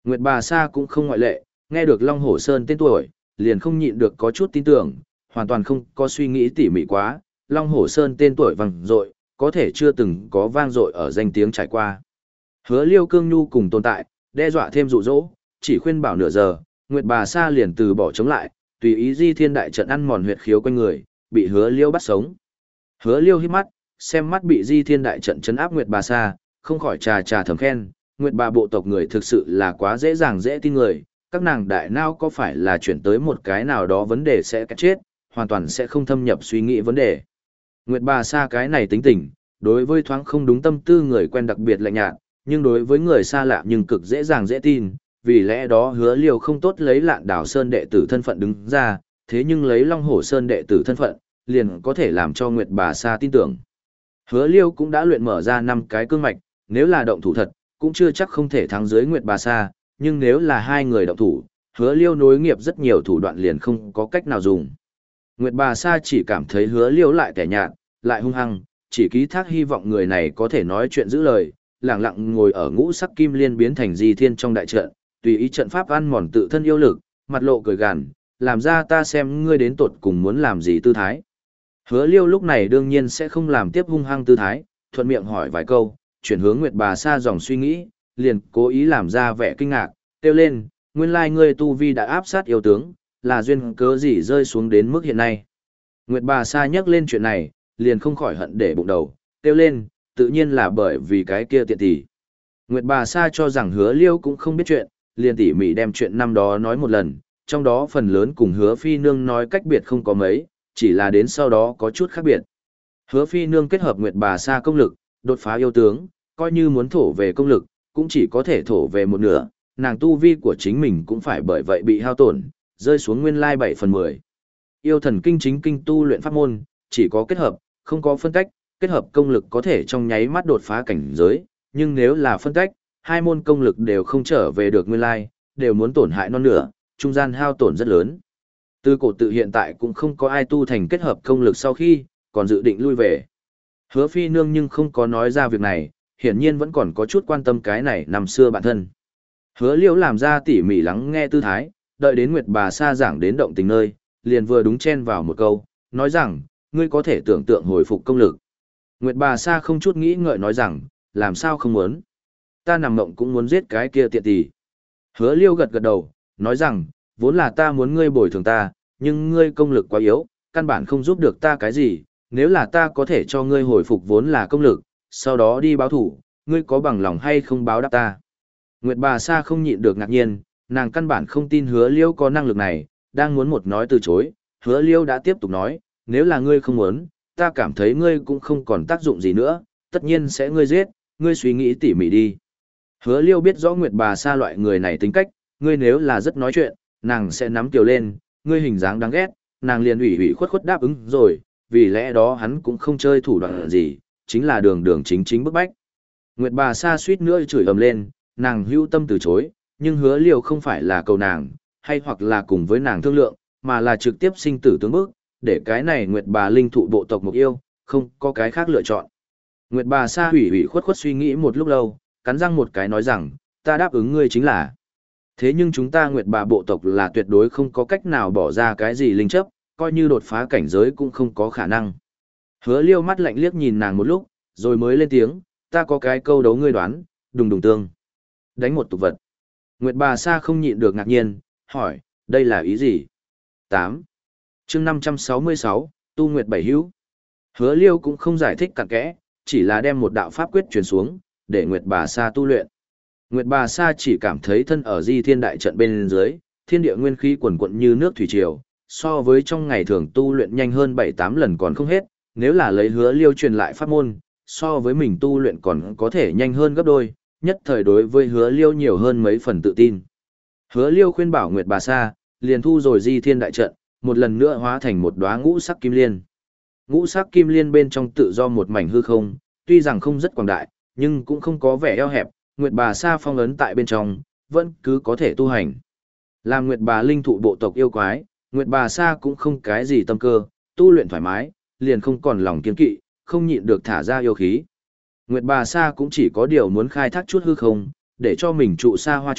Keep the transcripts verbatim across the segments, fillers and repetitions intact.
Nguyệt Bà Sa cũng không ngoại lệ, nghe được Long Hổ Sơn tên tuổi, liền không nhịn được có chút tin tưởng, hoàn toàn không có suy nghĩ tỉ mỉ quá, Long Hổ Sơn tên tuổi vang dội, có thể chưa từng có vang dội ở danh tiếng trải qua. Hứa Liêu Cương Nhu cùng tồn tại, đe dọa thêm dụ dỗ, chỉ khuyên bảo nửa giờ, Nguyệt Bà Sa liền từ bỏ chống lại, tùy ý Di Thiên đại trận ăn mòn huyệt khiếu quanh người, bị Hứa Liêu bắt sống. Hứa Liêu hít mắt, xem mắt bị Di Thiên đại trận chấn áp Nguyệt Bà Sa, không khỏi trà trà thầm khen, Nguyệt Bà bộ tộc người thực sự là quá dễ dàng dễ tin người, các nàng đại não có phải là chuyển tới một cái nào đó vấn đề sẽ cắt chết, hoàn toàn sẽ không thâm nhập suy nghĩ vấn đề. Nguyệt Bà Sa cái này tính tình, đối với thoáng không đúng tâm tư người quen đặc biệt lạnh nhạt, nhưng đối với người xa lạ nhưng cực dễ dàng dễ tin, vì lẽ đó Hứa Liêu không tốt lấy Lạn Đảo Sơn đệ tử thân phận đứng ra, thế nhưng lấy Long Hổ Sơn đệ tử thân phận, liền có thể làm cho Nguyệt Bà Sa tin tưởng. Hứa Liêu cũng đã luyện mở ra năm cái cương mạch, nếu là động thủ thật, cũng chưa chắc không thể thắng dưới Nguyệt Bà Sa, nhưng nếu là hai người động thủ, Hứa Liêu nối nghiệp rất nhiều thủ đoạn liền không có cách nào dùng. Nguyệt Bà Sa chỉ cảm thấy Hứa Liêu lại tẻ nhạt, lại hung hăng, chỉ ký thác hy vọng người này có thể nói chuyện giữ lời, lẳng lặng ngồi ở ngũ sắc kim liên biến thành Di Thiên trong đại trận, tùy ý trận pháp ăn mòn tự thân yêu lực, mặt lộ cười gằn, làm ra ta xem ngươi đến tột cùng muốn làm gì tư thái. Hứa Liêu lúc này đương nhiên sẽ không làm tiếp hung hăng tư thái, thuận miệng hỏi vài câu, chuyển hướng Nguyệt Bà Sa dòng suy nghĩ, liền cố ý làm ra vẻ kinh ngạc, kêu lên, nguyên lai ngươi tu vi đã áp sát yêu tướng, là duyên cớ gì rơi xuống đến mức hiện nay. Nguyệt Bà Sa nhắc lên chuyện này, liền không khỏi hận để bụng đầu, kêu lên, tự nhiên là bởi vì cái kia tiện tỷ. Nguyệt Bà Sa cho rằng Hứa Liêu cũng không biết chuyện, liền tỉ mỉ đem chuyện năm đó nói một lần, trong đó phần lớn cùng Hứa Phi Nương nói cách biệt không có mấy, chỉ là đến sau đó có chút khác biệt. Hứa Phi Nương kết hợp Nguyệt Bà Sa công lực, đột phá yêu tướng, coi như muốn thổ về công lực, cũng chỉ có thể thổ về một nửa, nàng tu vi của chính mình cũng phải bởi vậy bị hao tổn, rơi xuống nguyên lai bảy phần mười. Yêu thần kinh chính kinh tu luyện pháp môn, chỉ có kết hợp, không có phân cách, kết hợp công lực có thể trong nháy mắt đột phá cảnh giới, nhưng nếu là phân cách, hai môn công lực đều không trở về được nguyên lai, đều muốn tổn hại non nửa, trung gian hao tổn rất lớn. Từ cổ tự hiện tại cũng không có ai tu thành kết hợp công lực sau khi, còn dự định lui về. Hứa Phi Nương nhưng không có nói ra việc này, hiển nhiên vẫn còn có chút quan tâm cái này năm xưa bản thân. Hứa Liễu làm ra tỉ mỉ lắng nghe tư thái, đợi đến Nguyệt Bà Sa giảng đến động tình nơi, liền vừa đúng chen vào một câu, nói rằng, ngươi có thể tưởng tượng hồi phục công lực. Nguyệt Bà Sa không chút nghĩ ngợi nói rằng, làm sao không muốn. Ta nằm mộng cũng muốn giết cái kia tiện tỷ. Hứa Liêu gật gật đầu, nói rằng, vốn là ta muốn ngươi bồi thường ta, nhưng ngươi công lực quá yếu, căn bản không giúp được ta cái gì, nếu là ta có thể cho ngươi hồi phục vốn là công lực, sau đó đi báo thủ, ngươi có bằng lòng hay không báo đáp ta. Nguyệt Bà Sa không nhịn được ngạc nhiên, nàng căn bản không tin Hứa Liêu có năng lực này, đang muốn một nói từ chối, Hứa Liêu đã tiếp tục nói, nếu là ngươi không muốn, ta cảm thấy ngươi cũng không còn tác dụng gì nữa, tất nhiên sẽ ngươi giết, ngươi suy nghĩ tỉ mỉ đi. Hứa Liêu biết rõ Nguyệt Bà Sa loại người này tính cách, ngươi nếu là rất nói chuyện, nàng sẽ nắm kiều lên, ngươi hình dáng đáng ghét, nàng liền ủy ủy khuất khuất đáp ứng rồi, vì lẽ đó hắn cũng không chơi thủ đoạn gì, chính là đường đường chính chính bức bách. Nguyệt Bà Sa suýt nữa chửi ầm lên, nàng hữu tâm từ chối, nhưng Hứa Liêu không phải là cầu nàng, hay hoặc là cùng với nàng thương lượng, mà là trực tiếp sinh tử tướng bức, để cái này Nguyệt Bà linh thụ bộ tộc mục yêu, không có cái khác lựa chọn. Nguyệt Bà Sa ủy ủy khuất khuất suy nghĩ một lúc lâu, cắn răng một cái nói rằng, ta đáp ứng ngươi chính là. Thế nhưng chúng ta Nguyệt Bà bộ tộc là tuyệt đối không có cách nào bỏ ra cái gì linh chấp, coi như đột phá cảnh giới cũng không có khả năng. Hứa Liêu mắt lạnh liếc nhìn nàng một lúc, rồi mới lên tiếng, ta có cái câu đấu ngươi đoán, đùng đùng tương. Đánh một tục vật. Nguyệt Bà Sa không nhịn được ngạc nhiên, hỏi, đây là ý gì? tám. chương năm trăm sáu mươi sáu, Tu Nguyệt Bảy Hữu. Hứa Liêu cũng không giải thích cặn kẽ, chỉ là đem một đạo pháp quyết truyền xuống, để Nguyệt Bà Sa tu luyện. Nguyệt Bà Sa chỉ cảm thấy thân ở Di Thiên đại trận bên dưới, thiên địa nguyên khí quần quận như nước thủy triều, so với trong ngày thường tu luyện nhanh hơn bảy tám lần còn không hết, nếu là lấy Hứa Liêu truyền lại pháp môn, so với mình tu luyện còn có thể nhanh hơn gấp đôi, nhất thời đối với Hứa Liêu nhiều hơn mấy phần tự tin. Hứa Liêu khuyên bảo Nguyệt Bà Sa, liền thu rồi Di Thiên đại trận, một lần nữa hóa thành một đóa ngũ sắc kim liên. Ngũ sắc kim liên bên trong tự do một mảnh hư không, tuy rằng không rất quảng đại, nhưng cũng không có vẻ eo hẹp, Nguyệt Bà Sa phong ấn tại bên trong, vẫn cứ có thể tu hành. Làm Nguyệt Bà linh thụ bộ tộc yêu quái, Nguyệt Bà Sa cũng không cái gì tâm cơ, tu luyện thoải mái, liền không còn lòng kiên kỵ, không nhịn được thả ra yêu khí. Nguyệt Bà Sa cũng chỉ có điều muốn khai thác chút hư không, để cho mình trụ xa hoa chút,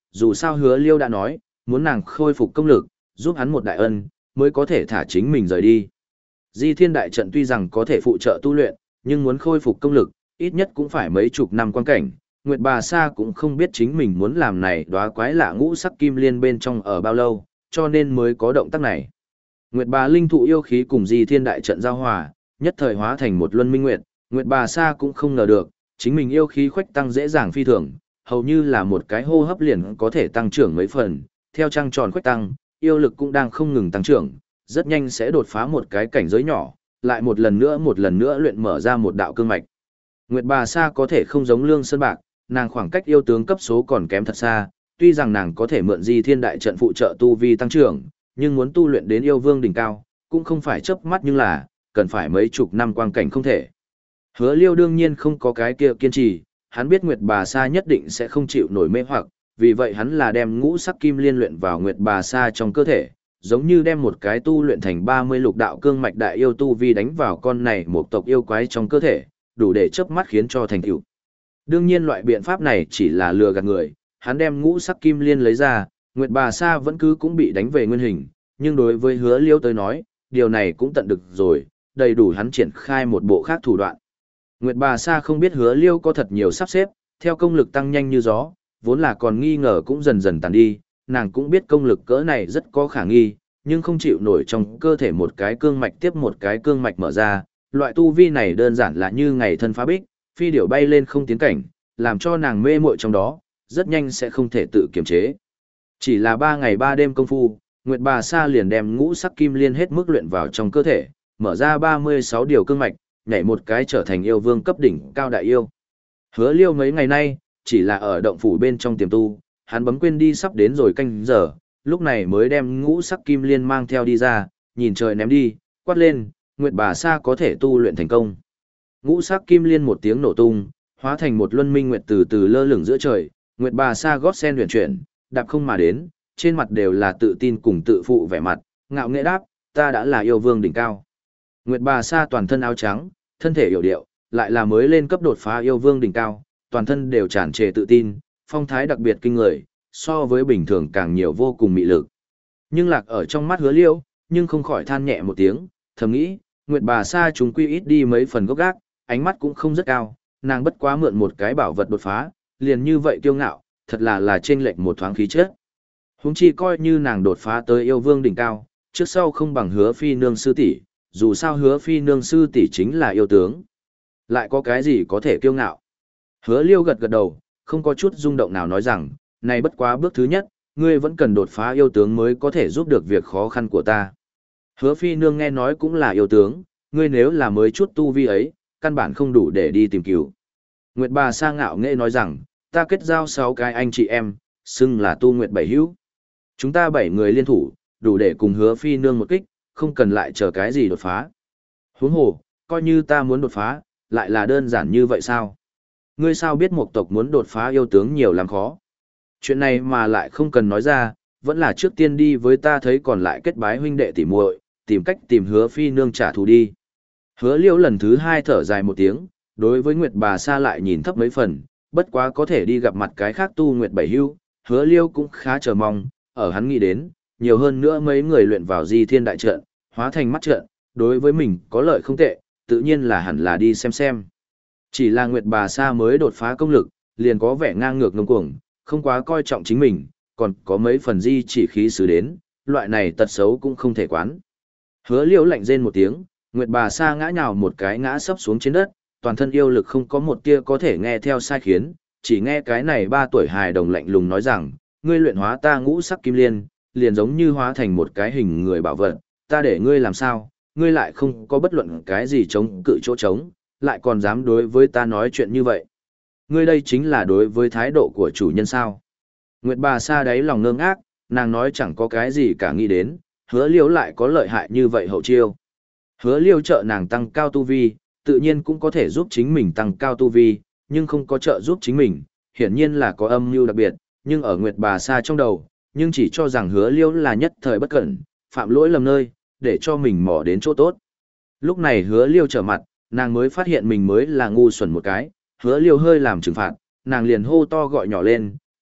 dù sao hứa liêu đã nói, muốn nàng khôi phục công lực, giúp hắn một đại ân, mới có thể thả chính mình rời đi. Di thiên đại trận tuy rằng có thể phụ trợ tu luyện, nhưng muốn khôi phục công lực, ít nhất cũng phải mấy chục năm quan cảnh. Nguyệt Bà Sa cũng không biết chính mình muốn làm này đóa quái lạ ngũ sắc kim liên bên trong ở bao lâu, cho nên mới có động tác này. Nguyệt Bà linh thụ yêu khí cùng Di thiên đại trận giao hòa, nhất thời hóa thành một luân minh nguyệt, Nguyệt Bà Sa cũng không ngờ được, chính mình yêu khí khuếch tăng dễ dàng phi thường, hầu như là một cái hô hấp liền có thể tăng trưởng mấy phần, theo trăng tròn khuếch tăng, yêu lực cũng đang không ngừng tăng trưởng, rất nhanh sẽ đột phá một cái cảnh giới nhỏ, lại một lần nữa một lần nữa luyện mở ra một đạo cương mạch. Nguyệt Bà Sa có thể không giống Lương Sơn Bạc, nàng khoảng cách yêu tướng cấp số còn kém thật xa, tuy rằng nàng có thể mượn Di thiên đại trận phụ trợ tu vi tăng trưởng, nhưng muốn tu luyện đến yêu vương đỉnh cao, cũng không phải chớp mắt nhưng là, cần phải mấy chục năm quang cảnh không thể. Hứa Liêu đương nhiên không có cái kia kiên trì, hắn biết Nguyệt Bà Sa nhất định sẽ không chịu nổi mê hoặc, vì vậy hắn là đem ngũ sắc kim liên luyện vào Nguyệt Bà Sa trong cơ thể, giống như đem một cái tu luyện thành ba mươi lục đạo cương mạch đại yêu tu vi đánh vào con này một tộc yêu quái trong cơ thể, đủ để chớp mắt khiến cho thành tựu. Đương nhiên loại biện pháp này chỉ là lừa gạt người, hắn đem ngũ sắc kim liên lấy ra, Nguyệt Bà Sa vẫn cứ cũng bị đánh về nguyên hình, nhưng đối với Hứa Liêu tới nói, điều này cũng tận được rồi, đầy đủ hắn triển khai một bộ khác thủ đoạn. Nguyệt Bà Sa không biết Hứa Liêu có thật nhiều sắp xếp, theo công lực tăng nhanh như gió, vốn là còn nghi ngờ cũng dần dần tàn đi, nàng cũng biết công lực cỡ này rất có khả nghi, nhưng không chịu nổi trong cơ thể một cái cương mạch tiếp một cái cương mạch mở ra, loại tu vi này đơn giản là như ngày thân phá bích, phi điểu bay lên không tiến cảnh, làm cho nàng mê muội trong đó, rất nhanh sẽ không thể tự kiềm chế. Chỉ là ba ngày ba đêm công phu, Nguyệt Bà Sa liền đem ngũ sắc kim liên hết mức luyện vào trong cơ thể, mở ra ba mươi sáu điều cương mạch, nhảy một cái trở thành yêu vương cấp đỉnh cao đại yêu. Hứa Liêu mấy ngày nay, chỉ là ở động phủ bên trong tiềm tu, hắn bấm quên đi sắp đến rồi canh giờ, lúc này mới đem ngũ sắc kim liên mang theo đi ra, nhìn trời ném đi, quát lên, Nguyệt Bà Sa có thể tu luyện thành công. Ngũ sắc kim liên một tiếng nổ tung, hóa thành một luân minh nguyệt từ từ lơ lửng giữa trời, Nguyệt Bà Sa gót sen huyền chuyển, đạp không mà đến, trên mặt đều là tự tin cùng tự phụ vẻ mặt, ngạo nghễ đáp, ta đã là yêu vương đỉnh cao. Nguyệt Bà Sa toàn thân áo trắng, thân thể yểu điệu, lại là mới lên cấp đột phá yêu vương đỉnh cao, toàn thân đều tràn trề tự tin, phong thái đặc biệt kinh người, so với bình thường càng nhiều vô cùng mị lực. Nhưng lạc ở trong mắt Hứa Liêu, nhưng không khỏi than nhẹ một tiếng, thầm nghĩ, Nguyệt Bà Sa chúng quy ít đi mấy phần gốc gác, ánh mắt cũng không rất cao, nàng bất quá mượn một cái bảo vật đột phá, liền như vậy kiêu ngạo, thật là là chênh lệch một thoáng khí chất. Huống chi coi như nàng đột phá tới yêu vương đỉnh cao, trước sau không bằng Hứa Phi nương sư tỷ, dù sao Hứa Phi nương sư tỷ chính là yêu tướng. Lại có cái gì có thể kiêu ngạo? Hứa Liêu gật gật đầu, không có chút rung động nào nói rằng, này bất quá bước thứ nhất, ngươi vẫn cần đột phá yêu tướng mới có thể giúp được việc khó khăn của ta. Hứa Phi nương nghe nói cũng là yêu tướng, ngươi nếu là mới chút tu vi ấy, căn bản không đủ để đi tìm cứu. Nguyệt Bà Sa ngạo nghễ nói rằng, ta kết giao sáu cái anh chị em, xưng là tu Nguyệt bảy hữu. Chúng ta bảy người liên thủ, đủ để cùng Hứa Phi nương một kích, không cần lại chờ cái gì đột phá. Huống hồ, coi như ta muốn đột phá, lại là đơn giản như vậy sao? Ngươi sao biết một tộc muốn đột phá yêu tướng nhiều lắm khó? Chuyện này mà lại không cần nói ra, vẫn là trước tiên đi với ta thấy còn lại kết bái huynh đệ tỉ muội, tìm cách tìm Hứa Phi nương trả thù đi. Hứa Liêu lần thứ hai thở dài một tiếng, đối với Nguyệt Bà Sa lại nhìn thấp mấy phần, bất quá có thể đi gặp mặt cái khác tu Nguyệt bảy hưu, Hứa Liêu cũng khá chờ mong, ở hắn nghĩ đến, nhiều hơn nữa mấy người luyện vào Di thiên đại trận, hóa thành mắt trận, đối với mình có lợi không tệ, tự nhiên là hẳn là đi xem xem. Chỉ là Nguyệt Bà Sa mới đột phá công lực, liền có vẻ ngang ngược ngông cuồng, không quá coi trọng chính mình, còn có mấy phần di chỉ khí xứ đến, loại này tật xấu cũng không thể quán. Hứa Liêu lạnh rên một tiếng, Nguyệt Bà Sa ngã nhào một cái ngã sấp xuống trên đất, toàn thân yêu lực không có một tia có thể nghe theo sai khiến, chỉ nghe cái này ba tuổi hài đồng lạnh lùng nói rằng, ngươi luyện hóa ta ngũ sắc kim liên, liền giống như hóa thành một cái hình người bảo vật, ta để ngươi làm sao, ngươi lại không có bất luận cái gì chống cự chỗ trống, lại còn dám đối với ta nói chuyện như vậy. Ngươi đây chính là đối với thái độ của chủ nhân sao. Nguyệt Bà Sa đáy lòng ngơ ngác, nàng nói chẳng có cái gì cả nghĩ đến, Hứa Liêu lại có lợi hại như vậy hậu chiêu. Hứa Liêu trợ nàng tăng cao tu vi, tự nhiên cũng có thể giúp chính mình tăng cao tu vi, nhưng không có trợ giúp chính mình, hiển nhiên là có âm mưu đặc biệt, nhưng ở Nguyệt Bà Sa trong đầu, nhưng chỉ cho rằng Hứa Liêu là nhất thời bất cẩn, phạm lỗi lầm nơi, để cho mình mò đến chỗ tốt. Lúc này Hứa Liêu trở mặt, nàng mới phát hiện mình mới là ngu xuẩn một cái, Hứa Liêu hơi làm trừng phạt, nàng liền hô to gọi nhỏ lên,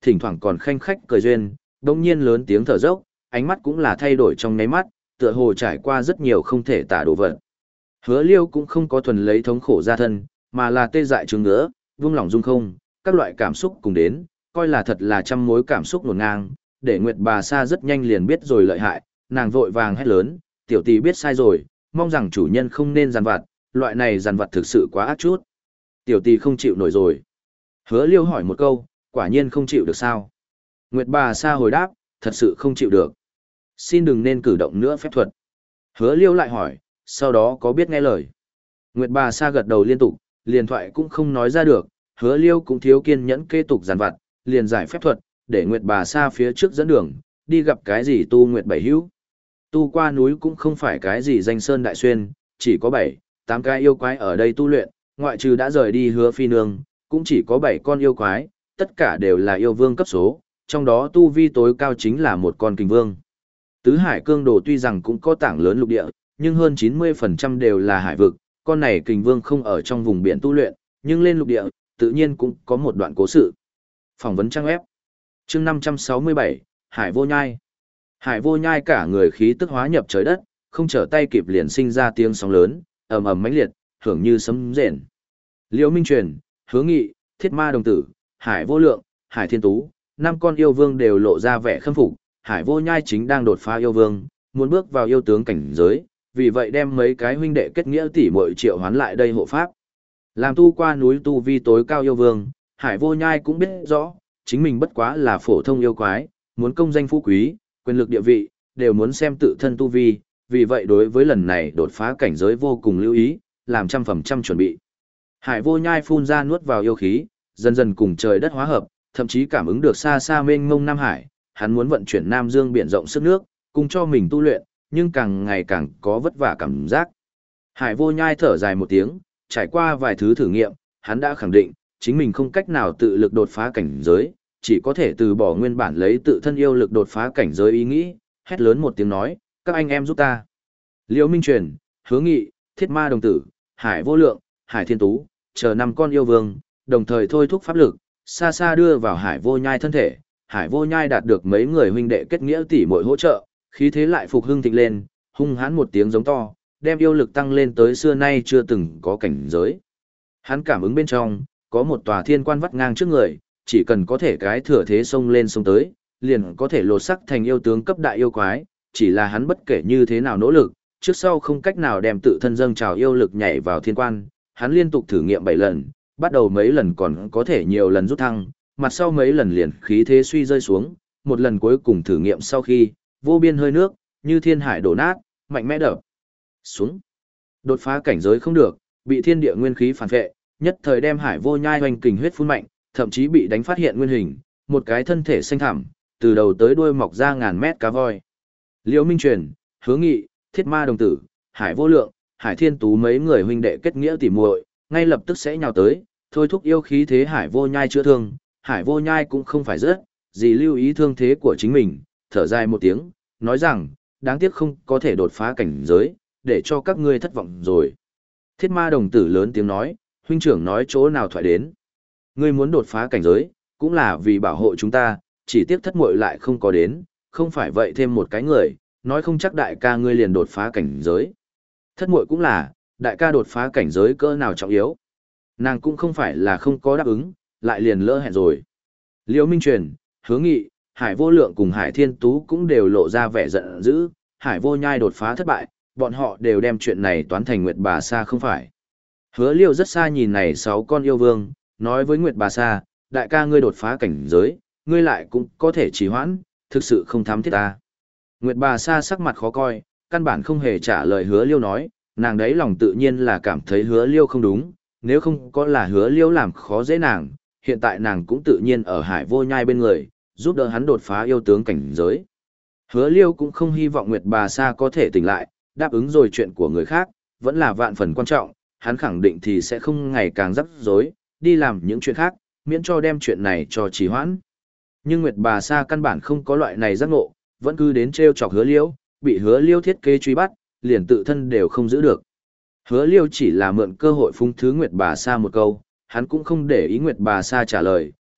thỉnh thoảng còn khanh khách cười duyên, đông nhiên lớn tiếng thở dốc, ánh mắt cũng là thay đổi trong nháy mắt, tựa hồ trải qua rất nhiều không thể tả đồ vật. Hứa Liêu cũng không có thuần lấy thống khổ ra thân, mà là tê dại chứng ngứa, vung lòng dung không, các loại cảm xúc cùng đến, coi là thật là trăm mối cảm xúc ngổn ngang, để Nguyệt Bà Sa rất nhanh liền biết rồi lợi hại, nàng vội vàng hét lớn, tiểu tỷ biết sai rồi, mong rằng chủ nhân không nên giàn vặt, loại này giàn vặt thực sự quá ác chút. Tiểu tỷ không chịu nổi rồi. Hứa Liêu hỏi một câu, quả nhiên không chịu được sao? Nguyệt Bà Sa hồi đáp, thật sự không chịu được. Xin đừng nên cử động nữa phép thuật. Hứa Liêu lại hỏi, sau đó có biết nghe lời. Nguyệt Bà Sa gật đầu liên tục, liền thoại cũng không nói ra được, Hứa Liêu cũng thiếu kiên nhẫn kế tục giàn vặt, liền giải phép thuật, để Nguyệt Bà Sa phía trước dẫn đường, đi gặp cái gì tu Nguyệt Bảy Hữu. Tu qua núi cũng không phải cái gì danh sơn đại xuyên, chỉ có bảy, tám cái yêu quái ở đây tu luyện, ngoại trừ đã rời đi Hứa Phi Nương, cũng chỉ có bảy con yêu quái, tất cả đều là yêu vương cấp số, trong đó tu vi tối cao chính là một con kình vương. Tứ Hải Cương Đồ tuy rằng cũng có tảng lớn lục địa, nhưng hơn chín mươi phần trăm đều là hải vực, con này kình vương không ở trong vùng biển tu luyện, nhưng lên lục địa, tự nhiên cũng có một đoạn cố sự. Phỏng vấn trang web. Chương năm trăm sáu mươi bảy, Hải Vô Nhai. Hải Vô Nhai cả người khí tức hóa nhập trời đất, không trở tay kịp liền sinh ra tiếng sóng lớn, ầm ầm mãnh liệt, hưởng như sấm rền. Liễu Minh Truyền, Hứa Nghị, Thiết Ma Đồng Tử, Hải Vô Lượng, Hải Thiên Tú, năm con yêu vương đều lộ ra vẻ khâm phục, Hải Vô Nhai chính đang đột phá yêu vương, muốn bước vào yêu tướng cảnh giới, vì vậy đem mấy cái huynh đệ kết nghĩa tỷ muội triệu hoán lại đây hộ pháp. Làm tu qua núi tu vi tối cao yêu vương, Hải Vô Nhai cũng biết rõ, chính mình bất quá là phổ thông yêu quái, muốn công danh phú quý, quyền lực địa vị, đều muốn xem tự thân tu vi, vì vậy đối với lần này đột phá cảnh giới vô cùng lưu ý, làm trăm phần trăm chuẩn bị. Hải Vô Nhai phun ra nuốt vào yêu khí, dần dần cùng trời đất hóa hợp, thậm chí cảm ứng được xa xa mênh mông Nam Hải, hắn muốn vận chuyển Nam Dương biển rộng sức nước, cùng cho mình tu luyện, nhưng càng ngày càng có vất vả cảm giác. Hải Vô Nhai thở dài một tiếng, trải qua vài thứ thử nghiệm, hắn đã khẳng định, chính mình không cách nào tự lực đột phá cảnh giới, chỉ có thể từ bỏ nguyên bản lấy tự thân yêu lực đột phá cảnh giới ý nghĩ, hét lớn một tiếng nói, các anh em giúp ta. Liễu Minh Truyền, Hứa Nghị, Thiết Ma Đồng Tử, Hải Vô Lượng, Hải Thiên Tú, chờ năm con yêu vương, đồng thời thôi thúc pháp lực, xa xa đưa vào Hải Vô Nhai thân thể. Hải Vô Nhai đạt được mấy người huynh đệ kết nghĩa tỷ muội hỗ trợ, khí thế lại phục hưng thịnh lên, hung hãn một tiếng giống to, đem yêu lực tăng lên tới xưa nay chưa từng có cảnh giới. Hắn cảm ứng bên trong, có một tòa thiên quan vắt ngang trước người, chỉ cần có thể cái thừa thế xông lên xông tới, liền có thể lột sắc thành yêu tướng cấp đại yêu quái, chỉ là hắn bất kể như thế nào nỗ lực, trước sau không cách nào đem tự thân dâng trào yêu lực nhảy vào thiên quan, hắn liên tục thử nghiệm bảy lần, bắt đầu mấy lần còn có thể nhiều lần rút thăng, mặt sau mấy lần liền khí thế suy rơi xuống, một lần cuối cùng thử nghiệm sau khi, vô biên hơi nước, như thiên hải đổ nát, mạnh mẽ đập xuống. Đột phá cảnh giới không được, bị thiên địa nguyên khí phản vệ, nhất thời đem Hải Vô Nhai hoành kình huyết phun mạnh, thậm chí bị đánh phát hiện nguyên hình, một cái thân thể xanh thẳm, từ đầu tới đuôi mọc ra ngàn mét cá voi. Liễu Minh Truyền, Hứa Nghị, Thiết Ma Đồng Tử, Hải Vô Lượng, Hải Thiên Tú mấy người huynh đệ kết nghĩa tỉ muội, ngay lập tức sẽ nhào tới, thôi thúc yêu khí thế Hải Vô Nhai chữa thương. Hải Vô Nhai cũng không phải rất gì lưu ý thương thế của chính mình, thở dài một tiếng, nói rằng, đáng tiếc không có thể đột phá cảnh giới, để cho các ngươi thất vọng rồi. Thiết Ma Đồng Tử lớn tiếng nói, huynh trưởng nói chỗ nào thoại đến. Ngươi muốn đột phá cảnh giới, cũng là vì bảo hộ chúng ta, chỉ tiếc thất muội lại không có đến, không phải vậy thêm một cái người, nói không chắc đại ca ngươi liền đột phá cảnh giới. Thất muội cũng là, đại ca đột phá cảnh giới cỡ nào trọng yếu. Nàng cũng không phải là không có đáp ứng, lại liền lỡ hẹn rồi. Liễu Minh Truyền, Hứa Nghị, Hải Vô Lượng cùng Hải Thiên Tú cũng đều lộ ra vẻ giận dữ, Hải Vô Nhai đột phá thất bại, bọn họ đều đem chuyện này toán thành Nguyệt Bà Sa không phải. Hứa Liêu rất xa nhìn này sáu con yêu vương, nói với Nguyệt Bà Sa, đại ca ngươi đột phá cảnh giới, ngươi lại cũng có thể trì hoãn, thực sự không thám thiết ta. Nguyệt Bà Sa sắc mặt khó coi, căn bản không hề trả lời Hứa Liêu nói, nàng đấy lòng tự nhiên là cảm thấy Hứa Liêu không đúng, nếu không có là Hứa Liêu làm khó dễ nàng, hiện tại nàng cũng tự nhiên ở Hải Vô Nhai bên người, giúp đỡ hắn đột phá yêu tướng cảnh giới. Hứa Liêu cũng không hy vọng Nguyệt Bà Sa có thể tỉnh lại, đáp ứng rồi chuyện của người khác, vẫn là vạn phần quan trọng, hắn khẳng định thì sẽ không ngày càng rắc rối, đi làm những chuyện khác, miễn cho đem chuyện này cho trì hoãn. Nhưng Nguyệt Bà Sa căn bản không có loại này giác ngộ, vẫn cứ đến trêu chọc Hứa Liêu, bị Hứa Liêu thiết kế truy bắt, liền tự thân đều không giữ được. Hứa Liêu chỉ là mượn cơ hội phung thứ Nguyệt Bà Sa một câu, hắn cũng không để ý Nguyệt Bà Sa trả lời,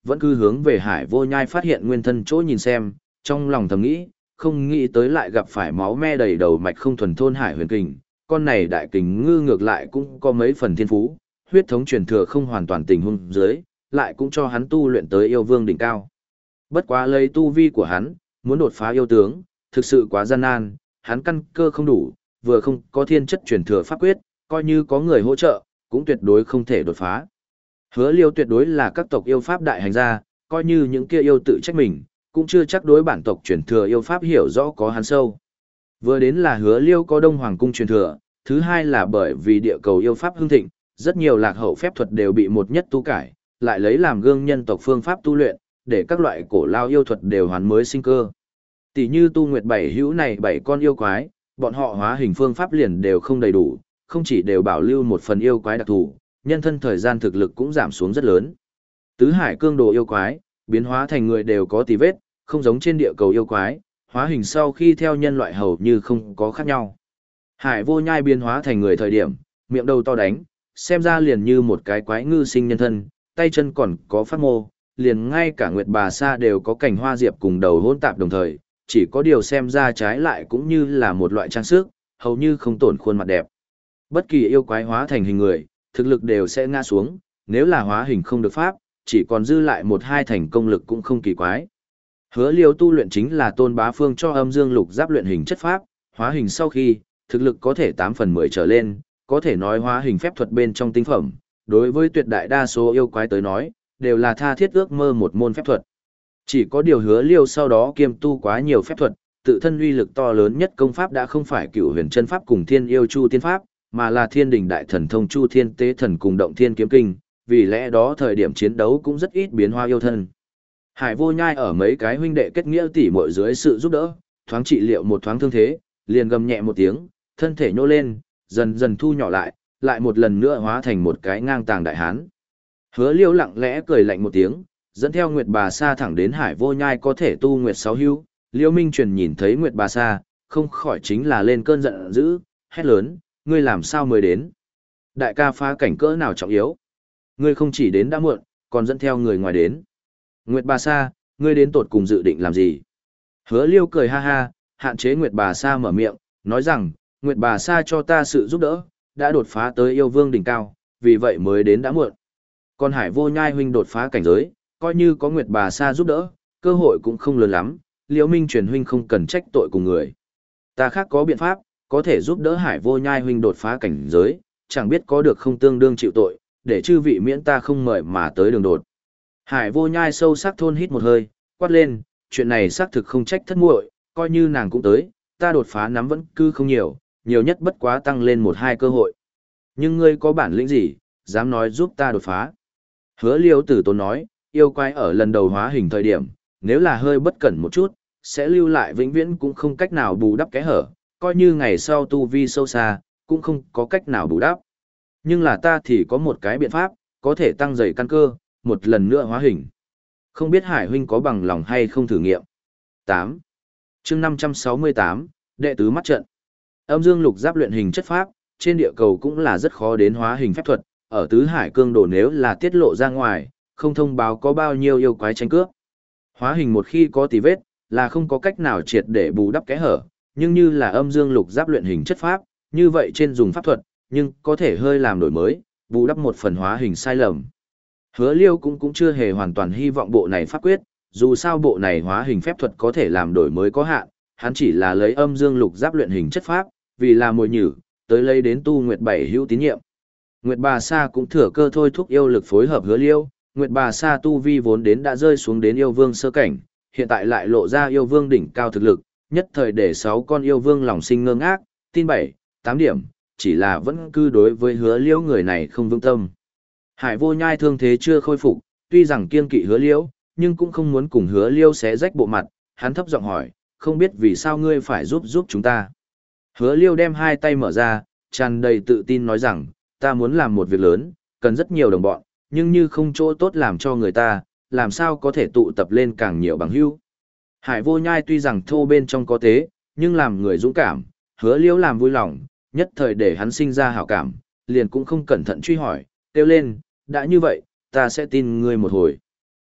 vẫn cứ hướng về Hải Vô Nhai phát hiện nguyên thân chỗ nhìn xem, trong lòng thầm nghĩ, không nghĩ tới lại gặp phải máu me đầy đầu mạch không thuần thôn Hải Huyền Kình, con này đại kình ngư ngược lại cũng có mấy phần thiên phú, huyết thống truyền thừa không hoàn toàn tình huống dưới, lại cũng cho hắn tu luyện tới yêu vương đỉnh cao. Bất quá lấy tu vi của hắn, muốn đột phá yêu tướng, thực sự quá gian nan, hắn căn cơ không đủ, vừa không có thiên chất truyền thừa pháp quyết, coi như có người hỗ trợ, cũng tuyệt đối không thể đột phá. Hứa Liêu tuyệt đối là các tộc yêu pháp đại hành gia, coi như những kia yêu tự trách mình, cũng chưa chắc đối bản tộc truyền thừa yêu pháp hiểu rõ có hắn sâu. Vừa đến là Hứa Liêu có Đông Hoàng cung truyền thừa, thứ hai là bởi vì địa cầu yêu pháp hưng thịnh, rất nhiều lạc hậu phép thuật đều bị một nhất tu cải, lại lấy làm gương nhân tộc phương pháp tu luyện, để các loại cổ lao yêu thuật đều hoàn mới sinh cơ. Tỷ như tu nguyệt bảy hữu này bảy con yêu quái, bọn họ hóa hình phương pháp liền đều không đầy đủ, không chỉ đều bảo lưu một phần yêu quái đặc thù, nhân thân thời gian thực lực cũng giảm xuống rất lớn. Tứ hải cương đồ yêu quái, biến hóa thành người đều có tì vết, không giống trên địa cầu yêu quái, hóa hình sau khi theo nhân loại hầu như không có khác nhau. Hải Vô Nhai biến hóa thành người thời điểm, miệng đầu to đánh, xem ra liền như một cái quái ngư sinh nhân thân, tay chân còn có phát mô, liền ngay cả Nguyệt Bà Sa đều có cành hoa diệp cùng đầu hỗn tạp đồng thời, chỉ có điều xem ra trái lại cũng như là một loại trang sức, hầu như không tổn khuôn mặt đẹp. Bất kỳ yêu quái hóa thành hình người, thực lực đều sẽ ngã xuống, nếu là hóa hình không được pháp, chỉ còn dư lại một hai thành công lực cũng không kỳ quái. Hứa Liêu tu luyện chính là Tôn Bá Phương cho Âm Dương Lục Giáp luyện hình chất pháp, hóa hình sau khi, thực lực có thể tám phần mười trở lên, có thể nói hóa hình phép thuật bên trong tinh phẩm, đối với tuyệt đại đa số yêu quái tới nói, đều là tha thiết ước mơ một môn phép thuật. Chỉ có điều Hứa Liêu sau đó kiêm tu quá nhiều phép thuật, tự thân uy lực to lớn nhất công pháp đã không phải Cửu Huyền Chân Pháp cùng Thiên Yêu Chu Tiên Pháp, mà là Thiên Đình Đại Thần Thông Chu Thiên Tế Thần cùng Động Thiên Kiếm Kinh, vì lẽ đó thời điểm chiến đấu cũng rất ít biến hóa yêu thân. Hải Vô Nhai ở mấy cái huynh đệ kết nghĩa tỉ muội dưới sự giúp đỡ, thoáng trị liệu một thoáng thương thế, liền gầm nhẹ một tiếng, thân thể nhô lên, dần dần thu nhỏ lại, lại một lần nữa hóa thành một cái ngang tàng đại hán. Hứa Liêu lặng lẽ cười lạnh một tiếng, dẫn theo Nguyệt Bà Sa thẳng đến Hải Vô Nhai có thể tu Nguyệt Sáu Hưu. Liêu Minh Truyền nhìn thấy Nguyệt Bà Sa, không khỏi chính là lên cơn giận dữ, hét lớn, ngươi làm sao mới đến? Đại ca phá cảnh cỡ nào trọng yếu? Ngươi không chỉ đến đã muộn, còn dẫn theo người ngoài đến. Nguyệt Bà Sa, ngươi đến tột cùng dự định làm gì? Hứa Liêu cười ha ha, hạn chế Nguyệt Bà Sa mở miệng, nói rằng, Nguyệt Bà Sa cho ta sự giúp đỡ, đã đột phá tới yêu vương đỉnh cao, vì vậy mới đến đã muộn. Còn Hải Vô Nhai huynh đột phá cảnh giới, coi như có Nguyệt Bà Sa giúp đỡ, cơ hội cũng không lớn lắm, Liễu Minh Truyền huynh không cần trách tội cùng người. Ta khác có biện pháp, có thể giúp đỡ Hải Vô Nhai huynh đột phá cảnh giới, chẳng biết có được không tương đương chịu tội, để chư vị miễn ta không mời mà tới đường đột. Hải Vô Nhai sâu sắc thôn hít một hơi, quát lên, chuyện này xác thực không trách thất muội, coi như nàng cũng tới, ta đột phá nắm vẫn cứ không nhiều, nhiều nhất bất quá tăng lên một hai cơ hội. Nhưng ngươi có bản lĩnh gì, dám nói giúp ta đột phá? Hứa Liêu Tử Tốn nói, yêu quái ở lần đầu hóa hình thời điểm, nếu là hơi bất cẩn một chút, sẽ lưu lại vĩnh viễn cũng không cách nào bù đắp kẽ hở, coi như ngày sau tu vi sâu xa, cũng không có cách nào bù đắp. Nhưng là ta thì có một cái biện pháp, có thể tăng dày căn cơ, một lần nữa hóa hình. Không biết Hải huynh có bằng lòng hay không thử nghiệm. tám. Chương năm trăm sáu mươi tám, đệ tứ mắt trận. Âm Dương Lục Giáp luyện hình chất pháp, trên địa cầu cũng là rất khó đến hóa hình phép thuật, ở tứ hải cương đồ nếu là tiết lộ ra ngoài, không thông báo có bao nhiêu yêu quái tranh cướp. Hóa hình một khi có tì vết, là không có cách nào triệt để bù đắp kẽ hở, nhưng như là Âm Dương Lục Giáp luyện hình chất pháp, như vậy trên dùng pháp thuật, nhưng có thể hơi làm đổi mới, bù đắp một phần hóa hình sai lầm. Hứa Liêu cũng cũng chưa hề hoàn toàn hy vọng bộ này pháp quyết, dù sao bộ này hóa hình phép thuật có thể làm đổi mới có hạn, hắn chỉ là lấy Âm Dương Lục Giáp luyện hình chất pháp, vì là mồi nhử, tới lấy đến tu Nguyệt Bảy hữu tín nhiệm. Nguyệt Bà Sa cũng thừa cơ thôi thúc yêu lực phối hợp Hứa Liêu, Nguyệt Bà Sa tu vi vốn đến đã rơi xuống đến yêu vương sơ cảnh, hiện tại lại lộ ra yêu vương đỉnh cao thực lực, nhất thời để sáu con yêu vương lòng sinh ngơ ngác, tin bảy, tám điểm, chỉ là vẫn cư đối với Hứa Liêu người này không vững tâm. Hải Vô Nhai thương thế chưa khôi phục, tuy rằng kiên kỵ Hứa Liêu, nhưng cũng không muốn cùng Hứa Liêu xé rách bộ mặt, hắn thấp giọng hỏi, không biết vì sao ngươi phải giúp giúp chúng ta. Hứa Liêu đem hai tay mở ra, tràn đầy tự tin nói rằng, ta muốn làm một việc lớn, cần rất nhiều đồng bọn, nhưng như không chỗ tốt làm cho người ta, làm sao có thể tụ tập lên càng nhiều bằng hữu. Hải Vô Nhai tuy rằng thô bên trong có tế, nhưng làm người dũng cảm, Hứa Liêu làm vui lòng, nhất thời để hắn sinh ra hảo cảm, liền cũng không cẩn thận truy hỏi, kêu lên, đã như vậy, ta sẽ tin ngươi một hồi.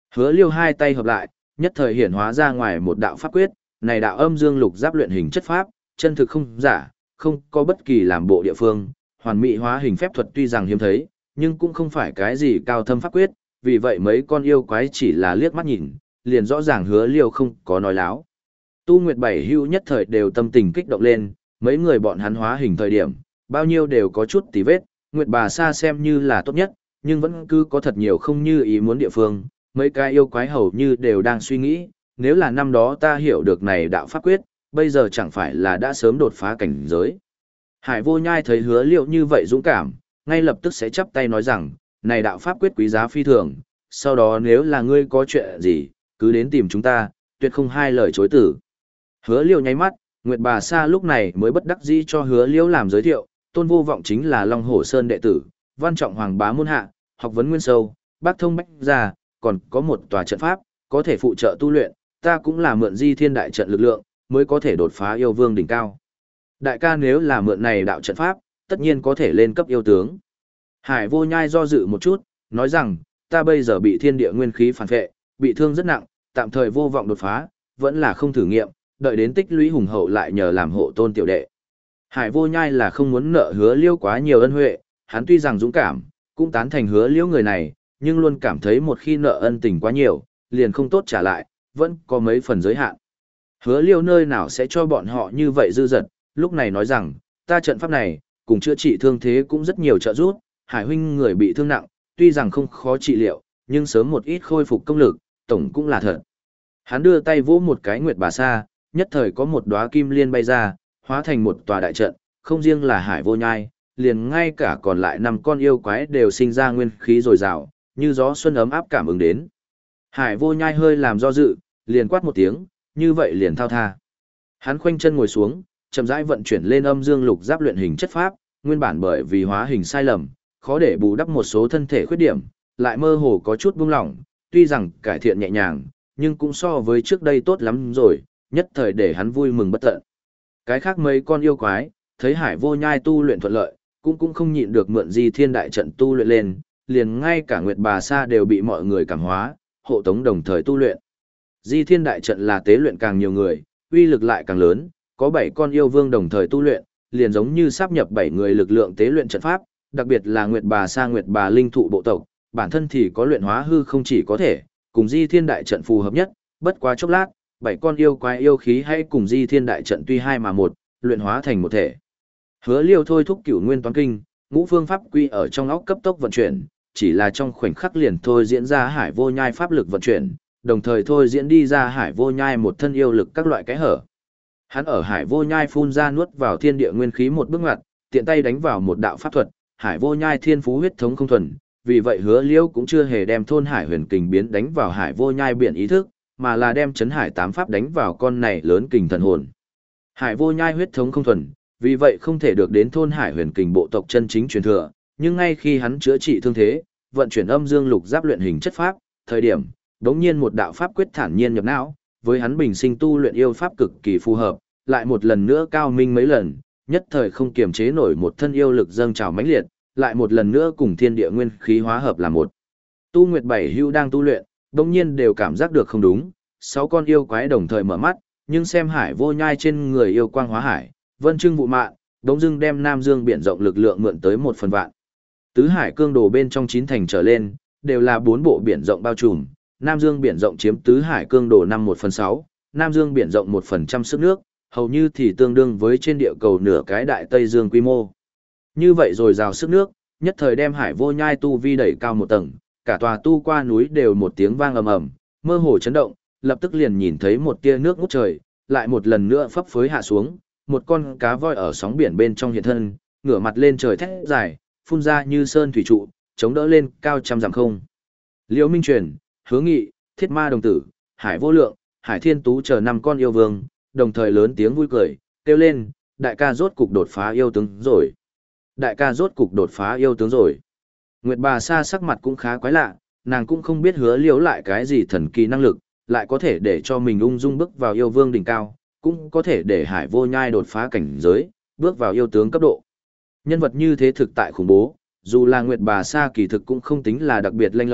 Hứa Liêu hai tay hợp lại, nhất thời hiển hóa ra ngoài một đạo pháp quyết, này đạo âm dương lục giáp luyện hình chất pháp, chân thực không giả, không có bất kỳ làm bộ địa phương, hoàn mỹ hóa hình phép thuật tuy rằng hiếm thấy, nhưng cũng không phải cái gì cao thâm pháp quyết, vì vậy mấy con yêu quái chỉ là liếc mắt nhìn, liền rõ ràng Hứa Liêu không có nói láo. Tu Nguyệt Bảy Hưu nhất thời đều tâm tình kích động lên, mấy người bọn hắn hóa hình thời điểm, bao nhiêu đều có chút tí vết, Nguyệt Bà Sa xem như là tốt nhất, nhưng vẫn cứ có thật nhiều không như ý muốn địa phương, mấy cái yêu quái hầu như đều đang suy nghĩ, nếu là năm đó ta hiểu được này đạo pháp quyết, bây giờ chẳng phải là đã sớm đột phá cảnh giới. Hải Vô Nhai thấy Hứa Liêu như vậy dũng cảm, ngay lập tức sẽ chắp tay nói rằng, này đạo pháp quyết quý giá phi thường, sau đó nếu là ngươi có chuyện gì, cứ đến tìm chúng ta, tuyệt không hai lời chối tử. Hứa Liêu nháy mắt, Nguyệt Bà Sa lúc này mới bất đắc dĩ cho Hứa Liêu làm giới thiệu, Tôn Vô Vọng chính là Long Hổ Sơn đệ tử, văn trọng hoàng bá môn hạ, học vấn nguyên sâu, bác thông bách gia, còn có một tòa trận pháp, có thể phụ trợ tu luyện, ta cũng là mượn Di Thiên đại trận lực lượng, mới có thể đột phá yêu vương đỉnh cao. Đại ca nếu là mượn này đạo trận pháp, tất nhiên có thể lên cấp yêu tướng. Hải Vô Nhai do dự một chút, nói rằng, ta bây giờ bị thiên địa nguyên khí phản phệ, bị thương rất nặng, tạm thời vô vọng đột phá, vẫn là không thử nghiệm, đợi đến tích lũy hùng hậu lại nhờ làm hộ tôn tiểu đệ. Hải Vô Nhai là không muốn nợ Hứa Liêu quá nhiều ân huệ, hắn tuy rằng dũng cảm, cũng tán thành Hứa Liêu người này, nhưng luôn cảm thấy một khi nợ ân tình quá nhiều, liền không tốt trả lại, vẫn có mấy phần giới hạn. Hứa Liêu nơi nào sẽ cho bọn họ như vậy dư dật, lúc này nói rằng, ta trận pháp này, cùng chữa trị thương thế cũng rất nhiều trợ giúp, Hải huynh người bị thương nặng, tuy rằng không khó trị liệu, nhưng sớm một ít khôi phục công lực, tổng cũng là thật. Hắn đưa tay vỗ một cái Nguyệt Bà Sa, nhất thời có một đóa kim liên bay ra, hóa thành một tòa đại trận, không riêng là Hải Vô Nhai, liền ngay cả còn lại năm con yêu quái đều sinh ra nguyên khí dồi dào, như gió xuân ấm áp cảm ứng đến. Hải Vô Nhai hơi làm do dự, liền quát một tiếng, như vậy liền thao tha. Hắn khoanh chân ngồi xuống, chậm rãi vận chuyển lên âm dương lục giáp luyện hình chất pháp, nguyên bản bởi vì hóa hình sai lầm, khó để bù đắp một số thân thể khuyết điểm, lại mơ hồ có chút buông lỏng, tuy rằng cải thiện nhẹ nhàng, nhưng cũng so với trước đây tốt lắm rồi, nhất thời để hắn vui mừng bất tận. Cái khác mấy con yêu quái, thấy Hải Vô Nhai tu luyện thuận lợi, cũng cũng không nhịn được mượn Di Thiên đại trận tu luyện lên, liền ngay cả Nguyệt Bà Sa đều bị mọi người cảm hóa, hộ tống đồng thời tu luyện. Di Thiên đại trận là tế luyện càng nhiều người, uy lực lại càng lớn, có bảy con yêu vương đồng thời tu luyện, liền giống như sáp nhập bảy người lực lượng tế luyện trận pháp, đặc biệt là Nguyệt Bà Sa Nguyệt Bà linh thụ bộ tộc, bản thân thì có luyện hóa hư không chỉ có thể, cùng Di Thiên đại trận phù hợp nhất, bất quá chốc lát, bảy con yêu quái yêu khí hay cùng Di Thiên đại trận tuy hai mà một, luyện hóa thành một thể. Hứa Liêu thôi thúc Cửu Nguyên Toán Kinh, ngũ phương pháp quy ở trong óc cấp tốc vận chuyển, chỉ là trong khoảnh khắc liền thôi diễn ra Hải Vô Nhai pháp lực vận chuyển, đồng thời thôi diễn đi ra Hải Vô Nhai một thân yêu lực các loại cái hở. Hắn ở Hải Vô Nhai phun ra nuốt vào thiên địa nguyên khí một bước ngoặt, tiện tay đánh vào một đạo pháp thuật, Hải Vô Nhai thiên phú huyết thống không thuần, vì vậy Hứa Liêu cũng chưa hề đem thôn Hải Huyền Kình biến đánh vào Hải Vô Nhai biển ý thức, mà là đem chấn hải tám pháp đánh vào con này lớn kình thần hồn. Hải Vô Nhai huyết thống không thuần, vì vậy không thể được đến thôn Hải Huyền Kình bộ tộc chân chính truyền thừa, nhưng ngay khi hắn chữa trị thương thế, vận chuyển âm dương lục giáp luyện hình chất pháp, thời điểm, đống nhiên một đạo pháp quyết thản nhiên nhập não, với hắn bình sinh tu luyện yêu pháp cực kỳ phù hợp, lại một lần nữa cao minh mấy lần, nhất thời không kiềm chế nổi một thân yêu lực dâng trào mãnh liệt, lại một lần nữa cùng thiên địa nguyên khí hóa hợp là một. Tu Nguyệt Bảy Hưu đang tu luyện, đống nhiên đều cảm giác được không đúng, sáu con yêu quái đồng thời mở mắt, nhưng xem Hải Vô Nhai trên người yêu quang hóa hải, vân trưng vụ mạn, đống dưng đem Nam Dương biển rộng lực lượng mượn tới một phần vạn. Tứ hải cương đồ bên trong chín thành trở lên, đều là bốn bộ biển rộng bao trùm, Nam Dương biển rộng chiếm tứ hải cương đồ năm một phần sáu, Nam Dương biển rộng một phần trăm sức nước, hầu như thì tương đương với trên địa cầu nửa cái đại Tây Dương quy mô. Như vậy rồi rào sức nước, nhất thời đem Hải Vô Nhai tu vi đẩy cao một tầng, cả tòa tu qua núi đều một tiếng vang ầm ầm, mơ hồ chấn động, lập tức liền nhìn thấy một tia nước ngút trời, lại một lần nữa phấp phới hạ xuống, một con cá voi ở sóng biển bên trong hiện thân, ngửa mặt lên trời thét dài, phun ra như sơn thủy trụ, chống đỡ lên cao trăm dặm không. Liễu Minh Truyền, Hứa Nghị, Thiết Ma đồng tử, Hải Vô Lượng, Hải Thiên Tú chờ năm con yêu vương, đồng thời lớn tiếng vui cười, kêu lên, đại ca rốt cục đột phá yêu tướng rồi. Đại ca rốt cục đột phá yêu tướng rồi. Nguyệt Bà Sa sắc mặt cũng khá quái lạ, nàng cũng không biết Hứa Liễu lại cái gì thần kỳ năng lực, lại có thể để cho mình ung dung bước vào yêu vương đỉnh cao, cũng có thể để Hải Vô Nhai đột phá cảnh giới, bước vào yêu tướng cấp độ. Nhân vật như thế thực tại khủng bố, dù là Nguyệt Bà Sa kỳ thực cũng không tính là đặc biệt lanh lợi,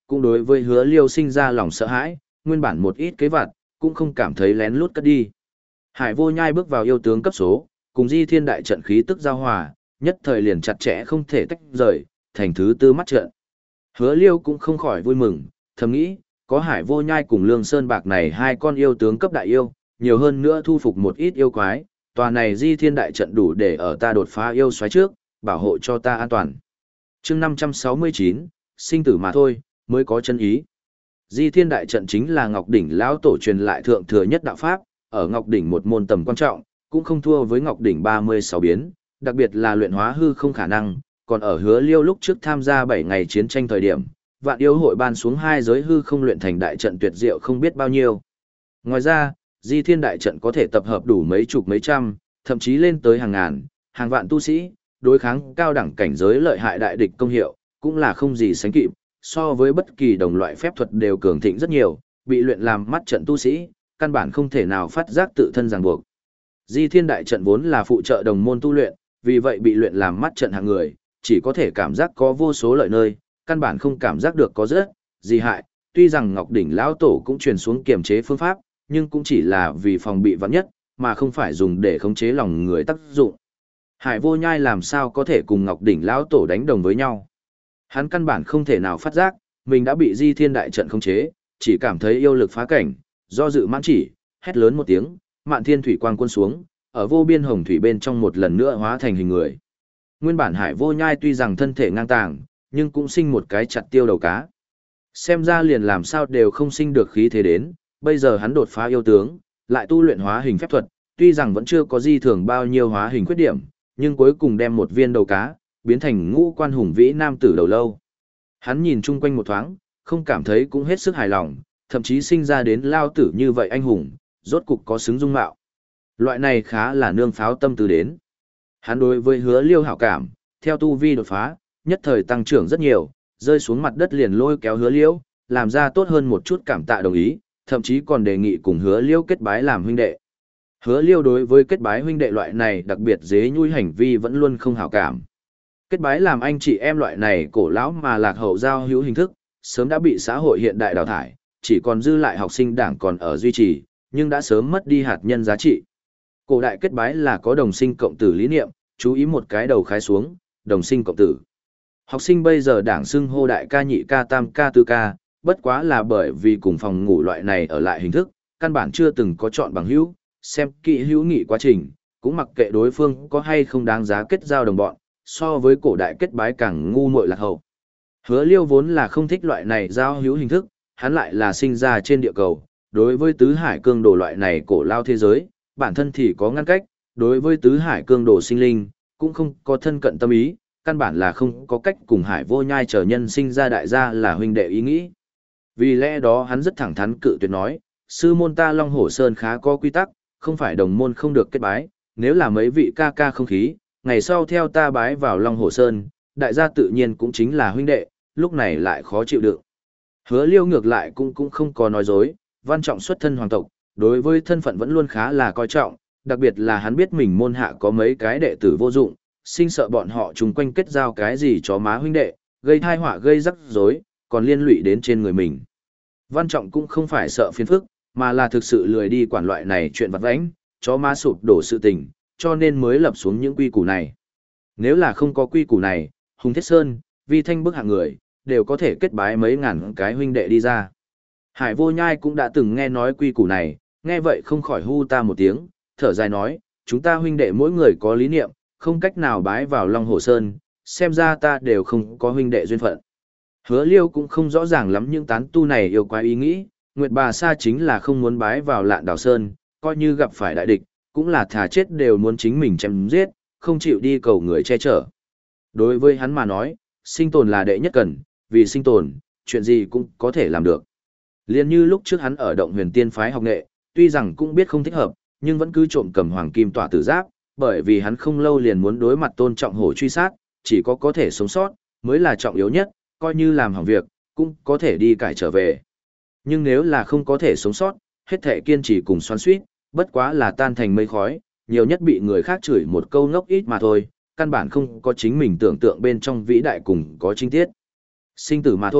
cũng đối với Hứa Liêu sinh ra lòng sợ hãi, nguyên bản một ít kế vặt, cũng không cảm thấy lén lút cất đi. Hải Vô Nhai bước vào yêu tướng cấp số, cùng Di Thiên đại trận khí tức giao hòa, nhất thời liền chặt chẽ không thể tách rời, thành thứ tư mắt trận. Hứa Liêu cũng không khỏi vui mừng, thầm nghĩ, có Hải Vô Nhai cùng Lương Sơn Bạc này hai con yêu tướng cấp đại yêu, nhiều hơn nữa thu phục một ít yêu quái, tòa này Di Thiên đại trận đủ để ở ta đột phá yêu xoáy trước, bảo hộ cho ta an toàn. Chương năm trăm sáu mươi chín, sinh tử mà thôi, mới có chân ý. Di Thiên đại trận chính là Ngọc đỉnh lão tổ truyền lại thượng thừa nhất đạo pháp, ở Ngọc đỉnh một môn tầm quan trọng, cũng không thua với Ngọc đỉnh ba mươi sáu biến, đặc biệt là luyện hóa hư không khả năng, còn ở Hứa Liêu lúc trước tham gia bảy ngày chiến tranh thời điểm, vạn yêu hội ban xuống hai giới hư không luyện thành đại trận tuyệt diệu không biết bao nhiêu. Ngoài ra, Di Thiên đại trận có thể tập hợp đủ mấy chục mấy trăm, thậm chí lên tới hàng ngàn, hàng vạn tu sĩ, đối kháng cao đẳng cảnh giới lợi hại đại địch công hiệu, cũng là không gì sánh kịp, so với bất kỳ đồng loại phép thuật đều cường thịnh rất nhiều, bị luyện làm mắt trận tu sĩ, căn bản không thể nào phát giác tự thân ràng buộc. Di Thiên đại trận vốn là phụ trợ đồng môn tu luyện, vì vậy bị luyện làm mắt trận hạng người, chỉ có thể cảm giác có vô số lợi nơi, căn bản không cảm giác được có rất gì hại. Tuy rằng Ngọc đỉnh lão tổ cũng truyền xuống kiềm chế phương pháp, nhưng cũng chỉ là vì phòng bị vạn nhất, mà không phải dùng để khống chế lòng người tác dụng. Hải Vô Nhai làm sao có thể cùng Ngọc đỉnh lão tổ đánh đồng với nhau? Hắn căn bản không thể nào phát giác, mình đã bị Di Thiên đại trận khống chế, chỉ cảm thấy yêu lực phá cảnh, do dự mãn chỉ, hét lớn một tiếng, Mạn Thiên thủy quang quân xuống, ở vô biên hồng thủy bên trong một lần nữa hóa thành hình người. Nguyên bản Hải Vô Nhai tuy rằng thân thể ngang tàng, nhưng cũng sinh một cái chặt tiêu đầu cá. Xem ra liền làm sao đều không sinh được khí thế đến, bây giờ hắn đột phá yêu tướng, lại tu luyện hóa hình phép thuật, tuy rằng vẫn chưa có di thường bao nhiêu hóa hình khuyết điểm, nhưng cuối cùng đem một viên đầu cá, biến thành ngũ quan hùng vĩ nam tử đầu lâu. Hắn nhìn chung quanh một thoáng, không cảm thấy cũng hết sức hài lòng, thậm chí sinh ra đến lao tử như vậy anh hùng, rốt cục có xứng dung mạo. Loại này khá là nương pháo tâm tư đến. Hắn đối với Hứa Liêu hảo cảm, theo tu vi đột phá, nhất thời tăng trưởng rất nhiều, rơi xuống mặt đất liền lôi kéo Hứa Liêu, làm ra tốt hơn một chút cảm tạ đồng ý, thậm chí còn đề nghị cùng Hứa Liêu kết bái làm huynh đệ. Hứa Liêu đối với kết bái huynh đệ loại này đặc biệt dế nhui hành vi vẫn luôn không hảo cảm. Kết bái làm anh chị em loại này cổ lão mà lạc hậu giao hữu hình thức, sớm đã bị xã hội hiện đại đào thải, chỉ còn dư lại học sinh đảng còn ở duy trì, nhưng đã sớm mất đi hạt nhân giá trị. Cổ đại kết bái là có đồng sinh cộng tử lý niệm, chú ý một cái đầu khái xuống, đồng sinh cộng tử. Học sinh bây giờ đảng xưng hô đại ca nhị ca tam ca tứ ca, bất quá là bởi vì cùng phòng ngủ loại này ở lại hình thức, căn bản chưa từng có chọn bằng hữu, xem kỹ hữu nghị quá trình, cũng mặc kệ đối phương có hay không đáng giá kết giao đồng bọn, so với cổ đại kết bái càng ngu muội lạc hậu. Hứa Liêu vốn là không thích loại này giao hữu hình thức, hắn lại là sinh ra trên địa cầu, đối với tứ hải cương đồ loại này cổ lao thế giới, bản thân thì có ngăn cách, đối với tứ hải cương đồ sinh linh, cũng không có thân cận tâm ý, căn bản là không có cách cùng Hải Vô Nhai trở nhân sinh ra đại gia là huynh đệ ý nghĩ. Vì lẽ đó hắn rất thẳng thắn cự tuyệt nói, sư môn ta Long Hổ Sơn khá có quy tắc, không phải đồng môn không được kết bái, nếu là mấy vị ca ca không khí, ngày sau theo ta bái vào Long Hổ Sơn, đại gia tự nhiên cũng chính là huynh đệ, lúc này lại khó chịu đựng. Hứa Liêu ngược lại cũng cũng không có nói dối, Văn Trọng xuất thân hoàng tộc, đối với thân phận vẫn luôn khá là coi trọng, đặc biệt là hắn biết mình môn hạ có mấy cái đệ tử vô dụng, sinh sợ bọn họ chung quanh kết giao cái gì chó má huynh đệ, gây thai họa gây rắc rối, còn liên lụy đến trên người mình. Văn Trọng cũng không phải sợ phiền phức, mà là thực sự lười đi quản loại này chuyện vặt vãnh, chó má sụp đổ sự tình, cho nên mới lập xuống những quy củ này. Nếu là không có quy củ này, Hùng Thiết Sơn, Vi Thanh bức hạng người, đều có thể kết bái mấy ngàn cái huynh đệ đi ra. Hải Vô Nhai cũng đã từng nghe nói quy củ này, nghe vậy không khỏi hu ta một tiếng, thở dài nói, chúng ta huynh đệ mỗi người có lý niệm, không cách nào bái vào Long Hồ Sơn, xem ra ta đều không có huynh đệ duyên phận. Hứa Liêu cũng không rõ ràng lắm những tán tu này yêu quái ý nghĩ, Nguyệt Bà Sa chính là không muốn bái vào Lạn Đảo Sơn, coi như gặp phải đại địch, cũng là thà chết đều muốn chính mình chém giết, không chịu đi cầu người che chở. Đối với hắn mà nói, sinh tồn là đệ nhất cần, vì sinh tồn, chuyện gì cũng có thể làm được. Liên như lúc trước hắn ở động huyền tiên phái học nghệ, tuy rằng cũng biết không thích hợp, nhưng vẫn cứ trộm cầm hoàng kim tỏa tử giáp, bởi vì hắn không lâu liền muốn đối mặt tôn trọng hổ truy sát, chỉ có có thể sống sót, mới là trọng yếu nhất, coi như làm hỏng việc, cũng có thể đi cải trở về. Nhưng nếu là không có thể sống sót, hết thể kiên trì cùng xoắn suýt, bất quá là tan thành mây khói, nhiều nhất bị người khác chửi một câu ngốc ít mà thôi, căn bản không có chính mình tưởng tượng bên trong vĩ đại cùng có chính tiết. Sinh tử mà thôi,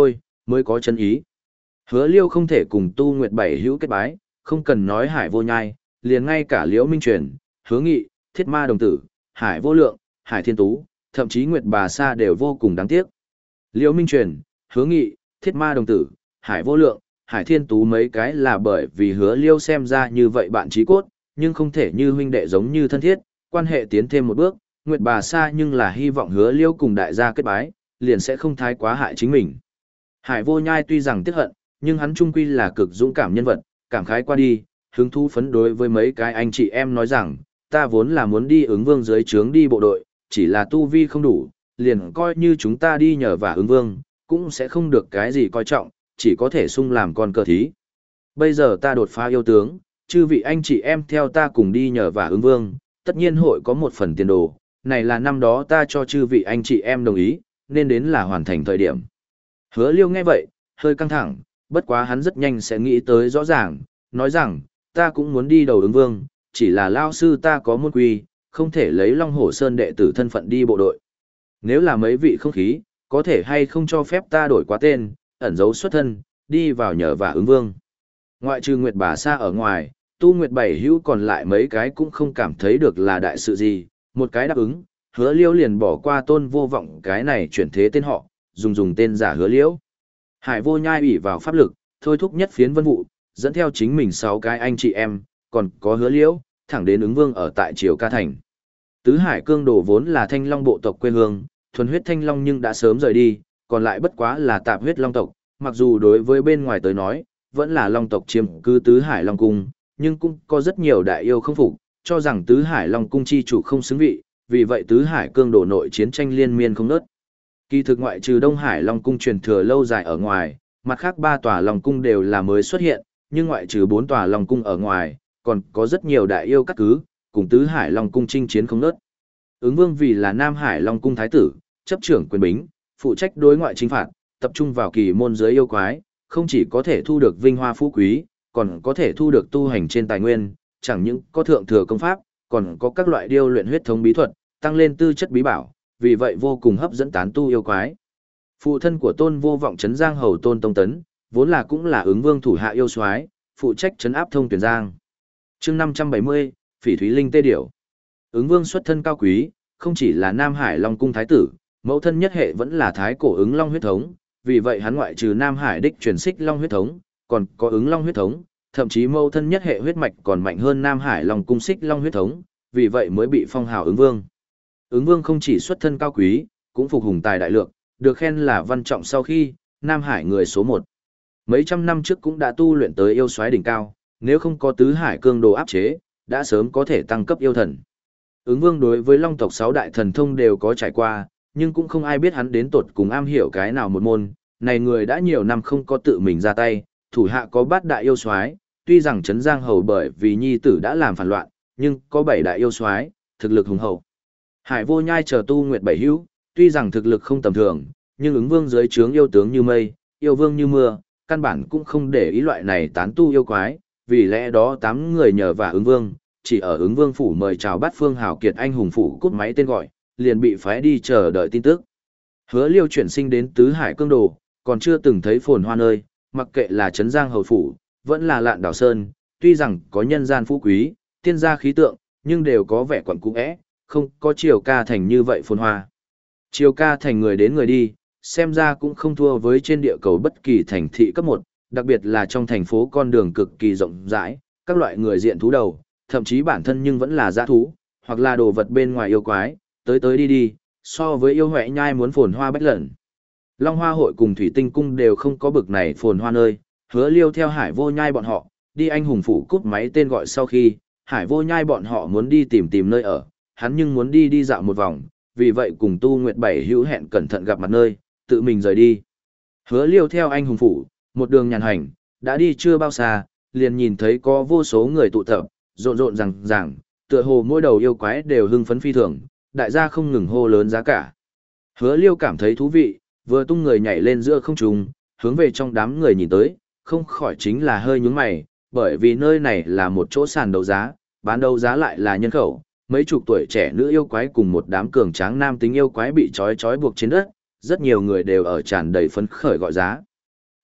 mới có chân ý. Hứa Liêu không thể cùng Tu Nguyệt Bảy hữu kết bái, không cần nói Hải Vô Nhai, liền ngay cả Liễu Minh Truyền, Hứa Nghị, Thiết Ma Đồng Tử, Hải Vô Lượng, Hải Thiên Tú, thậm chí Nguyệt Bà Sa đều vô cùng đáng tiếc. Liễu Minh Truyền, Hứa Nghị, Thiết Ma Đồng Tử, Hải Vô Lượng, Hải Thiên Tú mấy cái là bởi vì Hứa Liêu xem ra như vậy bạn chí cốt, nhưng không thể như huynh đệ giống như thân thiết, quan hệ tiến thêm một bước, Nguyệt Bà Sa nhưng là hy vọng Hứa Liêu cùng đại gia kết bái, liền sẽ không thái quá hại chính mình. Hải Vô Nhai tuy rằng tiếc hận, nhưng hắn trung quy là cực dũng cảm nhân vật, cảm khái qua đi, hứng thú phấn đối với mấy cái anh chị em nói rằng, ta vốn là muốn đi ứng vương dưới trướng đi bộ đội, chỉ là tu vi không đủ, liền coi như chúng ta đi nhờ vả ứng vương, cũng sẽ không được cái gì coi trọng, chỉ có thể sung làm con cờ thí. Bây giờ ta đột phá yêu tướng, chư vị anh chị em theo ta cùng đi nhờ vả ứng vương, tất nhiên hội có một phần tiền đồ, này là năm đó ta cho chư vị anh chị em đồng ý, nên đến là hoàn thành thời điểm. Hứa Liêu nghe vậy, hơi căng thẳng, bất quá hắn rất nhanh sẽ nghĩ tới rõ ràng, nói rằng, ta cũng muốn đi đầu ứng vương, chỉ là lao sư ta có môn quy, không thể lấy Long Hổ Sơn đệ tử thân phận đi bộ đội. Nếu là mấy vị không khí, có thể hay không cho phép ta đổi quá tên, ẩn dấu xuất thân, đi vào nhờ vả ứng vương. Ngoại trừ Nguyệt Bà Sa ở ngoài, Tu Nguyệt Bảy hữu còn lại mấy cái cũng không cảm thấy được là đại sự gì, một cái đáp ứng, Hứa Liêu liền bỏ qua Tôn Vô Vọng cái này chuyển thế tên họ, dùng dùng tên giả Hứa Liễu. Hải Vô Nhai ủy vào pháp lực, thôi thúc nhất phiến vân vụ, dẫn theo chính mình sáu cái anh chị em, còn có Hứa Liễu, thẳng đến ứng vương ở tại Triều Ca Thành. Tứ Hải Cương Đồ vốn là Thanh Long bộ tộc quê hương, thuần huyết Thanh Long nhưng đã sớm rời đi, còn lại bất quá là tạp huyết Long tộc, mặc dù đối với bên ngoài tới nói, vẫn là Long tộc chiếm cứ Tứ Hải Long Cung, nhưng cũng có rất nhiều đại yêu không phục, cho rằng Tứ Hải Long Cung chi chủ không xứng vị, vì vậy Tứ Hải Cương Đồ nội chiến tranh liên miên không ngớt. Kỳ thực ngoại trừ Đông Hải Long Cung truyền thừa lâu dài ở ngoài, mặt khác ba tòa Long Cung đều là mới xuất hiện, nhưng ngoại trừ bốn tòa Long Cung ở ngoài, còn có rất nhiều đại yêu cắt cứ, cùng Tứ Hải Long Cung chinh chiến không ngớt. Ứng Vương vì là Nam Hải Long Cung thái tử, chấp trưởng quyền bính, phụ trách đối ngoại chính phạt, tập trung vào kỳ môn giới yêu quái, không chỉ có thể thu được vinh hoa phú quý, còn có thể thu được tu hành trên tài nguyên, chẳng những có thượng thừa công pháp, còn có các loại điêu luyện huyết thống bí thuật, tăng lên tư chất bí bảo, vì vậy vô cùng hấp dẫn tán tu yêu quái. Phụ thân của Tôn Vô Vọng trấn Giang hầu Tôn Tông Tấn, vốn là cũng là Ứng Vương thủ hạ yêu soái, phụ trách trấn áp thông tuyển giang. Chương năm trăm bảy mươi, Phỉ Thúy Linh Tê Điểu. Ứng Vương xuất thân cao quý, không chỉ là Nam Hải Long cung thái tử, mẫu thân nhất hệ vẫn là thái cổ Ứng Long huyết thống, vì vậy hắn ngoại trừ Nam Hải đích truyền xích Long huyết thống, còn có Ứng Long huyết thống, thậm chí mẫu thân nhất hệ huyết mạch còn mạnh hơn Nam Hải Long cung xích Long huyết thống, vì vậy mới bị phong hào Ứng Vương. Ứng Vương không chỉ xuất thân cao quý, cũng phục hùng tài đại lượng, được khen là văn trọng sau khi Nam Hải người số một. Mấy trăm năm trước cũng đã tu luyện tới yêu soái đỉnh cao, nếu không có Tứ Hải Cương Đồ áp chế, đã sớm có thể tăng cấp yêu thần. Ứng Vương đối với Long tộc sáu đại thần thông đều có trải qua, nhưng cũng không ai biết hắn đến tột cùng am hiểu cái nào một môn, này người đã nhiều năm không có tự mình ra tay, thủ hạ có bát đại yêu soái, tuy rằng trấn Giang hầu bởi vì nhi tử đã làm phản loạn, nhưng có bảy đại yêu soái, thực lực hùng hậu. Hải Vô Nhai chờ Tu Nguyệt Bảy hữu, tuy rằng thực lực không tầm thường, nhưng Ứng Vương dưới trướng yêu tướng như mây, yêu vương như mưa, căn bản cũng không để ý loại này tán tu yêu quái, vì lẽ đó tám người nhờ vả Ứng Vương, chỉ ở Ứng Vương phủ mời chào Bát Phương hào kiệt anh hùng phủ cút máy tên gọi, liền bị phái đi chờ đợi tin tức. Hứa Liêu chuyển sinh đến Tứ Hải Cương Đồ, còn chưa từng thấy phồn hoa nơi, mặc kệ là trấn Giang hầu phủ, vẫn là Lạn Đảo Sơn, tuy rằng có nhân gian phú quý, tiên gia khí tượng, nhưng đều có vẻ quẩn cung ẽ, không có Triều Ca Thành như vậy phồn hoa. Triều Ca Thành người đến người đi, xem ra cũng không thua với trên địa cầu bất kỳ thành thị cấp một, đặc biệt là trong thành phố con đường cực kỳ rộng rãi, các loại người diện thú đầu, thậm chí bản thân nhưng vẫn là dã thú, hoặc là đồ vật bên ngoài yêu quái, tới tới đi đi, so với yêu Huệ Nhai muốn phồn hoa bách lần. Long Hoa hội cùng Thủy Tinh cung đều không có bực này phồn hoa nơi, Hứa Liêu theo Hải Vô Nhai bọn họ, đi anh hùng phủ cúp máy tên gọi sau khi, Hải Vô Nhai bọn họ muốn đi tìm tìm nơi ở, hắn nhưng muốn đi đi dạo một vòng, vì vậy cùng Tu Nguyệt Bảy hữu hẹn cẩn thận gặp mặt nơi, tự mình rời đi. Hứa Liêu theo anh hùng phủ, một đường nhàn hành, đã đi chưa bao xa, liền nhìn thấy có vô số người tụ tập, rộn rộn rằng rằng, tựa hồ mỗi đầu yêu quái đều hưng phấn phi thường, đại gia không ngừng hô lớn giá cả. Hứa Liêu cảm thấy thú vị, vừa tung người nhảy lên giữa không trung, hướng về trong đám người nhìn tới, không khỏi chính là hơi nhướng mày, bởi vì nơi này là một chỗ sàn đấu giá, bán đấu giá lại là nhân khẩu, mấy chục tuổi trẻ nữ yêu quái cùng một đám cường tráng nam tính yêu quái bị trói trói buộc trên đất, rất nhiều người đều ở tràn đầy phấn khởi gọi giá.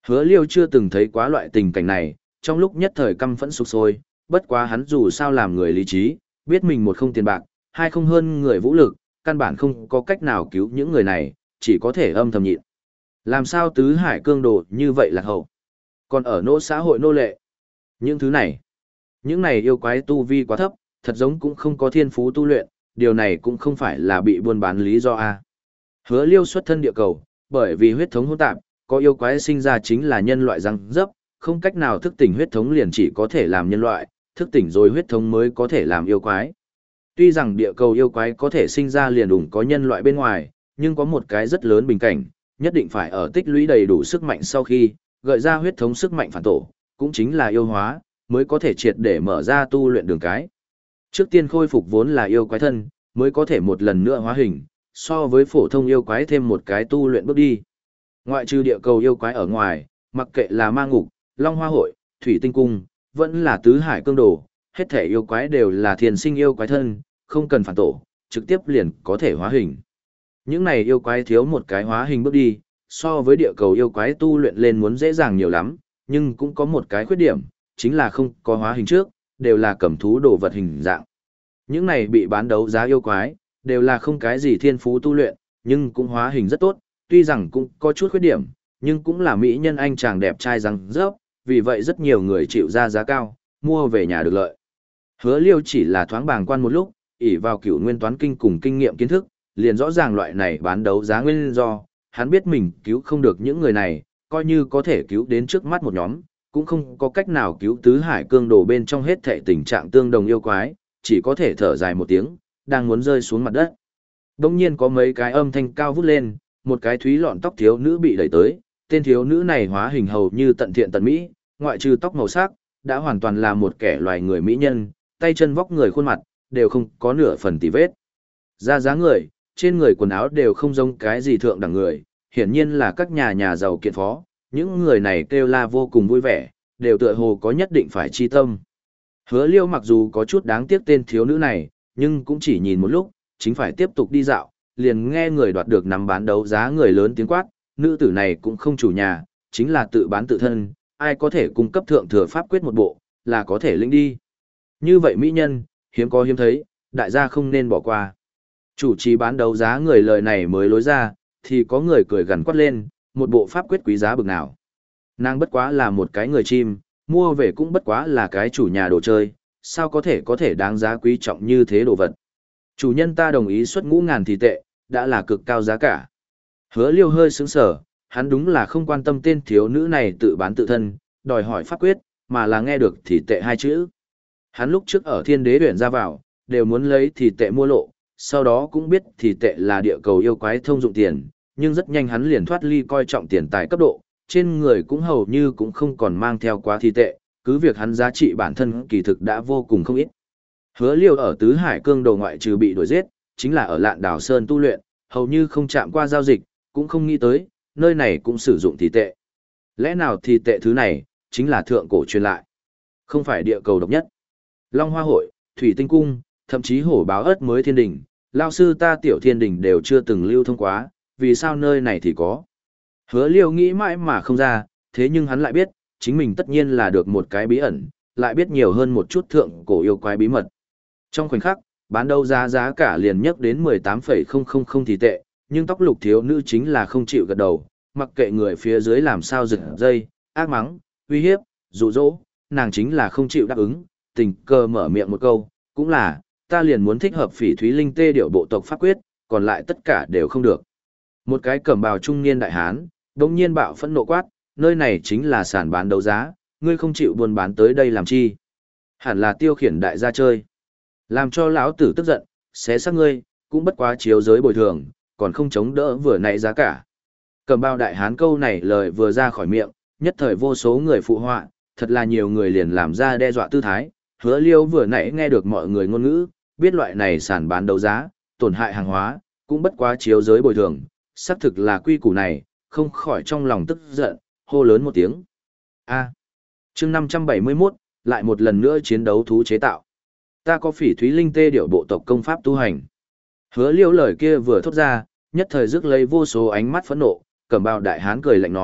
Hứa Liêu chưa từng thấy quá loại tình cảnh này, trong lúc nhất thời căm phẫn sục sôi, bất quá hắn dù sao làm người lý trí, biết mình một không tiền bạc, hai không hơn người vũ lực, căn bản không có cách nào cứu những người này, chỉ có thể âm thầm nhịn. Làm sao tứ hải cương đồ như vậy là hậu? Còn ở nỗ xã hội nô lệ. Những thứ này, những này yêu quái tu vi quá thấp, thật giống cũng không có thiên phú tu luyện, điều này cũng không phải là bị buôn bán lý do a. Hứa Liêu xuất thân địa cầu, bởi vì huyết thống hỗn tạp, có yêu quái sinh ra chính là nhân loại răng dấp, không cách nào thức tỉnh huyết thống liền chỉ có thể làm nhân loại, thức tỉnh rồi huyết thống mới có thể làm yêu quái. Tuy rằng địa cầu yêu quái có thể sinh ra liền đủng có nhân loại bên ngoài, nhưng có một cái rất lớn bình cảnh, nhất định phải ở tích lũy đầy đủ sức mạnh sau khi, gợi ra huyết thống sức mạnh phản tổ, cũng chính là yêu hóa, mới có thể triệt để mở ra tu luyện đường cái. Trước tiên khôi phục vốn là yêu quái thân, mới có thể một lần nữa hóa hình, so với phổ thông yêu quái thêm một cái tu luyện bước đi. Ngoại trừ địa cầu yêu quái ở ngoài, mặc kệ là ma ngục, long hoa hội, thủy tinh cung, vẫn là tứ hải cương đồ, hết thể yêu quái đều là thiền sinh yêu quái thân, không cần phản tổ, trực tiếp liền có thể hóa hình. Những này yêu quái thiếu một cái hóa hình bước đi, so với địa cầu yêu quái tu luyện lên muốn dễ dàng nhiều lắm, nhưng cũng có một cái khuyết điểm, chính là không có hóa hình trước, đều là cầm thú đồ vật hình dạng. Những này bị bán đấu giá yêu quái, đều là không cái gì thiên phú tu luyện, nhưng cũng hóa hình rất tốt, tuy rằng cũng có chút khuyết điểm, nhưng cũng là mỹ nhân anh chàng đẹp trai răng rớp, vì vậy rất nhiều người chịu ra giá cao, mua về nhà được lợi. Hứa Liêu chỉ là thoáng bàng quan một lúc, ỷ vào cửu nguyên toán kinh cùng kinh nghiệm kiến thức, liền rõ ràng loại này bán đấu giá nguyên do, hắn biết mình cứu không được những người này, coi như có thể cứu đến trước mắt một nhóm, cũng không có cách nào cứu tứ hải cương đồ bên trong hết thảy tình trạng tương đồng yêu quái, chỉ có thể thở dài một tiếng, đang muốn rơi xuống mặt đất. Đông nhiên có mấy cái âm thanh cao vút lên, một cái thúy lọn tóc thiếu nữ bị đẩy tới, tên thiếu nữ này hóa hình hầu như tận thiện tận mỹ, ngoại trừ tóc màu sắc, đã hoàn toàn là một kẻ loài người mỹ nhân, tay chân vóc người khuôn mặt, đều không có nửa phần tì vết. Da dáng người, trên người quần áo đều không giống cái gì thượng đẳng người, hiển nhiên là các nhà nhà giàu kiện phó, những người này kêu la vô cùng vui vẻ, đều tựa hồ có nhất định phải chi tâm. Hứa Liêu mặc dù có chút đáng tiếc tên thiếu nữ này, nhưng cũng chỉ nhìn một lúc, chính phải tiếp tục đi dạo, liền nghe người đoạt được nắm bán đấu giá người lớn tiếng quát, nữ tử này cũng không chủ nhà, chính là tự bán tự thân, ai có thể cung cấp thượng thừa pháp quyết một bộ, là có thể lĩnh đi. Như vậy mỹ nhân, hiếm có hiếm thấy, đại gia không nên bỏ qua. Chủ trì bán đấu giá người lời này mới lối ra, thì có người cười gần quát lên, một bộ pháp quyết quý giá bực nào. Nàng bất quá là một cái người chim, mua về cũng bất quá là cái chủ nhà đồ chơi, sao có thể có thể đáng giá quý trọng như thế đồ vật. Chủ nhân ta đồng ý xuất ngũ ngàn thì tệ, đã là cực cao giá cả. Hứa Liêu hơi sững sờ, hắn đúng là không quan tâm tên thiếu nữ này tự bán tự thân, đòi hỏi pháp quyết, mà là nghe được thì tệ hai chữ. Hắn lúc trước ở thiên đế huyện ra vào, đều muốn lấy thì tệ mua lộ, sau đó cũng biết thì tệ là địa cầu yêu quái thông dụng tiền, nhưng rất nhanh hắn liền thoát ly coi trọng tiền tài cấp độ, trên người cũng hầu như cũng không còn mang theo quá thì tệ, cứ việc hắn giá trị bản thân kỳ thực đã vô cùng không ít. Hứa Liêu ở tứ hải cương đồ ngoại trừ bị đuổi giết, chính là ở Lạn Đảo Sơn tu luyện, hầu như không chạm qua giao dịch, cũng không nghĩ tới, nơi này cũng sử dụng thì tệ. Lẽ nào thì tệ thứ này, chính là thượng cổ truyền lại, không phải địa cầu độc nhất. Long Hoa Hội, Thủy Tinh Cung, thậm chí hổ báo ớt mới thiên đình, lao sư ta tiểu thiên đình đều chưa từng lưu thông quá, vì sao nơi này thì có. Hứa Liêu nghĩ mãi mà không ra, thế nhưng hắn lại biết, chính mình tất nhiên là được một cái bí ẩn, lại biết nhiều hơn một chút thượng cổ yêu quái bí mật. Trong khoảnh khắc, bán đấu giá giá cả liền nhấc đến mười tám phẩy không không không thì tệ, nhưng tóc lục thiếu nữ chính là không chịu gật đầu, mặc kệ người phía dưới làm sao giật dây, ác mắng, uy hiếp, dụ dỗ, nàng chính là không chịu đáp ứng, tình cờ mở miệng một câu, cũng là, ta liền muốn thích hợp Phỉ Thúy Linh Tê điệu bộ tộc pháp quyết, còn lại tất cả đều không được. Một cái cẩm bào trung niên đại hán, đống nhiên bạo phẫn nộ quát, nơi này chính là sàn bán đấu giá, ngươi không chịu buôn bán tới đây làm chi? Hẳn là tiêu khiển đại gia chơi. Làm cho lão tử tức giận, xé xác ngươi, cũng bất quá chiếu giới bồi thường, còn không chống đỡ vừa nãy giá cả. Cẩm bào đại hán câu này lời vừa ra khỏi miệng, nhất thời vô số người phụ họa, thật là nhiều người liền làm ra đe dọa tư thái. Hứa Liêu vừa nãy nghe được mọi người ngôn ngữ, biết loại này sàn bán đấu giá, tổn hại hàng hóa, cũng bất quá chiếu giới bồi thường, xác thực là quy củ này, không khỏi trong lòng tức giận, hô lớn một tiếng. A. Chương năm trăm bảy mươi mốt, lại một lần nữa chiến đấu thú chế tạo. Ta có Phỉ Thúy Linh Tê điệu bộ tộc công pháp tu hành. Hứa Liêu lời kia vừa thốt ra, nhất thời rước lấy vô số ánh mắt phẫn nộ, Cẩm Bào đại hán cười lạnh nói,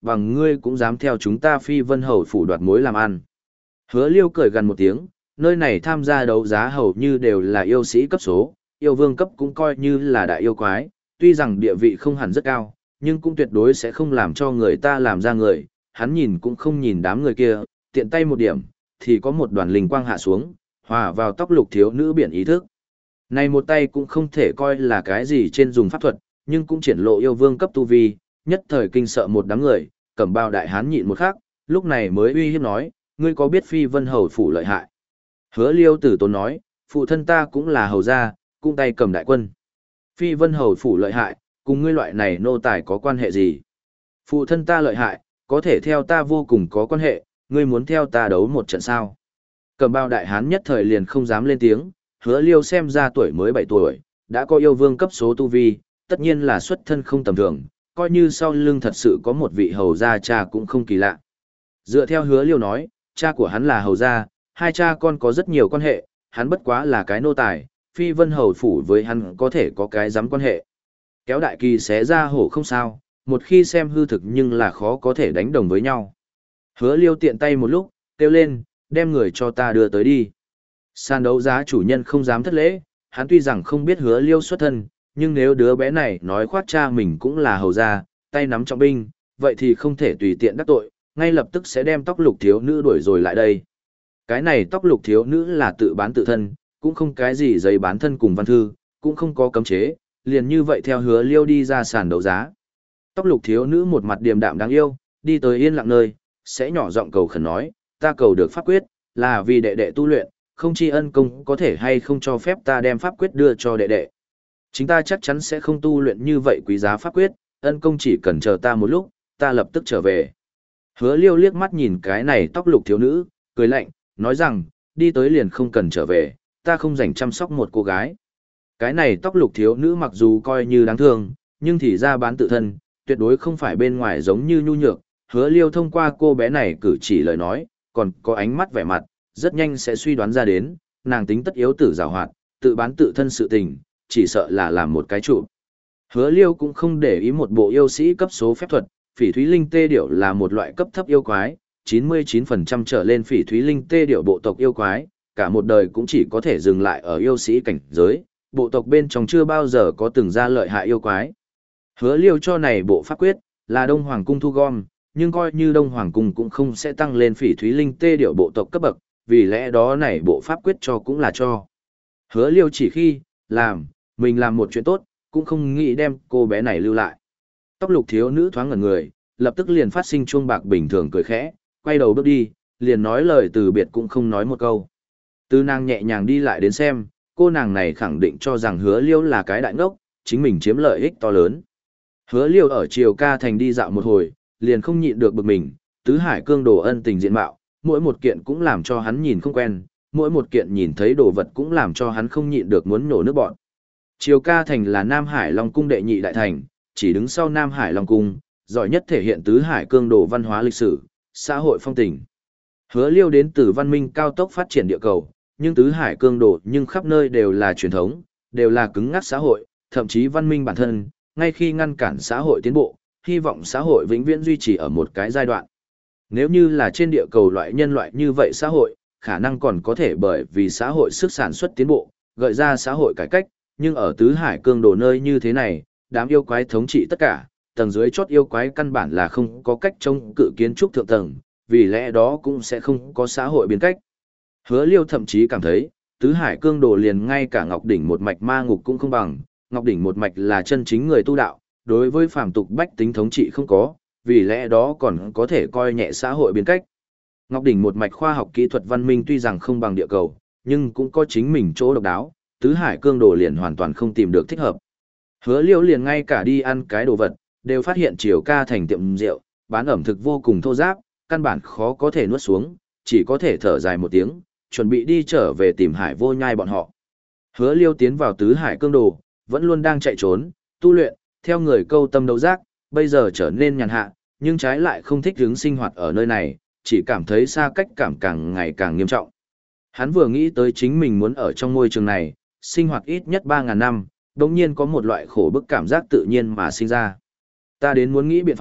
bằng ngươi cũng dám theo chúng ta Phi Vân Hầu phủ đoạt mối làm ăn. Hứa Liêu cười gần một tiếng, nơi này tham gia đấu giá hầu như đều là yêu sĩ cấp số, yêu vương cấp cũng coi như là đại yêu quái, tuy rằng địa vị không hẳn rất cao, nhưng cũng tuyệt đối sẽ không làm cho người ta làm ra người, hắn nhìn cũng không nhìn đám người kia, tiện tay một điểm, thì có một đoàn linh quang hạ xuống, hòa vào tóc lục thiếu nữ biển ý thức. Này một tay cũng không thể coi là cái gì trên dùng pháp thuật, nhưng cũng triển lộ yêu vương cấp tu vi, nhất thời kinh sợ một đám người, cẩm bào đại hán nhịn một khắc, lúc này mới uy hiếp nói, ngươi có biết Phi Vân Hầu phủ lợi hại? Hứa Liêu tử tốn nói, phụ thân ta cũng là hầu gia, cũng tay cầm đại quân. Phi Vân Hầu phủ lợi hại, cùng ngươi loại này nô tài có quan hệ gì? Phụ thân ta lợi hại, có thể theo ta vô cùng có quan hệ, ngươi muốn theo ta đấu một trận sao? Cẩm bào đại hán nhất thời liền không dám lên tiếng, Hứa Liêu xem ra tuổi mới bảy tuổi, đã có yêu vương cấp số tu vi, tất nhiên là xuất thân không tầm thường, coi như sau lưng thật sự có một vị hầu gia cha cũng không kỳ lạ. Dựa theo Hứa Liêu nói, cha của hắn là hầu gia, hai cha con có rất nhiều quan hệ, hắn bất quá là cái nô tài, Phi Vân Hầu phủ với hắn có thể có cái dám quan hệ. Kéo đại kỳ xé ra hổ không sao, một khi xem hư thực nhưng là khó có thể đánh đồng với nhau. Hứa Liêu tiện tay một lúc, kêu lên, đem người cho ta đưa tới đi. Sàn đấu giá chủ nhân không dám thất lễ, hắn tuy rằng không biết Hứa Liêu xuất thân, nhưng nếu đứa bé này nói khoác cha mình cũng là hầu gia, tay nắm trọng binh, vậy thì không thể tùy tiện đắc tội, ngay lập tức sẽ đem tóc lục thiếu nữ đuổi rồi lại đây. Cái này tóc lục thiếu nữ là tự bán tự thân, cũng không cái gì giấy bán thân cùng văn thư, cũng không có cấm chế, liền như vậy theo Hứa Liêu đi ra sàn đấu giá. Tóc lục thiếu nữ một mặt điềm đạm đáng yêu, đi tới yên lặng nơi, sẽ nhỏ giọng cầu khẩn nói, ta cầu được pháp quyết, là vì đệ đệ tu luyện, không tri ân công có thể hay không cho phép ta đem pháp quyết đưa cho đệ đệ. Chính ta chắc chắn sẽ không tu luyện như vậy quý giá pháp quyết, ân công chỉ cần chờ ta một lúc, ta lập tức trở về. Hứa Liêu liếc mắt nhìn cái này tóc lục thiếu nữ, cười lạnh, nói rằng, đi tới liền không cần trở về, ta không dành chăm sóc một cô gái. Cái này tóc lục thiếu nữ mặc dù coi như đáng thương, nhưng thì ra bán tự thân, tuyệt đối không phải bên ngoài giống như nhu nhược. Hứa Liêu thông qua cô bé này cử chỉ lời nói, còn có ánh mắt vẻ mặt, rất nhanh sẽ suy đoán ra đến, nàng tính tất yếu tử giàu hoạt, tự bán tự thân sự tình, chỉ sợ là làm một cái trụ. Hứa Liêu cũng không để ý một bộ yêu sĩ cấp số phép thuật, phỉ thúy linh tê điểu là một loại cấp thấp yêu quái, chín mươi chín phần trăm trở lên phỉ thúy linh tê điểu bộ tộc yêu quái, cả một đời cũng chỉ có thể dừng lại ở yêu sĩ cảnh giới, bộ tộc bên trong chưa bao giờ có từng ra lợi hại yêu quái. Hứa Liêu cho này bộ pháp quyết, là Đông Hoàng cung thu gom, nhưng coi như Đông Hoàng cung cũng không sẽ tăng lên phỉ thúy linh tê điểu bộ tộc cấp bậc, vì lẽ đó này bộ pháp quyết cho cũng là cho. Hứa Liêu chỉ khi, làm, mình làm một chuyện tốt, cũng không nghĩ đem cô bé này lưu lại. Tóc lục thiếu nữ thoáng ngẩn người, lập tức liền phát sinh chuông bạc bình thường cười khẽ, quay đầu bước đi, liền nói lời từ biệt cũng không nói một câu. Từ nàng nhẹ nhàng đi lại đến xem, cô nàng này khẳng định cho rằng Hứa Liêu là cái đại ngốc, chính mình chiếm lợi ích to lớn. Hứa Liêu ở Triều Ca thành đi dạo một hồi, liền không nhịn được bực mình, tứ hải cương đồ ân tình diện mạo, mỗi một kiện cũng làm cho hắn nhìn không quen, mỗi một kiện nhìn thấy đồ vật cũng làm cho hắn không nhịn được muốn nổ nước bọn. Triều Ca thành là Nam Hải Long cung đệ nhị đại thành, chỉ đứng sau Nam Hải Long cung, giỏi nhất thể hiện tứ hải cương đồ văn hóa lịch sử, xã hội phong tình. Hứa Liêu đến từ văn minh cao tốc phát triển địa cầu, nhưng tứ hải cương đồ nhưng khắp nơi đều là truyền thống, đều là cứng ngắc xã hội, thậm chí văn minh bản thân, ngay khi ngăn cản xã hội tiến bộ, hy vọng xã hội vĩnh viễn duy trì ở một cái giai đoạn. Nếu như là trên địa cầu loại nhân loại như vậy xã hội, khả năng còn có thể bởi vì xã hội sức sản xuất tiến bộ, gợi ra xã hội cải cách, nhưng ở tứ hải cương đồ nơi như thế này, đám yêu quái thống trị tất cả, tầng dưới chót yêu quái căn bản là không có cách chống cự kiến trúc thượng tầng, vì lẽ đó cũng sẽ không có xã hội biến cách. Hứa Liêu thậm chí cảm thấy, tứ hải cương đồ liền ngay cả Ngọc Đỉnh một mạch ma ngục cũng không bằng, Ngọc Đỉnh một mạch là chân chính người tu đạo, đối với phàm tục bách tính thống trị không có, vì lẽ đó còn có thể coi nhẹ xã hội biến cách. Ngọc Đỉnh một mạch khoa học kỹ thuật văn minh tuy rằng không bằng địa cầu, nhưng cũng có chính mình chỗ độc đáo, tứ hải cương đồ liền hoàn toàn không tìm được thích hợp. Hứa Liêu liền ngay cả đi ăn cái đồ vật, đều phát hiện Triều Ca thành tiệm rượu, bán ẩm thực vô cùng thô giáp, căn bản khó có thể nuốt xuống, chỉ có thể thở dài một tiếng, chuẩn bị đi trở về tìm Hải Vô Nhai bọn họ. Hứa Liêu tiến vào tứ hải cương đồ, vẫn luôn đang chạy trốn, tu luyện, theo người câu tâm đấu giác, bây giờ trở nên nhàn hạ, nhưng trái lại không thích hứng sinh hoạt ở nơi này, chỉ cảm thấy xa cách cảm càng ngày càng nghiêm trọng. Hắn vừa nghĩ tới chính mình muốn ở trong môi trường này, sinh hoạt ít nhất ba ngàn năm, đồng nhiên có một loại khổ bức cảm giác tự nhiên mà sinh ra. Ta đến muốn nghĩ biện pháp,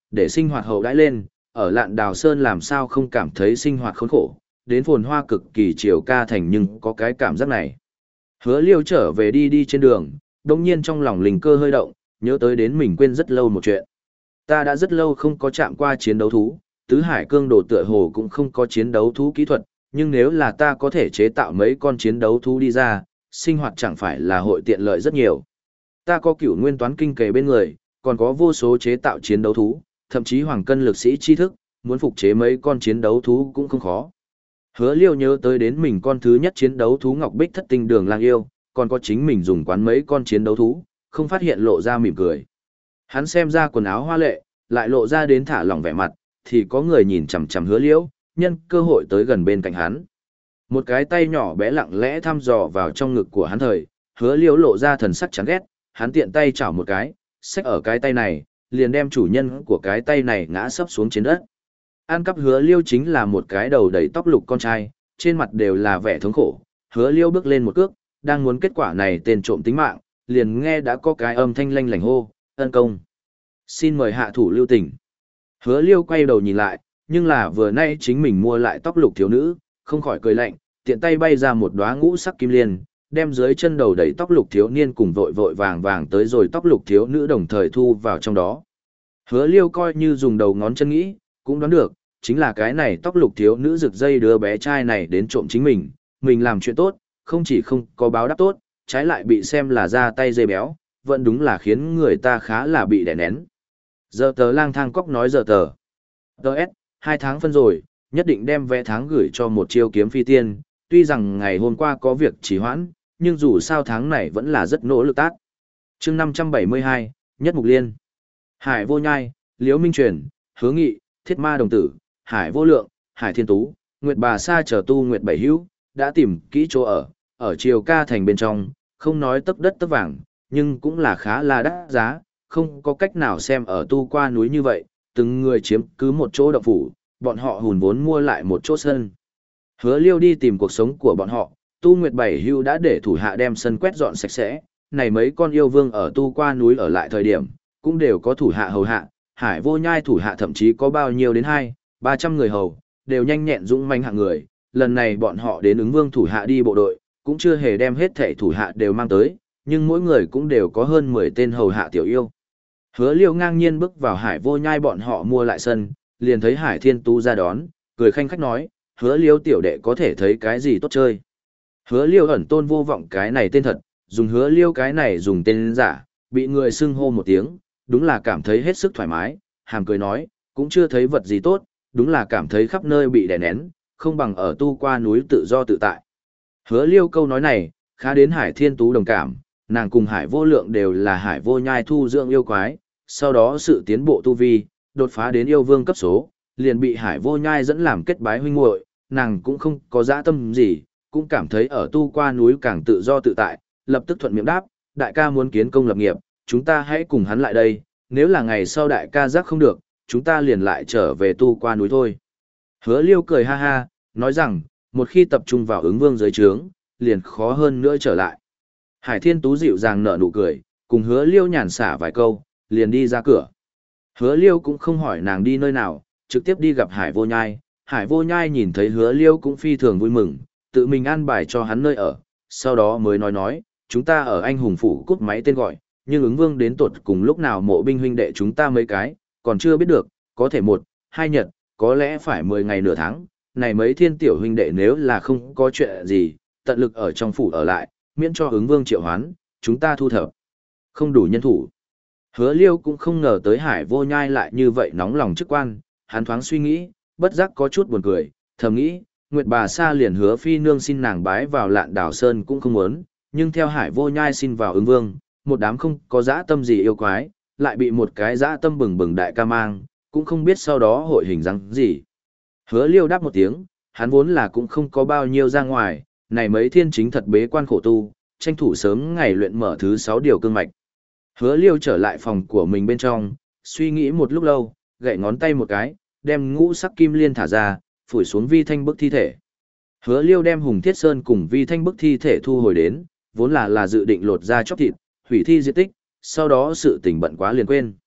để sinh hoạt hậu đãi lên, ở Lạn Đào Sơn làm sao không cảm thấy sinh hoạt khốn khổ, đến phồn hoa cực kỳ chiều ca thành nhưng có cái cảm giác này. Hứa Liêu trở về đi đi trên đường, đồng nhiên trong lòng linh cơ hơi động, nhớ tới đến mình quên rất lâu một chuyện. Ta đã rất lâu không có chạm qua chiến đấu thú, tứ hải cương đồ tựa hồ cũng không có chiến đấu thú kỹ thuật, nhưng nếu là ta có thể chế tạo mấy con chiến đấu thú đi ra, sinh hoạt chẳng phải là hội tiện lợi rất nhiều. Ta có cửu nguyên toán kinh kề bên người, còn có vô số chế tạo chiến đấu thú, thậm chí hoàng cân lực sĩ tri thức, muốn phục chế mấy con chiến đấu thú cũng không khó. Hứa Liêu nhớ tới đến mình con thứ nhất chiến đấu thú Ngọc Bích Thất Tinh Đường Lang Yêu, còn có chính mình dùng quán mấy con chiến đấu thú, không phát hiện lộ ra mỉm cười. Hắn xem ra quần áo hoa lệ, lại lộ ra đến thả lỏng vẻ mặt, thì có người nhìn chằm chằm Hứa Liêu, nhân cơ hội tới gần bên cạnh hắn. Một cái tay nhỏ bé lặng lẽ thăm dò vào trong ngực của hắn thời, Hứa Liêu lộ ra thần sắc chán ghét, hắn tiện tay chảo một cái, xách ở cái tay này, liền đem chủ nhân của cái tay này ngã sấp xuống trên đất. An cắp Hứa Liêu chính là một cái đầu đầy tóc lục con trai, trên mặt đều là vẻ thống khổ. Hứa Liêu bước lên một cước, đang muốn kết quả này tên trộm tính mạng, liền nghe đã có cái âm thanh lanh lảnh hô, ân công. Xin mời hạ thủ lưu tình. Hứa Liêu quay đầu nhìn lại, nhưng là vừa nay chính mình mua lại tóc lục thiếu nữ, không khỏi cười lạnh, tiện tay bay ra một đóa ngũ sắc kim liên, đem dưới chân đầu đầy tóc lục thiếu niên cùng vội vội vàng vàng tới rồi tóc lục thiếu nữ đồng thời thu vào trong đó. Hứa Liêu coi như dùng đầu ngón chân nghĩ, cũng đoán được, chính là cái này tóc lục thiếu nữ rực dây đứa bé trai này đến trộm chính mình, mình làm chuyện tốt, không chỉ không có báo đáp tốt, trái lại bị xem là ra tay dây béo, vẫn đúng là khiến người ta khá là bị đè nén. Giờ tờ lang thang cóc nói giờ tờ. Đợt, hai tháng phân rồi, nhất định đem vé tháng gửi cho một chiêu kiếm phi tiên, tuy rằng ngày hôm qua có việc trì hoãn, nhưng dù sao tháng này vẫn là rất nỗ lực tác. Chương năm trăm bảy mươi hai, Nhất Mục Liên. Hải Vô Nhai, Liễu Minh Truyền, Hứa Nghị, Thiết Ma Đồng Tử, Hải Vô Lượng, Hải Thiên Tú, Nguyệt Bà Sa chờ tu Nguyệt Bảy Hữu, đã tìm kỹ chỗ ở, ở Triều Ca thành bên trong, không nói tấc đất tấc vàng, nhưng cũng là khá là đắt giá, không có cách nào xem ở tu qua núi như vậy, từng người chiếm cứ một chỗ động phủ, bọn họ hùn vốn mua lại một chỗ sân. Hứa Liêu đi tìm cuộc sống của bọn họ, tu Nguyệt Bảy Hữu đã để thủ hạ đem sân quét dọn sạch sẽ, này mấy con yêu vương ở tu qua núi ở lại thời điểm, cũng đều có thủ hạ hầu hạ, Hải Vô Nhai thủ hạ thậm chí có bao nhiêu đến hai, ba trăm người hầu, đều nhanh nhẹn dũng manh hạng người, lần này bọn họ đến ứng vương thủ hạ đi bộ đội, cũng chưa hề đem hết thảy thủ hạ đều mang tới, nhưng mỗi người cũng đều có hơn mười tên hầu hạ tiểu yêu. Hứa Liêu ngang nhiên bước vào Hải Vô Nhai bọn họ mua lại sân, liền thấy Hải Thiên Tú ra đón, cười khanh khách nói, Hứa Liêu tiểu đệ có thể thấy cái gì tốt chơi. Hứa Liêu ẩn tôn vô vọng cái này tên thật, dùng Hứa Liêu cái này dùng tên giả, bị người xưng hô một tiếng, đúng là cảm thấy hết sức thoải mái, hàm cười nói, cũng chưa thấy vật gì tốt, đúng là cảm thấy khắp nơi bị đè nén, không bằng ở tu qua núi tự do tự tại. Hứa Liêu câu nói này, khá đến Hải Thiên Tú đồng cảm, nàng cùng Hải Vô Lượng đều là Hải Vô Nhai thu dưỡng yêu quái, sau đó sự tiến bộ tu vi, đột phá đến yêu vương cấp số, liền bị Hải Vô Nhai dẫn làm kết bái huynh muội, nàng cũng không có dã tâm gì, cũng cảm thấy ở tu qua núi càng tự do tự tại, lập tức thuận miệng đáp, đại ca muốn kiến công lập nghiệp, chúng ta hãy cùng hắn lại đây, nếu là ngày sau đại ca giác không được, chúng ta liền lại trở về tu qua núi thôi. Hứa Liêu cười ha ha, nói rằng, một khi tập trung vào ứng vương dưới trướng, liền khó hơn nữa trở lại. Hải Thiên Tú dịu dàng nở nụ cười, cùng Hứa Liêu nhàn xả vài câu, liền đi ra cửa. Hứa Liêu cũng không hỏi nàng đi nơi nào, trực tiếp đi gặp Hải Vô Nhai. Hải Vô Nhai nhìn thấy Hứa Liêu cũng phi thường vui mừng, tự mình an bài cho hắn nơi ở, sau đó mới nói nói, chúng ta ở anh hùng phủ cút máy tên gọi, nhưng ứng vương đến tột cùng lúc nào mộ binh huynh đệ chúng ta mấy cái, còn chưa biết được, có thể một, hai nhật, có lẽ phải mười ngày nửa tháng, này mấy thiên tiểu huynh đệ nếu là không có chuyện gì, tận lực ở trong phủ ở lại, miễn cho ứng vương triệu hoán, chúng ta thu thập. Không đủ nhân thủ. Hứa Liêu cũng không ngờ tới Hải Vô Nhai lại như vậy nóng lòng chức quan, hắn thoáng suy nghĩ, bất giác có chút buồn cười, thầm nghĩ, Nguyệt Bà Sa liền hứa phi nương xin nàng bái vào Lạn Đào Sơn cũng không muốn, nhưng theo Hải Vô Nhai xin vào ứng vương, một đám không có dã tâm gì yêu quái, lại bị một cái dã tâm bừng bừng đại ca mang, cũng không biết sau đó hội hình dáng gì. Hứa Liêu đáp một tiếng, hắn vốn là cũng không có bao nhiêu ra ngoài, này mấy thiên chính thật bế quan khổ tu, tranh thủ sớm ngày luyện mở thứ sáu điều cương mạch. Hứa Liêu trở lại phòng của mình bên trong, suy nghĩ một lúc lâu, gậy ngón tay một cái, đem ngũ sắc kim liên thả ra, phủi xuống vi thanh bức thi thể. Hứa Liêu đem Hùng Thiết Sơn cùng vi thanh bức thi thể thu hồi đến, vốn là là dự định lột ra chóc thịt, hủy thi diệt tích, sau đó sự tình bận quá liền quên.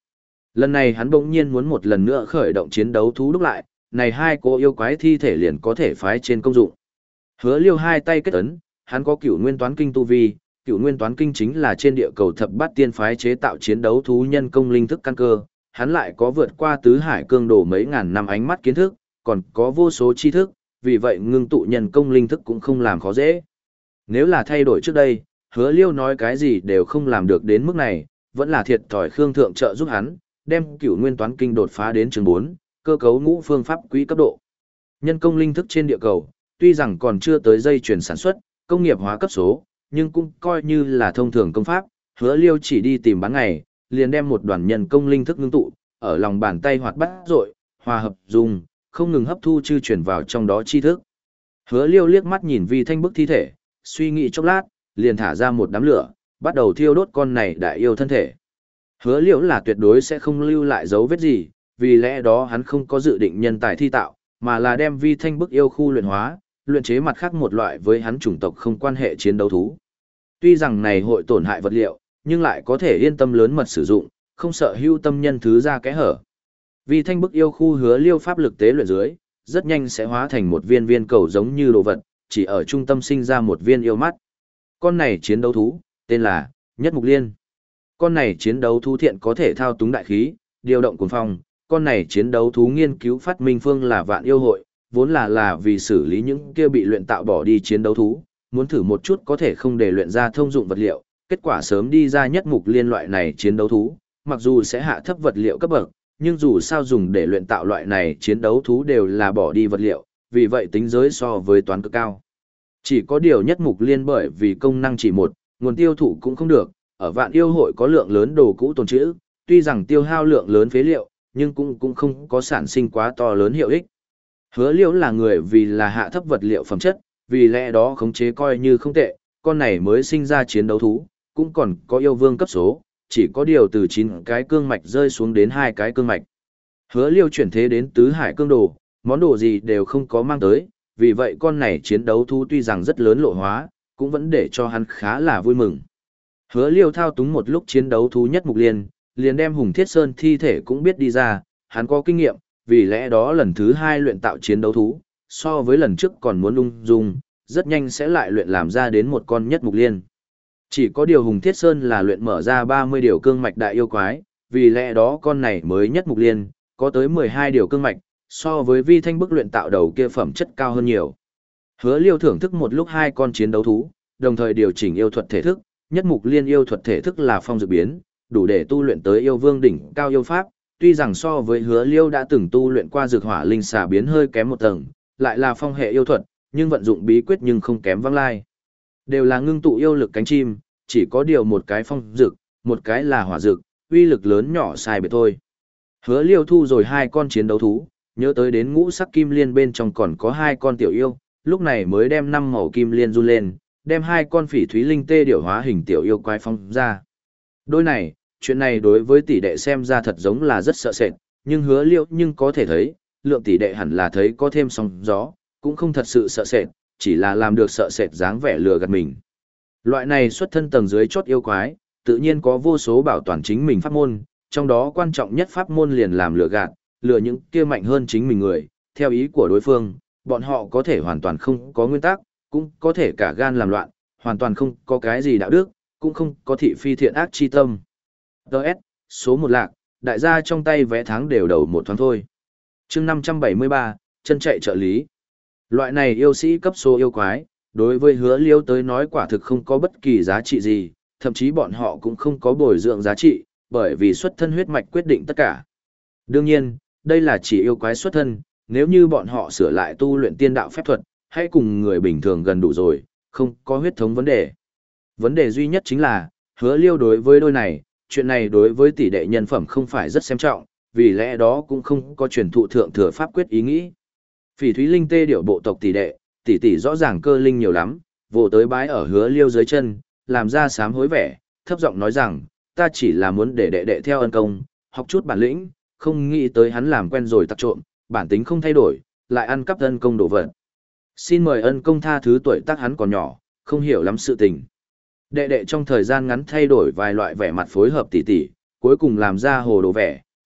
Lần này hắn bỗng nhiên muốn một lần nữa khởi động chiến đấu thú đúc lại, này hai cô yêu quái thi thể liền có thể phái trên công dụng. Hứa Liêu hai tay kết ấn, hắn có cửu nguyên toán kinh tu vi, cửu nguyên toán kinh chính là trên địa cầu thập bát tiên phái chế tạo chiến đấu thú nhân công linh thức căn cơ, hắn lại có vượt qua tứ hải cương đồ mấy ngàn năm ánh mắt kiến thức, còn có vô số tri thức, vì vậy ngưng tụ nhân công linh thức cũng không làm khó dễ. Nếu là thay đổi trước đây, Hứa Liêu nói cái gì đều không làm được đến mức này, vẫn là thiệt thòi Khương Thượng trợ giúp hắn, đem cửu nguyên toán kinh đột phá đến chương bốn, cơ cấu ngũ phương pháp quý cấp độ. Nhân công linh thức trên địa cầu, tuy rằng còn chưa tới dây chuyển sản xuất, công nghiệp hóa cấp số, nhưng cũng coi như là thông thường công pháp, Hứa Liêu chỉ đi tìm bán ngày, liền đem một đoàn nhân công linh thức ngưng tụ, ở lòng bàn tay hoạt bát rội, hòa hợp dùng, không ngừng hấp thu chư chuyển vào trong đó tri thức. Hứa Liêu liếc mắt nhìn Vi Thanh bức thi thể, suy nghĩ chốc lát, liền thả ra một đám lửa, bắt đầu thiêu đốt con này đại yêu thân thể. Hứa Liêu là tuyệt đối sẽ không lưu lại dấu vết gì, vì lẽ đó hắn không có dự định nhân tài thi tạo, mà là đem Vi Thanh bức yêu khu luyện hóa, luyện chế mặt khác một loại với hắn chủng tộc không quan hệ chiến đấu thú. Tuy rằng này hội tổn hại vật liệu, nhưng lại có thể yên tâm lớn mật sử dụng, không sợ hưu tâm nhân thứ ra kẽ hở. Vi Thanh bức yêu khu Hứa Liêu pháp lực tế luyện dưới, rất nhanh sẽ hóa thành một viên viên cầu giống như đồ vật, chỉ ở trung tâm sinh ra một viên yêu mắt. Con này chiến đấu thú, tên là Nhất Mục Liên. Con này chiến đấu thú thiện có thể thao túng đại khí, điều động cuồng phong. Con này chiến đấu thú nghiên cứu phát minh phương là Vạn Yêu hội, vốn là là vì xử lý những kia bị luyện tạo bỏ đi chiến đấu thú, muốn thử một chút có thể không để luyện ra thông dụng vật liệu, kết quả sớm đi ra Nhất Mục Liên loại này chiến đấu thú, mặc dù sẽ hạ thấp vật liệu cấp bậc, nhưng dù sao dùng để luyện tạo loại này chiến đấu thú đều là bỏ đi vật liệu, vì vậy tính giới so với toán cực cao. Chỉ có điều Nhất Mục Liên bởi vì công năng chỉ một, nguồn tiêu thụ cũng không được, ở Vạn Yêu hội có lượng lớn đồ cũ tồn trữ, tuy rằng tiêu hao lượng lớn phế liệu, nhưng cũng cũng không có sản sinh quá to lớn hiệu ích. Hứa Liễu là người vì là hạ thấp vật liệu phẩm chất, vì lẽ đó khống chế coi như không tệ, con này mới sinh ra chiến đấu thú, cũng còn có yêu vương cấp số, chỉ có điều từ chín cái cương mạch rơi xuống đến hai cái cương mạch. Hứa Liêu chuyển thế đến tứ hải cương đồ, món đồ gì đều không có mang tới, vì vậy con này chiến đấu thú tuy rằng rất lớn lộ hóa, cũng vẫn để cho hắn khá là vui mừng. Hứa Liêu thao túng một lúc chiến đấu thú Nhất Mục Liên, liền đem Hùng Thiết Sơn thi thể cũng biết đi ra, hắn có kinh nghiệm, vì lẽ đó lần thứ hai luyện tạo chiến đấu thú, so với lần trước còn muốn ung dung, rất nhanh sẽ lại luyện làm ra đến một con Nhất Mục Liên. Chỉ có điều Hùng Thiết Sơn là luyện mở ra ba mươi điều cương mạch đại yêu quái, vì lẽ đó con này mới Nhất Mục Liên, có tới mười hai điều cương mạch, so với Vi Thanh bức luyện tạo đầu kia phẩm chất cao hơn nhiều. Hứa Liêu thưởng thức một lúc hai con chiến đấu thú, đồng thời điều chỉnh yêu thuật thể thức, Nhất Mục Liên yêu thuật thể thức là phong dược biến, đủ để tu luyện tới yêu vương đỉnh cao yêu pháp, tuy rằng so với Hứa Liêu đã từng tu luyện qua dược hỏa linh xà biến hơi kém một tầng, lại là phong hệ yêu thuật, nhưng vận dụng bí quyết nhưng không kém văng lai. Đều là ngưng tụ yêu lực cánh chim, chỉ có điều một cái phong dược, một cái là hỏa dược, uy lực lớn nhỏ sai biệt thôi. Hứa Liêu thu rồi hai con chiến đấu thú, nhớ tới đến ngũ sắc kim liên bên trong còn có hai con tiểu yêu, lúc này mới đem năm màu kim liên run lên, đem hai con phỉ thúy linh tê điểu hóa hình tiểu yêu quái phong ra. Đôi này, chuyện này đối với tỷ đệ xem ra thật giống là rất sợ sệt, nhưng Hứa Liêu nhưng có thể thấy, lượng tỷ đệ hẳn là thấy có thêm sóng gió, cũng không thật sự sợ sệt, chỉ là làm được sợ sệt dáng vẻ lừa gạt mình. Loại này xuất thân tầng dưới chốt yêu quái, tự nhiên có vô số bảo toàn chính mình pháp môn, trong đó quan trọng nhất pháp môn liền làm lừa gạt, lừa những kia mạnh hơn chính mình người, theo ý của đối phương, bọn họ có thể hoàn toàn không có nguyên tắc, cũng có thể cả gan làm loạn, hoàn toàn không có cái gì đạo đức, cũng không có thị phi thiện ác chi tâm. Đợt, số một lạc, đại gia trong tay vé tháng đều đầu một thoáng thôi. chương năm trăm bảy mươi ba, chân chạy trợ lý. Loại này yêu sĩ cấp số yêu quái, đối với Hứa Liêu tới nói quả thực không có bất kỳ giá trị gì, thậm chí bọn họ cũng không có bồi dưỡng giá trị, bởi vì xuất thân huyết mạch quyết định tất cả. Đương nhiên, đây là chỉ yêu quái xuất thân, nếu như bọn họ sửa lại tu luyện tiên đạo phép thuật, hay cùng người bình thường gần đủ rồi, không có huyết thống vấn đề. Vấn đề duy nhất chính là, Hứa Liêu đối với đôi này, chuyện này đối với tỷ đệ nhân phẩm không phải rất xem trọng, vì lẽ đó cũng không có truyền thụ thượng thừa pháp quyết ý nghĩ. Phỉ thúy linh tê điểu bộ tộc tỷ đệ, tỷ tỷ rõ ràng cơ linh nhiều lắm, vồ tới bái ở Hứa Liêu dưới chân, làm ra sám hối vẻ, thấp giọng nói rằng, ta chỉ là muốn để đệ đệ theo ân công, học chút bản lĩnh, không nghĩ tới hắn làm quen rồi tặc trộm, bản tính không thay đổi, lại ăn cắp ân công đồ vật. Xin mời ân công tha thứ tuổi tác hắn còn nhỏ, không hiểu lắm sự tình. Đệ đệ trong thời gian ngắn thay đổi vài loại vẻ mặt phối hợp tỉ tỉ, cuối cùng làm ra hồ đồ vẻ,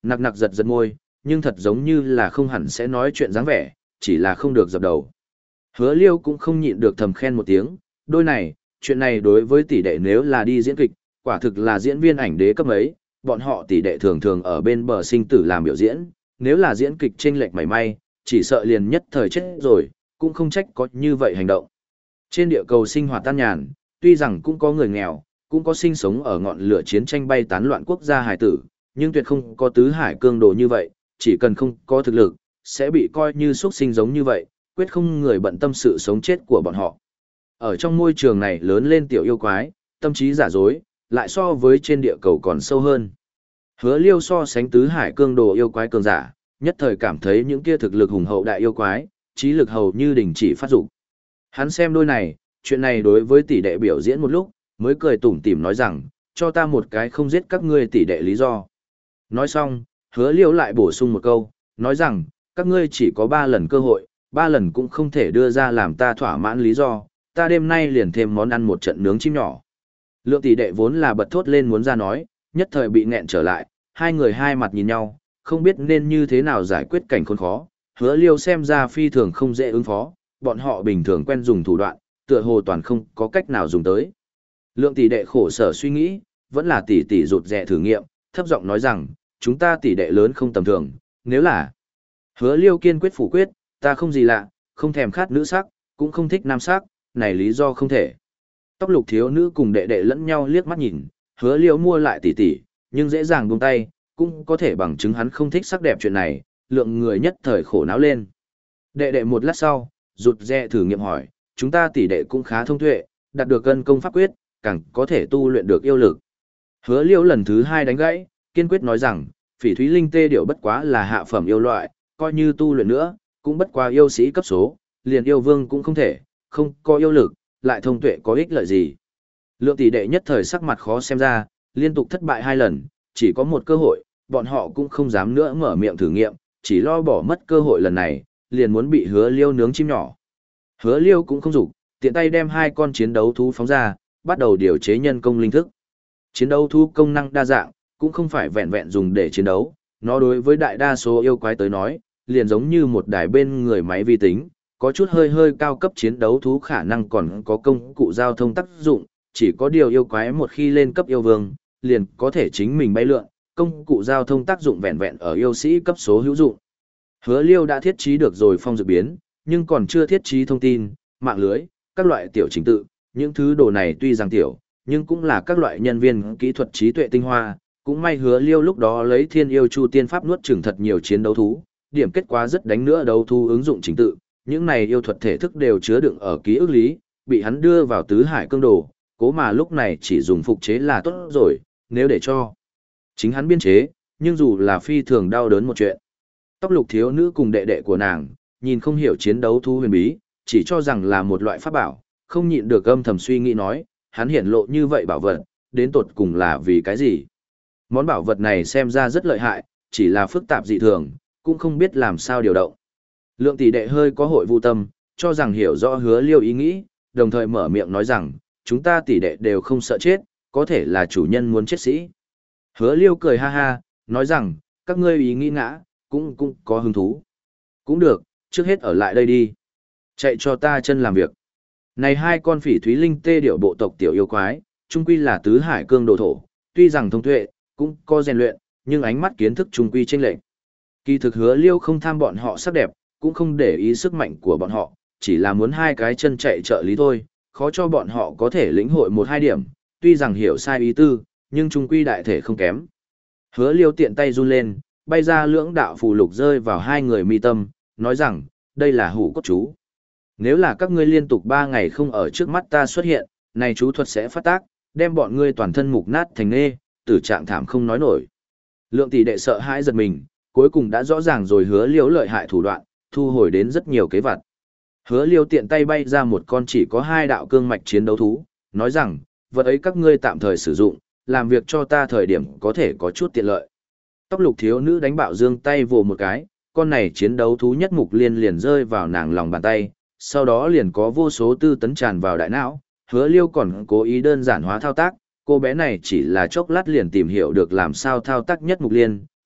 Nặc nặc giật giật môi, nhưng thật giống như là không hẳn sẽ nói chuyện dáng vẻ, chỉ là không được dập đầu. Hứa Liêu cũng không nhịn được thầm khen một tiếng, đôi này, chuyện này đối với tỷ đệ nếu là đi diễn kịch, quả thực là diễn viên ảnh đế cấp ấy, bọn họ tỷ đệ thường thường ở bên bờ sinh tử làm biểu diễn, nếu là diễn kịch chênh lệch mảy may, chỉ sợ liền nhất thời chết rồi, cũng không trách có như vậy hành động. Trên địa cầu sinh hoạt tan nhàn, tuy rằng cũng có người nghèo, cũng có sinh sống ở ngọn lửa chiến tranh bay tán loạn quốc gia hải tử, nhưng tuyệt không có tứ hải cương đồ như vậy, chỉ cần không có thực lực, sẽ bị coi như xuất sinh giống như vậy, quyết không người bận tâm sự sống chết của bọn họ. Ở trong môi trường này lớn lên tiểu yêu quái, tâm trí giả dối, lại so với trên địa cầu còn sâu hơn. Hứa Liêu so sánh tứ hải cương đồ yêu quái cường giả, nhất thời cảm thấy những kia thực lực hùng hậu đại yêu quái, trí lực hầu như đình chỉ phát dục. Hắn xem đôi này, chuyện này đối với tỷ đệ biểu diễn một lúc, mới cười tủm tỉm nói rằng, cho ta một cái không giết các ngươi tỷ đệ lý do. Nói xong, Hứa Liêu lại bổ sung một câu, nói rằng, các ngươi chỉ có ba lần cơ hội, ba lần cũng không thể đưa ra làm ta thỏa mãn lý do, ta đêm nay liền thêm món ăn một trận nướng chim nhỏ. Lượng tỷ đệ vốn là bật thốt lên muốn ra nói, nhất thời bị nghẹn trở lại, hai người hai mặt nhìn nhau, không biết nên như thế nào giải quyết cảnh khốn khó. Hứa Liêu xem ra phi thường không dễ ứng phó, bọn họ bình thường quen dùng thủ đoạn, tựa hồ toàn không có cách nào dùng tới. Lượng tỷ đệ khổ sở suy nghĩ, vẫn là tỷ tỷ rụt rè thử nghiệm, thấp giọng nói rằng, chúng ta tỷ đệ lớn không tầm thường, nếu là... Hứa Liêu kiên quyết phủ quyết, ta không gì lạ, không thèm khát nữ sắc, cũng không thích nam sắc, này lý do không thể. Tóc lục thiếu nữ cùng đệ đệ lẫn nhau liếc mắt nhìn, Hứa Liêu mua lại tỷ tỷ, nhưng dễ dàng buông tay, cũng có thể bằng chứng hắn không thích sắc đẹp chuyện này, lượng người nhất thời khổ não lên. Đệ đệ một lát sau, rụt rè thử nghiệm hỏi, chúng ta tỷ đệ cũng khá thông tuệ, đạt được cân công pháp quyết, càng có thể tu luyện được yêu lực. Hứa Liêu lần thứ hai đánh gãy, kiên quyết nói rằng, Phỉ Thúy Linh Tê điểu bất quá là hạ phẩm yêu loại, coi như tu luyện nữa, cũng bất quá yêu sĩ cấp số, liền yêu vương cũng không thể, không có yêu lực, lại thông tuệ có ích lợi gì. Lượng tỷ đệ nhất thời sắc mặt khó xem ra, liên tục thất bại hai lần, chỉ có một cơ hội, bọn họ cũng không dám nữa mở miệng thử nghiệm, chỉ lo bỏ mất cơ hội lần này, liền muốn bị Hứa Liêu nướng chim nhỏ. Hứa Liêu cũng không dục, tiện tay đem hai con chiến đấu thú phóng ra, bắt đầu điều chế nhân công linh thức. Chiến đấu thú công năng đa dạng, cũng không phải vẹn vẹn dùng để chiến đấu, nó đối với đại đa số yêu quái tới nói, liền giống như một đài bên người máy vi tính, có chút hơi hơi cao cấp chiến đấu thú khả năng còn có công cụ giao thông tác dụng, chỉ có điều yêu quái một khi lên cấp yêu vương, liền có thể chính mình bay lượn, công cụ giao thông tác dụng vẹn vẹn ở yêu sĩ cấp số hữu dụng. Hứa Liêu đã thiết trí được rồi phong dược biến, nhưng còn chưa thiết trí thông tin, mạng lưới, các loại tiểu trình tự, những thứ đồ này tuy rằng tiểu, nhưng cũng là các loại nhân viên kỹ thuật trí tuệ tinh hoa, cũng may Hứa Liêu lúc đó lấy Thiên Yêu Chu Tiên Pháp nuốt chửng thật nhiều chiến đấu thú, điểm kết quả rất đánh nữa đấu thú ứng dụng trình tự, những này yêu thuật thể thức đều chứa đựng ở ký ức lý, bị hắn đưa vào tứ hải cương đồ, cố mà lúc này chỉ dùng phục chế là tốt rồi, nếu để cho chính hắn biên chế, nhưng dù là phi thường đau đớn một chuyện. Tóc lục thiếu nữ cùng đệ đệ của nàng, nhìn không hiểu chiến đấu thú huyền bí, chỉ cho rằng là một loại pháp bảo, không nhịn được âm thầm suy nghĩ nói, hắn hiển lộ như vậy bảo vật, đến tột cùng là vì cái gì? Món bảo vật này xem ra rất lợi hại, chỉ là phức tạp dị thường, cũng không biết làm sao điều động. Lượng tỷ đệ hơi có hội vu tâm, cho rằng hiểu rõ Hứa Liêu ý nghĩ, đồng thời mở miệng nói rằng, chúng ta tỷ đệ đều không sợ chết, có thể là chủ nhân muốn chết sĩ. Hứa Liêu cười ha ha, nói rằng, các ngươi ý nghĩ ngã, cũng cũng có hứng thú. Cũng được, trước hết ở lại đây đi. Chạy cho ta chân làm việc. Này hai con Phỉ Thúy Linh Tê điểu bộ tộc tiểu yêu quái, trung quy là tứ hải cương đồ thổ, tuy rằng thông tuệ, cũng có rèn luyện, nhưng ánh mắt kiến thức trung quy chênh lệch. Kỳ thực Hứa Liêu không tham bọn họ sắc đẹp, cũng không để ý sức mạnh của bọn họ, chỉ là muốn hai cái chân chạy trợ lý thôi, khó cho bọn họ có thể lĩnh hội một hai điểm, tuy rằng hiểu sai ý tư, nhưng trung quy đại thể không kém. Hứa Liêu tiện tay run lên, bay ra lưỡng đạo phù lục rơi vào hai người mi tâm, nói rằng, đây là hủ cốt chú. Nếu là các ngươi liên tục ba ngày không ở trước mắt ta xuất hiện, này chú thuật sẽ phát tác, đem bọn ngươi toàn thân mục nát thành nê, tử trạng thảm không nói nổi. Lượng tỷ đệ sợ hãi giật mình, cuối cùng đã rõ ràng rồi Hứa Liêu lợi hại thủ đoạn, thu hồi đến rất nhiều kế vật. Hứa Liêu tiện tay bay ra một con chỉ có hai đạo cương mạch chiến đấu thú, nói rằng, vật ấy các ngươi tạm thời sử dụng, làm việc cho ta thời điểm có thể có chút tiện lợi. Tóc lục thiếu nữ đánh bạo dương tay vồ một cái, con này chiến đấu thú nhất mục liên liền rơi vào nàng lòng bàn tay, sau đó liền có vô số tư tấn tràn vào đại não. Hứa Liêu còn cố ý đơn giản hóa thao tác, cô bé này chỉ là chốc lát liền tìm hiểu được làm sao thao tác nhất mục liên,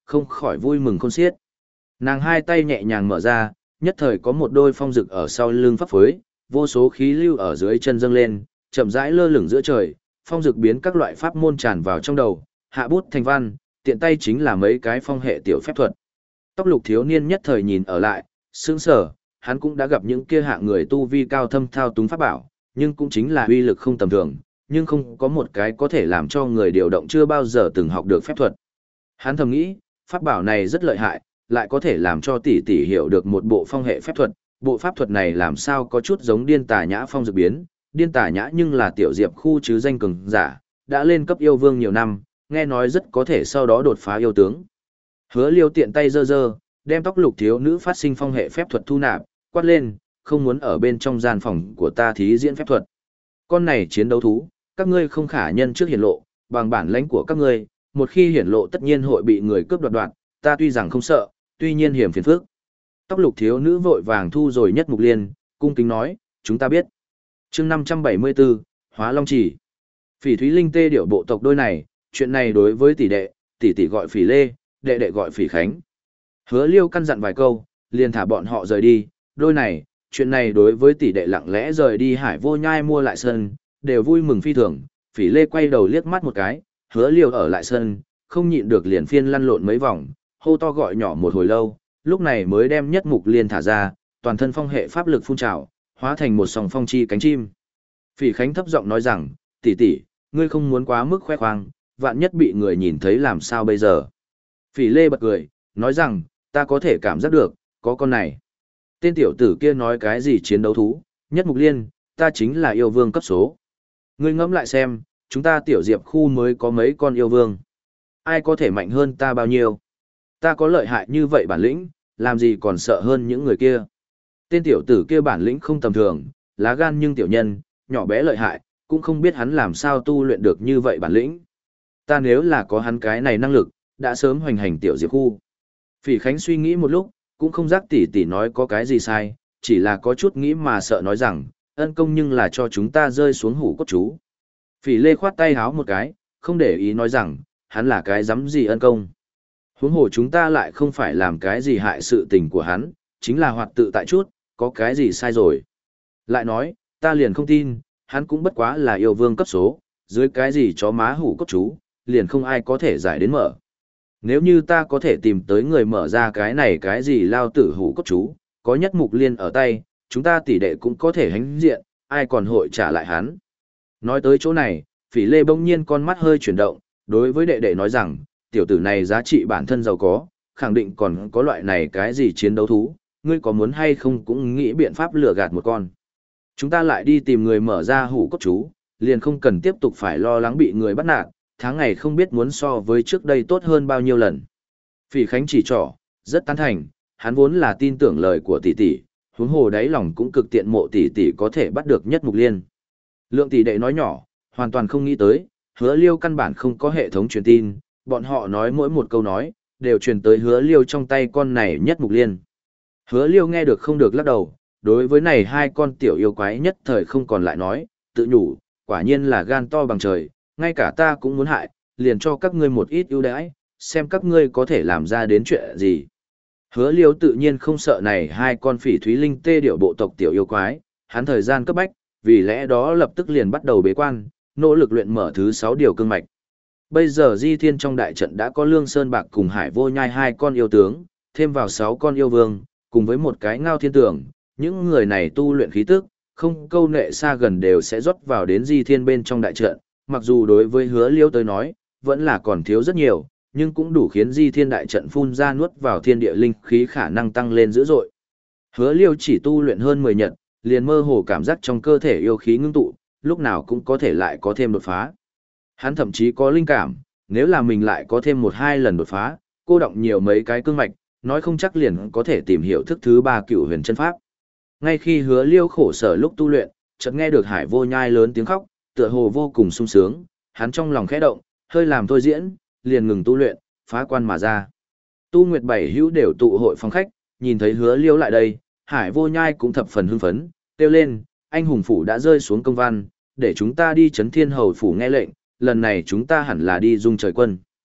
không khỏi vui mừng khôn xiết. Nàng hai tay nhẹ nhàng mở ra, nhất thời có một đôi phong rực ở sau lưng phấp phới, vô số khí lưu ở dưới chân dâng lên, chậm rãi lơ lửng giữa trời, phong rực biến các loại pháp môn tràn vào trong đầu, hạ bút thành văn, tiện tay chính là mấy cái phong hệ tiểu phép thuật. Tóc lục thiếu niên nhất thời nhìn ở lại, sững sờ, hắn cũng đã gặp những kia hạng người tu vi cao thâm thao túng pháp bảo, nhưng cũng chính là uy lực không tầm thường, nhưng không có một cái có thể làm cho người điều động chưa bao giờ từng học được phép thuật. Hắn thầm nghĩ, pháp bảo này rất lợi hại, lại có thể làm cho tỷ tỷ hiểu được một bộ phong hệ phép thuật, bộ pháp thuật này làm sao có chút giống điên tà nhã phong dược biến, điên tà nhã nhưng là tiểu diệp khu chứ danh cường giả, đã lên cấp yêu vương nhiều năm, nghe nói rất có thể sau đó đột phá yêu tướng. Hứa Liêu tiện tay giơ giơ, đem tóc lục thiếu nữ phát sinh phong hệ phép thuật thu nạp, quát lên, không muốn ở bên trong gian phòng của ta thí diễn phép thuật. Con này chiến đấu thú, các ngươi không khả nhân trước hiển lộ, bằng bản lãnh của các ngươi, một khi hiển lộ tất nhiên hội bị người cướp đoạt đoạt, ta tuy rằng không sợ, tuy nhiên hiểm phiền phức. Tóc lục thiếu nữ vội vàng thu rồi nhất mục liên, cung kính nói, chúng ta biết. Chương năm trăm bảy mươi bốn, Hóa Long Chỉ. Phỉ Thúy Linh tê điệu bộ tộc đôi này, chuyện này đối với tỷ đệ, tỷ tỷ gọi Phỉ Lê, đệ đệ gọi Phỉ Khánh. Hứa Liêu căn dặn vài câu, liền thả bọn họ rời đi, đôi này, chuyện này đối với tỷ đệ lặng lẽ rời đi Hải Vô Nhai mua lại sân, đều vui mừng phi thường. Phỉ Lê quay đầu liếc mắt một cái, Hứa Liêu ở lại sân, không nhịn được liền phiên lăn lộn mấy vòng, hô to gọi nhỏ một hồi lâu, lúc này mới đem nhất mục liên thả ra, toàn thân phong hệ pháp lực phun trào, hóa thành một sòng phong chi cánh chim. Phỉ Khánh thấp giọng nói rằng, tỷ tỷ, ngươi không muốn quá mức khoe khoang, vạn nhất bị người nhìn thấy làm sao bây giờ. Phỉ Lê bật cười, nói rằng, ta có thể cảm giác được, có con này. Tên tiểu tử kia nói cái gì chiến đấu thú, nhất mục liên, ta chính là yêu vương cấp số. Ngươi ngẫm lại xem, chúng ta tiểu diệp khu mới có mấy con yêu vương. Ai có thể mạnh hơn ta bao nhiêu? Ta có lợi hại như vậy bản lĩnh, làm gì còn sợ hơn những người kia. Tên tiểu tử kia bản lĩnh không tầm thường, lá gan nhưng tiểu nhân, nhỏ bé lợi hại, cũng không biết hắn làm sao tu luyện được như vậy bản lĩnh. Ta nếu là có hắn cái này năng lực, đã sớm hoành hành tiểu diệp khu. Phỉ Khánh suy nghĩ một lúc, cũng không giác tỷ tỷ nói có cái gì sai, chỉ là có chút nghĩ mà sợ nói rằng, ân công nhưng là cho chúng ta rơi xuống hủ cốt chú. Phỉ Lê khoát tay háo một cái, không để ý nói rằng, hắn là cái dám gì ân công. Huống hồ chúng ta lại không phải làm cái gì hại sự tình của hắn, chính là hoạt tự tại chút, có cái gì sai rồi. Lại nói, ta liền không tin, hắn cũng bất quá là yêu vương cấp số, dưới cái gì chó má hủ cốt chú, liền không ai có thể giải đến mở. Nếu như ta có thể tìm tới người mở ra cái này cái gì lao tử hủ cốt chú, có nhất mục liên ở tay, chúng ta tỷ đệ cũng có thể hánh diện, ai còn hội trả lại hắn. Nói tới chỗ này, Phỉ Lê bỗng nhiên con mắt hơi chuyển động, đối với đệ đệ nói rằng, tiểu tử này giá trị bản thân giàu có, khẳng định còn có loại này cái gì chiến đấu thú, ngươi có muốn hay không cũng nghĩ biện pháp lừa gạt một con. Chúng ta lại đi tìm người mở ra hủ cốt chú, liền không cần tiếp tục phải lo lắng bị người bắt nạt, tháng ngày không biết muốn so với trước đây tốt hơn bao nhiêu lần. Phỉ Khánh chỉ trỏ, rất tán thành, hắn vốn là tin tưởng lời của tỷ tỷ, huống hồ đáy lòng cũng cực tiện mộ tỷ tỷ có thể bắt được nhất mục liên. Lượng tỷ đệ nói nhỏ, hoàn toàn không nghĩ tới, Hứa Liêu căn bản không có hệ thống truyền tin, bọn họ nói mỗi một câu nói, đều truyền tới Hứa Liêu trong tay con này nhất mục liên. Hứa Liêu nghe được không được lắc đầu, đối với này hai con tiểu yêu quái nhất thời không còn lại nói, tự nhủ, quả nhiên là gan to bằng trời, ngay cả ta cũng muốn hại, liền cho các ngươi một ít ưu đãi, xem các ngươi có thể làm ra đến chuyện gì. Hứa Liêu tự nhiên không sợ này hai con Phỉ Thúy Linh tê điệu bộ tộc tiểu yêu quái, hắn thời gian cấp bách, vì lẽ đó lập tức liền bắt đầu bế quan, nỗ lực luyện mở thứ sáu điều cương mạch. Bây giờ Di Thiên trong đại trận đã có Lương Sơn Bạc cùng Hải Vô Nhai hai con yêu tướng, thêm vào sáu con yêu vương, cùng với một cái Ngao Thiên Tưởng, những người này tu luyện khí tức, không câu nệ xa gần đều sẽ rót vào đến Di Thiên bên trong đại trận, mặc dù đối với Hứa Liêu tới nói, vẫn là còn thiếu rất nhiều, nhưng cũng đủ khiến Di Thiên đại trận phun ra nuốt vào thiên địa linh khí khả năng tăng lên dữ dội. Hứa Liêu chỉ tu luyện hơn mười nhật, liền mơ hồ cảm giác trong cơ thể yêu khí ngưng tụ, lúc nào cũng có thể lại có thêm đột phá. Hắn thậm chí có linh cảm, nếu là mình lại có thêm một hai lần đột phá, cô động nhiều mấy cái cương mạch, nói không chắc liền có thể tìm hiểu thức thứ ba cựu huyền chân pháp. Ngay khi Hứa Liêu khổ sở lúc tu luyện, chợt nghe được Hải Vô Nhai lớn tiếng khóc, tựa hồ vô cùng sung sướng, hắn trong lòng khẽ động, hơi làm thôi diễn, liền ngừng tu luyện, phá quan mà ra. Tu Nguyệt Bảy hữu đều tụ hội phòng khách, nhìn thấy Hứa Liêu lại đây, Hải Vô Nhai cũng thập phần hưng phấn, kêu lên, anh hùng phủ đã rơi xuống công văn, để chúng ta đi Trấn Thiên Hầu phủ nghe lệnh, lần này chúng ta hẳn là đi dung trời quân.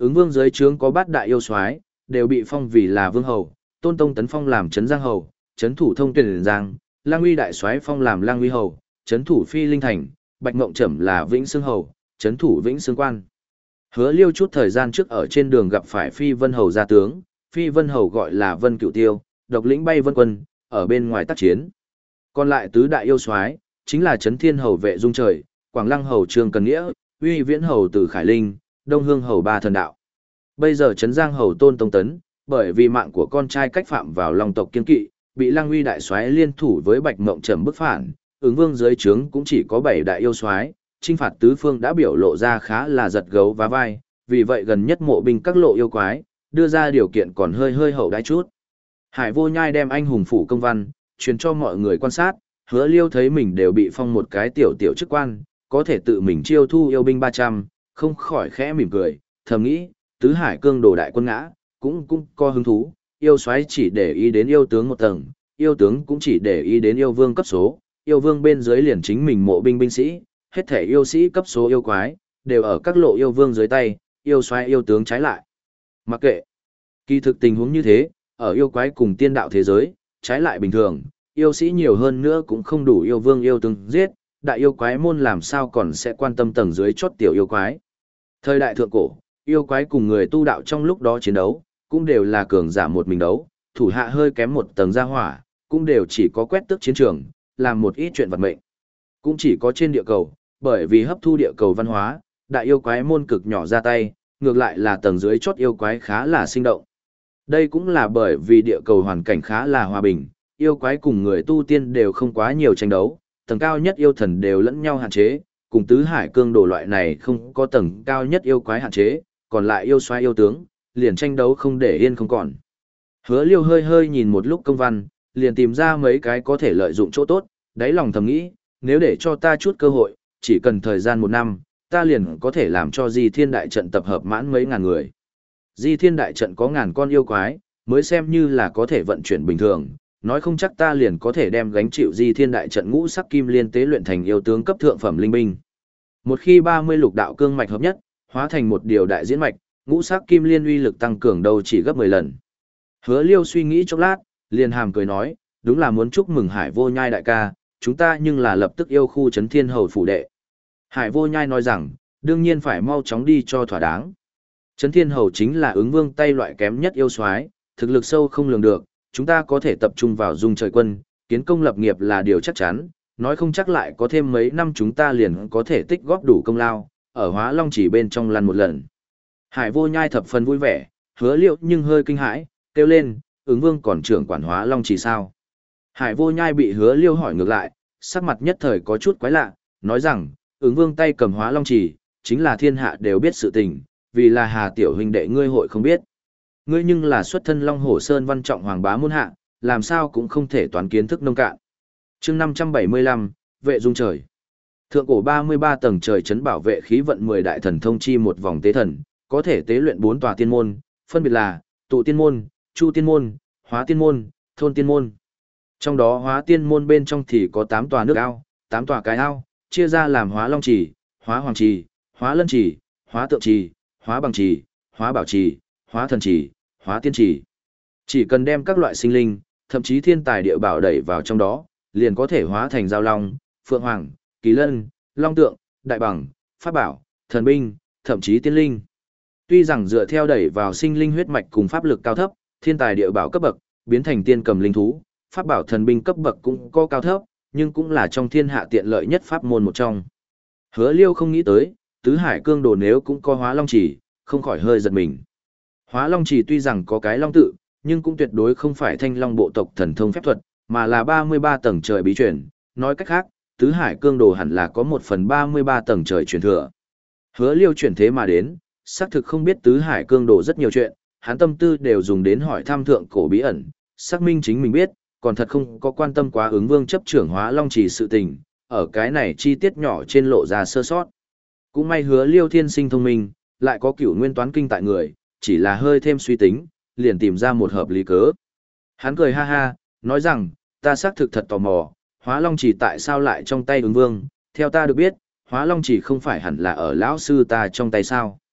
Ứng vương dưới trướng có bát đại yêu soái, đều bị phong vì là vương hầu, Tôn Tông Tấn phong làm trấn Giang hầu, trấn thủ Thông Tuyền Giang, Lang Uy đại soái phong làm Lang Uy hầu, trấn thủ Phi Linh thành, Bạch Ngộng Trẩm là Vĩnh Xương hầu, trấn thủ Vĩnh Xương quan. Hứa Liêu chút thời gian trước ở trên đường gặp phải Phi Vân hầu gia tướng, Phi Vân hầu gọi là Vân Cửu Tiêu, độc lĩnh bay vân quân, ở bên ngoài tác chiến. Còn lại tứ đại yêu soái chính là Trấn Thiên hầu Vệ Dung Trời, Quảng Lăng hầu Trương Cần Nghĩa, Uy Viễn hầu Từ Khải Linh, Đông Hương hầu Ba Thần Đạo. Bây giờ Trấn Giang hầu Tôn Tông Tấn, bởi vì mạng của con trai cách phạm vào Long tộc kiên kỵ, bị Lăng Uy đại soái liên thủ với Bạch Mộng Trầm bức phản, Ứng vương dưới trướng cũng chỉ có bảy đại yêu soái, chinh phạt tứ phương đã biểu lộ ra khá là giật gấu vá vai, vì vậy gần nhất mộ binh các lộ yêu quái, đưa ra điều kiện còn hơi hơi hậu đãi chút. Hải Vô Nhai đem anh hùng phủ công văn, truyền cho mọi người quan sát, Hứa Liêu thấy mình đều bị phong một cái tiểu tiểu chức quan, có thể tự mình chiêu thu yêu binh ba trăm, không khỏi khẽ mỉm cười, thầm nghĩ, tứ hải cương đồ đại quân ngã, cũng cũng có hứng thú, yêu soái chỉ để ý đến yêu tướng một tầng, yêu tướng cũng chỉ để ý đến yêu vương cấp số, yêu vương bên dưới liền chính mình mộ binh binh sĩ, hết thể yêu sĩ cấp số yêu quái, đều ở các lộ yêu vương dưới tay, yêu soái yêu tướng trái lại. Mặc kệ, kỳ thực tình huống như thế, ở yêu quái cùng tiên đạo thế giới, trái lại bình thường, yêu sĩ nhiều hơn nữa cũng không đủ yêu vương yêu tướng giết, đại yêu quái môn làm sao còn sẽ quan tâm tầng dưới chót tiểu yêu quái. Thời đại thượng cổ, yêu quái cùng người tu đạo trong lúc đó chiến đấu, cũng đều là cường giả một mình đấu, thủ hạ hơi kém một tầng gia hỏa, cũng đều chỉ có quét tước chiến trường, làm một ít chuyện vật mệnh. Cũng chỉ có trên địa cầu, bởi vì hấp thu địa cầu văn hóa, đại yêu quái môn cực nhỏ ra tay, ngược lại là tầng dưới chót yêu quái khá là sinh động. Đây cũng là bởi vì địa cầu hoàn cảnh khá là hòa bình, yêu quái cùng người tu tiên đều không quá nhiều tranh đấu, tầng cao nhất yêu thần đều lẫn nhau hạn chế, cùng tứ hải cương đồ loại này không có tầng cao nhất yêu quái hạn chế, còn lại yêu xoay yêu tướng, liền tranh đấu không để yên không còn. Hứa Liêu hơi hơi nhìn một lúc công văn, liền tìm ra mấy cái có thể lợi dụng chỗ tốt, đáy lòng thầm nghĩ, nếu để cho ta chút cơ hội, chỉ cần thời gian một năm, ta liền có thể làm cho Di Thiên Đại Trận tập hợp mãn mấy ngàn người. Di Thiên Đại Trận có ngàn con yêu quái, mới xem như là có thể vận chuyển bình thường, nói không chắc ta liền có thể đem gánh chịu Di Thiên Đại Trận ngũ sắc kim liên tế luyện thành yêu tướng cấp thượng phẩm linh binh. Một khi ba mươi lục đạo cương mạch hợp nhất, hóa thành một điều đại diễn mạch, ngũ sắc kim liên uy lực tăng cường đâu chỉ gấp mười lần. Hứa Liêu suy nghĩ chốc lát, liền hàm cười nói, đúng là muốn chúc mừng Hải Vô Nhai đại ca, chúng ta nhưng là lập tức yêu khu Trấn Thiên hầu phủ đệ. Hải Vô Nhai nói rằng, đương nhiên phải mau chóng đi cho thỏa đáng. Trấn Thiên hầu chính là ứng vương tay loại kém nhất yêu soái, thực lực sâu không lường được, chúng ta có thể tập trung vào dung trời quân, kiến công lập nghiệp là điều chắc chắn, nói không chắc lại có thêm mấy năm chúng ta liền có thể tích góp đủ công lao, ở Hóa Long chỉ bên trong lăn một lần. Hải Vô Nhai thập phần vui vẻ, Hứa Liêu nhưng hơi kinh hãi, kêu lên, ứng vương còn trưởng quản Hóa Long chỉ sao? Hải Vô Nhai bị Hứa Liêu hỏi ngược lại, sắc mặt nhất thời có chút quái lạ, nói rằng, ứng vương tay cầm Hóa Long chỉ, chính là thiên hạ đều biết sự tình, vì là Hà tiểu huynh đệ ngươi hội không biết. Ngươi nhưng là xuất thân Long Hổ Sơn văn trọng hoàng bá môn hạ, làm sao cũng không thể toán kiến thức nông cạn. Chương năm trăm bảy mươi lăm, Vệ Dung Trời. Thượng cổ ba mươi ba tầng trời trấn bảo vệ khí vận mười đại thần thông chi một vòng tế thần, có thể tế luyện bốn tòa tiên môn, phân biệt là Tụ Tiên môn, Chu Tiên môn, Hóa Tiên môn, Thôn Tiên môn. Trong đó Hóa Tiên môn bên trong thì có tám tòa nước ao, tám tòa cái ao, chia ra làm Hóa Long Trì, Hóa Hoàng Trì, Hóa Lân Trì, Hóa Tượng Trì, Hóa Bằng Trì, Hóa Bảo Trì, Hóa Thần Trì, Hóa Tiên Trì. Chỉ cần đem các loại sinh linh, thậm chí thiên tài địa bảo đẩy vào trong đó, liền có thể hóa thành giao long, phượng hoàng, kỳ lân, long tượng, đại bằng, pháp bảo, thần binh, thậm chí tiên linh. Tuy rằng dựa theo đẩy vào sinh linh huyết mạch cùng pháp lực cao thấp, thiên tài địa bảo cấp bậc, biến thành tiên cầm linh thú, pháp bảo thần binh cấp bậc cũng có cao thấp, nhưng cũng là trong thiên hạ tiện lợi nhất pháp môn một trong. Hứa Liêu không nghĩ tới, tứ hải cương đồ nếu cũng có Hóa Long Chỉ, không khỏi hơi giật mình. Hóa Long Chỉ tuy rằng có cái long tự, nhưng cũng tuyệt đối không phải Thanh Long bộ tộc thần thông phép thuật, mà là ba mươi ba tầng trời bí truyền, nói cách khác, tứ hải cương đồ hẳn là có một phần ba mươi ba tầng trời truyền thừa. Hứa Liêu chuyển thế mà đến, xác thực không biết tứ hải cương đồ rất nhiều chuyện, hắn tâm tư đều dùng đến hỏi thăm thượng cổ bí ẩn, xác minh chính mình biết, còn thật không có quan tâm quá ứng vương chấp trưởng Hóa Long Chỉ sự tình, ở cái này chi tiết nhỏ trên lộ ra sơ sót. Cũng may Hứa Liêu thiên sinh thông minh, lại có cửu nguyên toán kinh tại người, chỉ là hơi thêm suy tính, liền tìm ra một hợp lý cớ. Hắn cười ha ha, nói rằng, ta xác thực thật tò mò, Hóa Long Chỉ tại sao lại trong tay ứng vương, theo ta được biết, Hóa Long Chỉ không phải hẳn là ở lão sư ta trong tay sao.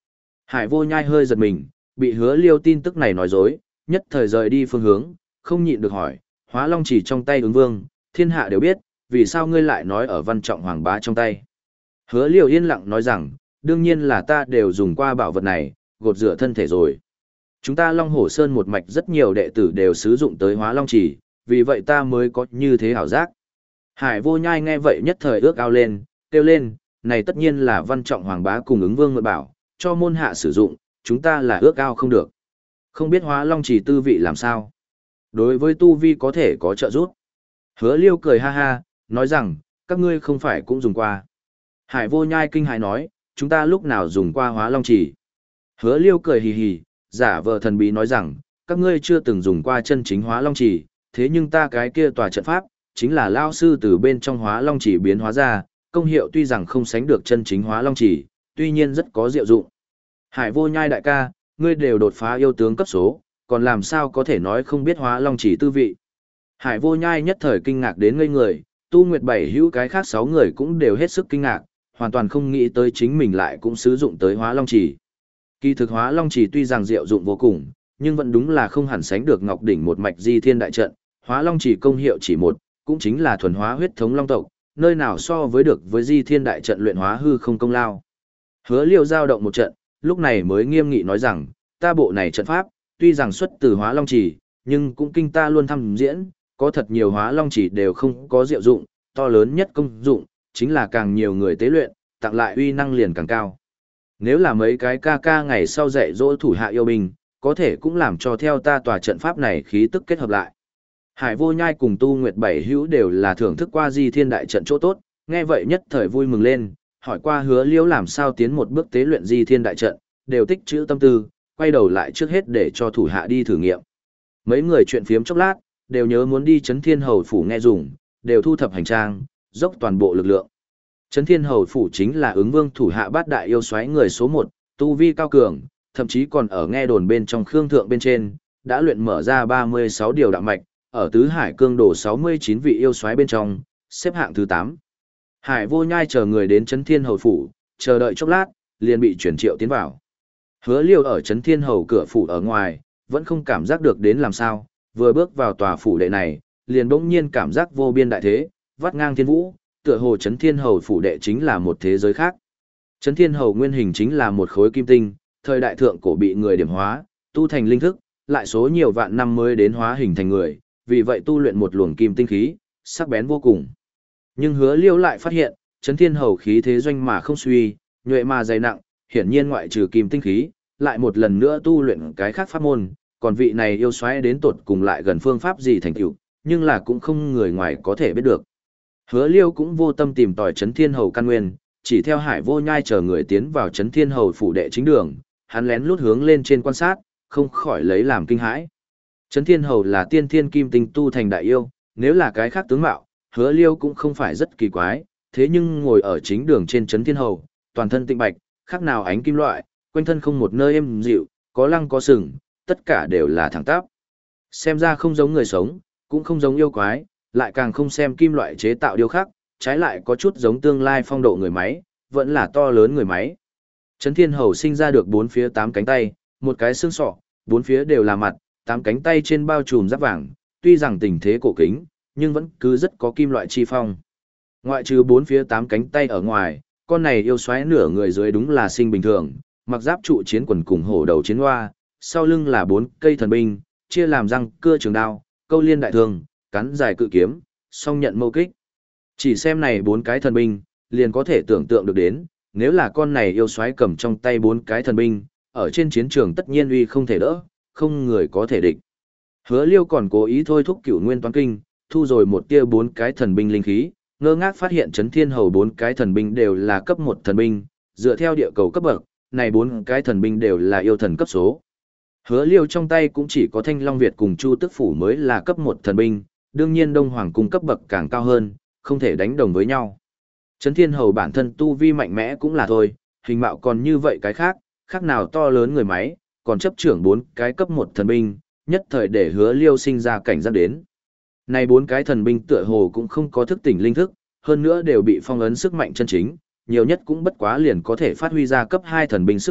Hải Vô Nhai hơi giật mình, bị Hứa Liêu tin tức này nói dối, nhất thời rời đi phương hướng, không nhịn được hỏi, Hóa Long chỉ trong tay ứng vương, thiên hạ đều biết, vì sao ngươi lại nói ở Văn Trọng Hoàng bá trong tay. Hứa Liêu yên lặng nói rằng, đương nhiên là ta đều dùng qua bảo vật này, gột rửa thân thể rồi. Chúng ta Long Hổ Sơn một mạch rất nhiều đệ tử đều sử dụng tới Hóa Long chỉ, vì vậy ta mới có như thế hảo giác. Hải Vô Nhai nghe vậy nhất thời ước ao lên, kêu lên, này tất nhiên là Văn Trọng Hoàng bá cùng ứng vương mượn bảo, cho môn hạ sử dụng, chúng ta là ước ao không được. Không biết Hóa Long chỉ tư vị làm sao? Đối với tu vi có thể có trợ giúp. Hứa Liêu cười ha ha, nói rằng, các ngươi không phải cũng dùng qua. Hải Vô Nhai kinh hãi nói, chúng ta lúc nào dùng qua Hóa Long chỉ. Hứa Liêu cười hì hì, giả vờ thần bí nói rằng, các ngươi chưa từng dùng qua chân chính Hóa Long chỉ, thế nhưng ta cái kia tòa trận pháp, chính là lao sư từ bên trong Hóa Long chỉ biến hóa ra, công hiệu tuy rằng không sánh được chân chính Hóa Long chỉ, tuy nhiên rất có diệu dụng. Hải Vô Nhai đại ca, ngươi đều đột phá yêu tướng cấp số, còn làm sao có thể nói không biết Hóa Long chỉ tư vị. Hải Vô Nhai nhất thời kinh ngạc đến ngây người, Tu Nguyệt Bảy hữu cái khác sáu người cũng đều hết sức kinh ngạc, hoàn toàn không nghĩ tới chính mình lại cũng sử dụng tới Hóa Long chỉ. Kỳ thực Hóa Long chỉ tuy rằng diệu dụng vô cùng, nhưng vẫn đúng là không hẳn sánh được Ngọc đỉnh một mạch Di Thiên đại trận, Hóa Long chỉ công hiệu chỉ một, cũng chính là thuần hóa huyết thống long tộc, nơi nào so với được với Di Thiên đại trận luyện hóa hư không công lao. Hứa Liêu giao động một trận, lúc này mới nghiêm nghị nói rằng, ta bộ này trận pháp, tuy rằng xuất từ Hóa Long chỉ, nhưng cũng kinh ta luôn thăm diễn, có thật nhiều Hóa Long chỉ đều không có diệu dụng, to lớn nhất công dụng, chính là càng nhiều người tế luyện, tặng lại uy năng liền càng cao. Nếu là mấy cái ca ca ngày sau dạy dỗ thủ hạ yêu binh, có thể cũng làm cho theo ta tòa trận pháp này khí tức kết hợp lại. Hải Vô Nhai cùng Tu Nguyệt Bảy hữu đều là thưởng thức qua Di Thiên đại trận chỗ tốt, nghe vậy nhất thời vui mừng lên, hỏi qua Hứa Liêu làm sao tiến một bước tế luyện Di Thiên đại trận, đều tích trữ tâm tư, quay đầu lại trước hết để cho thủ hạ đi thử nghiệm. Mấy người chuyện phiếm chốc lát, đều nhớ muốn đi Chấn Thiên Hầu phủ nghe dùng, đều thu thập hành trang, dốc toàn bộ lực lượng. Chấn Thiên Hầu phủ chính là ứng vương thủ hạ bát đại yêu soái người số một, tu vi cao cường, thậm chí còn ở nghe đồn bên trong khương thượng bên trên, đã luyện mở ra ba mươi sáu điều đạo mạch, ở tứ hải cương đổ sáu mươi chín vị yêu soái bên trong, xếp hạng thứ tám. Hải Vô Nhai chờ người đến Chấn Thiên Hầu phủ, chờ đợi chốc lát, liền bị chuyển triệu tiến vào. Hứa Liêu ở Chấn Thiên Hầu cửa phủ ở ngoài, vẫn không cảm giác được đến làm sao, vừa bước vào tòa phủ đệ này, liền bỗng nhiên cảm giác vô biên đại thế, vắt ngang thiên vũ, tựa hồ Chấn Thiên Hầu phủ đệ chính là một thế giới khác. Chấn Thiên Hầu nguyên hình chính là một khối kim tinh, thời đại thượng cổ bị người điểm hóa, tu thành linh thức, lại số nhiều vạn năm mới đến hóa hình thành người, vì vậy tu luyện một luồng kim tinh khí, sắc bén vô cùng. Nhưng Hứa Liêu lại phát hiện, Chấn Thiên Hầu khí thế doanh mà không suy, nhuệ mà dày nặng, hiển nhiên ngoại trừ kim tinh khí, lại một lần nữa tu luyện cái khác pháp môn, còn vị này yêu xoáy đến tột cùng lại gần phương pháp gì thành tựu, nhưng là cũng không người ngoài có thể biết được. Hứa Liêu cũng vô tâm tìm tòi Chấn Thiên Hầu căn nguyên, chỉ theo Hải Vô Nhai chờ người tiến vào Chấn Thiên Hầu phủ đệ chính đường, hắn lén lút hướng lên trên quan sát, không khỏi lấy làm kinh hãi. Chấn Thiên Hầu là tiên thiên kim tinh tu thành đại yêu, nếu là cái khác tướng mạo, Hứa Liêu cũng không phải rất kỳ quái, thế nhưng ngồi ở chính đường trên Chấn Thiên Hầu, toàn thân tịnh bạch, khác nào ánh kim loại, quanh thân không một nơi êm dịu, có lăng có sừng, tất cả đều là thẳng tắp. Xem ra không giống người sống, cũng không giống yêu quái, lại càng không xem kim loại chế tạo điêu khắc, trái lại có chút giống tương lai phong độ người máy, vẫn là to lớn người máy. Chấn Thiên Hầu sinh ra được bốn phía tám cánh tay, một cái xương sọ, bốn phía đều là mặt, tám cánh tay trên bao trùm giáp vàng, tuy rằng tình thế cổ kính, nhưng vẫn cứ rất có kim loại chi phong. Ngoại trừ bốn phía tám cánh tay ở ngoài, con này yêu xoáy nửa người dưới đúng là sinh bình thường, mặc giáp trụ chiến quần cùng hổ đầu chiến hoa, sau lưng là bốn cây thần binh, chia làm răng cưa trường đao, câu liên đại thương, cắn dài cự kiếm, song nhận mâu kích. Chỉ xem này bốn cái thần binh, liền có thể tưởng tượng được đến, nếu là con này yêu xoáy cầm trong tay bốn cái thần binh, ở trên chiến trường tất nhiên uy không thể đỡ, không người có thể địch. Hứa Liêu còn cố ý thôi thúc Cửu Nguyên Toán Kinh, thu rồi một tia bốn cái thần binh linh khí, ngơ ngác phát hiện Chấn Thiên Hầu bốn cái thần binh đều là cấp một thần binh, dựa theo địa cầu cấp bậc, này bốn cái thần binh đều là yêu thần cấp số. Hứa Liêu trong tay cũng chỉ có Thanh Long Việt cùng Chu Tức Phủ mới là cấp một thần binh, đương nhiên Đông Hoàng cung cấp bậc càng cao hơn, không thể đánh đồng với nhau. Chấn Thiên Hầu bản thân tu vi mạnh mẽ cũng là thôi, hình mạo còn như vậy cái khác, khác nào to lớn người máy, còn chấp trưởng bốn cái cấp một thần binh, nhất thời để Hứa Liêu sinh ra cảnh giác đến. Này bốn cái thần binh tựa hồ cũng không có thức tỉnh linh thức, hơn nữa đều bị phong ấn sức mạnh chân chính, nhiều nhất cũng bất quá liền có thể phát huy ra cấp hai thần binh sức mạnh,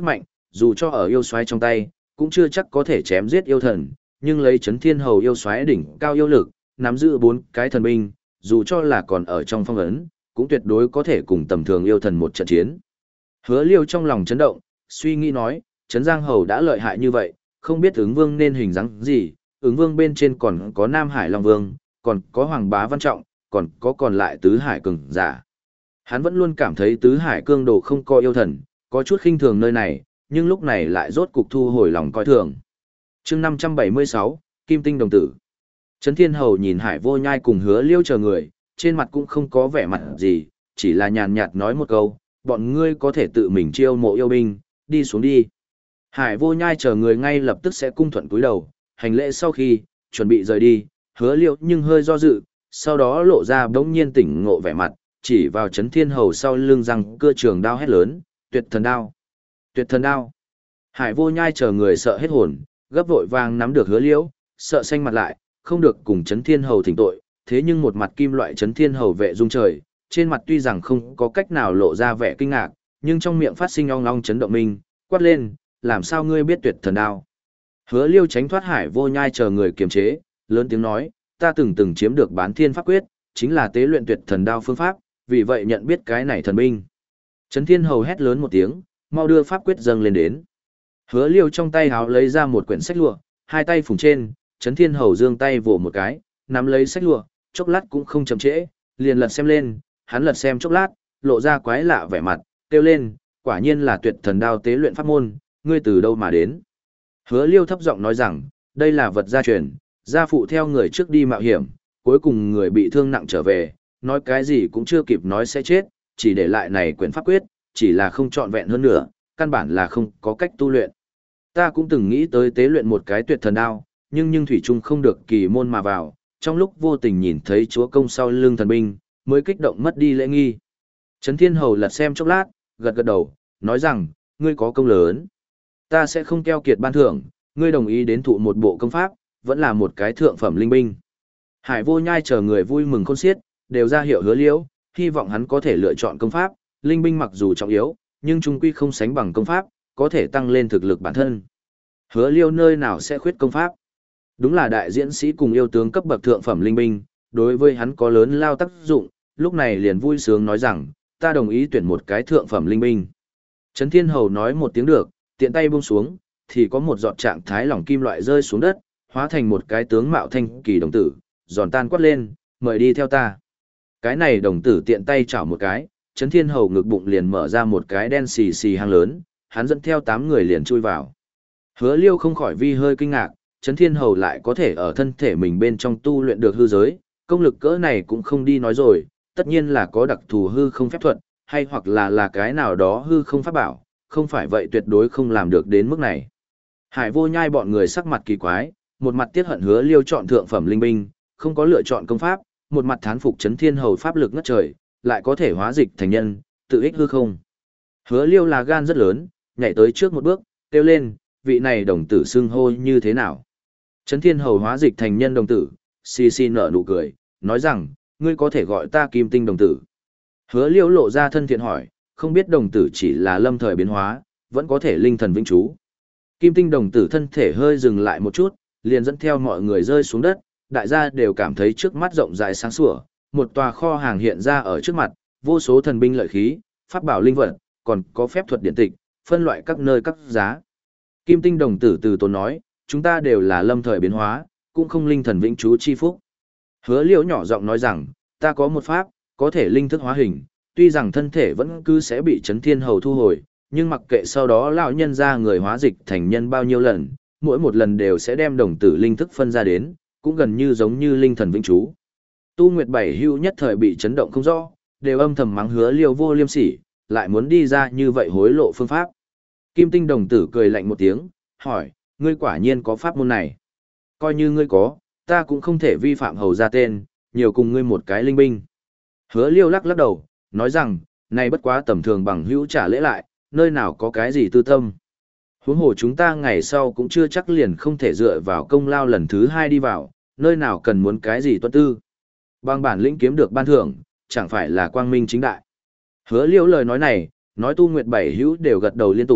dù cho ở yêu soái trong tay, cũng chưa chắc có thể chém giết yêu thần, nhưng lấy Chấn Thiên Hầu yêu soái đỉnh cao yêu lực, nắm giữ bốn cái thần binh, dù cho là còn ở trong phong ấn, cũng tuyệt đối có thể cùng tầm thường yêu thần một trận chiến. Hứa Liêu trong lòng chấn động, suy nghĩ nói, Trấn Giang Hầu đã lợi hại như vậy, không biết ứng vương nên hình dáng gì, ứng vương bên trên còn có Nam Hải Long Vương, còn có Hoàng Bá Văn Trọng, còn có còn lại Tứ Hải Cường giả. Hắn vẫn luôn cảm thấy Tứ Hải Cương Đồ không có yêu thần, có chút khinh thường nơi này, nhưng lúc này lại rốt cục thu hồi lòng coi thường. chương năm trăm bảy mươi sáu, Kim Tinh Đồng Tử. Trấn Thiên Hầu nhìn Hải Vô Nhai cùng Hứa Liêu chờ người, trên mặt cũng không có vẻ mặt gì, chỉ là nhàn nhạt nói một câu, bọn ngươi có thể tự mình chiêu mộ yêu binh, đi xuống đi. Hải Vô Nhai chờ người ngay lập tức sẽ cung thuận cúi đầu, hành lễ sau khi, chuẩn bị rời đi, Hứa Liêu nhưng hơi do dự, sau đó lộ ra bỗng nhiên tỉnh ngộ vẻ mặt, chỉ vào Trấn Thiên Hầu sau lưng răng cưa trường đao hét lớn, tuyệt thần đao, tuyệt thần đao. Hải Vô Nhai chờ người sợ hết hồn, gấp vội vàng nắm được Hứa Liêu, sợ xanh mặt lại, không được cùng Trấn Thiên Hầu thỉnh tội, thế nhưng một mặt kim loại Trấn Thiên Hầu vệ dung trời, trên mặt tuy rằng không có cách nào lộ ra vẻ kinh ngạc, nhưng trong miệng phát sinh ong ong chấn động minh, quát lên, làm sao ngươi biết tuyệt thần đao? Hứa Liêu tránh thoát Hải Vô Nhai chờ người kiềm chế, lớn tiếng nói, ta từng từng chiếm được Bán Thiên Pháp Quyết, chính là tế luyện tuyệt thần đao phương pháp, vì vậy nhận biết cái này thần binh. Trấn Thiên Hầu hét lớn một tiếng, mau đưa pháp quyết dâng lên đến. Hứa Liêu trong tay háo lấy ra một quyển sách lụa, hai tay phủng trên, Trấn Thiên Hầu giương tay vỗ một cái, nắm lấy sách lụa, chốc lát cũng không chậm trễ, liền lật xem lên, hắn lật xem chốc lát, lộ ra quái lạ vẻ mặt, kêu lên, quả nhiên là tuyệt thần đao tế luyện pháp môn, ngươi từ đâu mà đến? Hứa Liêu thấp giọng nói rằng, đây là vật gia truyền, gia phụ theo người trước đi mạo hiểm, cuối cùng người bị thương nặng trở về, nói cái gì cũng chưa kịp nói sẽ chết, chỉ để lại này quyển pháp quyết, chỉ là không trọn vẹn hơn nữa, căn bản là không có cách tu luyện. Ta cũng từng nghĩ tới tế luyện một cái tuyệt thần đao, nhưng nhưng thủy chung không được kỳ môn mà vào, trong lúc vô tình nhìn thấy chúa công sau lưng thần binh, mới kích động mất đi lễ nghi. Trấn Thiên Hầu lật xem chốc lát, gật gật đầu, nói rằng, ngươi có công lớn. Ta sẽ không keo kiệt ban thưởng, ngươi đồng ý đến thụ một bộ công pháp, vẫn là một cái thượng phẩm linh binh. Hải Vô Nhai chờ người vui mừng khôn xiết, đều ra hiệu Hứa Liễu, hy vọng hắn có thể lựa chọn công pháp, linh binh mặc dù trọng yếu, nhưng chung quy không sánh bằng công pháp, có thể tăng lên thực lực bản thân. Hứa Liêu nơi nào sẽ khuyết công pháp? Đúng là đại diễn sĩ cùng yêu tướng cấp bậc thượng phẩm linh binh, đối với hắn có lớn lao tác dụng, lúc này liền vui sướng nói rằng, ta đồng ý tuyển một cái thượng phẩm linh binh. Trấn Thiên Hầu nói một tiếng được, tiện tay buông xuống, thì có một giọt trạng thái lỏng kim loại rơi xuống đất, hóa thành một cái tướng mạo thanh kỳ đồng tử, giòn tan quát lên, mời đi theo ta. Cái này đồng tử tiện tay chảo một cái, Trấn Thiên Hầu ngực bụng liền mở ra một cái đen xì xì hang lớn, hắn dẫn theo tám người liền chui vào. Hứa Liêu không khỏi vi hơi kinh ngạc, Trấn Thiên Hầu lại có thể ở thân thể mình bên trong tu luyện được hư giới, công lực cỡ này cũng không đi nói rồi, tất nhiên là có đặc thù hư không phép thuật, hay hoặc là là cái nào đó hư không pháp bảo, không phải vậy tuyệt đối không làm được đến mức này. Hải Vô Nhai bọn người sắc mặt kỳ quái, một mặt tiết hận Hứa Liêu chọn thượng phẩm linh binh, không có lựa chọn công pháp, một mặt thán phục Trấn Thiên Hầu pháp lực ngất trời, lại có thể hóa dịch thành nhân, tự ích hư không. Hứa Liêu là gan rất lớn, nhảy tới trước một bước, kêu lên, vị này đồng tử xưng hô như thế nào? Trấn Thiên Hầu hóa dịch thành nhân đồng tử, xì xì nở nụ cười, nói rằng, ngươi có thể gọi ta Kim Tinh đồng tử. Hứa Liêu lộ ra thân thiện hỏi, không biết đồng tử chỉ là lâm thời biến hóa, vẫn có thể linh thần vĩnh trú. Kim Tinh đồng tử thân thể hơi dừng lại một chút, liền dẫn theo mọi người rơi xuống đất, đại gia đều cảm thấy trước mắt rộng rãi sáng sủa, một tòa kho hàng hiện ra ở trước mặt, vô số thần binh lợi khí, pháp bảo linh vật, còn có phép thuật điện tịch, phân loại các nơi các giá. Kim Tinh đồng tử từ tốn nói, chúng ta đều là lâm thời biến hóa, cũng không linh thần vĩnh trú chi phúc. Hứa Liễu nhỏ giọng nói rằng, ta có một pháp, có thể linh thức hóa hình, tuy rằng thân thể vẫn cứ sẽ bị Trấn Thiên Hầu thu hồi, nhưng mặc kệ sau đó lão nhân ra người hóa dịch thành nhân bao nhiêu lần, mỗi một lần đều sẽ đem đồng tử linh thức phân ra đến, cũng gần như giống như linh thần vĩnh trú. Tu Nguyệt Bảy Hưu nhất thời bị chấn động không rõ, đều âm thầm mắng Hứa Liêu vô liêm sỉ, lại muốn đi ra như vậy hối lộ phương pháp. Kim Tinh đồng tử cười lạnh một tiếng, hỏi, ngươi quả nhiên có pháp môn này. Coi như ngươi có, ta cũng không thể vi phạm hầu ra tên, nhiều cùng ngươi một cái linh binh. Hứa Liêu lắc lắc đầu, nói rằng, này bất quá tầm thường bằng hữu trả lễ lại, nơi nào có cái gì tư tâm. Huống hồ chúng ta ngày sau cũng chưa chắc liền không thể dựa vào công lao lần thứ hai đi vào, nơi nào cần muốn cái gì tuân tư. Bằng bản lĩnh kiếm được ban thưởng, chẳng phải là quang minh chính đại. Hứa Liêu lời nói này, nói Tu Nguyệt Bảy Hữu đều gật đầu liên tục,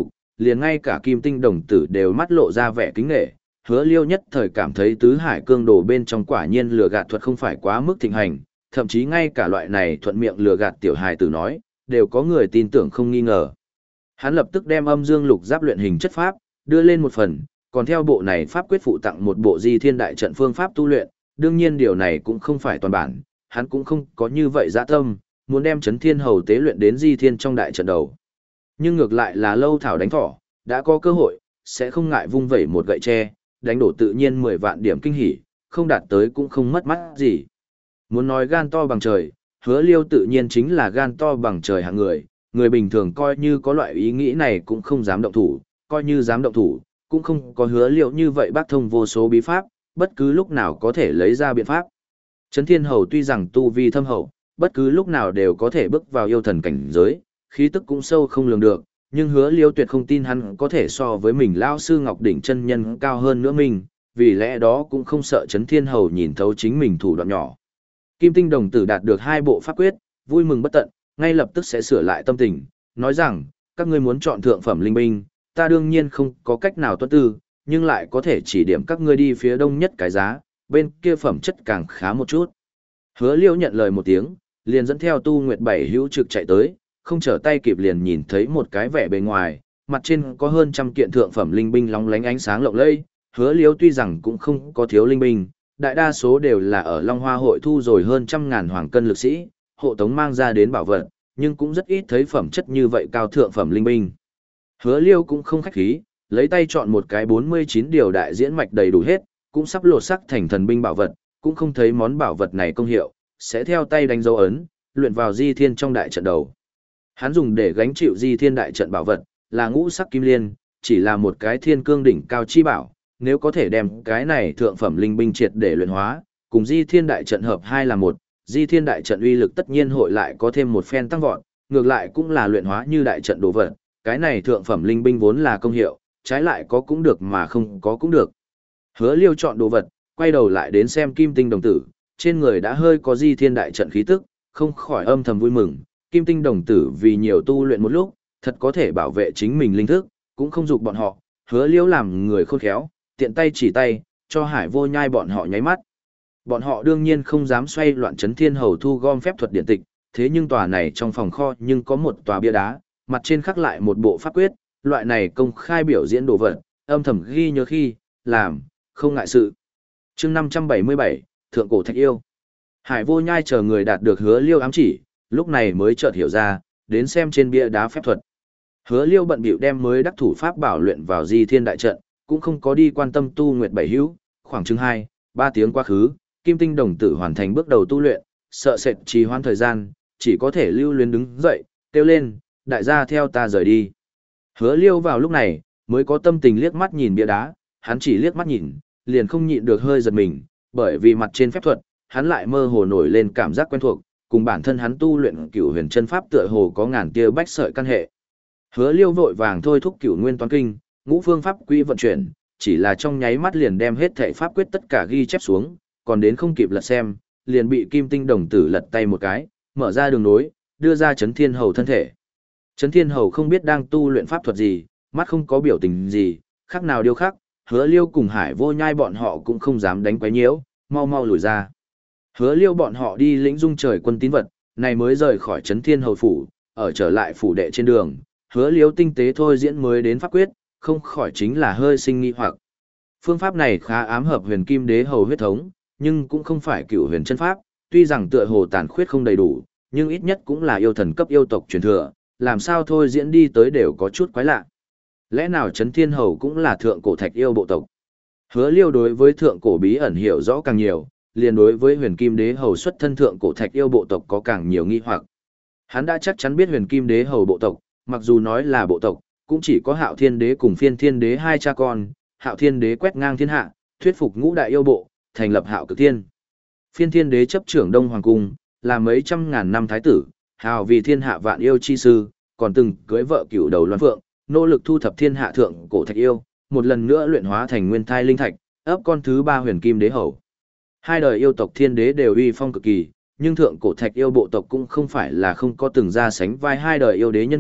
liền ngay cả Kim Tinh đồng tử đều mắt lộ ra vẻ kính nể. Hứa Liêu nhất thời cảm thấy tứ hải cương đồ bên trong quả nhiên lừa gạt thuật không phải quá mức thịnh hành, thậm chí ngay cả loại này thuận miệng lừa gạt tiểu hài tử nói, đều có người tin tưởng không nghi ngờ. Hắn lập tức đem âm dương lục giáp luyện hình chất pháp, đưa lên một phần, còn theo bộ này pháp quyết phụ tặng một bộ di thiên đại trận phương pháp tu luyện, đương nhiên điều này cũng không phải toàn bản, hắn cũng không có như vậy dạ tâm, muốn đem chấn thiên hầu tế luyện đến di thiên trong đại trận đầu. Nhưng ngược lại là lâu thảo đánh thỏ, đã có cơ hội, sẽ không ngại vung vẩy một gậy tre, đánh đổ tự nhiên mười vạn điểm kinh hỉ, không đạt tới cũng không mất mắt gì. Muốn nói gan to bằng trời, Hứa Liêu tự nhiên chính là gan to bằng trời hạng người, người bình thường coi như có loại ý nghĩ này cũng không dám động thủ, coi như dám động thủ, cũng không có Hứa Liêu như vậy bác thông vô số bí pháp, bất cứ lúc nào có thể lấy ra biện pháp. Chấn Thiên Hầu tuy rằng tu vi thâm hậu, bất cứ lúc nào đều có thể bước vào yêu thần cảnh giới, khí tức cũng sâu không lường được, nhưng Hứa Liêu tuyệt không tin hắn có thể so với mình lão sư Ngọc Đỉnh chân nhân cao hơn nữa mình, vì lẽ đó cũng không sợ Chấn Thiên Hầu nhìn thấu chính mình thủ đoạn nhỏ. Kim Tinh đồng tử đạt được hai bộ pháp quyết, vui mừng bất tận, ngay lập tức sẽ sửa lại tâm tình, nói rằng, các ngươi muốn chọn thượng phẩm linh binh, ta đương nhiên không có cách nào tuân tư, nhưng lại có thể chỉ điểm các ngươi đi phía đông nhất cái giá, bên kia phẩm chất càng khá một chút. Hứa Liêu nhận lời một tiếng, liền dẫn theo Tu Nguyệt Bảy hữu trực chạy tới, không trở tay kịp liền nhìn thấy một cái vẻ bề ngoài, mặt trên có hơn trăm kiện thượng phẩm linh binh lóng lánh ánh sáng lộng lẫy. Hứa Liêu tuy rằng cũng không có thiếu linh binh, đại đa số đều là ở Long Hoa hội thu rồi hơn trăm ngàn hoàng cân lực sĩ, hộ tống mang ra đến bảo vật, nhưng cũng rất ít thấy phẩm chất như vậy cao thượng phẩm linh binh. Hứa Liêu cũng không khách khí, lấy tay chọn một cái bốn mươi chín điều đại diễn mạch đầy đủ hết, cũng sắp lột sắc thành thần binh bảo vật, cũng không thấy món bảo vật này công hiệu, sẽ theo tay đánh dấu ấn, luyện vào di thiên trong đại trận đầu. Hắn dùng để gánh chịu di thiên đại trận bảo vật, là ngũ sắc kim liên, chỉ là một cái thiên cương đỉnh cao chi bảo, nếu có thể đem cái này thượng phẩm linh binh triệt để luyện hóa, cùng di thiên đại trận hợp hai là một, di thiên đại trận uy lực tất nhiên hội lại có thêm một phen tăng vọt, ngược lại cũng là luyện hóa như đại trận đồ vật, cái này thượng phẩm linh binh vốn là công hiệu, trái lại có cũng được mà không có cũng được. Hứa Liêu chọn đồ vật, quay đầu lại đến xem Kim Tinh đồng tử, trên người đã hơi có di thiên đại trận khí tức, không khỏi âm thầm vui mừng, Kim Tinh đồng tử vì nhiều tu luyện một lúc, thật có thể bảo vệ chính mình linh thức, cũng không dục bọn họ, Hứa Liêu làm người khôn khéo, tiện tay chỉ tay, cho Hải Vô Nhai bọn họ nháy mắt. Bọn họ đương nhiên không dám xoay loạn Chấn Thiên Hầu thu gom phép thuật điện tịch, thế nhưng tòa này trong phòng kho nhưng có một tòa bia đá, mặt trên khắc lại một bộ pháp quyết, loại này công khai biểu diễn đồ vật, âm thầm ghi nhớ khi, làm, không ngại sự. Chương năm trăm bảy mươi bảy, Thượng cổ thạch yêu. Hải Vô Nhai chờ người đạt được Hứa Liêu ám chỉ, lúc này mới chợt hiểu ra, đến xem trên bia đá phép thuật. Hứa Liêu bận bịu đem mới đắc thủ pháp bảo luyện vào Di Thiên đại trận, cũng không có đi quan tâm Tu Nguyệt Bảy hữu, khoảng chừng hai, ba tiếng quá khứ, Kim Tinh đồng tử hoàn thành bước đầu tu luyện, sợ sệt trì hoãn thời gian, chỉ có thể lưu luyến đứng dậy, kêu lên, đại gia theo ta rời đi. Hứa Liêu vào lúc này, mới có tâm tình liếc mắt nhìn bia đá, hắn chỉ liếc mắt nhìn, liền không nhịn được hơi giật mình, bởi vì mặt trên phép thuật, hắn lại mơ hồ nổi lên cảm giác quen thuộc, cùng bản thân hắn tu luyện Cửu Huyền chân pháp tựa hồ có ngàn tia bách sợi căn hệ. Hứa Liêu vội vàng thôi thúc Cửu Nguyên toán kinh, ngũ phương pháp quy vận chuyển, chỉ là trong nháy mắt liền đem hết thảy pháp quyết tất cả ghi chép xuống, còn đến không kịp lật xem, liền bị Kim Tinh đồng tử lật tay một cái, mở ra đường nối, đưa ra Chấn Thiên Hầu thân thể. Chấn Thiên Hầu không biết đang tu luyện pháp thuật gì, mắt không có biểu tình gì, khác nào điêu khắc, Hứa Liêu cùng Hải Vô Nhai bọn họ cũng không dám đánh quấy nhiễu, mau mau lùi ra. Hứa Liêu bọn họ đi lĩnh dung trời quân tín vật, này mới rời khỏi Chấn Thiên Hầu phủ, ở trở lại phủ đệ trên đường, Hứa Liêu tinh tế thôi diễn mới đến pháp quyết, không khỏi chính là hơi sinh nghi hoặc. Phương pháp này khá ám hợp Huyền Kim Đế Hầu huyết thống, nhưng cũng không phải Cửu Huyền chân pháp, tuy rằng tựa hồ tàn khuyết không đầy đủ, nhưng ít nhất cũng là yêu thần cấp yêu tộc truyền thừa, làm sao thôi diễn đi tới đều có chút quái lạ. Lẽ nào Chấn Thiên Hầu cũng là thượng cổ thạch yêu bộ tộc? Hứa Liêu đối với thượng cổ bí ẩn hiểu rõ càng nhiều, liền đối với Huyền Kim Đế Hầu xuất thân thượng cổ thạch yêu bộ tộc có càng nhiều nghi hoặc. Hắn đã chắc chắn biết Huyền Kim Đế Hầu bộ tộc, mặc dù nói là bộ tộc, cũng chỉ có Hạo Thiên Đế cùng Phiên Thiên Đế hai cha con, Hạo Thiên Đế quét ngang thiên hạ, thuyết phục ngũ đại yêu bộ, thành lập Hạo Cực Thiên. Phiên Thiên Đế chấp trưởng Đông Hoàng cung, là mấy trăm ngàn năm thái tử, hào vì thiên hạ vạn yêu chi sư, còn từng cưới vợ cửu đầu Loan Phượng, nỗ lực thu thập thiên hạ thượng cổ thạch yêu, một lần nữa luyện hóa thành nguyên thai linh thạch, ấp con thứ ba Huyền Kim Đế Hầu. Hai đời yêu tộc thiên đế đều uy phong cực kỳ, nhưng thượng cổ thạch yêu bộ tộc cũng không phải là không có từng ra sánh vai hai đời yêu đế nhân vật,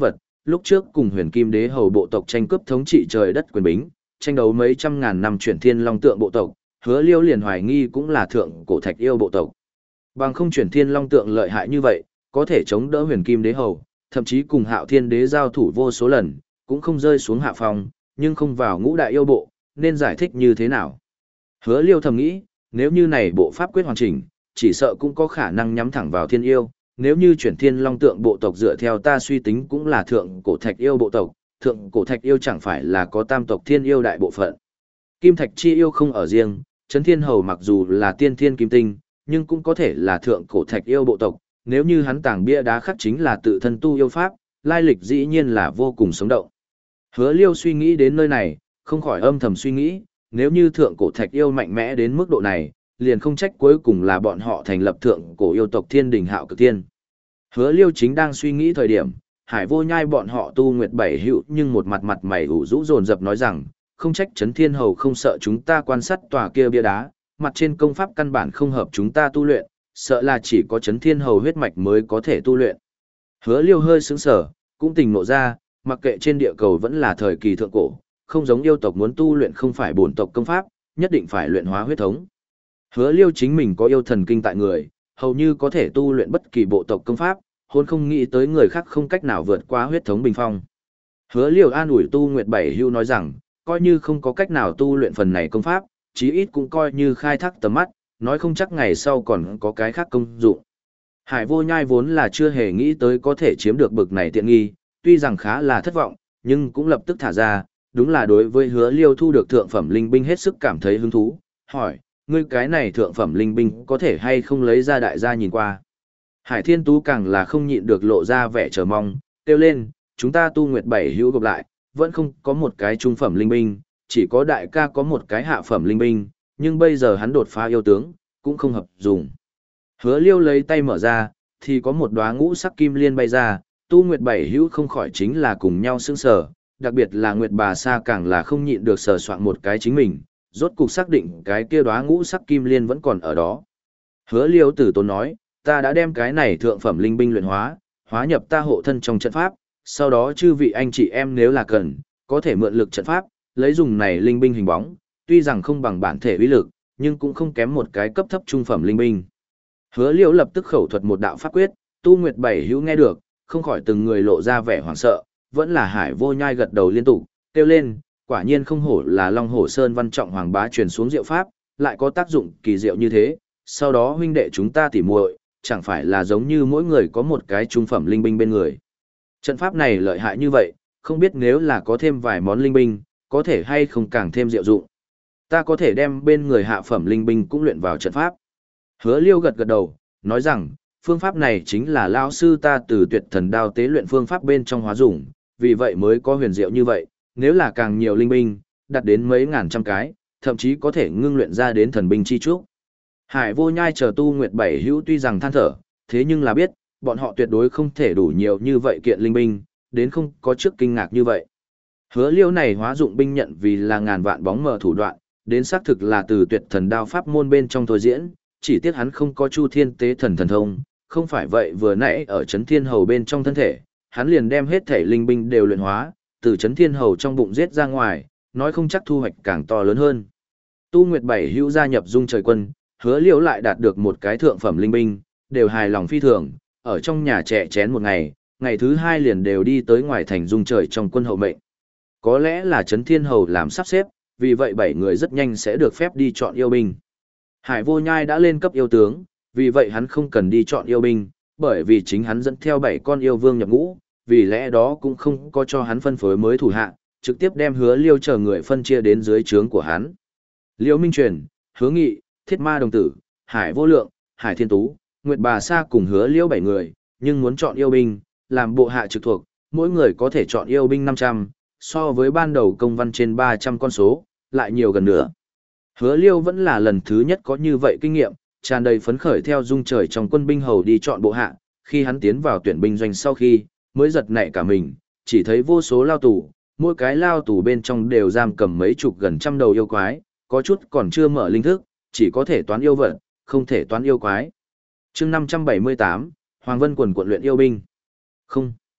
lúc trước cùng huyền kim đế hầu bộ tộc tranh cướp thống trị trời đất quyền bính, tranh đấu mấy trăm ngàn năm chuyển thiên long tượng bộ tộc, Hứa Liêu liền hoài nghi cũng là thượng cổ thạch yêu bộ tộc. Bằng không chuyển thiên long tượng lợi hại như vậy, có thể chống đỡ huyền kim đế hầu, thậm chí cùng hạo thiên đế giao thủ vô số lần, cũng không rơi xuống hạ phong, nhưng không vào ngũ đại yêu bộ, nên giải thích như thế nào? Hứa Liêu thầm nghĩ, nếu như này bộ pháp quyết hoàn chỉnh, chỉ sợ cũng có khả năng nhắm thẳng vào thiên yêu, nếu như chuyển thiên long tượng bộ tộc dựa theo ta suy tính cũng là thượng cổ thạch yêu bộ tộc, thượng cổ thạch yêu chẳng phải là có tam tộc thiên yêu đại bộ phận. Kim thạch chi yêu không ở riêng, Trấn Thiên Hầu mặc dù là tiên thiên kim tinh, nhưng cũng có thể là thượng cổ thạch yêu bộ tộc, nếu như hắn tàng bia đá khắc chính là tự thân tu yêu pháp, lai lịch dĩ nhiên là vô cùng sống động. Hứa Liêu suy nghĩ đến nơi này, không khỏi âm thầm suy nghĩ, nếu như thượng cổ thạch yêu mạnh mẽ đến mức độ này, liền không trách cuối cùng là bọn họ thành lập thượng cổ yêu tộc Thiên Đình Hạo Cực Thiên. Hứa Liêu chính đang suy nghĩ thời điểm, Hải Vô Nhai bọn họ tu nguyệt bảy hữu nhưng một mặt mặt mày ủ rũ dồn dập nói rằng, không trách Trấn Thiên Hầu không sợ chúng ta quan sát tòa kia bia đá, mặt trên công pháp căn bản không hợp chúng ta tu luyện, sợ là chỉ có Trấn Thiên Hầu huyết mạch mới có thể tu luyện. Hứa Liêu hơi sững sờ, cũng tình ngộ ra, mặc kệ trên địa cầu vẫn là thời kỳ thượng cổ, không giống yêu tộc muốn tu luyện không phải bổn tộc công pháp, nhất định phải luyện hóa huyết thống. Hứa Liêu chính mình có yêu thần kinh tại người, hầu như có thể tu luyện bất kỳ bộ tộc công pháp, hôn không nghĩ tới người khác không cách nào vượt qua huyết thống bình phong. Hứa Liêu an ủi tu nguyệt bảy hưu nói rằng, coi như không có cách nào tu luyện phần này công pháp, chí ít cũng coi như khai thác tầm mắt, nói không chắc ngày sau còn có cái khác công dụng. Hải Vô Nhai vốn là chưa hề nghĩ tới có thể chiếm được bực này tiện nghi, tuy rằng khá là thất vọng, nhưng cũng lập tức thả ra, đúng là đối với Hứa Liêu thu được thượng phẩm linh binh hết sức cảm thấy hứng thú, hỏi, ngươi cái này thượng phẩm linh binh có thể hay không lấy ra đại gia nhìn qua. Hải Thiên Tú càng là không nhịn được lộ ra vẻ chờ mong, kêu lên, chúng ta tu nguyệt bảy hữu gộp lại, vẫn không có một cái trung phẩm linh binh, chỉ có đại ca có một cái hạ phẩm linh binh, nhưng bây giờ hắn đột phá yêu tướng, cũng không hợp dùng. Hứa Liêu lấy tay mở ra, thì có một đóa ngũ sắc kim liên bay ra, tu nguyệt bảy hữu không khỏi chính là cùng nhau sững sờ, đặc biệt là nguyệt bà sa càng là không nhịn được sờ soạn một cái chính mình, rốt cục xác định cái kia đóa ngũ sắc kim liên vẫn còn ở đó. Hứa Liêu tử tốn nói, ta đã đem cái này thượng phẩm linh binh luyện hóa, hóa nhập ta hộ thân trong trận pháp, sau đó chư vị anh chị em nếu là cần, có thể mượn lực trận pháp, lấy dùng này linh binh hình bóng, tuy rằng không bằng bản thể uy lực, nhưng cũng không kém một cái cấp thấp trung phẩm linh binh. Hứa Liêu lập tức khẩu thuật một đạo pháp quyết, tu nguyệt bảy hữu nghe được, không khỏi từng người lộ ra vẻ hoảng sợ, vẫn là Hải Vô Nhai gật đầu liên tục, kêu lên, quả nhiên không hổ là Long Hổ Sơn văn trọng hoàng bá truyền xuống diệu pháp, lại có tác dụng kỳ diệu như thế, sau đó huynh đệ chúng ta tỉ muội, chẳng phải là giống như mỗi người có một cái trung phẩm linh binh bên người. Trận pháp này lợi hại như vậy, không biết nếu là có thêm vài món linh binh, có thể hay không càng thêm diệu dụng. Ta có thể đem bên người hạ phẩm linh binh cũng luyện vào trận pháp. Hứa Liêu gật gật đầu, nói rằng, phương pháp này chính là lão sư ta từ tuyệt thần đao tế luyện phương pháp bên trong hóa dụng, vì vậy mới có huyền diệu như vậy, nếu là càng nhiều linh binh, đạt đến mấy ngàn trăm cái, thậm chí có thể ngưng luyện ra đến thần binh chi trúc. Hải Vô Nhai chờ tu nguyệt bảy hữu tuy rằng than thở, thế nhưng là biết, bọn họ tuyệt đối không thể đủ nhiều như vậy kiện linh binh, đến không có trước kinh ngạc như vậy. Hứa Liêu này hóa dụng binh nhận vì là ngàn vạn bóng mờ thủ đoạn, đến xác thực là từ tuyệt thần đao pháp môn bên trong thôi diễn, chỉ tiếc hắn không có Chu Thiên Tế Thần thần thông, không phải vậy vừa nãy ở Trấn Thiên Hầu bên trong thân thể, hắn liền đem hết thể linh binh đều luyện hóa, từ Trấn Thiên Hầu trong bụng giết ra ngoài, nói không chắc thu hoạch càng to lớn hơn. Tu Nguyệt Bảy hữu gia nhập Dung Trời Quân, Hứa Liễu lại đạt được một cái thượng phẩm linh binh, đều hài lòng phi thường, ở trong nhà trẻ chén một ngày, ngày thứ hai liền đều đi tới ngoài thành Dung Trời trong quân hậu mệnh. Có lẽ là Trấn Thiên Hầu làm sắp xếp, vì vậy bảy người rất nhanh sẽ được phép đi chọn yêu binh. Hải Vô Nhai đã lên cấp yêu tướng, vì vậy hắn không cần đi chọn yêu binh, bởi vì chính hắn dẫn theo bảy con yêu vương nhập ngũ, vì lẽ đó cũng không có cho hắn phân phối mới thủ hạ, trực tiếp đem Hứa Liêu chờ người phân chia đến dưới trướng của hắn. Liễu Minh Truyền, Hứa Nghị, Thiết Ma Đồng Tử, Hải Vô Lượng, Hải Thiên Tú, Nguyệt Bà Sa cùng Hứa Liêu bảy người, nhưng muốn chọn yêu binh, làm bộ hạ trực thuộc, mỗi người có thể chọn yêu binh năm trăm, so với ban đầu công văn trên ba trăm con số, lại nhiều gần nữa. Hứa Liêu vẫn là lần thứ nhất có như vậy kinh nghiệm, tràn đầy phấn khởi theo Dung Trời trong quân binh hầu đi chọn bộ hạ, khi hắn tiến vào tuyển binh doanh sau khi, mới giật nảy cả mình, chỉ thấy vô số lao tù, mỗi cái lao tù bên trong đều giam cầm mấy chục gần trăm đầu yêu quái, có chút còn chưa mở linh thức, chỉ có thể toán yêu vật, không thể toán yêu quái. Chương năm trăm bảy mươi tám, Hoàng Vân quần quận luyện yêu binh. Không.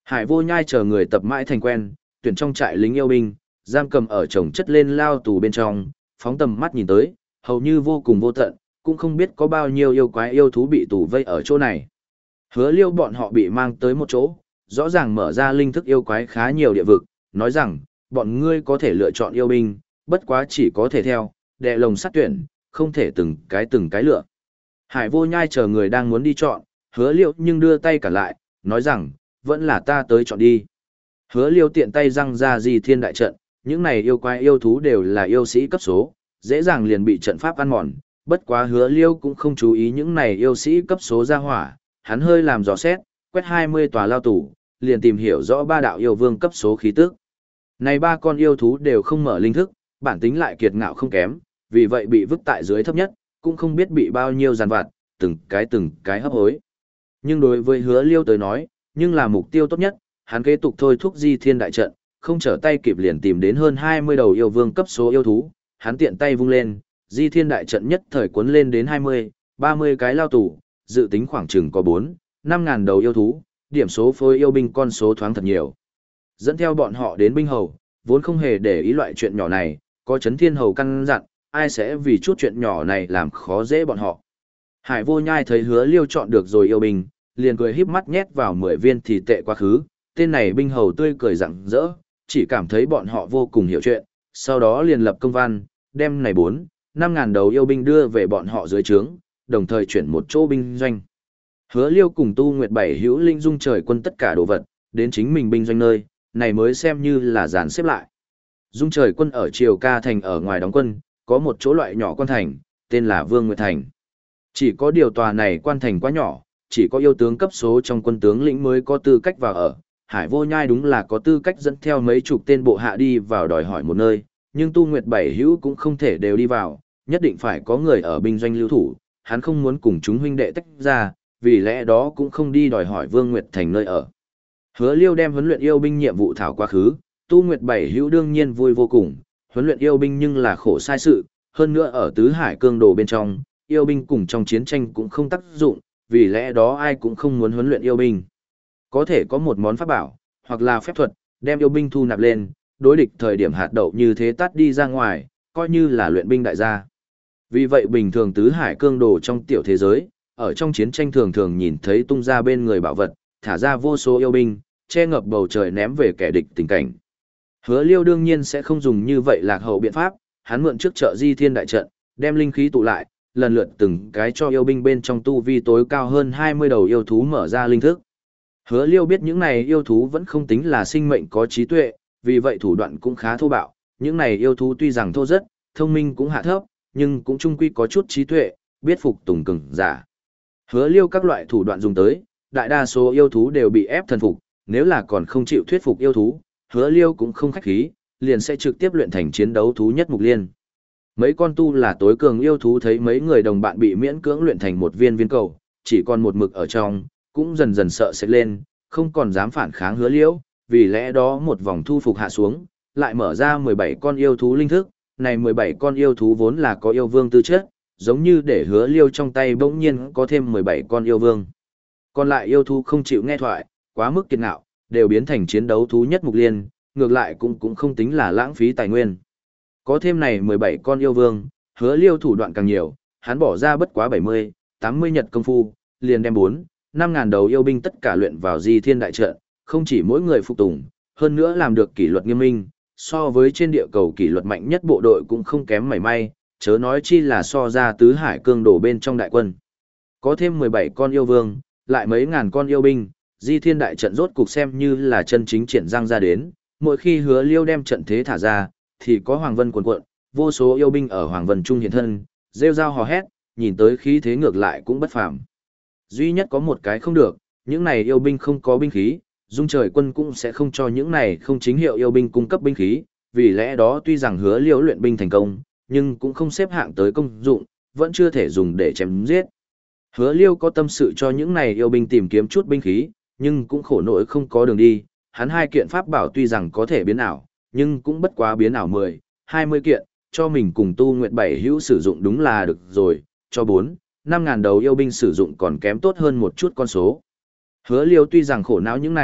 Hải Vô Nhai chờ người tập mãi thành quen, tuyển trong trại lính yêu binh, giam cầm ở chồng chất lên lao tù bên trong, phóng tầm mắt nhìn tới, hầu như vô cùng vô tận, cũng không biết có bao nhiêu yêu quái yêu thú bị tù vây ở chỗ này. Hứa Liêu bọn họ bị mang tới một chỗ, rõ ràng mở ra linh thức yêu quái khá nhiều địa vực, nói rằng, bọn ngươi có thể lựa chọn yêu binh, bất quá chỉ có thể theo, đệ lồng sát tuyển, không thể từng cái từng cái lựa. Hải Vô Nhai chờ người đang muốn đi chọn, Hứa Liêu nhưng đưa tay cả lại, nói rằng, vẫn là ta tới chọn đi. Hứa Liêu tiện tay răng ra di thiên đại trận, những này yêu quái yêu thú đều là yêu sĩ cấp số, dễ dàng liền bị trận pháp ăn mòn, bất quá Hứa Liêu cũng không chú ý những này yêu sĩ cấp số ra hỏa, hắn hơi làm dò xét, quét hai mươi tòa lao tù, liền tìm hiểu rõ ba đạo yêu vương cấp số khí tức. Này ba con yêu thú đều không mở linh thức, bản tính lại kiệt ngạo không kém, vì vậy bị vứt tại dưới thấp nhất, cũng không biết bị bao nhiêu giàn vặt, từng cái từng cái hấp hối. Nhưng đối với Hứa Liêu tới nói, nhưng là mục tiêu tốt nhất, hắn kế tục thôi thúc di thiên đại trận, không trở tay kịp liền tìm đến hơn hai mươi đầu yêu vương cấp số yêu thú, hắn tiện tay vung lên, di thiên đại trận nhất thời cuốn lên đến hai mươi, ba mươi cái lao tù, dự tính khoảng chừng có bốn, năm ngàn đầu yêu thú, điểm số phối yêu binh con số thoáng thật nhiều. Dẫn theo bọn họ đến binh hầu, vốn không hề để ý loại chuyện nhỏ này, có chấn thiên hầu căn dặn, ai sẽ vì chút chuyện nhỏ này làm khó dễ bọn họ. Hải Vô Nhai thấy Hứa Liêu chọn được rồi yêu binh, liền cười híp mắt nhét vào mười viên thì tệ quá khứ, tên này binh hầu tươi cười rạng rỡ, chỉ cảm thấy bọn họ vô cùng hiểu chuyện, sau đó liền lập công văn, đem này bốn, năm ngàn đầu yêu binh đưa về bọn họ dưới trướng, đồng thời chuyển một chỗ binh doanh. Hứa Liêu cùng Tu Nguyệt Bảy hữu linh dung trời quân tất cả đồ vật, đến chính mình binh doanh nơi, này mới xem như là dàn xếp lại. Dung trời quân ở Triều Ca thành ở ngoài đóng quân, có một chỗ loại nhỏ quan thành, tên là Vương Nguyệt Thành. Chỉ có điều tòa này quan thành quá nhỏ, chỉ có yêu tướng cấp số trong quân tướng lĩnh mới có tư cách vào ở. Hải Vô Nhai đúng là có tư cách dẫn theo mấy chục tên bộ hạ đi vào đòi hỏi một nơi, nhưng Tu Nguyệt Bảy hữu cũng không thể đều đi vào, nhất định phải có người ở binh doanh lưu thủ, hắn không muốn cùng chúng huynh đệ tách ra, vì lẽ đó cũng không đi đòi hỏi Vương Nguyệt Thành nơi ở. Hứa Liêu đem huấn luyện yêu binh nhiệm vụ thảo quá khứ, Tu Nguyệt Bảy hữu đương nhiên vui vô cùng, huấn luyện yêu binh nhưng là khổ sai sự, hơn nữa ở tứ hải cương đồ bên trong, yêu binh cùng trong chiến tranh cũng không tác dụng, vì lẽ đó ai cũng không muốn huấn luyện yêu binh. Có thể có một món pháp bảo, hoặc là phép thuật, đem yêu binh thu nạp lên, đối địch thời điểm hạt đậu như thế tắt đi ra ngoài, coi như là luyện binh đại gia. Vì vậy bình thường tứ hải cương đồ trong tiểu thế giới, ở trong chiến tranh thường thường nhìn thấy tung ra bên người bảo vật, thả ra vô số yêu binh, che ngập bầu trời ném về kẻ địch tình cảnh. Hứa Liêu đương nhiên sẽ không dùng như vậy lạc hậu biện pháp, hắn mượn trước trợ di thiên đại trận, đem linh khí tụ lại, lần lượt từng cái cho yêu binh bên trong tu vi tối cao hơn hai mươi đầu yêu thú mở ra linh thức. Hứa Liêu biết những này yêu thú vẫn không tính là sinh mệnh có trí tuệ, vì vậy thủ đoạn cũng khá thô bạo, những này yêu thú tuy rằng thô rất, thông minh cũng hạ thấp, nhưng cũng chung quy có chút trí tuệ, biết phục tùng cường giả. Hứa Liêu các loại thủ đoạn dùng tới, đại đa số yêu thú đều bị ép thần phục, nếu là còn không chịu thuyết phục yêu thú, Hứa Liêu cũng không khách khí, liền sẽ trực tiếp luyện thành chiến đấu thú nhất mục liên. Mấy con tu là tối cường yêu thú thấy mấy người đồng bạn bị miễn cưỡng luyện thành một viên viên cầu, chỉ còn một mực ở trong, cũng dần dần sợ sẽ lên, không còn dám phản kháng Hứa Liêu, vì lẽ đó một vòng thu phục hạ xuống, lại mở ra mười bảy con yêu thú linh thức, này mười bảy con yêu thú vốn là có yêu vương tư chất, giống như để Hứa Liêu trong tay bỗng nhiên có thêm mười bảy con yêu vương. Còn lại yêu thú không chịu nghe thoại, quá mức kiệt ngạo, đều biến thành chiến đấu thú nhất mục liên, ngược lại cũng cũng không tính là lãng phí tài nguyên. Có thêm này mười bảy con yêu vương, Hứa Liêu thủ đoạn càng nhiều, hắn bỏ ra bất quá bảy mươi, tám mươi nhật công phu, liền đem bốn, năm ngàn đầu yêu binh tất cả luyện vào di thiên đại trận, không chỉ mỗi người phục tùng, hơn nữa làm được kỷ luật nghiêm minh, so với trên địa cầu kỷ luật mạnh nhất bộ đội cũng không kém mảy may, chớ nói chi là so ra tứ hải cương đổ bên trong đại quân. Có thêm mười bảy con yêu vương, lại mấy ngàn con yêu binh, di thiên đại trận rốt cục xem như là chân chính triển răng ra đến, mỗi khi Hứa Liêu đem trận thế thả ra, thì có hoàng vân cuồn cuộn, vô số yêu binh ở hoàng vân trung hiện thân, rêu rao hò hét, nhìn tới khí thế ngược lại cũng bất phàm. Duy nhất có một cái không được, những này yêu binh không có binh khí, Dung Trời quân cũng sẽ không cho những này không chính hiệu yêu binh cung cấp binh khí, vì lẽ đó tuy rằng Hứa Liêu luyện binh thành công, nhưng cũng không xếp hạng tới công dụng, vẫn chưa thể dùng để chém giết. Hứa Liêu có tâm sự cho những này yêu binh tìm kiếm chút binh khí, nhưng cũng khổ nỗi không có đường đi, hắn hai kiện pháp bảo tuy rằng có thể biến ảo, nhưng cũng bất quá biến ảo mười, hai mươi kiện, cho mình cùng Tu Nguyệt Bảy hữu sử dụng đúng là được rồi, cho bốn, năm ngàn đầu yêu binh sử dụng còn kém tốt hơn một chút con số. Hứa Liêu tuy rằng khổ não những này,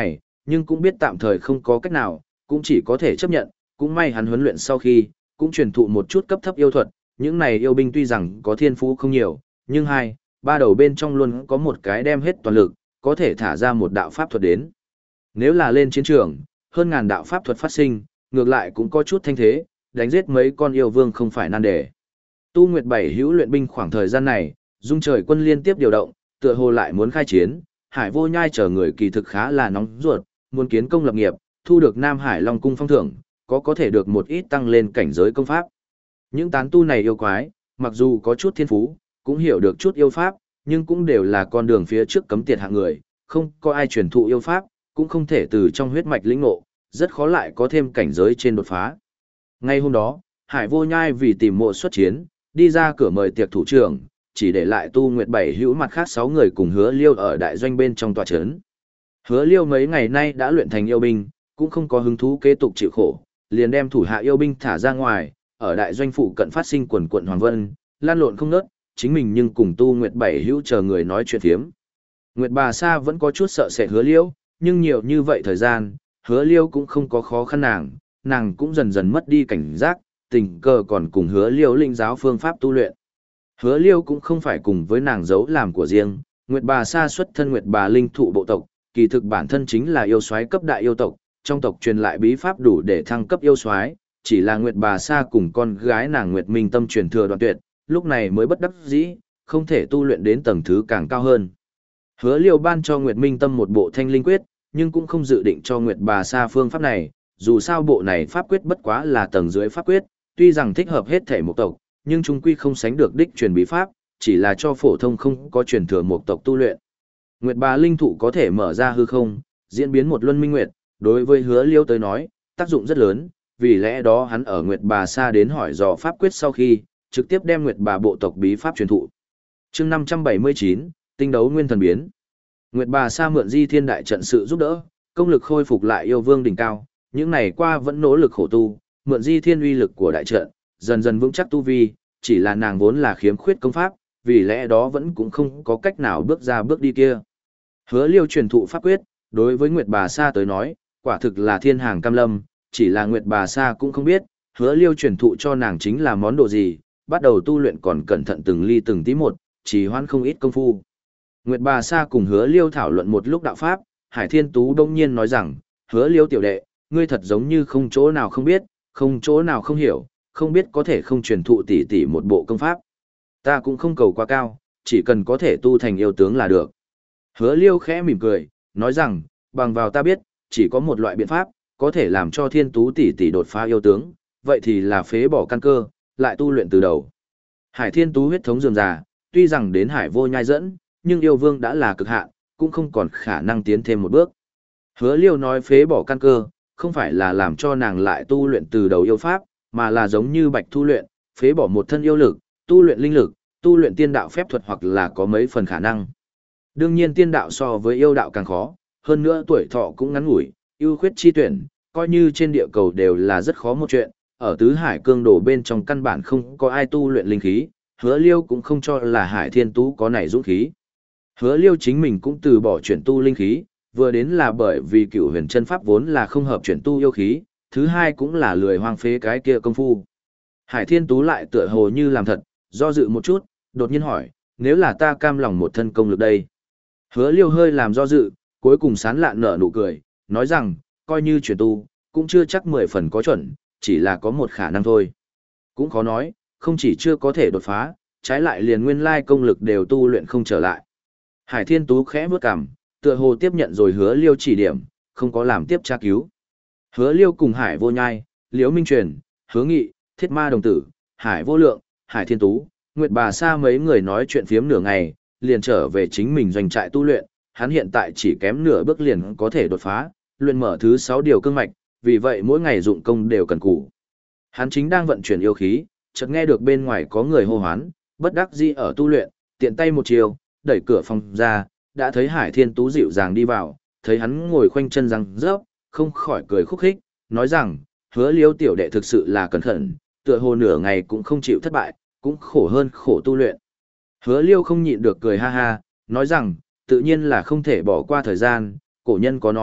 nhưng cũng biết tạm thời không có cách nào, cũng chỉ có thể chấp nhận, cũng may hắn huấn luyện sau khi, cũng truyền thụ một chút cấp thấp yêu thuật, những này yêu binh tuy rằng có thiên phú không nhiều, nhưng hai, ba đầu bên trong luôn có một cái đem hết toàn lực, có thể thả ra một đạo pháp thuật đến. Nếu là lên chiến trường, hơn ngàn đạo pháp thuật phát sinh, ngược lại cũng có chút thanh thế, đánh giết mấy con yêu vương không phải nan đề. Tu Nguyệt Bảy hữu luyện binh khoảng thời gian này, dung trời quân liên tiếp điều động, tựa hồ lại muốn khai chiến, Hải Vô Nhai chờ người kỳ thực khá là nóng ruột, muốn kiến công lập nghiệp, thu được Nam Hải Long cung phong thưởng, có có thể được một ít tăng lên cảnh giới công pháp. Những tán tu này yêu quái, mặc dù có chút thiên phú, cũng hiểu được chút yêu pháp, nhưng cũng đều là con đường phía trước cấm tiệt hạng người, không có ai truyền thụ yêu pháp, cũng không thể từ trong huyết mạch lĩnh ngộ, rất khó lại có thêm cảnh giới trên đột phá. Ngay hôm đó, Hải Vô Nhai vì tìm mộ xuất chiến, đi ra cửa mời tiệc thủ trưởng, chỉ để lại Tu Nguyệt Bảy hữu mặt khác sáu người cùng Hứa Liêu ở đại doanh bên trong tòa trấn. Hứa Liêu mấy ngày nay đã luyện thành yêu binh, cũng không có hứng thú kế tục chịu khổ, liền đem thủ hạ yêu binh thả ra ngoài, ở đại doanh phụ cận phát sinh quần quận hoàng vân, lan lộn không ngớt, chính mình nhưng cùng Tu Nguyệt Bảy hữu chờ người nói chuyện phiếm. Nguyệt Bà Sa vẫn có chút sợ sệt Hứa Liêu, nhưng nhiều như vậy thời gian, Hứa Liêu cũng không có khó khăn nàng, nàng cũng dần dần mất đi cảnh giác, tình cờ còn cùng Hứa Liêu linh giáo phương pháp tu luyện. Hứa Liêu cũng không phải cùng với nàng giấu làm của riêng, Nguyệt Bà Sa xuất thân Nguyệt Bà linh thụ bộ tộc, kỳ thực bản thân chính là yêu soái cấp đại yêu tộc, trong tộc truyền lại bí pháp đủ để thăng cấp yêu soái, chỉ là Nguyệt Bà Sa cùng con gái nàng Nguyệt Minh Tâm truyền thừa đoạn tuyệt, lúc này mới bất đắc dĩ, không thể tu luyện đến tầng thứ càng cao hơn. Hứa Liêu ban cho Nguyệt Minh Tâm một bộ Thanh Linh Quyết, nhưng cũng không dự định cho Nguyệt Bà Sa phương pháp này, dù sao bộ này pháp quyết bất quá là tầng dưới pháp quyết, tuy rằng thích hợp hết thể một tộc, nhưng chung quy không sánh được đích truyền bí pháp, chỉ là cho phổ thông không có truyền thừa một tộc tu luyện. Nguyệt Bà linh thụ có thể mở ra hư không, diễn biến một luân minh nguyệt, đối với Hứa Liêu tới nói, tác dụng rất lớn, vì lẽ đó hắn ở Nguyệt Bà Sa đến hỏi dò pháp quyết sau khi, trực tiếp đem Nguyệt Bà bộ tộc bí pháp truyền thụ. Chương năm trăm bảy mươi chín, tinh đấu nguyên thần biến. Nguyệt Bà Sa mượn Di Thiên đại trận sự giúp đỡ, công lực khôi phục lại yêu vương đỉnh cao, những ngày qua vẫn nỗ lực khổ tu, mượn Di Thiên uy lực của đại trận, dần dần vững chắc tu vi, chỉ là nàng vốn là khiếm khuyết công pháp, vì lẽ đó vẫn cũng không có cách nào bước ra bước đi kia. Hứa Liêu truyền thụ pháp quyết, đối với Nguyệt Bà Sa tới nói, quả thực là thiên hàng cam lâm, chỉ là Nguyệt Bà Sa cũng không biết, Hứa Liêu truyền thụ cho nàng chính là món đồ gì, bắt đầu tu luyện còn cẩn thận từng ly từng tí một, chỉ hoãn không ít công phu. Nguyệt Bà Sa cùng Hứa Liêu thảo luận một lúc đạo pháp, Hải Thiên Tú đông nhiên nói rằng, Hứa Liêu tiểu đệ, ngươi thật giống như không chỗ nào không biết, không chỗ nào không hiểu, không biết có thể không truyền thụ tỷ tỷ một bộ công pháp. Ta cũng không cầu quá cao, chỉ cần có thể tu thành yêu tướng là được. Hứa Liêu khẽ mỉm cười, nói rằng, bằng vào ta biết, chỉ có một loại biện pháp, có thể làm cho Thiên Tú tỷ tỷ đột phá yêu tướng, vậy thì là phế bỏ căn cơ, lại tu luyện từ đầu. Hải Thiên Tú huyết thống dườm già, tuy rằng đến Hải Vô Nhai dẫn, nhưng yêu vương đã là cực hạn, cũng không còn khả năng tiến thêm một bước. Hứa Liêu nói phế bỏ căn cơ, không phải là làm cho nàng lại tu luyện từ đầu yêu pháp, mà là giống như Bạch tu luyện, phế bỏ một thân yêu lực, tu luyện linh lực, tu luyện tiên đạo phép thuật hoặc là có mấy phần khả năng. Đương nhiên tiên đạo so với yêu đạo càng khó, hơn nữa tuổi thọ cũng ngắn ngủi, ưu khuyết chi tuyển, coi như trên địa cầu đều là rất khó một chuyện, ở tứ hải cương đổ bên trong căn bản không có ai tu luyện linh khí, Hứa Liêu cũng không cho là Hải Thiên Tú có này dũng khí. Hứa Liêu chính mình cũng từ bỏ chuyển tu linh khí, vừa đến là bởi vì Cửu Huyền chân pháp vốn là không hợp chuyển tu yêu khí, thứ hai cũng là lười hoang phế cái kia công phu. Hải Thiên Tú lại tựa hồ như làm thật, do dự một chút, đột nhiên hỏi, nếu là ta cam lòng một thân công lực đây. Hứa Liêu hơi làm do dự, cuối cùng sán lạn nở nụ cười, nói rằng, coi như chuyển tu, cũng chưa chắc mười phần có chuẩn, chỉ là có một khả năng thôi. Cũng khó nói, không chỉ chưa có thể đột phá, trái lại liền nguyên lai công lực đều tu luyện không trở lại. Hải Thiên Tú khẽ bước cằm, tựa hồ tiếp nhận rồi Hứa Liêu chỉ điểm, không có làm tiếp tra cứu. Hứa Liêu cùng Hải Vô Nhai, Liễu Minh Truyền, Hứa Nghị, Thiết Ma Đồng Tử, Hải Vô Lượng, Hải Thiên Tú, Nguyệt Bà Sa mấy người nói chuyện phiếm nửa ngày, liền trở về chính mình doanh trại tu luyện, hắn hiện tại chỉ kém nửa bước liền có thể đột phá, luyện mở thứ sáu điều cương mạch, vì vậy mỗi ngày dụng công đều cần cù. Hắn chính đang vận chuyển yêu khí, chợt nghe được bên ngoài có người hô hoán, bất đắc dĩ ở tu luyện, tiện tay một chiều, đẩy cửa phòng ra, đã thấy Hải Thiên Tú dịu dàng đi vào, thấy hắn ngồi khoanh chân răng rớp, không khỏi cười khúc khích, nói rằng, Hứa Liêu tiểu đệ thực sự là cẩn thận, tựa hồ nửa ngày cũng không chịu thất bại, cũng khổ hơn khổ tu luyện. Hứa Liêu không nhịn được cười ha ha, nói rằng, tự nhiên là không thể bỏ qua thời gian, cổ nhân có nói,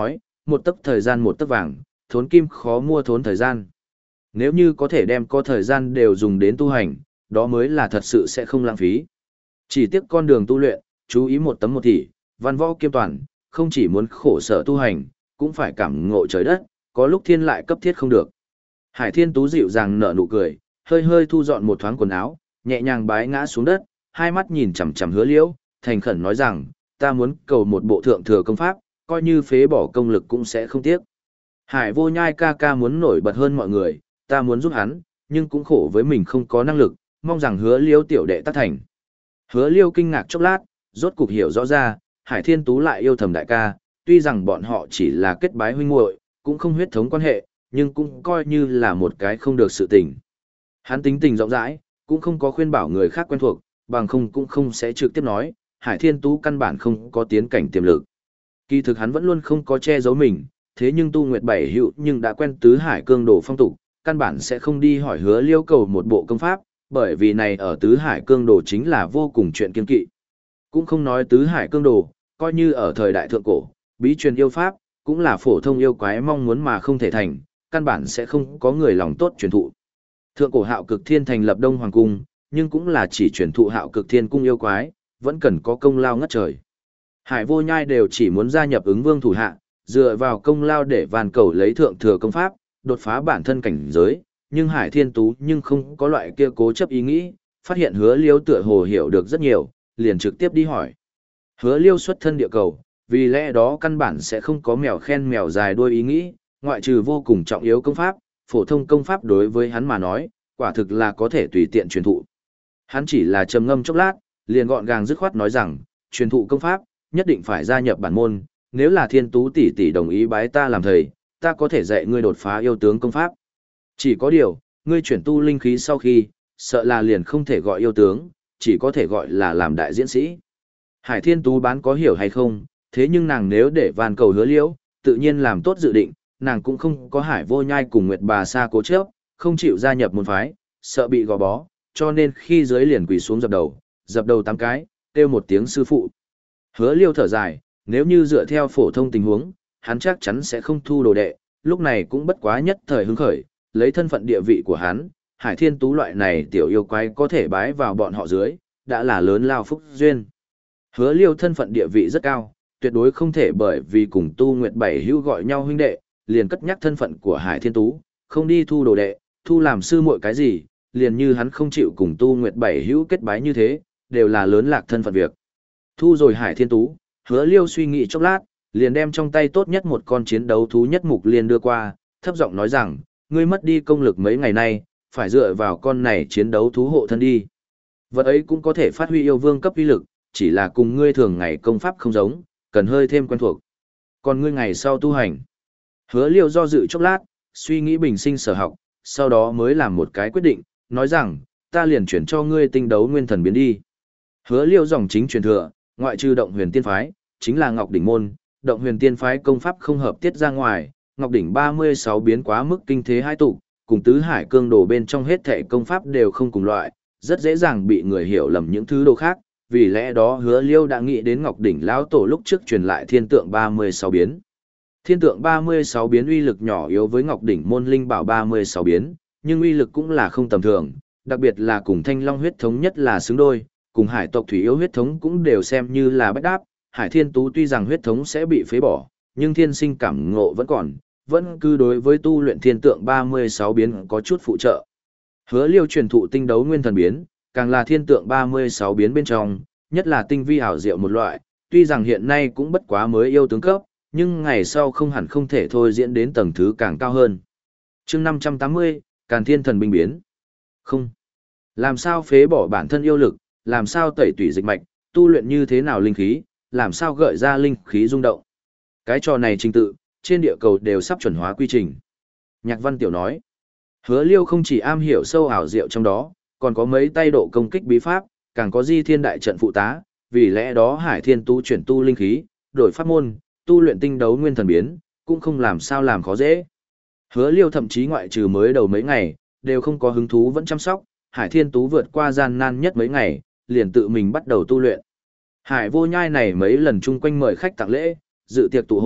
một tấc thời gian một tấc vàng, thốn kim khó mua thốn thời gian. Nếu như có thể đem có thời gian đều dùng đến tu hành, đó mới là thật sự sẽ không lãng phí. Chỉ tiếc con đường tu luyện, chú ý một tấm một thị, văn võ kiêm toàn, không chỉ muốn khổ sở tu hành, cũng phải cảm ngộ trời đất, có lúc thiên lại cấp thiết không được. Hải Thiên Tú dịu dàng nở nụ cười, hơi hơi thu dọn một thoáng quần áo, nhẹ nhàng bái ngã xuống đất, hai mắt nhìn chằm chằm Hứa Liễu, thành khẩn nói rằng, ta muốn cầu một bộ thượng thừa công pháp, coi như phế bỏ công lực cũng sẽ không tiếc. Hải Vô Nhai ca ca muốn nổi bật hơn mọi người, ta muốn giúp hắn, nhưng cũng khổ với mình không có năng lực, mong rằng Hứa Liễu tiểu đệ tác thành. Hứa Liêu kinh ngạc chốc lát, rốt cục hiểu rõ ra, Hải Thiên Tú lại yêu thầm đại ca, tuy rằng bọn họ chỉ là kết bái huynh muội, cũng không huyết thống quan hệ, nhưng cũng coi như là một cái không được sự tình. Hắn tính tình rộng rãi, cũng không có khuyên bảo người khác quen thuộc, bằng không cũng không sẽ trực tiếp nói, Hải Thiên Tú căn bản không có tiến cảnh tiềm lực. Kỳ thực hắn vẫn luôn không có che giấu mình, thế nhưng Tu Nguyệt Bảy hữu nhưng đã quen tứ hải cương đồ phong tục, căn bản sẽ không đi hỏi Hứa Liêu cầu một bộ công pháp, bởi vì này ở tứ hải cương đồ chính là vô cùng chuyện kiên kỵ. Cũng không nói tứ hải cương đồ, coi như ở thời đại thượng cổ, bí truyền yêu pháp, cũng là phổ thông yêu quái mong muốn mà không thể thành, căn bản sẽ không có người lòng tốt truyền thụ. Thượng cổ Hạo Cực Thiên thành lập Đông Hoàng cung, nhưng cũng là chỉ truyền thụ Hạo Cực Thiên cung yêu quái, vẫn cần có công lao ngất trời. Hải Vô Nhai đều chỉ muốn gia nhập ứng vương thủ hạ, dựa vào công lao để van cầu lấy thượng thừa công pháp, đột phá bản thân cảnh giới, nhưng Hải Thiên Tú nhưng không có loại kia cố chấp ý nghĩ, phát hiện Hứa Liêu tựa hồ hiểu được rất nhiều, liền trực tiếp đi hỏi. Hứa Liêu xuất thân địa cầu, vì lẽ đó căn bản sẽ không có mèo khen mèo dài đuôi ý nghĩ, ngoại trừ vô cùng trọng yếu công pháp, phổ thông công pháp đối với hắn mà nói, quả thực là có thể tùy tiện truyền thụ. Hắn chỉ là trầm ngâm chốc lát, liền gọn gàng dứt khoát nói rằng, truyền thụ công pháp, nhất định phải gia nhập bản môn, nếu là Thiên Tú tỷ tỷ đồng ý bái ta làm thầy, ta có thể dạy ngươi đột phá yêu tướng công pháp. Chỉ có điều, ngươi chuyển tu linh khí sau khi, sợ là liền không thể gọi yêu tướng, chỉ có thể gọi là làm đại diễn sĩ. Hải Thiên Tú bán có hiểu hay không, thế nhưng nàng nếu để van cầu Hứa Liễu, tự nhiên làm tốt dự định, nàng cũng không có Hải Vô Nhai cùng Nguyệt Bà Sa cố chấp, không chịu gia nhập môn phái, sợ bị gò bó, cho nên khi dưới liền quỳ xuống dập đầu, dập đầu tám cái, kêu một tiếng sư phụ. Hứa Liêu thở dài, nếu như dựa theo phổ thông tình huống, hắn chắc chắn sẽ không thu đồ đệ, lúc này cũng bất quá nhất thời hứng khởi, lấy thân phận địa vị của hắn, Hải Thiên Tú loại này tiểu yêu quái có thể bái vào bọn họ dưới, đã là lớn lao phúc duyên. Hứa Liêu thân phận địa vị rất cao, tuyệt đối không thể bởi vì cùng Tu Nguyệt Bảy hữu gọi nhau huynh đệ, liền cất nhắc thân phận của Hải Thiên Tú, không đi thu đồ đệ, thu làm sư muội cái gì, liền như hắn không chịu cùng Tu Nguyệt Bảy hữu kết bái như thế, đều là lớn lạc thân phận việc. Thu rồi Hải Thiên Tú, Hứa Liêu suy nghĩ chốc lát, liền đem trong tay tốt nhất một con chiến đấu thú nhất mục liên đưa qua, thấp giọng nói rằng, ngươi mất đi công lực mấy ngày nay, phải dựa vào con này chiến đấu thú hộ thân đi. Vật ấy cũng có thể phát huy yêu vương cấp uy lực, chỉ là cùng ngươi thường ngày công pháp không giống, cần hơi thêm quen thuộc. Còn ngươi ngày sau tu hành. Hứa Liêu do dự chốc lát, suy nghĩ bình sinh sở học, sau đó mới làm một cái quyết định, nói rằng, ta liền chuyển cho ngươi tinh đấu nguyên thần biến đi. Hứa Liêu dòng chính truyền thừa, ngoại trừ động huyền tiên phái, chính là Ngọc Đỉnh môn, động huyền tiên phái công pháp không hợp tiết ra ngoài, Ngọc Đỉnh ba mươi sáu biến quá mức kinh thế hai tụ, cùng tứ hải cương đồ bên trong hết thể công pháp đều không cùng loại, rất dễ dàng bị người hiểu lầm những thứ đồ khác, vì lẽ đó Hứa Liêu đã nghĩ đến Ngọc Đỉnh lão tổ lúc trước truyền lại thiên tượng ba mươi sáu biến. Thiên tượng ba mươi sáu biến uy lực nhỏ yếu với Ngọc Đỉnh môn linh bảo ba mươi sáu biến, nhưng uy lực cũng là không tầm thường, đặc biệt là cùng Thanh Long huyết thống nhất là xứng đôi, cùng Hải tộc thủy yếu huyết thống cũng đều xem như là bách đáp. Hải Thiên Tú tuy rằng huyết thống sẽ bị phế bỏ, nhưng thiên sinh cảm ngộ vẫn còn, vẫn cứ đối với tu luyện thiên tượng ba mươi sáu biến có chút phụ trợ. Hứa Liêu truyền thụ tinh đấu nguyên thần biến, càng là thiên tượng ba mươi sáu biến bên trong, nhất là tinh vi ảo diệu một loại, tuy rằng hiện nay cũng bất quá mới yêu tướng cấp, nhưng ngày sau không hẳn không thể thôi diễn đến tầng thứ càng cao hơn. Chương năm trăm tám mươi, Càn Thiên thần binh biến. Không. Làm sao phế bỏ bản thân yêu lực, làm sao tẩy tủy dịch mạch, tu luyện như thế nào linh khí, làm sao gợi ra linh khí rung động. Cái trò này trình tự, trên địa cầu đều sắp chuẩn hóa quy trình. Nhạc Văn Tiểu nói, Hứa Liêu không chỉ am hiểu sâu ảo diệu trong đó, còn có mấy tay độ công kích bí pháp, càng có di thiên đại trận phụ tá, vì lẽ đó Hải Thiên Tu chuyển tu linh khí, đổi pháp môn, tu luyện tinh đấu nguyên thần biến, cũng không làm sao làm khó dễ. Hứa Liêu thậm chí ngoại trừ mới đầu mấy ngày, đều không có hứng thú vẫn chăm sóc, Hải Thiên Tú vượt qua gian nan nhất mấy ngày, liền tự mình bắt đầu tu luyện. Hải Vô Nhai này mấy lần chung quanh mời khách tặng lễ, dự tiệc tụ hội,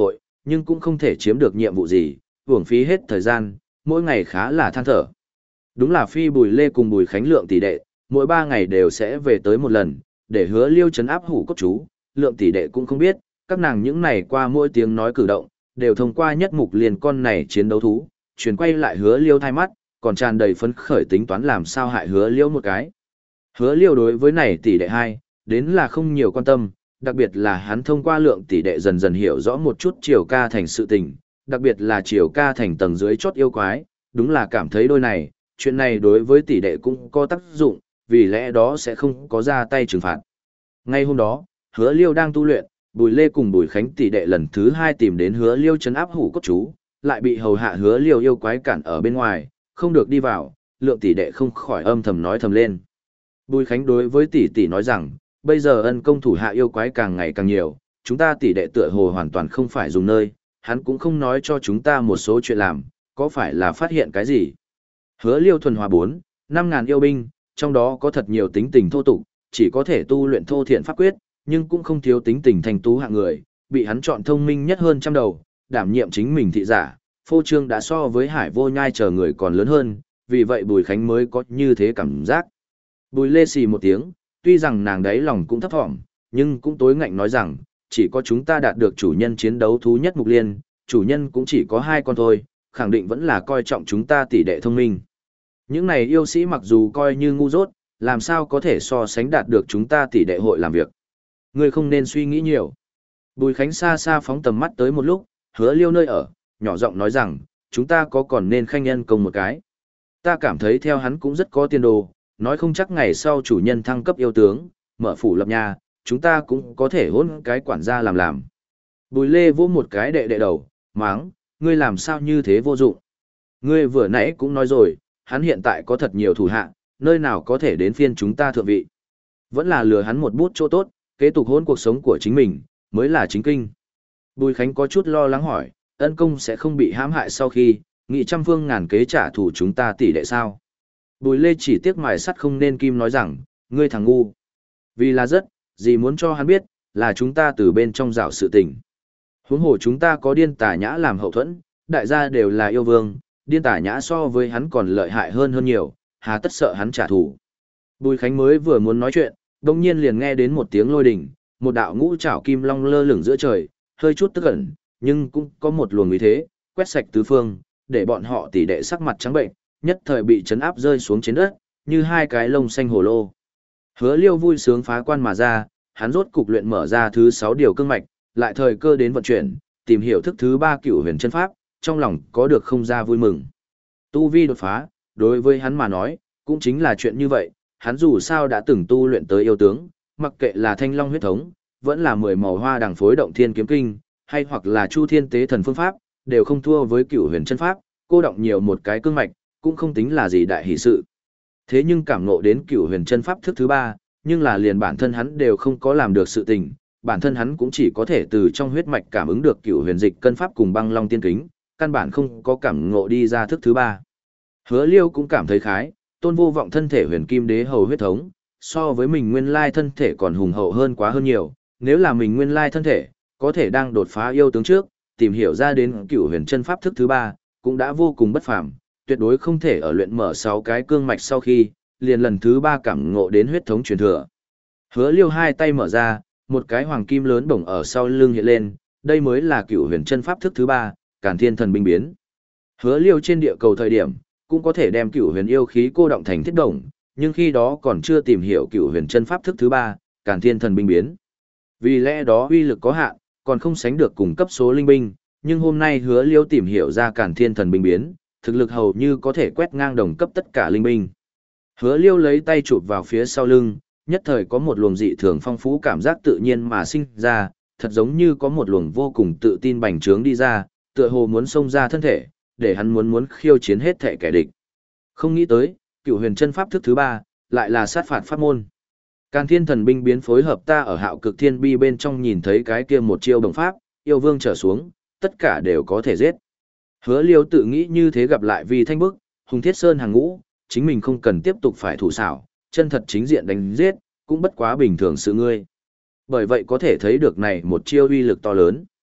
nhưng cũng không thể chiếm được nhiệm vụ gì, uổng phí hết thời gian, mỗi ngày khá là than thở. Đúng là Phi Bùi Lê cùng Bùi Khánh Lượng tỷ đệ, mỗi ba ngày đều sẽ về tới một lần, để Hứa Liêu trấn áp hủ cốt chú, Lượng tỷ đệ cũng không biết, các nàng những này qua mỗi tiếng nói cử động, đều thông qua nhất mục liền con này chiến đấu thú, chuyển quay lại Hứa Liêu thay mắt, còn tràn đầy phấn khởi tính toán làm sao hại Hứa Liêu một cái. Hứa Liêu đối với này tỷ đệ hai, đến là không nhiều quan tâm, đặc biệt là hắn thông qua Lượng tỷ đệ dần dần hiểu rõ một chút Triều Ca Thành sự tình, đặc biệt là Triều Ca Thành tầng dưới chót yêu quái, đúng là cảm thấy đôi này, chuyện này đối với tỷ đệ cũng có tác dụng, vì lẽ đó sẽ không có ra tay trừng phạt. Ngay hôm đó, Hứa Liêu đang tu luyện, Bùi Lê cùng Bùi Khánh tỷ đệ lần thứ hai tìm đến Hứa Liêu trấn áp hủ cốt chú, lại bị hầu hạ Hứa Liêu yêu quái cản ở bên ngoài, không được đi vào, Lượng tỷ đệ không khỏi âm thầm nói thầm lên. Bùi Khánh đối với tỷ tỷ nói rằng, bây giờ ân công thủ hạ yêu quái càng ngày càng nhiều, chúng ta tỷ đệ tựa hồ hoàn toàn không phải dùng nơi, hắn cũng không nói cho chúng ta một số chuyện làm, có phải là phát hiện cái gì? Hứa Liêu thuần hòa bốn, năm ngàn yêu binh, trong đó có thật nhiều tính tình thô tục, chỉ có thể tu luyện thô thiện pháp quyết, nhưng cũng không thiếu tính tình thành tú hạng người, bị hắn chọn thông minh nhất hơn trăm đầu, đảm nhiệm chính mình thị giả, phô trương đã so với Hải Vô Nhai chờ người còn lớn hơn, vì vậy Bùi Khánh mới có như thế cảm giác. Bùi Lê xì một tiếng, tuy rằng nàng đấy lòng cũng thấp thỏm, nhưng cũng tối ngạnh nói rằng, chỉ có chúng ta đạt được chủ nhân chiến đấu thú nhất mục liên, chủ nhân cũng chỉ có hai con thôi, khẳng định vẫn là coi trọng chúng ta tỷ đệ thông minh. Những này yêu sĩ mặc dù coi như ngu dốt, làm sao có thể so sánh đạt được chúng ta tỷ đệ hội làm việc. Ngươi không nên suy nghĩ nhiều. Bùi Khánh xa xa phóng tầm mắt tới một lúc, Hứa Liêu nơi ở, nhỏ giọng nói rằng, chúng ta có còn nên khanh nhân công một cái. Ta cảm thấy theo hắn cũng rất có tiền đồ, nói không chắc ngày sau chủ nhân thăng cấp yêu tướng, mở phủ lập nhà, chúng ta cũng có thể hôn cái quản gia làm làm. Bùi Lê vỗ một cái đệ đệ đầu, máng, ngươi làm sao như thế vô dụng. Ngươi vừa nãy cũng nói rồi, hắn hiện tại có thật nhiều thủ hạ, nơi nào có thể đến phiên chúng ta thượng vị. Vẫn là lừa hắn một bút chỗ tốt, kế tục hôn cuộc sống của chính mình, mới là chính kinh. Bùi Khánh có chút lo lắng hỏi, ân công sẽ không bị hãm hại sau khi, nghị trăm phương ngàn kế trả thù chúng ta tỷ đệ sao. Bùi Lê chỉ tiếc mài sắt không nên kim nói rằng, ngươi thằng ngu. Vì là rất, gì muốn cho hắn biết, là chúng ta từ bên trong rào sự tình. Huống hồ chúng ta có điên tả nhã làm hậu thuẫn, đại gia đều là yêu vương, điên tả nhã so với hắn còn lợi hại hơn hơn nhiều, hà tất sợ hắn trả thù. Bùi Khánh mới vừa muốn nói chuyện, đồng nhiên liền nghe đến một tiếng lôi đình, một đạo ngũ trảo kim long lơ lửng giữa trời, hơi chút tức ẩn, nhưng cũng có một luồng ý thế, quét sạch tứ phương, để bọn họ tỷ đệ sắc mặt trắng bệnh, nhất thời bị chấn áp rơi xuống trên đất, như hai cái lông xanh hồ lô. Hứa Liêu vui sướng phá quan mà ra, hắn rốt cục luyện mở ra thứ sáu điều cương mạch, lại thời cơ đến vận chuyển, tìm hiểu thức thứ ba cửu huyền chân pháp, trong lòng có được không ra vui mừng. Tu vi đột phá, đối với hắn mà nói, cũng chính là chuyện như vậy, hắn dù sao đã từng tu luyện tới yêu tướng, mặc kệ là thanh long huyết thống, vẫn là mười màu hoa đằng phối động thiên kiếm kinh, hay hoặc là chu thiên tế thần phương pháp, đều không thua với cửu huyền chân pháp, cô động nhiều một cái cương mạch, cũng không tính là gì đại hỷ sự. Thế nhưng cảm ngộ đến cửu huyền chân pháp thức thứ ba, nhưng là liền bản thân hắn đều không có làm được sự tình, bản thân hắn cũng chỉ có thể từ trong huyết mạch cảm ứng được cửu huyền dịch cân pháp cùng băng long tiên kính, căn bản không có cảm ngộ đi ra thức thứ ba. Hứa Liêu cũng cảm thấy khái, tôn vô vọng thân thể huyền kim đế hầu huyết thống, so với mình nguyên lai thân thể còn hùng hậu hơn quá hơn nhiều, nếu là mình nguyên lai thân thể, có thể đang đột phá yêu tướng trước, tìm hiểu ra đến cửu huyền chân pháp thức thứ ba, cũng đã vô cùng bất phàm, tuyệt đối không thể ở luyện mở sáu cái cương mạch sau khi, liền lần thứ ba cảm ngộ đến huyết thống truyền thừa. Hứa Liêu hai tay mở ra, một cái hoàng kim lớn bổng ở sau lưng hiện lên, đây mới là cửu huyền chân pháp thức thứ ba, Càn Thiên Thần binh biến. Hứa Liêu trên địa cầu thời điểm, cũng có thể đem cửu huyền yêu khí cô động thành thiết đồng, nhưng khi đó còn chưa tìm hiểu cửu huyền chân pháp thức thứ ba, Càn Thiên Thần binh biến. Vì lẽ đó uy lực có hạn, còn không sánh được cùng cấp số linh binh, nhưng hôm nay Hứa Liêu tìm hiểu ra Càn Thiên Thần binh biến, thực lực hầu như có thể quét ngang đồng cấp tất cả linh binh. Hứa Liêu lấy tay chụp vào phía sau lưng, nhất thời có một luồng dị thường phong phú cảm giác tự nhiên mà sinh ra, thật giống như có một luồng vô cùng tự tin bành trướng đi ra, tựa hồ muốn xông ra thân thể, để hắn muốn muốn khiêu chiến hết thể kẻ địch. Không nghĩ tới, cửu huyền chân pháp thức thứ ba, lại là sát phạt pháp môn. Càn Thiên Thần binh biến phối hợp ta ở Hạo Cực Thiên Bi bên trong nhìn thấy cái kia một chiêu đồng pháp, yêu vương trở xuống, tất cả đều có thể giết. Hứa Liêu tự nghĩ như thế gặp lại vì thanh bức, Hùng Thiết Sơn hàng ngũ, chính mình không cần tiếp tục phải thủ xảo, chân thật chính diện đánh giết, cũng bất quá bình thường sự ngươi. Bởi vậy có thể thấy được này một chiêu uy lực to lớn.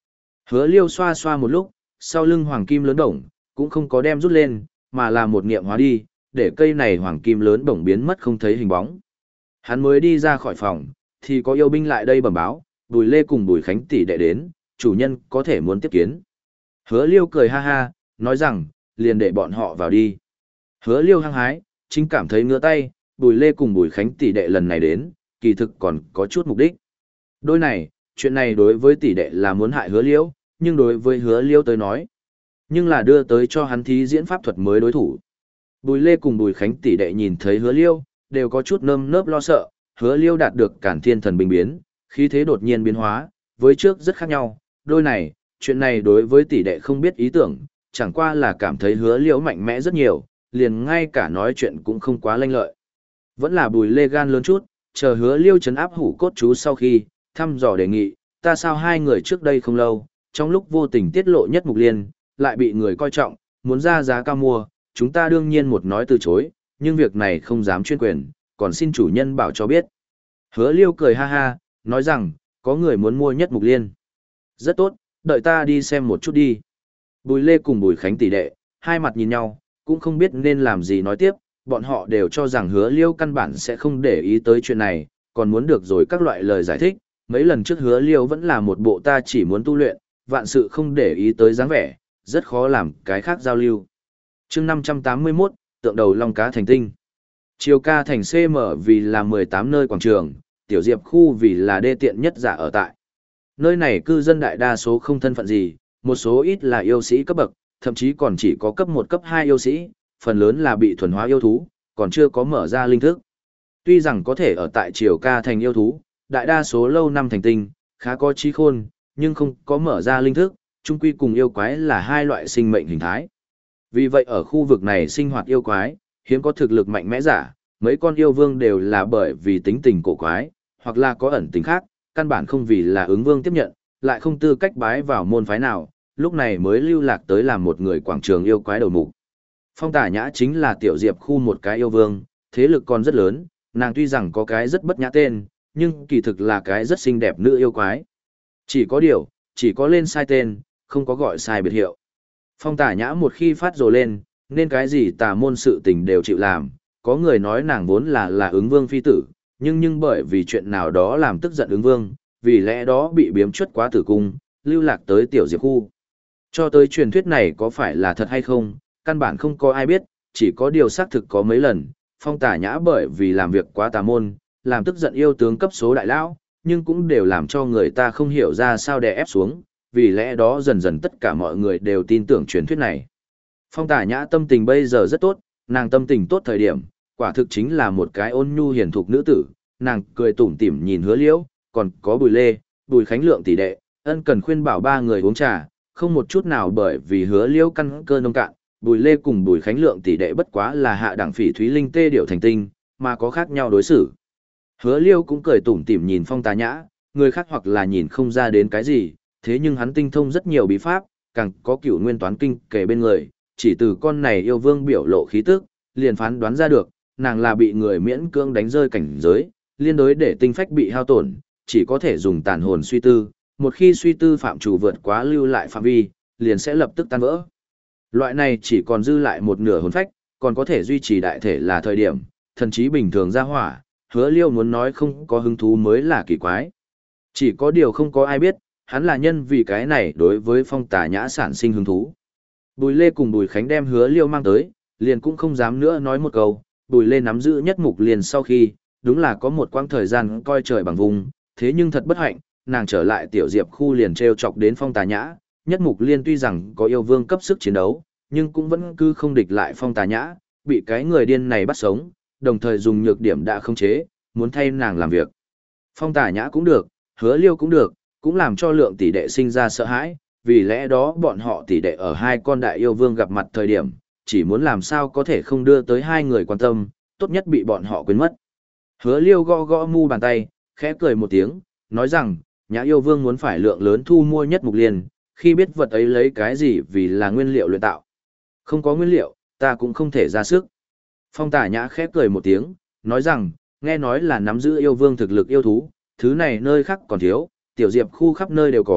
Hứa Liêu xoa xoa một lúc, sau lưng hoàng kim lớn bổng, cũng không có đem rút lên, mà là một niệm hóa đi, để cây này hoàng kim lớn bổng biến mất không thấy hình bóng. Hắn mới đi ra khỏi phòng, thì có yêu binh lại đây bẩm báo, Bùi Lê cùng Bùi Khánh tỷ đệ đến, chủ nhân có thể muốn tiếp kiến. Hứa Liêu cười ha ha, nói rằng, liền để bọn họ vào đi. Hứa Liêu hăng hái, chính cảm thấy ngứa tay, Bùi Lê cùng Bùi Khánh tỷ đệ lần này đến, kỳ thực còn có chút mục đích. Đôi này, chuyện này đối với tỷ đệ là muốn hại Hứa Liêu, nhưng đối với Hứa Liêu tới nói, nhưng là đưa tới cho hắn thí diễn pháp thuật mới đối thủ. Bùi Lê cùng Bùi Khánh tỷ đệ nhìn thấy Hứa Liêu, đều có chút nơm nớp lo sợ, Hứa Liêu đạt được Cản Thiên Thần Bình biến, khí thế đột nhiên biến hóa, với trước rất khác nhau, đôi này, chuyện này đối với tỷ đệ không biết ý tưởng, chẳng qua là cảm thấy Hứa Liêu mạnh mẽ rất nhiều, liền ngay cả nói chuyện cũng không quá lanh lợi. Vẫn là Bùi Lê gan lớn chút, chờ Hứa Liêu trấn áp hủ cốt chú sau khi, thăm dò đề nghị, ta sao hai người trước đây không lâu, trong lúc vô tình tiết lộ nhất mục liên, lại bị người coi trọng, muốn ra giá cao mua, chúng ta đương nhiên một nói từ chối, nhưng việc này không dám chuyên quyền, còn xin chủ nhân bảo cho biết. Hứa Liêu cười ha ha, nói rằng, có người muốn mua nhất mục liên. Rất tốt, đợi ta đi xem một chút đi. Bùi Lê cùng Bùi Khánh tỷ đệ, hai mặt nhìn nhau, cũng không biết nên làm gì nói tiếp, bọn họ đều cho rằng Hứa Liêu căn bản sẽ không để ý tới chuyện này, còn muốn được rồi các loại lời giải thích, mấy lần trước Hứa Liêu vẫn là một bộ ta chỉ muốn tu luyện, vạn sự không để ý tới dáng vẻ, rất khó làm cái khác giao lưu. Chương năm trăm tám mươi mốt, tượng đầu long cá thành tinh. Chiều ca thành xê em vì là mười tám nơi quảng trường, tiểu diệp khu vì là đê tiện nhất giả ở tại. Nơi này cư dân đại đa số không thân phận gì, một số ít là yêu sĩ cấp bậc, thậm chí còn chỉ có cấp một cấp hai yêu sĩ, phần lớn là bị thuần hóa yêu thú, còn chưa có mở ra linh thức. Tuy rằng có thể ở tại chiều ca thành yêu thú, đại đa số lâu năm thành tinh, khá có trí khôn, nhưng không có mở ra linh thức, chung quy cùng yêu quái là hai loại sinh mệnh hình thái. Vì vậy ở khu vực này sinh hoạt yêu quái, hiếm có thực lực mạnh mẽ giả, mấy con yêu vương đều là bởi vì tính tình cổ quái, hoặc là có ẩn tính khác, căn bản không vì là ứng vương tiếp nhận, lại không tư cách bái vào môn phái nào, lúc này mới lưu lạc tới làm một người quảng trường yêu quái đầu mục. Phong Tả Nhã chính là tiểu diệp khu một cái yêu vương, thế lực còn rất lớn, nàng tuy rằng có cái rất bất nhã tên, nhưng kỳ thực là cái rất xinh đẹp nữ yêu quái. Chỉ có điều, chỉ có lên sai tên, không có gọi sai biệt hiệu. Phong Tả Nhã một khi phát rồ lên, nên cái gì tà môn sự tình đều chịu làm, có người nói nàng vốn là là ứng vương phi tử, nhưng nhưng bởi vì chuyện nào đó làm tức giận ứng vương, vì lẽ đó bị biếm chuất quá tử cung, lưu lạc tới tiểu diệp khu. Cho tới truyền thuyết này có phải là thật hay không, căn bản không có ai biết, chỉ có điều xác thực có mấy lần, Phong Tả Nhã bởi vì làm việc quá tà môn, làm tức giận yêu tướng cấp số đại lão, nhưng cũng đều làm cho người ta không hiểu ra sao đè ép xuống, vì lẽ đó dần dần tất cả mọi người đều tin tưởng truyền thuyết này. Phong Tả Nhã tâm tình bây giờ rất tốt, nàng tâm tình tốt thời điểm, quả thực chính là một cái ôn nhu hiền thục nữ tử, nàng cười tủm tỉm nhìn Hứa Liễu, còn có Bùi Lê, Bùi Khánh Lượng tỷ đệ, ân cần khuyên bảo ba người uống trà, không một chút nào bởi vì Hứa Liễu căn cơ nông cạn, Bùi Lê cùng Bùi Khánh Lượng tỷ đệ bất quá là hạ đẳng phỉ thúy linh tê điểu thành tinh, mà có khác nhau đối xử. Hứa Liêu cũng cười tủm tỉm nhìn Phong Tả Nhã, người khác hoặc là nhìn không ra đến cái gì, thế nhưng hắn tinh thông rất nhiều bí pháp, càng có cửu nguyên toán kinh kể bên người, chỉ từ con này yêu vương biểu lộ khí tức, liền phán đoán ra được, nàng là bị người miễn cưỡng đánh rơi cảnh giới, liên đối để tinh phách bị hao tổn, chỉ có thể dùng tàn hồn suy tư, một khi suy tư phạm chủ vượt quá lưu lại phạm vi, liền sẽ lập tức tan vỡ. Loại này chỉ còn dư lại một nửa hồn phách, còn có thể duy trì đại thể là thời điểm, thần trí bình thường ra hỏa, Hứa Liêu muốn nói không có hứng thú mới là kỳ quái. Chỉ có điều không có ai biết, hắn là nhân vì cái này đối với Phong Tả Nhã sản sinh hứng thú. Bùi Lê cùng Bùi Khánh đem Hứa Liêu mang tới, liền cũng không dám nữa nói một câu, Bùi Lê nắm giữ nhất mục liền sau khi, đúng là có một quãng thời gian coi trời bằng vùng, thế nhưng thật bất hạnh, nàng trở lại tiểu diệp khu liền treo chọc đến Phong Tả Nhã, nhất mục liên tuy rằng có yêu vương cấp sức chiến đấu, nhưng cũng vẫn cứ không địch lại Phong Tả Nhã, bị cái người điên này bắt sống, đồng thời dùng nhược điểm đã không chế, muốn thay nàng làm việc. Phong Tả Nhã cũng được, Hứa Liêu cũng được, cũng làm cho Lượng tỷ đệ sinh ra sợ hãi, vì lẽ đó bọn họ tỷ đệ ở hai con đại yêu vương gặp mặt thời điểm, chỉ muốn làm sao có thể không đưa tới hai người quan tâm, tốt nhất bị bọn họ quên mất. Hứa Liêu gõ gõ mu bàn tay, khẽ cười một tiếng, nói rằng, Nhã yêu vương muốn phải lượng lớn thu mua nhất mục liên, khi biết vật ấy lấy cái gì vì là nguyên liệu luyện tạo. Không có nguyên liệu, ta cũng không thể ra sức. Phong Tả Nhã khẽ cười một tiếng, nói rằng, nghe nói là nắm giữ yêu vương thực lực yêu thú, thứ này nơi khác còn thiếu, tiểu diệp khu khắp nơi đều có,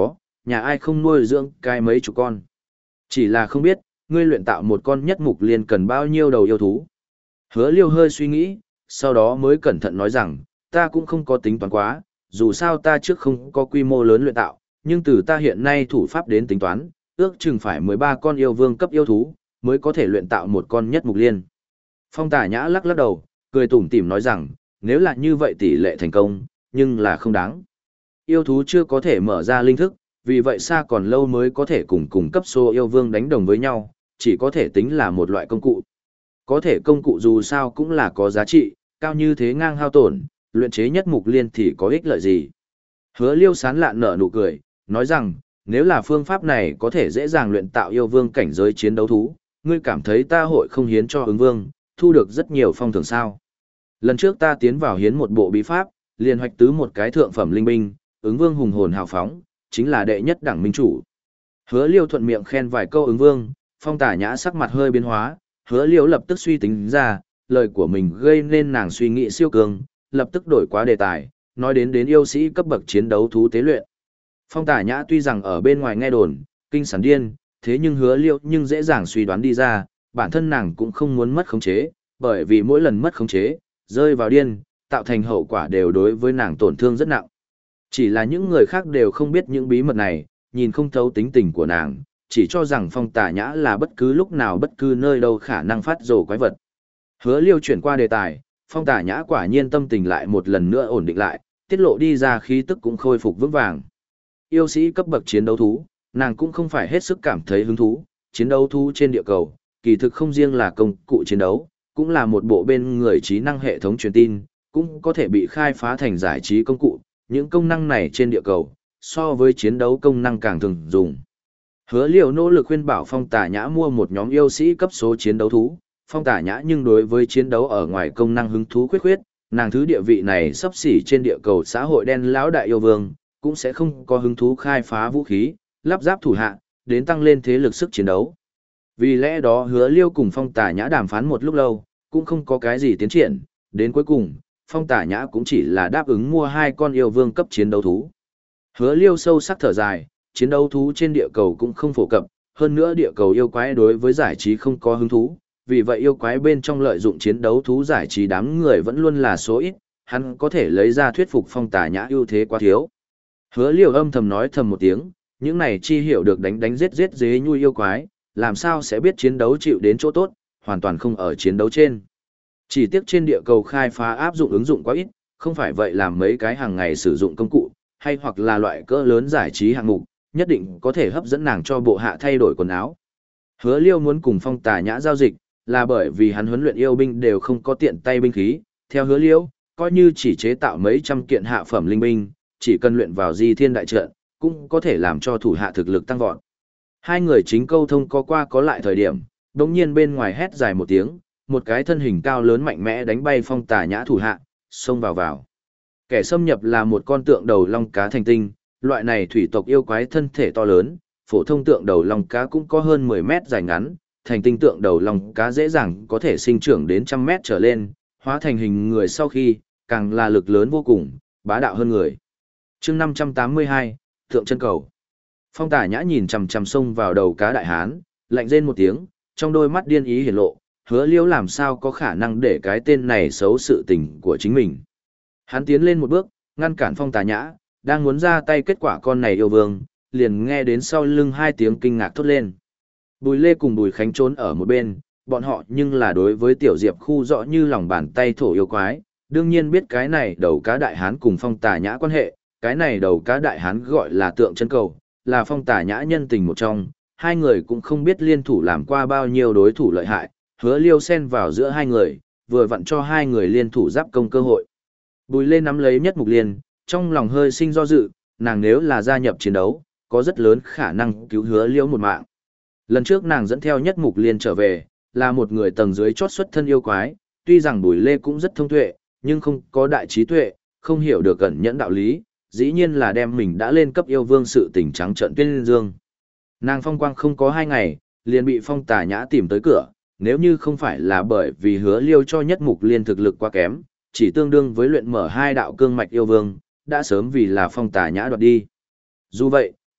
nhà ai không nuôi dưỡng cái mấy chục con. Chỉ là không biết, ngươi luyện tạo một con nhất mục liên cần bao nhiêu đầu yêu thú. Hứa Liêu hơi suy nghĩ, sau đó mới cẩn thận nói rằng, ta cũng không có tính toán quá, dù sao ta trước không có quy mô lớn luyện tạo, nhưng từ ta hiện nay thủ pháp đến tính toán, ước chừng phải mười ba con yêu vương cấp yêu thú, mới có thể luyện tạo một con nhất mục liên. Phong Tả Nhã lắc lắc đầu, cười tủm tỉm nói rằng, nếu là như vậy tỷ lệ thành công, nhưng là không đáng. Yêu thú chưa có thể mở ra linh thức, vì vậy xa còn lâu mới có thể cùng cùng cấp số yêu vương đánh đồng với nhau, chỉ có thể tính là một loại công cụ. Có thể công cụ dù sao cũng là có giá trị, cao như thế ngang hao tổn, luyện chế nhất mục liên thì có ích lợi gì. Hứa Liêu sán lạn nở nụ cười, nói rằng, nếu là phương pháp này có thể dễ dàng luyện tạo yêu vương cảnh giới chiến đấu thú, ngươi cảm thấy ta hội không hiến cho ứng vương, thu được rất nhiều phong thưởng sao. Lần trước ta tiến vào hiến một bộ bí pháp, liền hoạch tứ một cái thượng phẩm linh binh, ứng vương hùng hồn hào phóng, chính là đệ nhất đẳng minh chủ. Hứa Liêu thuận miệng khen vài câu ứng vương, Phong Tả Nhã sắc mặt hơi biến hóa, Hứa Liêu lập tức suy tính ra, lời của mình gây nên nàng suy nghĩ siêu cường, lập tức đổi quá đề tài, nói đến đến yêu sĩ cấp bậc chiến đấu thú tế luyện. Phong Tả Nhã tuy rằng ở bên ngoài nghe đồn, kinh sản điên, thế nhưng Hứa Liêu nhưng dễ dàng suy đoán đi ra, bản thân nàng cũng không muốn mất khống chế, bởi vì mỗi lần mất khống chế, rơi vào điên, tạo thành hậu quả đều đối với nàng tổn thương rất nặng. Chỉ là những người khác đều không biết những bí mật này, nhìn không thấu tính tình của nàng, chỉ cho rằng Phong Tả Nhã là bất cứ lúc nào bất cứ nơi đâu khả năng phát rồ quái vật. Hứa Liêu chuyển qua đề tài, Phong Tả Nhã quả nhiên tâm tình lại một lần nữa ổn định lại, tiết lộ đi ra khí tức cũng khôi phục vững vàng. Yêu sĩ cấp bậc chiến đấu thú, nàng cũng không phải hết sức cảm thấy hứng thú, chiến đấu thú trên địa cầu, kỳ thực không riêng là công cụ chiến đấu, cũng là một bộ bên người trí năng hệ thống truyền tin, cũng có thể bị khai phá thành giải trí công cụ, những công năng này trên địa cầu, so với chiến đấu công năng càng thường dùng. Hứa Liêu nỗ lực khuyên bảo Phong Tả Nhã mua một nhóm yêu sĩ cấp số chiến đấu thú, Phong Tả Nhã nhưng đối với chiến đấu ở ngoài công năng hứng thú khuyết khuyết, nàng thứ địa vị này sắp xỉ trên địa cầu xã hội đen lão đại yêu vương, cũng sẽ không có hứng thú khai phá vũ khí, lắp ráp thủ hạ, đến tăng lên thế lực sức chiến đấu. Vì lẽ đó Hứa Liêu cùng Phong Tả Nhã đàm phán một lúc lâu, cũng không có cái gì tiến triển, đến cuối cùng, Phong Tả Nhã cũng chỉ là đáp ứng mua hai con yêu vương cấp chiến đấu thú. Hứa Liêu sâu sắc thở dài, chiến đấu thú trên địa cầu cũng không phổ cập, hơn nữa địa cầu yêu quái đối với giải trí không có hứng thú, vì vậy yêu quái bên trong lợi dụng chiến đấu thú giải trí đám người vẫn luôn là số ít, hắn có thể lấy ra thuyết phục Phong Tả Nhã ưu thế quá thiếu. Hứa Liêu âm thầm nói thầm một tiếng, những này chi hiểu được đánh đánh giết giết dế nhui yêu quái, làm sao sẽ biết chiến đấu chịu đến chỗ tốt, hoàn toàn không ở chiến đấu trên. Chỉ tiếc trên địa cầu khai phá áp dụng ứng dụng quá ít, không phải vậy làm mấy cái hàng ngày sử dụng công cụ, hay hoặc là loại cỡ lớn giải trí hạng mục, nhất định có thể hấp dẫn nàng cho bộ hạ thay đổi quần áo. Hứa Liêu muốn cùng Phong Tả Nhã giao dịch, là bởi vì hắn huấn luyện yêu binh đều không có tiện tay binh khí, theo Hứa Liêu, coi như chỉ chế tạo mấy trăm kiện hạ phẩm linh binh, chỉ cần luyện vào Di Thiên đại trận, cũng có thể làm cho thủ hạ thực lực tăng vọt. Hai người chính câu thông có qua có lại thời điểm, đột nhiên bên ngoài hét dài một tiếng, một cái thân hình cao lớn mạnh mẽ đánh bay Phong Tả Nhã thủ hạ, xông vào vào. Kẻ xâm nhập là một con tượng đầu long cá thành tinh, loại này thủy tộc yêu quái thân thể to lớn, phổ thông tượng đầu long cá cũng có hơn mười mét dài ngắn, thành tinh tượng đầu long cá dễ dàng có thể sinh trưởng đến trăm mét trở lên, hóa thành hình người sau khi, càng là lực lớn vô cùng, bá đạo hơn người. Chương năm trăm tám mươi hai, Thượng chân cầu. Phong Tả Nhã nhìn chằm chằm xông vào đầu cá đại hán, lạnh rên một tiếng, trong đôi mắt điên ý hiển lộ, Hứa Liêu làm sao có khả năng để cái tên này xấu sự tình của chính mình. Hắn tiến lên một bước, ngăn cản Phong Tả Nhã, đang muốn ra tay kết quả con này yêu vương, liền nghe đến sau lưng hai tiếng kinh ngạc thốt lên. Bùi Lê cùng Bùi Khánh trốn ở một bên, bọn họ nhưng là đối với Tiểu Diệp khu rõ như lòng bàn tay thổ yêu quái, đương nhiên biết cái này đầu cá đại hán cùng Phong Tả Nhã quan hệ, cái này đầu cá đại hán gọi là Tượng Chân Cầu, là Phong Tả Nhã nhân tình một trong, hai người cũng không biết liên thủ làm qua bao nhiêu đối thủ lợi hại, Hứa Liêu xen vào giữa hai người, vừa vặn cho hai người liên thủ giáp công cơ hội. Bùi Lê nắm lấy nhất mục liên, trong lòng hơi sinh do dự, nàng nếu là gia nhập chiến đấu, có rất lớn khả năng cứu Hứa Liêu một mạng. Lần trước nàng dẫn theo nhất mục liên trở về, là một người tầng dưới chót xuất thân yêu quái, tuy rằng Bùi Lê cũng rất thông tuệ, nhưng không có đại trí tuệ, không hiểu được cẩn nhẫn đạo lý, dĩ nhiên là đem mình đã lên cấp yêu vương sự tình trắng trợn tuyên dương. Nàng phong quang không có hai ngày, liền bị Phong Tả Nhã tìm tới cửa, nếu như không phải là bởi vì Hứa Liêu cho nhất mục liên thực lực quá kém, chỉ tương đương với luyện mở hai đạo cương mạch yêu vương, đã sớm vì là Phong Tả Nhã đoạt đi. Dù vậy,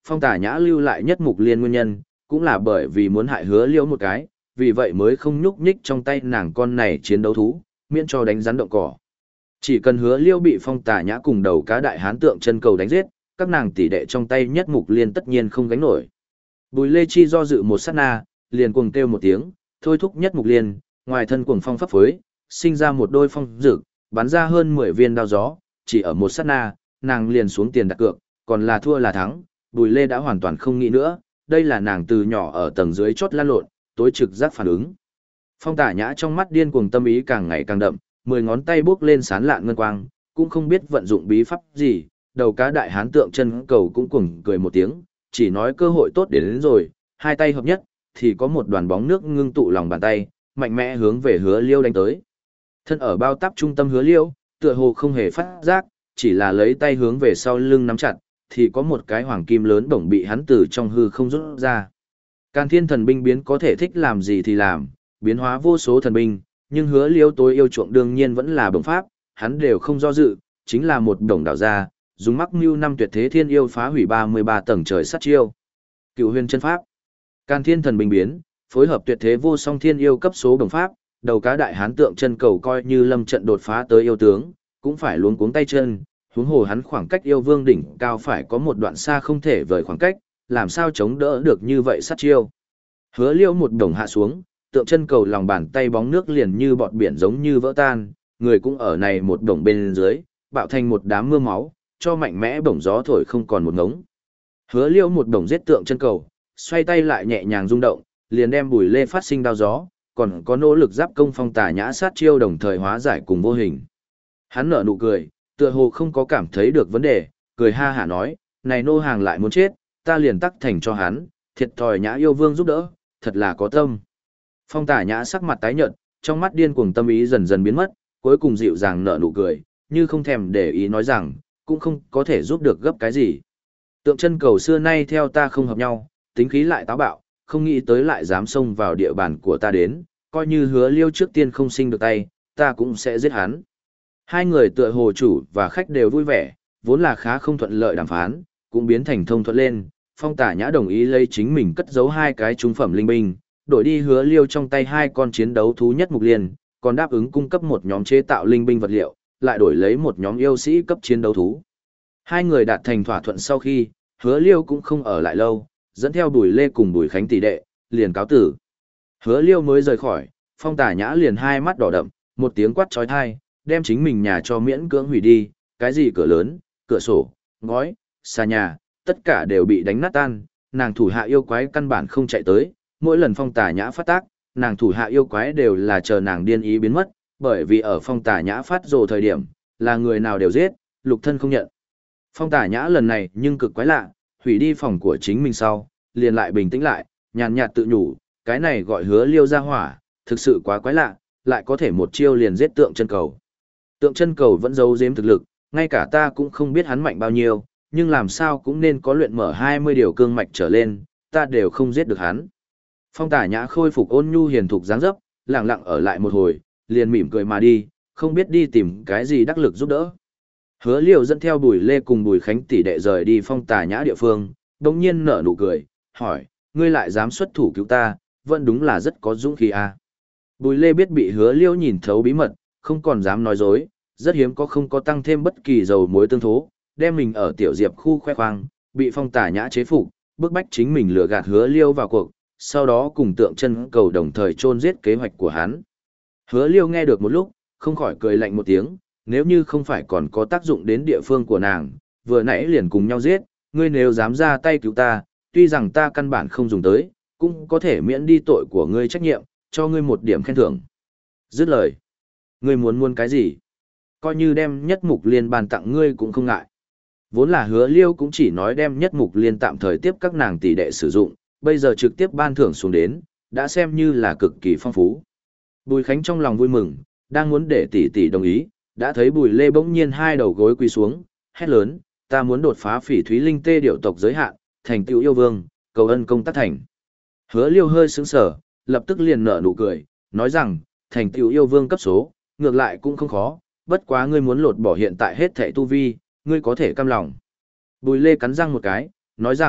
Phong Tả Nhã lưu lại nhất mục liên nguyên nhân, cũng là bởi vì muốn hại hứa liễu một cái, vì vậy mới không nhúc nhích trong tay nàng con này chiến đấu thú, miễn cho đánh rắn động cỏ. Chỉ cần hứa liễu bị Phong Tả Nhã cùng đầu cá đại hán tượng chân cầu đánh giết, các nàng tỷ đệ trong tay nhất mục liên tất nhiên không gánh nổi. Bùi Lê Chi do dự một sát na, liền cuồng kêu một tiếng, thôi thúc nhất mục liên, ngoài thân cuồng phong pháp phối, sinh ra một đôi phong dực, bắn ra hơn mười viên đao gió, chỉ ở một sát na, nàng liền xuống tiền đặt cược, còn là thua là thắng, Bùi Lê đã hoàn toàn không nghĩ nữa, đây là nàng từ nhỏ ở tầng dưới chót lan lộn, tối trực giác phản ứng. Phong Tả Nhã trong mắt điên cuồng tâm ý càng ngày càng đậm, mười ngón tay bước lên sán lạn ngân quang, cũng không biết vận dụng bí pháp gì, đầu cá đại hán tượng chân cầu cũng cuồng cười một tiếng, chỉ nói cơ hội tốt đến, đến rồi, hai tay hợp nhất, thì có một đoàn bóng nước ngưng tụ lòng bàn tay, mạnh mẽ hướng về Hứa Liêu đánh tới. Thân ở bao táp trung tâm Hứa Liêu, tựa hồ không hề phát giác, chỉ là lấy tay hướng về sau lưng nắm chặt, thì có một cái hoàng kim lớn bổng bị hắn từ trong hư không rút ra. Càn Thiên thần binh biến có thể thích làm gì thì làm, biến hóa vô số thần binh, nhưng Hứa Liêu tối yêu chuộng đương nhiên vẫn là bổng pháp, hắn đều không do dự, chính là một bổng đảo ra, dùng mắc mưu năm tuyệt thế thiên yêu phá hủy ba mươi ba tầng trời sát chiêu. Cựu huyền chân pháp, Càn Thiên thần binh biến, phối hợp tuyệt thế vô song thiên yêu cấp số bổng pháp, đầu cá đại hán tượng chân cầu coi như lâm trận đột phá tới yêu tướng, cũng phải luống cuống tay chân, huống hồ hắn khoảng cách yêu vương đỉnh cao phải có một đoạn xa không thể vời khoảng cách, làm sao chống đỡ được như vậy sát chiêu. Hứa Liêu một đồng hạ xuống, tượng chân cầu lòng bàn tay bóng nước liền như bọt biển giống như vỡ tan, người cũng ở này một đồng bên dưới, bạo thành một đám mưa máu, cho mạnh mẽ bổng gió thổi không còn một ngống. Hứa Liêu một đồng giết tượng chân cầu, xoay tay lại nhẹ nhàng rung động, liền đem Bùi Lê phát sinh đao gió, còn có nỗ lực giáp công Phong Tả Nhã sát chiêu đồng thời hóa giải cùng vô hình. Hắn nở nụ cười, tựa hồ không có cảm thấy được vấn đề, cười ha hả nói, này nô hàng lại muốn chết, ta liền tắc thành cho hắn, thiệt thòi Nhã yêu vương giúp đỡ, thật là có tâm. Phong Tả Nhã sắc mặt tái nhợt, trong mắt điên cuồng tâm ý dần dần biến mất, cuối cùng dịu dàng nở nụ cười, như không thèm để ý nói rằng, cũng không có thể giúp được gấp cái gì. Tượng chân cầu xưa nay theo ta không hợp nhau, tính khí lại táo bạo, không nghĩ tới lại dám xông vào địa bàn của ta đến, coi như Hứa Liêu trước tiên không sinh được tay, ta cũng sẽ giết hắn. Hai người tựa hồ chủ và khách đều vui vẻ, vốn là khá không thuận lợi đàm phán, cũng biến thành thông thuận lên. Phong Tả Nhã đồng ý lấy chính mình cất giấu hai cái trung phẩm linh binh, đổi đi Hứa Liêu trong tay hai con chiến đấu thú nhất mục liên, còn đáp ứng cung cấp một nhóm chế tạo linh binh vật liệu, lại đổi lấy một nhóm yêu sĩ cấp chiến đấu thú. Hai người đạt thành thỏa thuận sau khi, Hứa Liêu cũng không ở lại lâu, dẫn theo Bùi Lê cùng Bùi Khánh tỷ đệ, liền cáo tử. Hứa Liêu mới rời khỏi, Phong Tả Nhã liền hai mắt đỏ đậm, một tiếng quát chói tai, đem chính mình nhà cho miễn cưỡng hủy đi, cái gì cửa lớn, cửa sổ, ngói, xà nhà, tất cả đều bị đánh nát tan, nàng thủ hạ yêu quái căn bản không chạy tới, mỗi lần Phong Tả Nhã phát tác, nàng thủ hạ yêu quái đều là chờ nàng điên ý biến mất, bởi vì ở Phong Tả Nhã phát rồ thời điểm, là người nào đều giết, lục thân không nhận. Phong Tả Nhã lần này nhưng cực quái lạ, hủy đi phòng của chính mình sau, liền lại bình tĩnh lại, nhàn nhạt tự nhủ, cái này gọi Hứa Liêu ra hỏa, thực sự quá quái lạ, lại có thể một chiêu liền giết tượng chân cầu. Tượng chân cầu vẫn giấu giếm thực lực, ngay cả ta cũng không biết hắn mạnh bao nhiêu, nhưng làm sao cũng nên có luyện mở hai mươi điều cương mạch trở lên, ta đều không giết được hắn. Phong Tả Nhã khôi phục ôn nhu hiền thục dáng dấp, lặng lặng ở lại một hồi, liền mỉm cười mà đi, không biết đi tìm cái gì đắc lực giúp đỡ. Hứa Liêu dẫn theo Bùi Lê cùng Bùi Khánh tỷ đệ rời đi Phong Tả Nhã địa phương, đồng nhiên nở nụ cười, hỏi, ngươi lại dám xuất thủ cứu ta, vẫn đúng là rất có dũng khí à. Bùi Lê biết bị Hứa Liêu nhìn thấu bí mật, không còn dám nói dối, rất hiếm có không có tăng thêm bất kỳ dầu muối tương thố, đem mình ở tiểu diệp khu khoe khoang, bị Phong Tả Nhã chế phục, bức bách chính mình lừa gạt Hứa Liêu vào cuộc, sau đó cùng tượng chân cầu đồng thời chôn giết kế hoạch của hắn. Hứa Liêu nghe được một lúc, không khỏi cười lạnh một tiếng, nếu như không phải còn có tác dụng đến địa phương của nàng, vừa nãy liền cùng nhau giết, ngươi nếu dám ra tay cứu ta, tuy rằng ta căn bản không dùng tới, cũng có thể miễn đi tội của ngươi trách nhiệm, cho ngươi một điểm khen thưởng. Dứt lời. Ngươi muốn muốn cái gì? Coi như đem nhất mục liên bàn tặng ngươi cũng không ngại. Vốn là Hứa Liêu cũng chỉ nói đem nhất mục liên tạm thời tiếp các nàng tỷ đệ sử dụng, bây giờ trực tiếp ban thưởng xuống đến, đã xem như là cực kỳ phong phú. Bùi Khánh trong lòng vui mừng, đang muốn để tỷ tỷ đồng ý, đã thấy Bùi Lê bỗng nhiên hai đầu gối quỳ xuống, hét lớn, ta muốn đột phá Phỉ Thúy Linh Tê điểu tộc giới hạn, thành tựu yêu vương, cầu ân công tác thành. Hứa Liêu hơi sững sờ, lập tức liền nở nụ cười, nói rằng, thành tựu yêu vương cấp số, ngược lại cũng không khó, bất quá ngươi muốn lột bỏ hiện tại hết thảy tu vi, ngươi có thể cam lòng. Bùi Lê cắn răng một cái, nói rằng,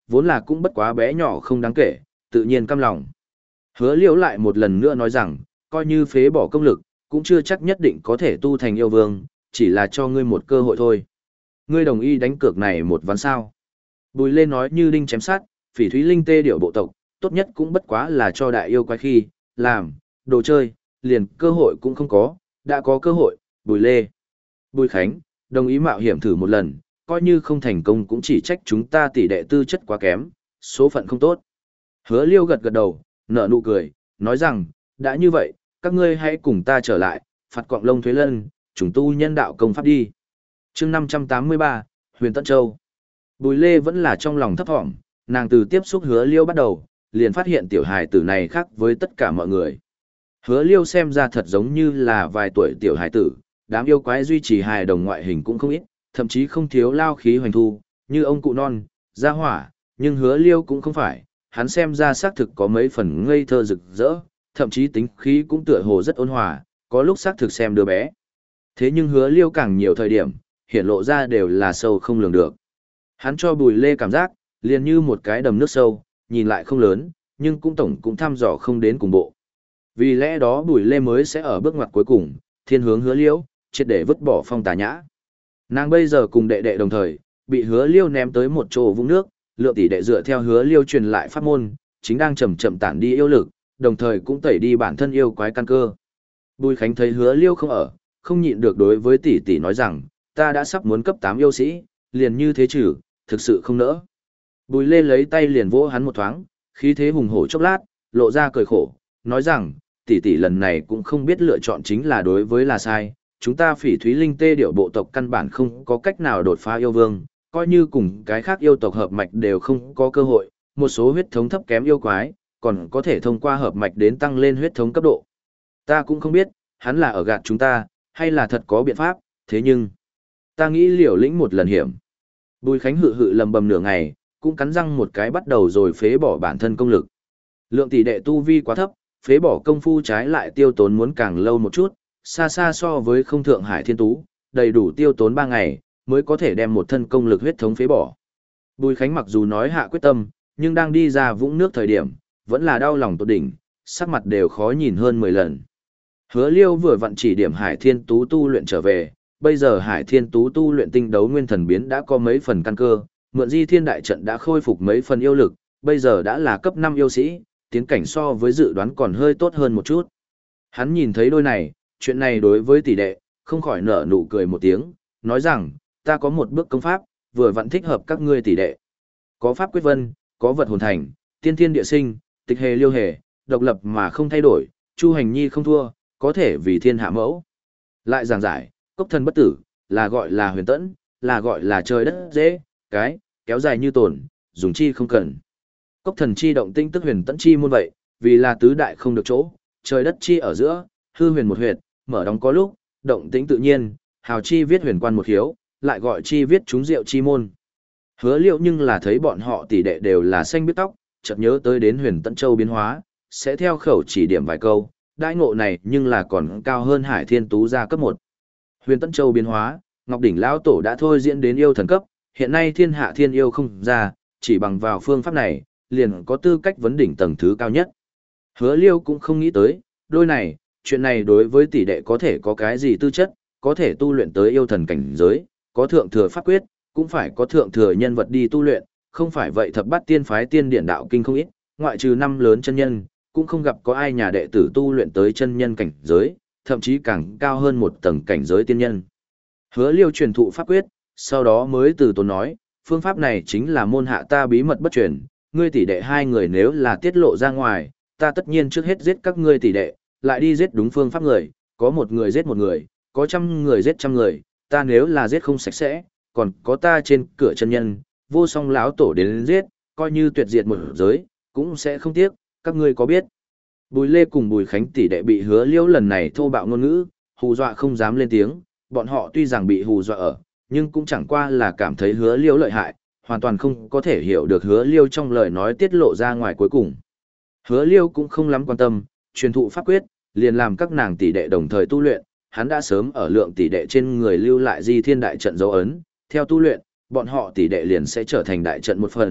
vốn là cũng bất quá bé nhỏ không đáng kể, tự nhiên căm lòng. Hứa Liễu lại một lần nữa nói rằng, coi như phế bỏ công lực, cũng chưa chắc nhất định có thể tu thành yêu vương, chỉ là cho ngươi một cơ hội thôi. Ngươi đồng ý đánh cược này một ván sao? Bùi Lê nói như đinh chém sát, Phỉ Thúy Linh tê điểu bộ tộc, tốt nhất cũng bất quá là cho đại yêu quái khi, làm, đồ chơi, liền cơ hội cũng không có, đã có cơ hội, Bùi Lê. Bùi Khánh, đồng ý mạo hiểm thử một lần, coi như không thành công cũng chỉ trách chúng ta tỷ đệ tư chất quá kém, số phận không tốt. Hứa Liêu gật gật đầu, nở nụ cười, nói rằng, đã như vậy, các ngươi hãy cùng ta trở lại, phạt quạng lông thuế lân, chúng tu nhân đạo công pháp đi. chương năm trăm tám mươi ba, Huyền Tân Châu. Bùi Lê vẫn là trong lòng thấp thỏm, nàng từ tiếp xúc Hứa Liêu bắt đầu, liền phát hiện tiểu hài tử này khác với tất cả mọi người. Hứa Liêu xem ra thật giống như là vài tuổi tiểu hài tử, đám yêu quái duy trì hài đồng ngoại hình cũng không ít, thậm chí không thiếu lao khí hoành thu, như ông cụ non, gia hỏa, nhưng Hứa Liêu cũng không phải, hắn xem ra xác thực có mấy phần ngây thơ rực rỡ, thậm chí tính khí cũng tựa hồ rất ôn hòa, có lúc xác thực xem đứa bé. Thế nhưng Hứa Liêu càng nhiều thời điểm, hiện lộ ra đều là sâu không lường được. Hắn cho Bùi Lê cảm giác, liền như một cái đầm nước sâu, nhìn lại không lớn, nhưng cũng tổng cũng thăm dò không đến cùng bộ. Vì lẽ đó Bùi Lê mới sẽ ở bước ngoặt cuối cùng, thiên hướng Hứa Liêu, triệt để vứt bỏ phong tà nhã. Nàng bây giờ cùng đệ đệ đồng thời, bị Hứa Liêu ném tới một chỗ vũng nước, Lượng tỷ đệ dựa theo Hứa Liêu truyền lại pháp môn, chính đang chậm chậm tản đi yêu lực, đồng thời cũng tẩy đi bản thân yêu quái căn cơ. Bùi Khánh thấy Hứa Liêu không ở, không nhịn được đối với tỷ tỷ nói rằng, ta đã sắp muốn cấp tám yêu sĩ, liền như thế trừ, thực sự không nỡ. Bùi Lê lấy tay liền vỗ hắn một thoáng, khí thế hùng hổ chốc lát, lộ ra cười khổ, nói rằng, tỷ tỷ lần này cũng không biết lựa chọn chính là đối với là sai, chúng ta Phỉ Thúy Linh tê điểu bộ tộc căn bản không có cách nào đột phá yêu vương, coi như cùng cái khác yêu tộc hợp mạch đều không có cơ hội, một số huyết thống thấp kém yêu quái, còn có thể thông qua hợp mạch đến tăng lên huyết thống cấp độ. Ta cũng không biết, hắn là ở gạt chúng ta, hay là thật có biện pháp, thế nhưng, ta nghĩ liều lĩnh một lần hiểm. Bùi Khánh hự hự lầm bầm nửa ngày, cũng cắn răng một cái bắt đầu rồi phế bỏ bản thân công lực. Lượng tỷ đệ tu vi quá thấp, phế bỏ công phu trái lại tiêu tốn muốn càng lâu một chút, xa xa so với không thượng hải thiên tú, đầy đủ tiêu tốn ba ngày, mới có thể đem một thân công lực huyết thống phế bỏ. Bùi Khánh mặc dù nói hạ quyết tâm, nhưng đang đi ra vũng nước thời điểm, vẫn là đau lòng tột đỉnh, sắc mặt đều khó nhìn hơn mười lần. Hứa Liêu vừa vặn chỉ điểm Hải Thiên Tú tu luyện trở về, bây giờ Hải Thiên Tú tu luyện tinh đấu nguyên thần biến đã có mấy phần căn cơ, mượn Di Thiên đại trận đã khôi phục mấy phần yêu lực, bây giờ đã là cấp năm yêu sĩ, tiến cảnh so với dự đoán còn hơi tốt hơn một chút. Hắn nhìn thấy đôi này, chuyện này đối với tỷ đệ, không khỏi nở nụ cười một tiếng, nói rằng, ta có một bước công pháp, vừa vặn thích hợp các ngươi tỷ đệ. Có pháp quyết vân, có vật hồn thành, tiên thiên địa sinh, tịch hề liêu hề, độc lập mà không thay đổi, chu hành nhi không thua, có thể vì thiên hạ mẫu. Lại giảng giải, cốc thần bất tử, là gọi là huyền tẫn, là gọi là trời đất dễ, cái, kéo dài như tồn, dùng chi không cần. Cốc thần chi động tinh tức huyền tẫn chi môn vậy, vì là tứ đại không được chỗ, trời đất chi ở giữa, hư huyền một huyệt, mở đóng có lúc, động tĩnh tự nhiên, hào chi viết huyền quan một hiếu, lại gọi chi viết chúng diệu chi môn. Hứa Liệu nhưng là thấy bọn họ tỷ đệ đều là xanh biết tóc, chợt nhớ tới đến huyền tẫn châu biến hóa, sẽ theo khẩu chỉ điểm vài câu, đại ngộ này nhưng là còn cao hơn Hải Thiên Tú ra cấp một. Huyền tẫn châu biến hóa, Ngọc đỉnh lão tổ đã thôi diễn đến yêu thần cấp, hiện nay thiên hạ thiên yêu không ra, chỉ bằng vào phương pháp này, liền có tư cách vấn đỉnh tầng thứ cao nhất. Hứa Liêu cũng không nghĩ tới, đôi này, chuyện này đối với tỷ đệ có thể có cái gì tư chất, có thể tu luyện tới yêu thần cảnh giới, có thượng thừa pháp quyết, cũng phải có thượng thừa nhân vật đi tu luyện, không phải vậy thập bát tiên phái tiên điển đạo kinh không ít, ngoại trừ năm lớn chân nhân, cũng không gặp có ai nhà đệ tử tu luyện tới chân nhân cảnh giới, thậm chí càng cao hơn một tầng cảnh giới tiên nhân. Hứa Liêu truyền thụ pháp quyết, sau đó mới từ tốn nói, phương pháp này chính là môn hạ ta bí mật bất truyền, ngươi tỷ đệ hai người nếu là tiết lộ ra ngoài, ta tất nhiên trước hết giết các ngươi tỷ đệ, lại đi giết đúng phương pháp người, có một người giết một người, có trăm người giết trăm người, ta nếu là giết không sạch sẽ, còn có ta trên cửa chân nhân, vô song lão tổ đến giết, coi như tuyệt diệt một giới, cũng sẽ không tiếc, các ngươi có biết. Bùi Lê cùng Bùi Khánh tỷ đệ bị Hứa Liêu lần này thô bạo ngôn ngữ, hù dọa không dám lên tiếng, bọn họ tuy rằng bị hù dọa ở, nhưng cũng chẳng qua là cảm thấy Hứa Liêu lợi hại, hoàn toàn không có thể hiểu được Hứa Liêu trong lời nói tiết lộ ra ngoài cuối cùng. Hứa Liêu cũng không lắm quan tâm, truyền thụ pháp quyết, liền làm các nàng tỷ đệ đồng thời tu luyện, hắn đã sớm ở lượng tỷ đệ trên người lưu lại Di Thiên đại trận dấu ấn, theo tu luyện, bọn họ tỷ đệ liền sẽ trở thành đại trận một phần,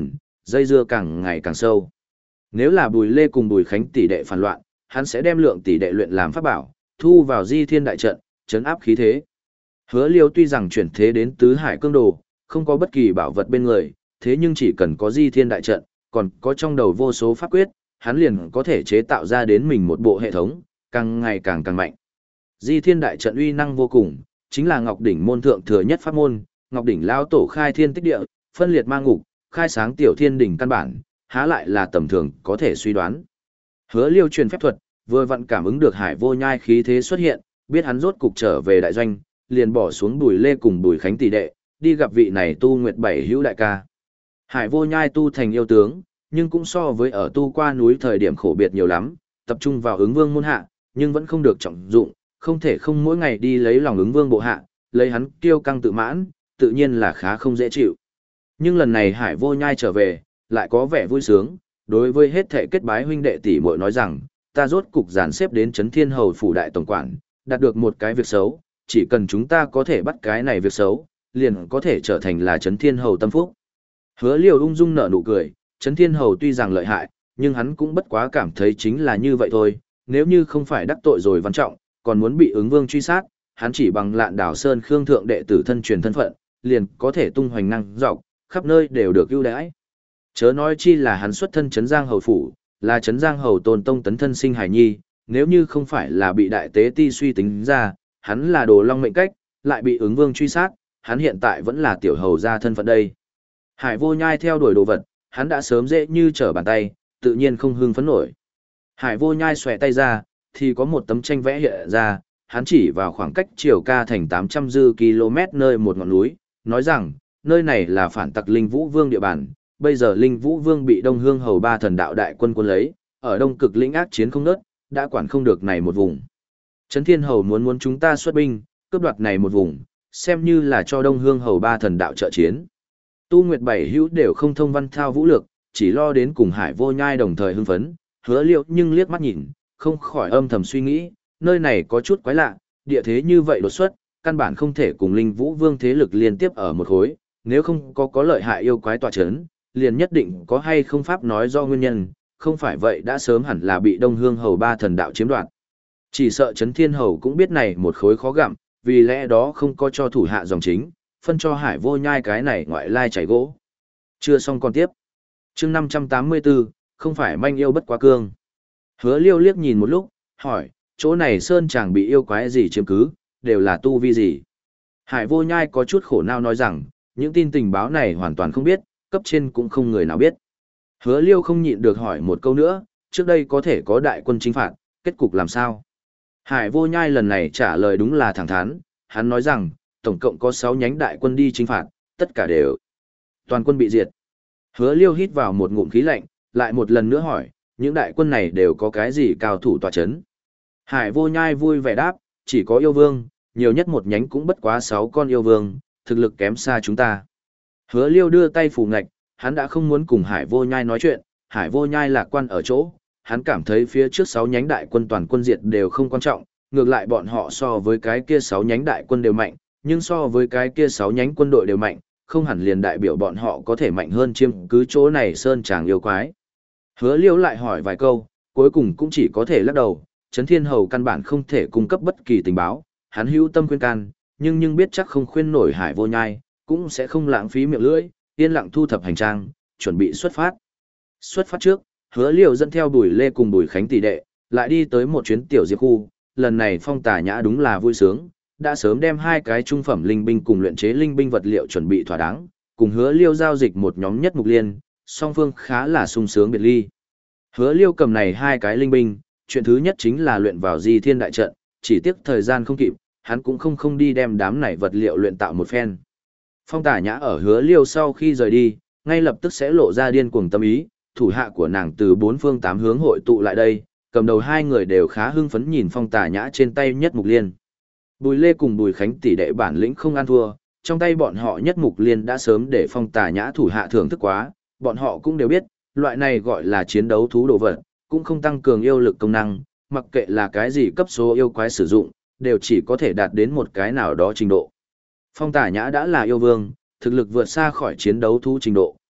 dây dưa càng ngày càng sâu. Nếu là Bùi Lê cùng Bùi Khánh tỷ đệ phản loạn, hắn sẽ đem lượng tỷ đệ luyện làm pháp bảo, thu vào Di Thiên đại trận, trấn áp khí thế. Hứa Liêu tuy rằng chuyển thế đến tứ hải cương đồ, không có bất kỳ bảo vật bên người, thế nhưng chỉ cần có Di Thiên đại trận, còn có trong đầu vô số pháp quyết, hắn liền có thể chế tạo ra đến mình một bộ hệ thống, càng ngày càng càng mạnh. Di Thiên đại trận uy năng vô cùng, chính là Ngọc đỉnh môn thượng thừa nhất pháp môn, Ngọc đỉnh lao tổ khai thiên tích địa, phân liệt ma ngục, khai sáng tiểu thiên đỉnh căn bản, há lại là tầm thường có thể suy đoán. Hứa Liêu truyền phép thuật, vừa vặn cảm ứng được Hải Vô Nhai khí thế xuất hiện, biết hắn rốt cục trở về đại doanh, liền bỏ xuống Bùi Lê cùng Bùi Khánh tỷ đệ, đi gặp vị này tu nguyệt bảy hữu đại ca. Hải Vô Nhai tu thành yêu tướng, nhưng cũng so với ở tu qua núi thời điểm khổ biệt nhiều lắm, tập trung vào ứng vương môn hạ, nhưng vẫn không được trọng dụng, không thể không mỗi ngày đi lấy lòng ứng vương bộ hạ, lấy hắn kiêu căng tự mãn, tự nhiên là khá không dễ chịu. Nhưng lần này Hải Vô Nhai trở về, lại có vẻ vui sướng, đối với hết thể kết bái huynh đệ tỷ muội nói rằng, ta rốt cục dàn xếp đến Trấn Thiên Hầu phủ đại tổng quản, đạt được một cái việc xấu, chỉ cần chúng ta có thể bắt cái này việc xấu, liền có thể trở thành là Trấn Thiên Hầu tâm phúc. Hứa Liêu ung dung nở nụ cười, Trấn Thiên Hầu tuy rằng lợi hại, nhưng hắn cũng bất quá cảm thấy chính là như vậy thôi, nếu như không phải đắc tội rồi Văn Trọng, còn muốn bị ứng vương truy sát, hắn chỉ bằng Lạn Đảo Sơn Khương thượng đệ tử thân truyền thân phận, liền có thể tung hoành năng dọc, khắp nơi đều được ưu đãi. Chớ nói chi là hắn xuất thân Trấn Giang Hầu phủ, là Trấn Giang Hầu Tôn Tông tấn thân sinh hải nhi, nếu như không phải là bị đại tế ti suy tính ra, hắn là đồ long mệnh cách, lại bị ứng vương truy sát, hắn hiện tại vẫn là tiểu hầu gia thân phận đây. Hải Vô Nhai theo đuổi đồ vật, hắn đã sớm dễ như trở bàn tay, tự nhiên không hưng phấn nổi. Hải Vô Nhai xòe tay ra, thì có một tấm tranh vẽ hiện ra, hắn chỉ vào khoảng cách Triều Ca thành tám trăm dư km nơi một ngọn núi, nói rằng, nơi này là phản tặc Linh Vũ Vương địa bàn, bây giờ Linh Vũ Vương bị Đông Hương Hầu ba thần đạo đại quân quân lấy, ở Đông Cực lĩnh ác chiến không nớt, đã quản không được này một vùng. Trấn Thiên Hầu muốn muốn chúng ta xuất binh, cướp đoạt này một vùng, xem như là cho Đông Hương Hầu ba thần đạo trợ chiến. Tu Nguyệt bảy hữu đều không thông văn thao vũ lược, chỉ lo đến cùng Hải Vô Nhai đồng thời hưng phấn, Hứa Liêu nhưng liếc mắt nhìn, không khỏi âm thầm suy nghĩ, nơi này có chút quái lạ, địa thế như vậy đột xuất, căn bản không thể cùng Linh Vũ Vương thế lực liên tiếp ở một khối, nếu không có có lợi hại yêu quái tọa chấn, liền nhất định có hay không pháp nói do nguyên nhân, không phải vậy đã sớm hẳn là bị Đông Hương Hầu ba thần đạo chiếm đoạt. Chỉ sợ Trấn Thiên Hầu cũng biết này một khối khó gặm, vì lẽ đó không có cho thủ hạ dòng chính, phân cho Hải Vô Nhai cái này ngoại lai chảy gỗ. Chưa xong còn tiếp. Chương năm trăm tám mươi tư, không phải manh yêu bất quá cương. Hứa Liêu liếc nhìn một lúc, hỏi, chỗ này sơn chàng bị yêu quái gì chiếm cứ, đều là tu vi gì? Hải Vô Nhai có chút khổ não nói rằng, những tin tình báo này hoàn toàn không biết, cấp trên cũng không người nào biết. Hứa Liêu không nhịn được hỏi một câu nữa, trước đây có thể có đại quân chính phạt, kết cục làm sao? Hải Vô Nhai lần này trả lời đúng là thẳng thắn, hắn nói rằng, tổng cộng có sáu nhánh đại quân đi chính phạt, tất cả đều toàn quân bị diệt. Hứa Liêu hít vào một ngụm khí lạnh, lại một lần nữa hỏi, những đại quân này đều có cái gì cao thủ tọa chấn? Hải Vô Nhai vui vẻ đáp, chỉ có yêu vương, nhiều nhất một nhánh cũng bất quá sáu con yêu vương, thực lực kém xa chúng ta. Hứa Liêu đưa tay phủ ngạch, hắn đã không muốn cùng Hải Vô Nhai nói chuyện, Hải Vô Nhai lạc quan ở chỗ, hắn cảm thấy phía trước sáu nhánh đại quân toàn quân diệt đều không quan trọng, ngược lại bọn họ so với cái kia sáu nhánh đại quân đều mạnh, nhưng so với cái kia sáu nhánh quân đội đều mạnh, không hẳn liền đại biểu bọn họ có thể mạnh hơn chiêm cứ chỗ này sơn tràng yêu quái. Hứa Liêu lại hỏi vài câu, cuối cùng cũng chỉ có thể lắc đầu, Trấn Thiên Hầu căn bản không thể cung cấp bất kỳ tình báo, hắn hữu tâm khuyên can, nhưng nhưng biết chắc không khuyên nổi Hải Vô Nhai, cũng sẽ không lãng phí miệng lưỡi, yên lặng thu thập hành trang, chuẩn bị xuất phát. Xuất phát trước, Hứa Liêu dẫn theo Bùi Lê cùng Bùi Khánh tỷ đệ, lại đi tới một chuyến tiểu diệp khu, lần này Phong Tà Nhã đúng là vui sướng, đã sớm đem hai cái trung phẩm linh binh cùng luyện chế linh binh vật liệu chuẩn bị thỏa đáng, cùng Hứa Liêu giao dịch một nhóm nhất mục liên, song phương khá là sung sướng biệt ly. Hứa Liêu cầm này hai cái linh binh, chuyện thứ nhất chính là luyện vào Di Thiên đại trận, chỉ tiếc thời gian không kịp, hắn cũng không không đi đem đám này vật liệu luyện tạo một phen. Phong Tà Nhã ở Hứa Liêu sau khi rời đi, ngay lập tức sẽ lộ ra điên cuồng tâm ý, thủ hạ của nàng từ bốn phương tám hướng hội tụ lại đây, cầm đầu hai người đều khá hưng phấn nhìn Phong Tà Nhã trên tay nhất mục liên. Bùi Lê cùng Bùi Khánh tỷ đệ bản lĩnh không ăn thua, trong tay bọn họ nhất mục liên đã sớm để Phong Tà Nhã thủ hạ thưởng thức quá, bọn họ cũng đều biết, loại này gọi là chiến đấu thú đồ vật, cũng không tăng cường yêu lực công năng, mặc kệ là cái gì cấp số yêu quái sử dụng, đều chỉ có thể đạt đến một cái nào đó trình độ. Phong Tà Nhã đã là yêu vương, thực lực vượt xa khỏi chiến đấu thú trình độ,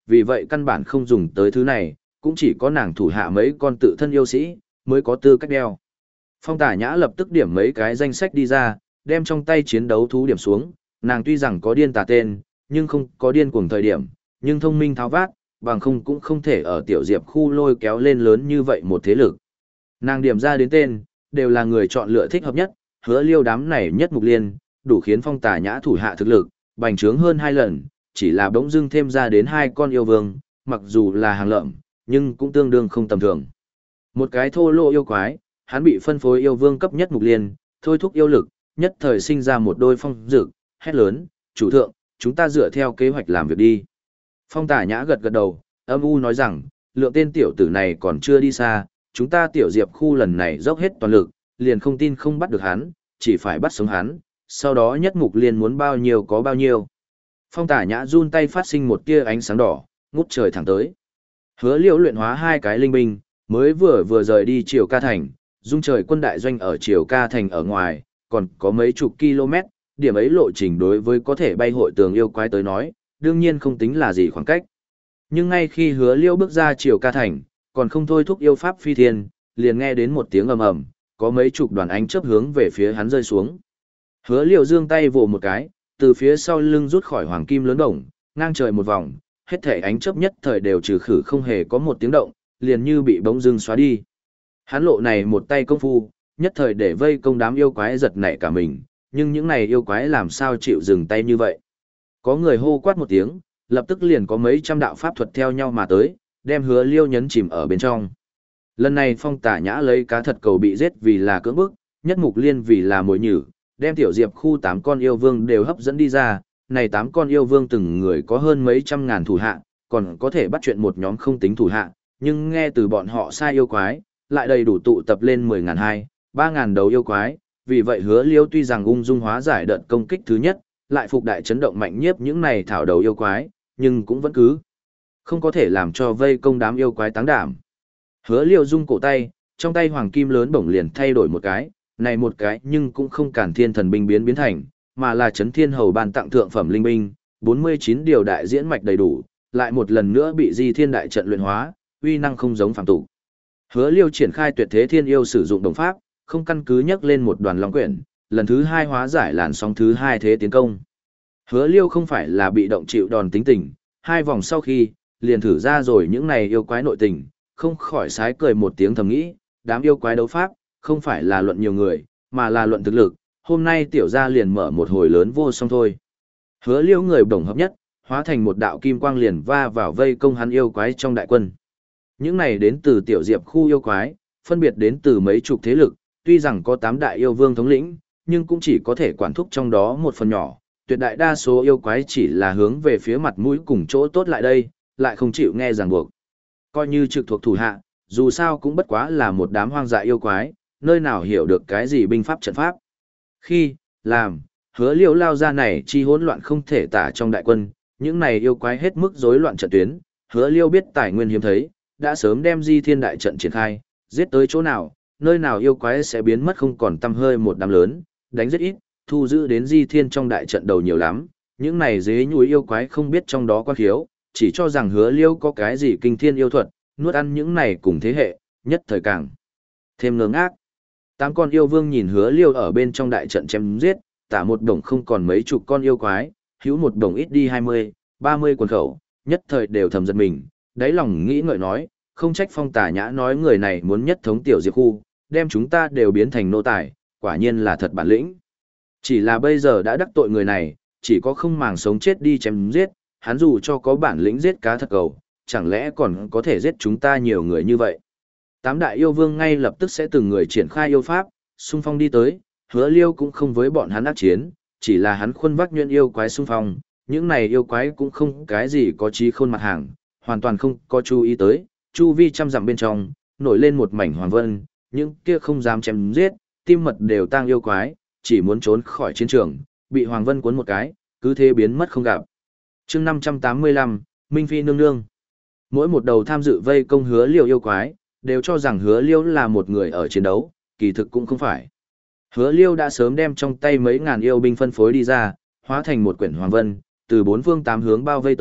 vì vậy căn bản không dùng tới thứ này, cũng chỉ có nàng thủ hạ mấy con tự thân yêu sĩ, mới có tư cách đeo. Phong Tả Nhã lập tức điểm mấy cái danh sách đi ra, đem trong tay chiến đấu thú điểm xuống, nàng tuy rằng có điên tà tên, nhưng không có điên cuồng thời điểm, nhưng thông minh tháo vát, bằng không cũng không thể ở tiểu diệp khu lôi kéo lên lớn như vậy một thế lực. Nàng điểm ra đến tên, đều là người chọn lựa thích hợp nhất, Hứa Liêu đám này nhất mục liên, đủ khiến Phong Tả Nhã thủ hạ thực lực, bành trướng hơn hai lần, chỉ là bỗng dưng thêm ra đến hai con yêu vương, mặc dù là hàng lợm, nhưng cũng tương đương không tầm thường. Một cái thô lỗ yêu quái, hắn bị phân phối yêu vương cấp nhất mục liên, thôi thúc yêu lực, nhất thời sinh ra một đôi phong dực, hét lớn, chủ thượng, chúng ta dựa theo kế hoạch làm việc đi. Phong Tả Nhã gật gật đầu, âm u nói rằng, lượng tên tiểu tử này còn chưa đi xa, chúng ta tiểu diệp khu lần này dốc hết toàn lực, liền không tin không bắt được hắn, chỉ phải bắt sống hắn, sau đó nhất mục liên muốn bao nhiêu có bao nhiêu. Phong Tả Nhã run tay phát sinh một tia ánh sáng đỏ, ngút trời thẳng tới. Hứa Liễu luyện hóa hai cái linh binh, mới vừa vừa rời đi Triều Ca Thành, dung trời quân đại doanh ở Triều Ca Thành ở ngoài, còn có mấy chục km, điểm ấy lộ trình đối với có thể bay hội tường yêu quái tới nói, đương nhiên không tính là gì khoảng cách. Nhưng ngay khi Hứa Liễu bước ra Triều Ca Thành, còn không thôi thúc yêu pháp phi thiên, liền nghe đến một tiếng ầm ầm, có mấy chục đoàn ánh chớp hướng về phía hắn rơi xuống. Hứa Liễu giương tay vồ một cái, từ phía sau lưng rút khỏi hoàng kim lớn đồng, ngang trời một vòng, hết thể ánh chớp nhất thời đều trừ khử không hề có một tiếng động, liền như bị bóng dưng xóa đi. Hắn lộ này một tay công phu, nhất thời để vây công đám yêu quái giật nảy cả mình, nhưng những này yêu quái làm sao chịu dừng tay như vậy. Có người hô quát một tiếng, lập tức liền có mấy trăm đạo pháp thuật theo nhau mà tới, đem Hứa Liêu nhấn chìm ở bên trong. Lần này Phong Tả Nhã lấy cá thật cầu bị giết vì là cưỡng bức, nhất mục liên vì là mồi nhử, đem tiểu diệp khu tám con yêu vương đều hấp dẫn đi ra, này tám con yêu vương từng người có hơn mấy trăm ngàn thủ hạ, còn có thể bắt chuyện một nhóm không tính thủ hạ, nhưng nghe từ bọn họ sai yêu quái, lại đầy đủ tụ tập lên mười ngàn hai, ba ngàn đầu yêu quái, vì vậy Hứa Liêu tuy rằng ung dung hóa giải đợt công kích thứ nhất, lại phục đại chấn động mạnh nhiếp những này thảo đầu yêu quái, nhưng cũng vẫn cứ không có thể làm cho vây công đám yêu quái táng đảm. Hứa Liêu rung cổ tay, trong tay hoàng kim lớn bổng liền thay đổi một cái, này một cái nhưng cũng không cản thiên thần binh biến biến thành, mà là chấn thiên hầu ban tặng thượng phẩm linh binh, bốn mươi chín điều đại diễn mạch đầy đủ, lại một lần nữa bị di thiên đại trận luyện hóa, uy năng không giống phàm tục. Hứa Liêu triển khai tuyệt thế thiên yêu sử dụng đồng pháp, không căn cứ nhắc lên một đoàn long quyển, lần thứ hai hóa giải làn sóng thứ hai thế tiến công. Hứa Liêu không phải là bị động chịu đòn tính tình, hai vòng sau khi, liền thử ra rồi những này yêu quái nội tình, không khỏi sái cười một tiếng thầm nghĩ, đám yêu quái đấu pháp, không phải là luận nhiều người, mà là luận thực lực, hôm nay tiểu gia liền mở một hồi lớn vô song thôi. Hứa Liêu người đồng hợp nhất, hóa thành một đạo kim quang liền va vào vây công hắn yêu quái trong đại quân. Những này đến từ tiểu diệp khu yêu quái, phân biệt đến từ mấy chục thế lực, tuy rằng có tám đại yêu vương thống lĩnh, nhưng cũng chỉ có thể quản thúc trong đó một phần nhỏ, tuyệt đại đa số yêu quái chỉ là hướng về phía mặt mũi cùng chỗ tốt lại đây, lại không chịu nghe ràng buộc. Coi như trực thuộc thủ hạ, dù sao cũng bất quá là một đám hoang dại yêu quái, nơi nào hiểu được cái gì binh pháp trận pháp. Khi, làm, Hứa Liêu lao ra này chi hỗn loạn không thể tả trong đại quân, những này yêu quái hết mức rối loạn trận tuyến, Hứa Liêu biết tài nguyên hiếm thấy, đã sớm đem di thiên đại trận triển khai, giết tới chỗ nào, nơi nào yêu quái sẽ biến mất không còn tăm hơi một đám lớn, đánh rất ít, thu giữ đến di thiên trong đại trận đầu nhiều lắm, những này dế nhúi yêu quái không biết trong đó quan khiếu, chỉ cho rằng Hứa Liêu có cái gì kinh thiên yêu thuật, nuốt ăn những này cùng thế hệ, nhất thời càng thêm ngơ ngác. Tám con yêu vương nhìn Hứa Liêu ở bên trong đại trận chém giết, tả một đồng không còn mấy chục con yêu quái, hữu một đồng ít đi hai mươi, ba mươi quần khẩu, nhất thời đều thầm giật mình, đáy lòng nghĩ ngợi nói, không trách Phong Tả Nhã nói người này muốn nhất thống tiểu diệp khu, đem chúng ta đều biến thành nô tài, quả nhiên là thật bản lĩnh. Chỉ là bây giờ đã đắc tội người này, chỉ có không màng sống chết đi chém giết, hắn dù cho có bản lĩnh giết cá thật cầu, chẳng lẽ còn có thể giết chúng ta nhiều người như vậy. Tám đại yêu vương ngay lập tức sẽ từng người triển khai yêu pháp, xung phong đi tới, Hứa Liêu cũng không với bọn hắn ác chiến, chỉ là hắn khuôn vác nhuyễn yêu quái xung phong, những này yêu quái cũng không cái gì có trí khôn mặt hàng, hoàn toàn không có chú ý tới, chu vi trăm dặm bên trong, nổi lên một mảnh hoàng vân, những kia không dám chém giết, tim mật đều tang yêu quái, chỉ muốn trốn khỏi chiến trường, bị hoàng vân cuốn một cái, cứ thế biến mất không gặp. Chương năm trăm tám mươi lăm, Minh Phi nương nương. Mỗi một đầu tham dự vây công Hứa Liêu yêu quái, đều cho rằng Hứa Liêu là một người ở chiến đấu, kỳ thực cũng không phải. Hứa Liêu đã sớm đem trong tay mấy ngàn yêu binh phân phối đi ra, hóa thành một quyển hoàng vân, từ bốn phương tám hướng bao vây tới,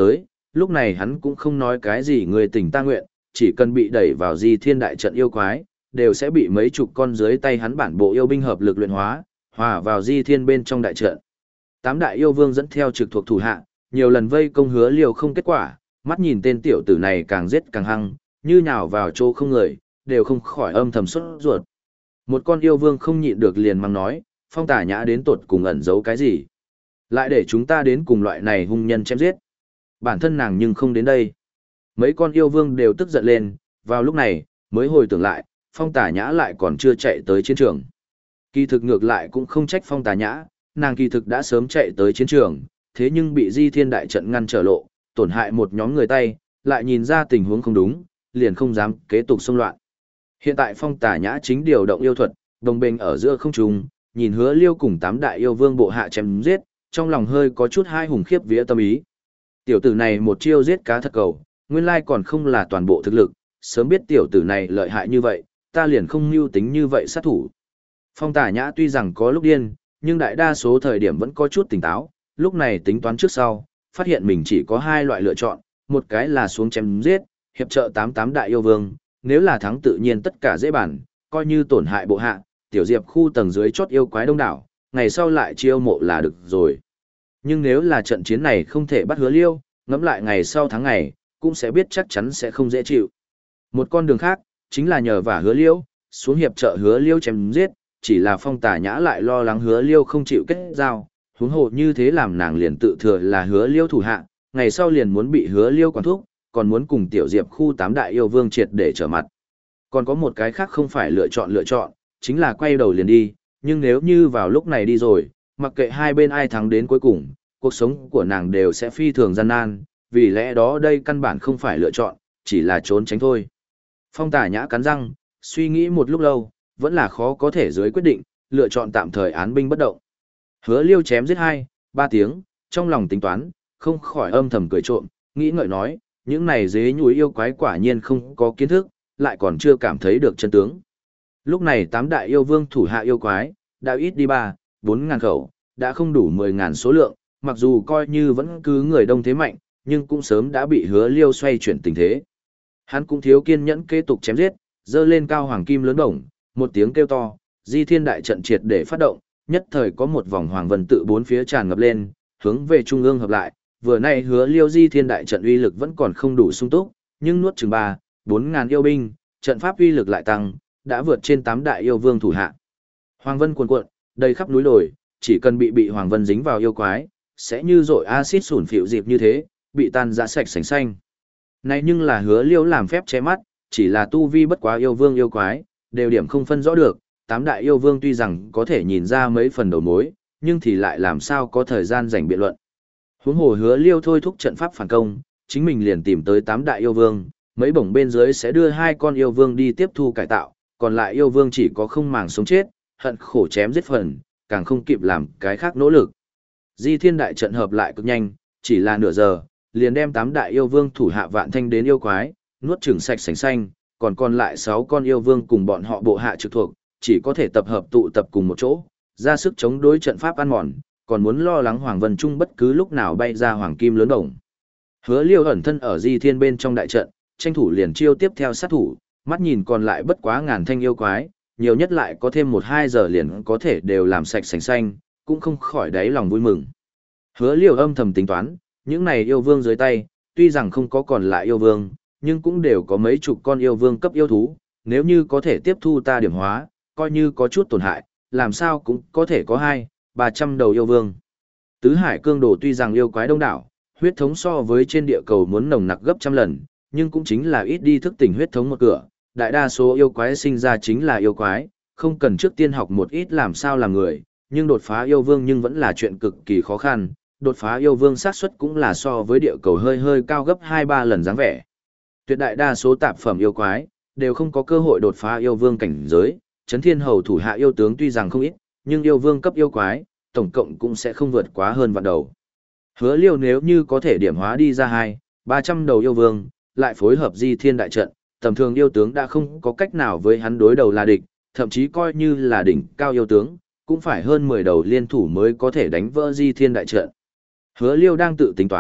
lúc này hắn cũng không nói cái gì người tình ta nguyện, chỉ cần bị đẩy vào di thiên đại trận yêu quái, đều sẽ bị mấy chục con dưới tay hắn bản bộ yêu binh hợp lực luyện hóa, hòa vào di thiên bên trong đại trận. Tám đại yêu vương dẫn theo trực thuộc thủ hạ, nhiều lần vây công Hứa Liêu không kết quả, mắt nhìn tên tiểu tử này càng giết càng hăng, như nhào vào chỗ không người, đều không khỏi âm thầm sốt ruột. Một con yêu vương không nhịn được liền mang nói, Phong Tả Nhã đến tột cùng ẩn giấu cái gì? Lại để chúng ta đến cùng loại này hung nhân chém giết. Bản thân nàng nhưng không đến đây. Mấy con yêu vương đều tức giận lên, vào lúc này, mới hồi tưởng lại, Phong Tả Nhã lại còn chưa chạy tới chiến trường. Kỳ thực ngược lại cũng không trách Phong Tả Nhã, nàng kỳ thực đã sớm chạy tới chiến trường, thế nhưng bị Di Thiên đại trận ngăn trở lộ, tổn hại một nhóm người tay, lại nhìn ra tình huống không đúng, liền không dám kế tục xông loạn. Hiện tại Phong Tả Nhã chính điều động yêu thuật, đồng bình ở giữa không trung, nhìn Hứa Liêu cùng tám đại yêu vương bộ hạ chém giết, trong lòng hơi có chút hai hùng khiếp vía tâm ý. Tiểu tử này một chiêu giết cá thật cầu, nguyên lai còn không là toàn bộ thực lực, sớm biết tiểu tử này lợi hại như vậy, ta liền không mưu tính như vậy sát thủ. Phong Tả Nhã tuy rằng có lúc điên, nhưng đại đa số thời điểm vẫn có chút tỉnh táo, lúc này tính toán trước sau, phát hiện mình chỉ có hai loại lựa chọn, một cái là xuống chém giết, hiệp trợ tám tám đại yêu vương, nếu là thắng tự nhiên tất cả dễ bản, coi như tổn hại bộ hạ, tiểu diệp khu tầng dưới chót yêu quái đông đảo, ngày sau lại chiêu mộ là được rồi. Nhưng nếu là trận chiến này không thể bắt Hứa Liêu, ngẫm lại ngày sau tháng ngày, cũng sẽ biết chắc chắn sẽ không dễ chịu. Một con đường khác, chính là nhờ vả Hứa Liêu, xuống hiệp trợ Hứa Liêu chém giết, chỉ là Phong Tả Nhã lại lo lắng Hứa Liêu không chịu kết giao, huống hồ như thế làm nàng liền tự thừa là Hứa Liêu thủ hạ, ngày sau liền muốn bị Hứa Liêu quản thúc, còn muốn cùng tiểu diệp khu tám đại yêu vương triệt để trở mặt. Còn có một cái khác không phải lựa chọn lựa chọn, chính là quay đầu liền đi, nhưng nếu như vào lúc này đi rồi, mặc kệ hai bên ai thắng đến cuối cùng, cuộc sống của nàng đều sẽ phi thường gian nan, vì lẽ đó đây căn bản không phải lựa chọn, chỉ là trốn tránh thôi. Phong Tả Nhã cắn răng, suy nghĩ một lúc lâu, vẫn là khó có thể dưới quyết định, lựa chọn tạm thời án binh bất động. Hứa Liêu chém giết hai, ba tiếng, trong lòng tính toán, không khỏi âm thầm cười trộm, nghĩ ngợi nói, những này dế nhúi yêu quái quả nhiên không có kiến thức, lại còn chưa cảm thấy được chân tướng. Lúc này tám đại yêu vương thủ hạ yêu quái, đã ít đi ba, bốn ngàn khẩu, đã không đủ mười ngàn số lượng, mặc dù coi như vẫn cứ người đông thế mạnh, nhưng cũng sớm đã bị Hứa Liêu xoay chuyển tình thế. Hắn cũng thiếu kiên nhẫn kế tục chém giết, dơ lên cao hoàng kim lớn bổng, một tiếng kêu to, Di Thiên đại trận triệt để phát động, nhất thời có một vòng hoàng vân tự bốn phía tràn ngập lên, hướng về trung ương hợp lại, vừa nay Hứa Liêu Di Thiên đại trận uy lực vẫn còn không đủ sung túc, nhưng nuốt chừng ba, bốn ngàn yêu binh, trận pháp uy lực lại tăng, đã vượt trên tám đại yêu vương thủ hạ. Hoàng vân cuồn cuộn, đầy khắp núi đồi, chỉ cần bị bị hoàng vân dính vào yêu quái, sẽ như dội axit sủn phịu dịp như thế, bị tan rã sạch sành xanh. Này nhưng là Hứa Liêu làm phép che mắt, chỉ là tu vi bất quá yêu vương yêu quái, đều điểm không phân rõ được, tám đại yêu vương tuy rằng có thể nhìn ra mấy phần đầu mối, nhưng thì lại làm sao có thời gian dành biện luận. Huống hồ Hứa Liêu thôi thúc trận pháp phản công, chính mình liền tìm tới tám đại yêu vương, mấy bổng bên dưới sẽ đưa hai con yêu vương đi tiếp thu cải tạo, còn lại yêu vương chỉ có không màng sống chết, hận khổ chém giết phần, càng không kịp làm cái khác nỗ lực. Di Thiên đại trận hợp lại cực nhanh, chỉ là nửa giờ, liền đem tám đại yêu vương thủ hạ vạn thanh đến yêu quái, nuốt chửng sạch sành xanh, còn còn lại sáu con yêu vương cùng bọn họ bộ hạ trực thuộc, chỉ có thể tập hợp tụ tập cùng một chỗ, ra sức chống đối trận pháp ăn mòn, còn muốn lo lắng Hoàng Vân Trung bất cứ lúc nào bay ra hoàng kim lớn đồng. Hứa Liêu ẩn thân ở Di Thiên bên trong đại trận, tranh thủ liền chiêu tiếp theo sát thủ, mắt nhìn còn lại bất quá ngàn thanh yêu quái, nhiều nhất lại có thêm một hai giờ liền có thể đều làm sạch sành xanh, cũng không khỏi đáy lòng vui mừng. Hứa Liêu âm thầm tính toán, những này yêu vương dưới tay, tuy rằng không có còn lại yêu vương, nhưng cũng đều có mấy chục con yêu vương cấp yêu thú, nếu như có thể tiếp thu ta điểm hóa, coi như có chút tổn hại, làm sao cũng có thể có hai, ba trăm đầu yêu vương. Tứ Hải Cương Đồ tuy rằng yêu quái đông đảo, huyết thống so với trên địa cầu muốn nồng nặc gấp trăm lần, nhưng cũng chính là ít đi thức tỉnh huyết thống một cửa, đại đa số yêu quái sinh ra chính là yêu quái, không cần trước tiên học một ít làm sao làm người, nhưng đột phá yêu vương nhưng vẫn là chuyện cực kỳ khó khăn, đột phá yêu vương xác suất cũng là so với địa cầu hơi hơi cao gấp hai ba lần dáng vẻ. Tuyệt đại đa số tạp phẩm yêu quái đều không có cơ hội đột phá yêu vương cảnh giới, Chấn Thiên Hầu thủ hạ yêu tướng tuy rằng không ít, nhưng yêu vương cấp yêu quái, tổng cộng cũng sẽ không vượt quá hơn vạn đầu. Hứa Liêu nếu như có thể điểm hóa đi ra hai, ba trăm đầu yêu vương, lại phối hợp Di Thiên đại trận, tầm thường yêu tướng đã không có cách nào với hắn đối đầu là địch, thậm chí coi như là đỉnh cao yêu tướng, cũng phải hơn mười đầu liên thủ mới có thể đánh vỡ Di Thiên đại trận. Hứa Liêu đang tự tính toán,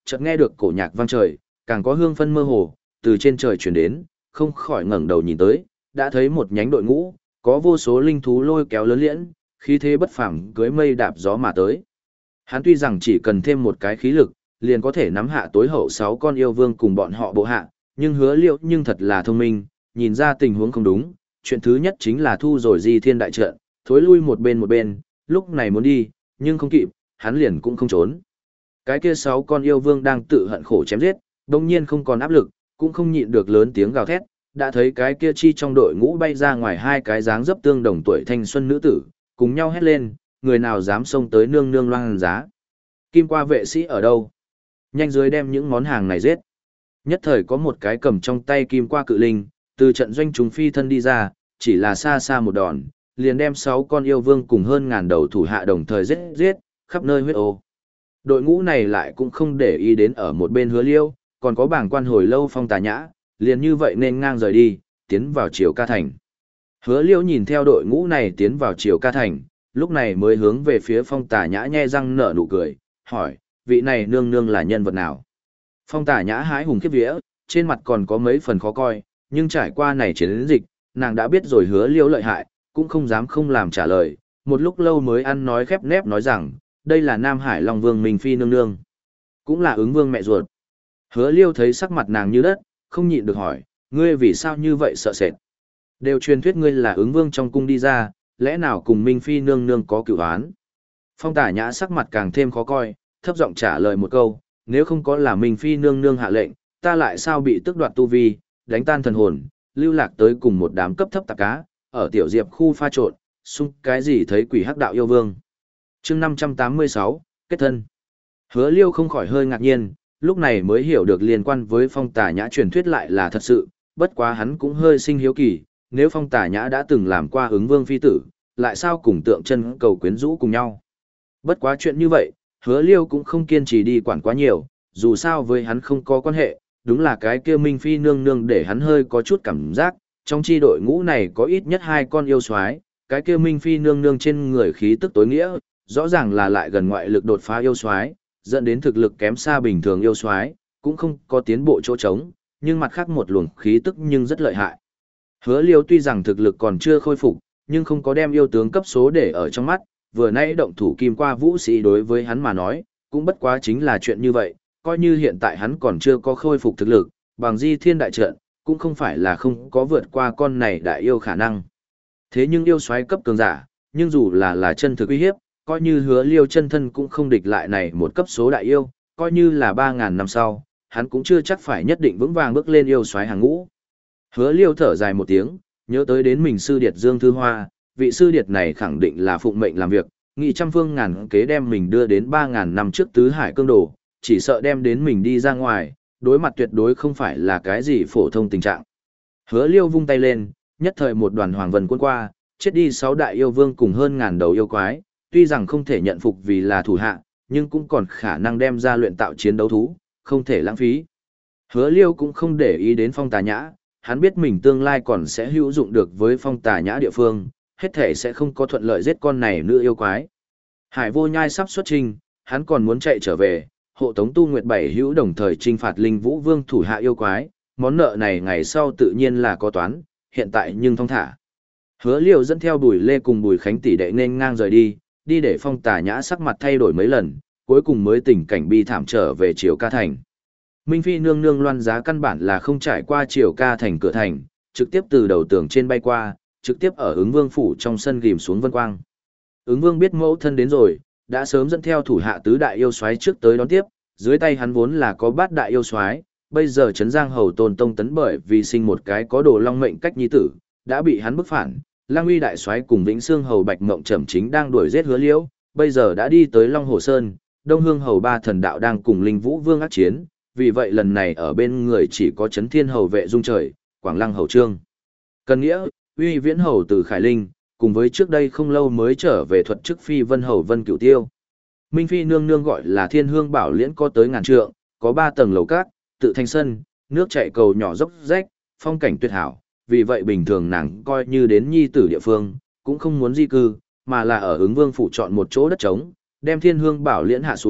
chợt nghe được cổ nhạc vang trời, càng có hương phân mơ hồ, từ trên trời chuyển đến, không khỏi ngẩng đầu nhìn tới, đã thấy một nhánh đội ngũ, có vô số linh thú lôi kéo lớn liễn, khí thế bất phẳng cưới mây đạp gió mà tới. Hắn tuy rằng chỉ cần thêm một cái khí lực, liền có thể nắm hạ tối hậu sáu con yêu vương cùng bọn họ bộ hạ, nhưng hứa liễu nhưng thật là thông minh, nhìn ra tình huống không đúng, chuyện thứ nhất chính là thu rồi di thiên đại trận, thối lui một bên một bên, lúc này muốn đi, nhưng không kịp, hắn liền cũng không trốn. Cái kia sáu con yêu vương đang tự hận khổ chém giết, đồng nhiên không còn áp lực, cũng không nhịn được lớn tiếng gào thét, đã thấy cái kia chi trong đội ngũ bay ra ngoài hai cái dáng dấp tương đồng tuổi thanh xuân nữ tử, cùng nhau hét lên, người nào dám xông tới nương nương loan giá. Kim qua vệ sĩ ở đâu? Nhanh dưới đem những món hàng này giết. Nhất thời có một cái cầm trong tay kim qua cự linh, từ trận doanh chúng phi thân đi ra, chỉ là xa xa một đòn, liền đem sáu con yêu vương cùng hơn ngàn đầu thủ hạ đồng thời giết giết, khắp nơi huyết ô. Đội ngũ này lại cũng không để ý đến ở một bên hứa liêu, còn có bảng quan hồi lâu Phong Tà Nhã, liền như vậy nên ngang rời đi, tiến vào Triều Ca Thành. Hứa liêu nhìn theo đội ngũ này tiến vào Triều Ca Thành, lúc này mới hướng về phía Phong Tà Nhã nhe răng nở nụ cười, hỏi, vị này nương nương là nhân vật nào? Phong Tà Nhã hái hùng khiếp vía, trên mặt còn có mấy phần khó coi, nhưng trải qua này chiến dịch, nàng đã biết rồi hứa liêu lợi hại, cũng không dám không làm trả lời, một lúc lâu mới ăn nói khép nép nói rằng, đây là Nam Hải Long Vương Minh Phi nương nương, cũng là ứng vương mẹ ruột. Hứa liêu thấy sắc mặt nàng như đất, không nhịn được hỏi, ngươi vì sao như vậy sợ sệt? Đều truyền thuyết ngươi là ứng vương trong cung đi ra, lẽ nào cùng Minh Phi nương nương có cửu án? Phong Tả Nhã sắc mặt càng thêm khó coi, thấp giọng trả lời một câu, nếu không có là Minh Phi nương nương hạ lệnh, ta lại sao bị tước đoạt tu vi, đánh tan thần hồn, lưu lạc tới cùng một đám cấp thấp tạp cá, ở tiểu diệp khu pha trộn, xung cái gì thấy quỷ hắc đạo yêu vương. Chương năm trăm tám mươi sáu, kết thân. Hứa liêu không khỏi hơi ngạc nhiên, lúc này mới hiểu được liên quan với Phong Tả Nhã truyền thuyết lại là thật sự, bất quá hắn cũng hơi sinh hiếu kỳ, nếu Phong Tả Nhã đã từng làm qua ứng vương phi tử, lại sao cùng tượng chân cầu quyến rũ cùng nhau. Bất quá chuyện như vậy, hứa liêu cũng không kiên trì đi quản quá nhiều, dù sao với hắn không có quan hệ, đúng là cái kia Minh Phi nương nương để hắn hơi có chút cảm giác, trong chi đội ngũ này có ít nhất hai con yêu soái, cái kia Minh Phi nương nương trên người khí tức tối nghĩa, rõ ràng là lại gần ngoại lực đột phá yêu soái, dẫn đến thực lực kém xa bình thường yêu soái, cũng không có tiến bộ chỗ trống, nhưng mặt khác một luồng khí tức nhưng rất lợi hại. Hứa Liêu tuy rằng thực lực còn chưa khôi phục, nhưng không có đem yêu tướng cấp số để ở trong mắt, vừa nãy động thủ kim qua vũ sĩ đối với hắn mà nói, cũng bất quá chính là chuyện như vậy, coi như hiện tại hắn còn chưa có khôi phục thực lực, bằng di thiên đại trận, cũng không phải là không có vượt qua con này đại yêu khả năng. Thế nhưng yêu soái cấp cường giả, nhưng dù là là chân thực uy hiếp, coi như Hứa Liêu chân thân cũng không địch lại này một cấp số đại yêu, coi như là ba ngàn năm sau, hắn cũng chưa chắc phải nhất định vững vàng bước lên yêu soái hàng ngũ. Hứa Liêu thở dài một tiếng, nhớ tới đến mình sư điệt Dương Thư Hoa, vị sư điệt này khẳng định là phụng mệnh làm việc, nghị trăm phương ngàn kế đem mình đưa đến ba ngàn năm trước tứ hải cương đồ, chỉ sợ đem đến mình đi ra ngoài, đối mặt tuyệt đối không phải là cái gì phổ thông tình trạng. Hứa Liêu vung tay lên, nhất thời một đoàn hoàng vân cuốn qua, chết đi sáu đại yêu vương cùng hơn ngàn đầu yêu quái, tuy rằng không thể nhận phục vì là thủ hạ, nhưng cũng còn khả năng đem ra luyện tạo chiến đấu thú, không thể lãng phí. Hứa Liêu cũng không để ý đến Phong Tà Nhã, hắn biết mình tương lai còn sẽ hữu dụng được với Phong Tà Nhã địa phương, hết thể sẽ không có thuận lợi giết con này nữ yêu quái. Hải Vô Nhai sắp xuất trình, hắn còn muốn chạy trở về, hộ tống Tu Nguyệt Bảy hữu đồng thời trinh phạt Linh Vũ Vương thủ hạ yêu quái, món nợ này ngày sau tự nhiên là có toán, hiện tại nhưng thong thả. Hứa Liêu dẫn theo Bùi Lê cùng Bùi Khánh tỷ đệ nên ngang rời đi, đi để Phong Tà Nhã sắc mặt thay đổi mấy lần, cuối cùng mới tình cảnh bi thảm trở về Triều Ca Thành. Minh Phi nương nương loan giá căn bản là không trải qua Triều Ca Thành cửa thành, trực tiếp từ đầu tường trên bay qua, trực tiếp ở ứng vương phủ trong sân ghim xuống vân quang. Ứng vương biết mẫu thân đến rồi, đã sớm dẫn theo thủ hạ tứ đại yêu soái trước tới đón tiếp, dưới tay hắn vốn là có bát đại yêu soái, bây giờ Trấn Giang Hầu Tôn Tông Tấn bởi vì sinh một cái có đồ long mệnh cách nhi tử, đã bị hắn bức phản. Lang Uy đại soái cùng Vĩnh Xương Hầu Bạch Mộng Trầm chính đang đuổi giết Hứa Liễu, bây giờ đã đi tới Long Hồ Sơn, Đông Hương Hầu Ba Thần Đạo đang cùng Linh Vũ Vương ác chiến, vì vậy lần này ở bên người chỉ có Trấn Thiên Hầu Vệ Dung Trời, Quảng Lăng Hầu Trương Cần Nghĩa, Uy Viễn Hầu từ Khải Linh, cùng với trước đây không lâu mới trở về thuật chức Phi Vân Hầu Vân Cửu Tiêu. Minh Phi nương nương gọi là Thiên Hương Bảo Liễn có tới ngàn trượng, có ba tầng lầu cát, tự thành sân, nước chảy cầu nhỏ dốc rách, phong cảnh tuyệt hảo, vì vậy bình thường nàng coi như đến nhi tử địa phương, cũng không muốn di cư, mà là ở ứng vương phủ chọn một chỗ đất trống, đem Thiên Hương Bảo Liễn hạ xuống,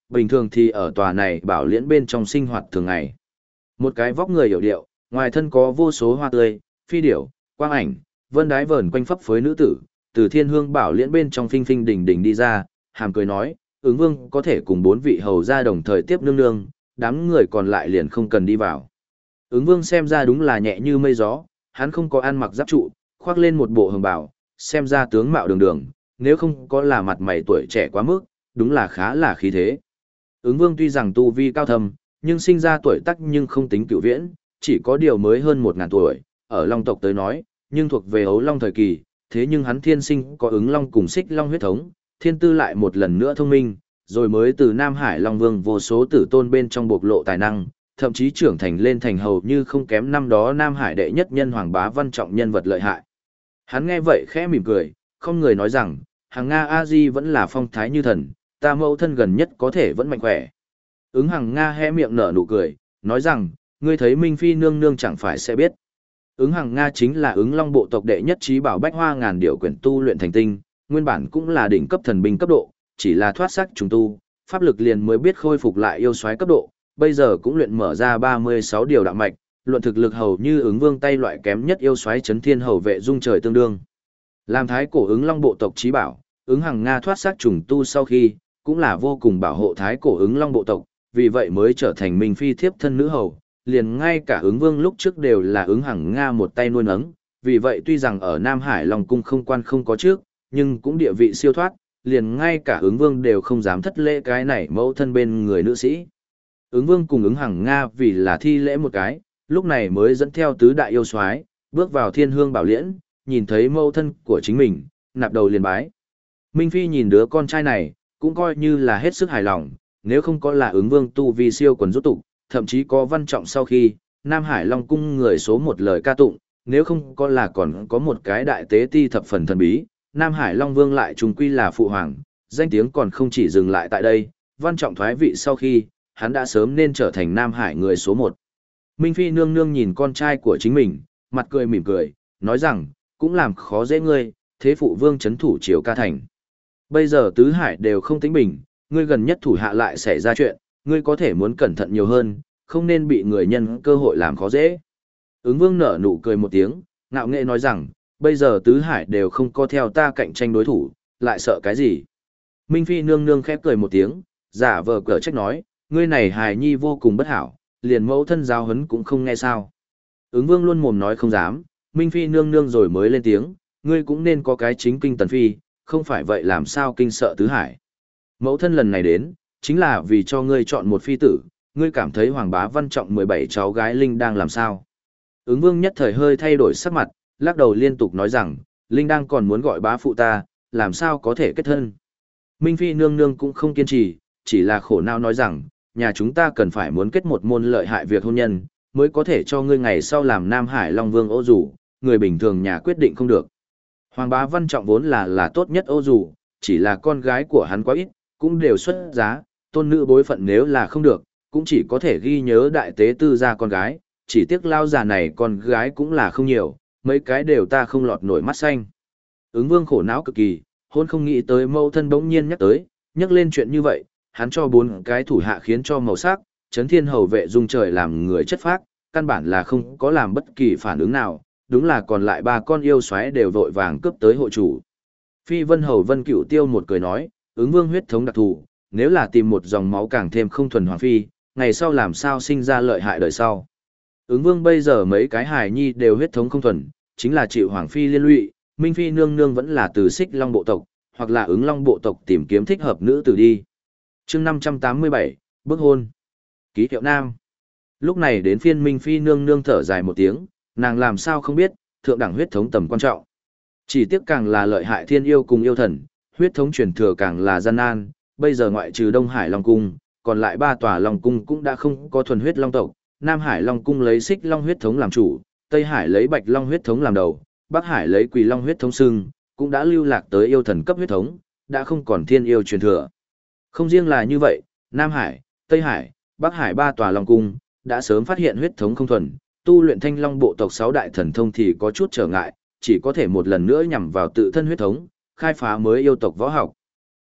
bình thường thì ở tòa này bảo liễn bên trong sinh hoạt thường ngày. Một cái vóc người hiểu điệu, ngoài thân có vô số hoa tươi, phi điểu, quang ảnh, vân đái vờn quanh phấp phới nữ tử, từ thiên hương bảo liễn bên trong phinh phinh đỉnh đỉnh đi ra, hàm cười nói, ứng vương có thể cùng bốn vị hầu ra đồng thời tiếp nương nương, đám người còn lại liền không cần đi vào. Ứng vương xem ra đúng là nhẹ như mây gió, hắn không có ăn mặc giáp trụ, khoác lên một bộ hồng bào, xem ra tướng mạo đường đường, nếu không có là mặt mày tuổi trẻ quá mức, đúng là khá là khí thế. Ứng vương tuy rằng tu vi cao thâm, nhưng sinh ra tuổi tác nhưng không tính cựu viễn, chỉ có điều mới hơn một ngàn tuổi, ở long tộc tới nói, nhưng thuộc về ấu long thời kỳ, thế nhưng hắn thiên sinh có ứng long cùng xích long huyết thống, thiên tư lại một lần nữa thông minh, rồi mới từ Nam Hải Long Vương vô số tử tôn bên trong bộc lộ tài năng, thậm chí trưởng thành lên thành hầu như không kém năm đó Nam Hải đệ nhất nhân Hoàng Bá Văn trọng nhân vật lợi hại. Hắn nghe vậy khẽ mỉm cười, không người nói rằng, hàng Nga A Di vẫn là phong thái như thần, ta mẫu thân gần nhất có thể vẫn mạnh khỏe. Ứng hàng Nga hé miệng nở nụ cười, nói rằng, ngươi thấy Minh Phi nương nương chẳng phải sẽ biết. Ứng hàng Nga chính là ứng long bộ tộc đệ nhất trí bảo bách hoa ngàn điệu quyển tu luyện thành tinh, nguyên bản cũng là đỉnh cấp thần binh cấp độ, chỉ là thoát sắc trùng tu, pháp lực liền mới biết khôi phục lại yêu soái cấp độ, bây giờ cũng luyện mở ra ba mươi sáu điều đạo mạch, luận thực lực hầu như ứng vương tay loại kém nhất yêu soái chấn thiên hầu vệ dung trời tương đương. Làm thái cổ ứng long bộ tộc trí bảo, ứng hàng Nga thoát sắc trùng tu sau khi, cũng là vô cùng bảo hộ thái cổ ứng long bộ tộc, vì vậy mới trở thành Minh Phi thiếp thân nữ hầu, liền ngay cả ứng vương lúc trước đều là ứng hàng Nga một tay nuôi nấng, vì vậy tuy rằng ở Nam Hải Long cung không quan không có trước, nhưng cũng địa vị siêu thoát, liền ngay cả ứng vương đều không dám thất lễ cái này mẫu thân bên người nữ sĩ. Ứng vương cùng ứng hàng Nga vì là thi lễ một cái, lúc này mới dẫn theo tứ đại yêu soái bước vào thiên hương bảo liễn, nhìn thấy mẫu thân của chính mình, nạp đầu liền bái. Minh Phi nhìn đứa con trai này, cũng coi như là hết sức hài lòng, nếu không có là ứng vương tu vi siêu quần rút tục, thậm chí có văn trọng sau khi, Nam Hải Long cung người số một lời ca tụng, nếu không có là còn có một cái đại tế ti thập phần thần bí, Nam Hải Long Vương lại trùng quy là phụ hoàng, danh tiếng còn không chỉ dừng lại tại đây, văn trọng thoái vị sau khi, hắn đã sớm nên trở thành Nam Hải người số một. Minh Phi nương nương nhìn con trai của chính mình, mặt cười mỉm cười, nói rằng, cũng làm khó dễ ngươi, thế phụ vương chấn thủ triều ca thành. Bây giờ tứ hải đều không tính bình, ngươi gần nhất thủ hạ lại xảy ra chuyện, ngươi có thể muốn cẩn thận nhiều hơn, không nên bị người nhân cơ hội làm khó dễ. Ứng vương nở nụ cười một tiếng, ngạo nghệ nói rằng, bây giờ tứ hải đều không có theo ta cạnh tranh đối thủ, lại sợ cái gì. Minh Phi nương nương khép cười một tiếng, giả vờ cở trách nói, ngươi này hài nhi vô cùng bất hảo, liền mẫu thân giáo huấn cũng không nghe sao. Ứng vương luôn mồm nói không dám, Minh Phi nương nương rồi mới lên tiếng, ngươi cũng nên có cái chính kinh tần phi, không phải vậy làm sao kinh sợ tứ hải. Mẫu thân lần này đến, chính là vì cho ngươi chọn một phi tử, ngươi cảm thấy Hoàng Bá Văn trọng mười bảy cháu gái Linh đang làm sao. Ứng vương nhất thời hơi thay đổi sắc mặt, lắc đầu liên tục nói rằng, Linh đang còn muốn gọi bá phụ ta, làm sao có thể kết thân. Minh Phi nương nương cũng không kiên trì, chỉ là khổ não nói rằng, nhà chúng ta cần phải muốn kết một môn lợi hại việc hôn nhân, mới có thể cho ngươi ngày sau làm Nam Hải Long Vương ô dù, người bình thường nhà quyết định không được. Hoàng Bá Văn trọng vốn là là tốt nhất ô dù, chỉ là con gái của hắn quá ít, cũng đều xuất giá, tôn nữ bối phận nếu là không được, cũng chỉ có thể ghi nhớ đại tế tư gia con gái, chỉ tiếc lao già này con gái cũng là không nhiều, mấy cái đều ta không lọt nổi mắt xanh. Ứng vương khổ não cực kỳ, hôn không nghĩ tới mâu thân bỗng nhiên nhắc tới, nhắc lên chuyện như vậy, hắn cho bốn cái thủ hạ khiến cho màu sắc, chấn thiên hầu vệ dung trời làm người chất phác, căn bản là không có làm bất kỳ phản ứng nào, đúng là còn lại ba con yêu xoáy đều vội vàng cướp tới hộ chủ. Phi vân hầu vân cửu tiêu một cười nói, ứng vương huyết thống đặc thù, nếu là tìm một dòng máu càng thêm không thuần hoàng phi, ngày sau làm sao sinh ra lợi hại đời sau. Ứng vương bây giờ mấy cái hài nhi đều huyết thống không thuần, chính là chịu hoàng phi liên lụy, Minh Phi nương nương vẫn là từ xích long bộ tộc, hoặc là ứng long bộ tộc tìm kiếm thích hợp nữ tử đi. chương năm trăm tám mươi bảy, bức hôn. Ký hiệu nam. Lúc này đến phiên Minh Phi nương nương thở dài một tiếng, nàng làm sao không biết, thượng đẳng huyết thống tầm quan trọng. Chỉ tiếc càng là lợi hại thiên yêu cùng yêu thần, huyết thống truyền thừa càng là gian nan, bây giờ ngoại trừ Đông Hải Long Cung, còn lại ba tòa Long Cung cũng đã không có thuần huyết Long tộc, Nam Hải Long Cung lấy xích Long huyết thống làm chủ, Tây Hải lấy bạch Long huyết thống làm đầu, Bắc Hải lấy quỳ Long huyết thống xưng, cũng đã lưu lạc tới yêu thần cấp huyết thống, đã không còn thiên yêu truyền thừa. Không riêng là như vậy, Nam Hải, Tây Hải, Bắc Hải ba tòa Long Cung, đã sớm phát hiện huyết thống không thuần, tu luyện thanh long bộ tộc sáu đại thần thông thì có chút trở ngại, chỉ có thể một lần nữa nhằm vào tự thân huyết thống, khai phá mới yêu tộc võ học.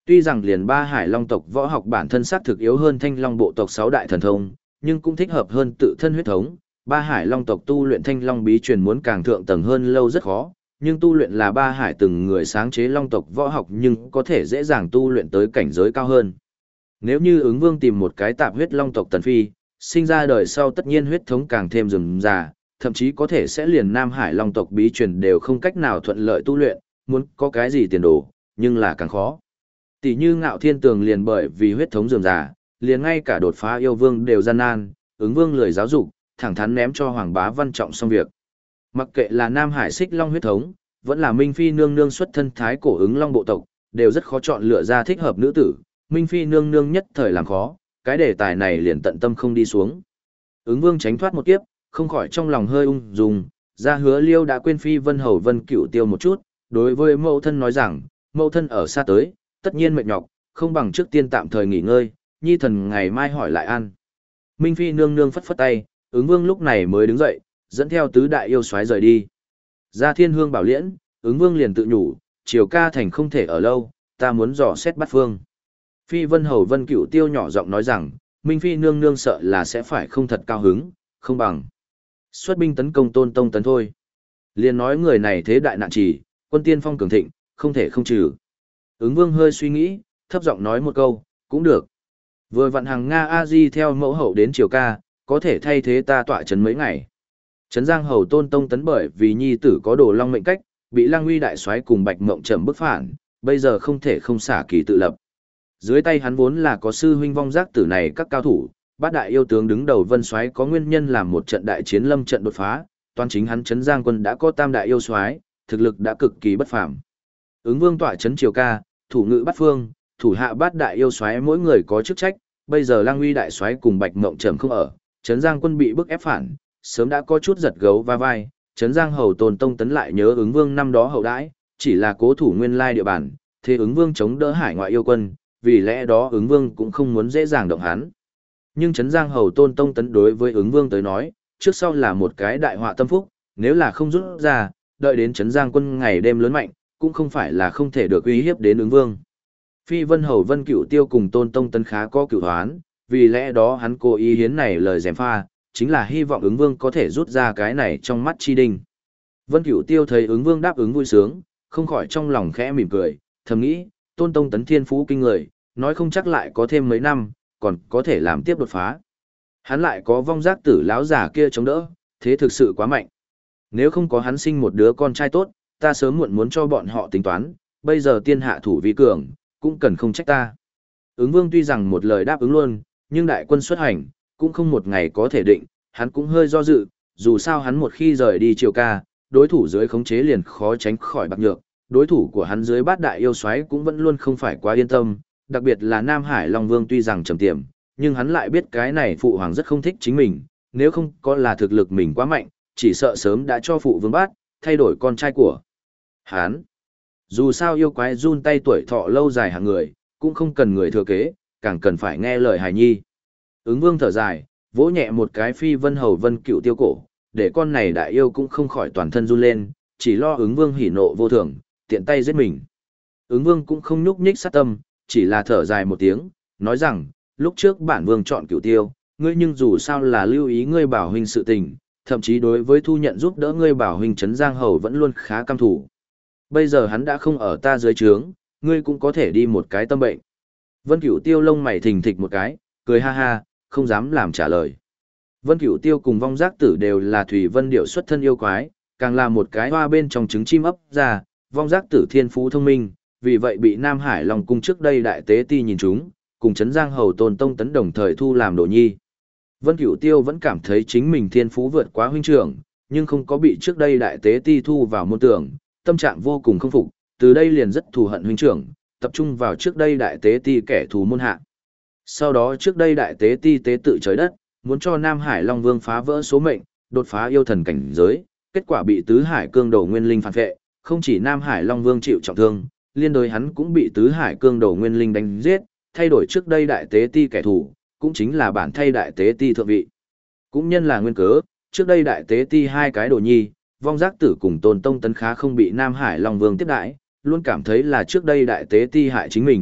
Tuy rằng liền ba hải long tộc võ học bản thân xác thực yếu hơn thanh long bộ tộc sáu đại thần thông, nhưng cũng thích hợp hơn tự thân huyết thống. Ba hải long tộc tu luyện thanh long bí truyền muốn càng thượng tầng hơn lâu rất khó, nhưng tu luyện là ba hải từng người sáng chế long tộc võ học nhưng có thể dễ dàng tu luyện tới cảnh giới cao hơn. Nếu như ứng vương tìm một cái tạp huyết long tộc tần phi, sinh ra đời sau tất nhiên huyết thống càng thêm rườm rà, thậm chí có thể sẽ liền Nam Hải long tộc bí truyền đều không cách nào thuận lợi tu luyện, muốn có cái gì tiền đồ, nhưng là càng khó. Tỷ như Ngạo Thiên Tường liền bởi vì huyết thống rườm rà, liền ngay cả đột phá yêu vương đều gian nan, ứng vương lười giáo dục, thẳng thắn ném cho Hoàng Bá Văn Trọng xong việc. Mặc kệ là Nam Hải Xích Long huyết thống, vẫn là Minh Phi nương nương xuất thân thái cổ ứng long bộ tộc, đều rất khó chọn lựa ra thích hợp nữ tử, Minh Phi nương nương nhất thời làm khó, cái đề tài này liền tận tâm không đi xuống. Ứng vương tránh thoát một kiếp, không khỏi trong lòng hơi ung dung, ra hứa liêu đã quên Phi Vân Hầu Vân Cửu Tiêu một chút, đối với mẫu thân nói rằng, mẫu thân ở xa tới, tất nhiên mệt nhọc, không bằng trước tiên tạm thời nghỉ ngơi, nhi thần ngày mai hỏi lại ăn. Minh Phi nương nương phất phất tay, ứng vương lúc này mới đứng dậy, dẫn theo tứ đại yêu soái rời đi. Ra Thiên Hương bảo liễn, ứng vương liền tự nhủ, triều ca thành không thể ở lâu, ta muốn dò xét bắt phương. Phi Vân Hầu Vân Cửu Tiêu nhỏ giọng nói rằng, Minh Phi nương nương sợ là sẽ phải không thật cao hứng, không bằng xuất binh tấn công Tôn Tông Tấn thôi. Liền nói người này thế đại nạn chỉ, quân tiên phong cường thịnh, không thể không trừ. Ứng vương hơi suy nghĩ, thấp giọng nói một câu, cũng được. Vừa vận hàng Nga A Di theo mẫu hậu đến triều ca, có thể thay thế ta tọa trấn mấy ngày. Trấn Giang Hầu Tôn Tông Tấn bởi vì nhi tử có đồ long mệnh cách, bị Lăng Uy đại soái cùng Bạch Mộng Trầm bức phản, bây giờ không thể không xả kỳ tự lập. Dưới tay hắn vốn là có sư huynh vong giác tử này các cao thủ, bát đại yêu tướng đứng đầu Vân soái có nguyên nhân làm một trận đại chiến lâm trận đột phá, toàn chính hắn Trấn Giang quân đã có tam đại yêu soái, thực lực đã cực kỳ bất phàm. Ứng vương tọa trấn triều ca, thủ ngự bát phương, thủ hạ bát đại yêu soái mỗi người có chức trách, bây giờ Lăng Uy đại soái cùng Bạch Mộng Trầm không ở, Trấn Giang quân bị bức ép phản, sớm đã có chút giật gấu va vai, Trấn Giang Hầu Tôn Tông Tấn lại nhớ ứng vương năm đó hậu đãi, chỉ là cố thủ nguyên lai địa bàn, thế ứng vương chống đỡ hải ngoại yêu quân, vì lẽ đó ứng vương cũng không muốn dễ dàng động hắn. Nhưng Trấn Giang Hầu Tôn Tông Tấn đối với ứng vương tới nói, trước sau là một cái đại họa tâm phúc, nếu là không rút ra, đợi đến Trấn Giang quân ngày đêm lớn mạnh, cũng không phải là không thể được uy hiếp đến ứng vương. Phi Vân Hầu Vân Cửu Tiêu cùng Tôn Tông Tấn khá có cửu hoán, vì lẽ đó hắn cố ý hiến này lời gièm pha, chính là hy vọng ứng vương có thể rút ra cái này trong mắt chi đinh. Vân Cửu Tiêu thấy ứng vương đáp ứng vui sướng, không khỏi trong lòng khẽ mỉm cười, thầm nghĩ, Tôn Tông Tấn thiên phú kinh người, nói không chắc lại có thêm mấy năm, còn có thể làm tiếp đột phá. Hắn lại có vong giác tử lão già kia chống đỡ, thế thực sự quá mạnh. Nếu không có hắn sinh một đứa con trai tốt, ta sớm muộn muốn cho bọn họ tính toán, bây giờ tiên hạ thủ vi cường, cũng cần không trách ta. Ứng vương tuy rằng một lời đáp ứng luôn, nhưng đại quân xuất hành, cũng không một ngày có thể định, hắn cũng hơi do dự, dù sao hắn một khi rời đi triều ca, đối thủ dưới khống chế liền khó tránh khỏi bạc nhược, đối thủ của hắn dưới bát đại yêu soái cũng vẫn luôn không phải quá yên tâm, đặc biệt là Nam Hải Long Vương tuy rằng trầm tiềm, nhưng hắn lại biết cái này phụ hoàng rất không thích chính mình, nếu không có là thực lực mình quá mạnh, chỉ sợ sớm đã cho phụ vương bát, thay đổi con trai của hắn. Dù sao yêu quái run tay tuổi thọ lâu dài hàng người, cũng không cần người thừa kế, càng cần phải nghe lời hài nhi. Ứng vương thở dài, vỗ nhẹ một cái Phi Vân Hầu Vân Cửu Tiêu cổ, để con này đại yêu cũng không khỏi toàn thân run lên, chỉ lo ứng vương hỉ nộ vô thường, tiện tay giết mình. Ứng vương cũng không nhúc nhích sát tâm, chỉ là thở dài một tiếng, nói rằng, lúc trước bản vương chọn Cửu Tiêu, ngươi nhưng dù sao là lưu ý ngươi bảo huynh sự tình, thậm chí đối với thu nhận giúp đỡ ngươi bảo huynh Trấn Giang Hầu vẫn luôn khá cam thủ. Bây giờ hắn đã không ở ta dưới trướng, ngươi cũng có thể đi một cái tâm bệnh. Vân Cửu Tiêu lông mày thình thịch một cái, cười ha ha, không dám làm trả lời. Vân Cửu Tiêu cùng vong giác tử đều là Thủy Vân Điểu xuất thân yêu quái, càng là một cái hoa bên trong trứng chim ấp ra, vong giác tử thiên phú thông minh, vì vậy bị Nam Hải Long cung trước đây đại tế ti nhìn chúng, cùng Trấn Giang Hầu Tôn Tông Tấn đồng thời thu làm đồ nhi. Vân Cửu Tiêu vẫn cảm thấy chính mình thiên phú vượt quá huynh trưởng, nhưng không có bị trước đây đại tế ti thu vào môn tưởng, tâm trạng vô cùng không phục, từ đây liền rất thù hận huynh trưởng, tập trung vào trước đây đại tế ti kẻ thù môn hạ. Sau đó trước đây đại tế ti tế tự trời đất, muốn cho Nam Hải Long Vương phá vỡ số mệnh, đột phá yêu thần cảnh giới, kết quả bị Tứ Hải Cương Đầu Nguyên Linh phản vệ, không chỉ Nam Hải Long Vương chịu trọng thương, liên đối hắn cũng bị Tứ Hải Cương Đầu Nguyên Linh đánh giết, thay đổi trước đây đại tế ti kẻ thù, cũng chính là bản thay đại tế ti thượng vị. Cũng nhân là nguyên cớ, trước đây đại tế ti hai cái đồ nhi, vong giác tử cùng Tôn Tông Tấn khá không bị Nam Hải Long Vương tiếp đãi, luôn cảm thấy là trước đây đại tế ti hại chính mình,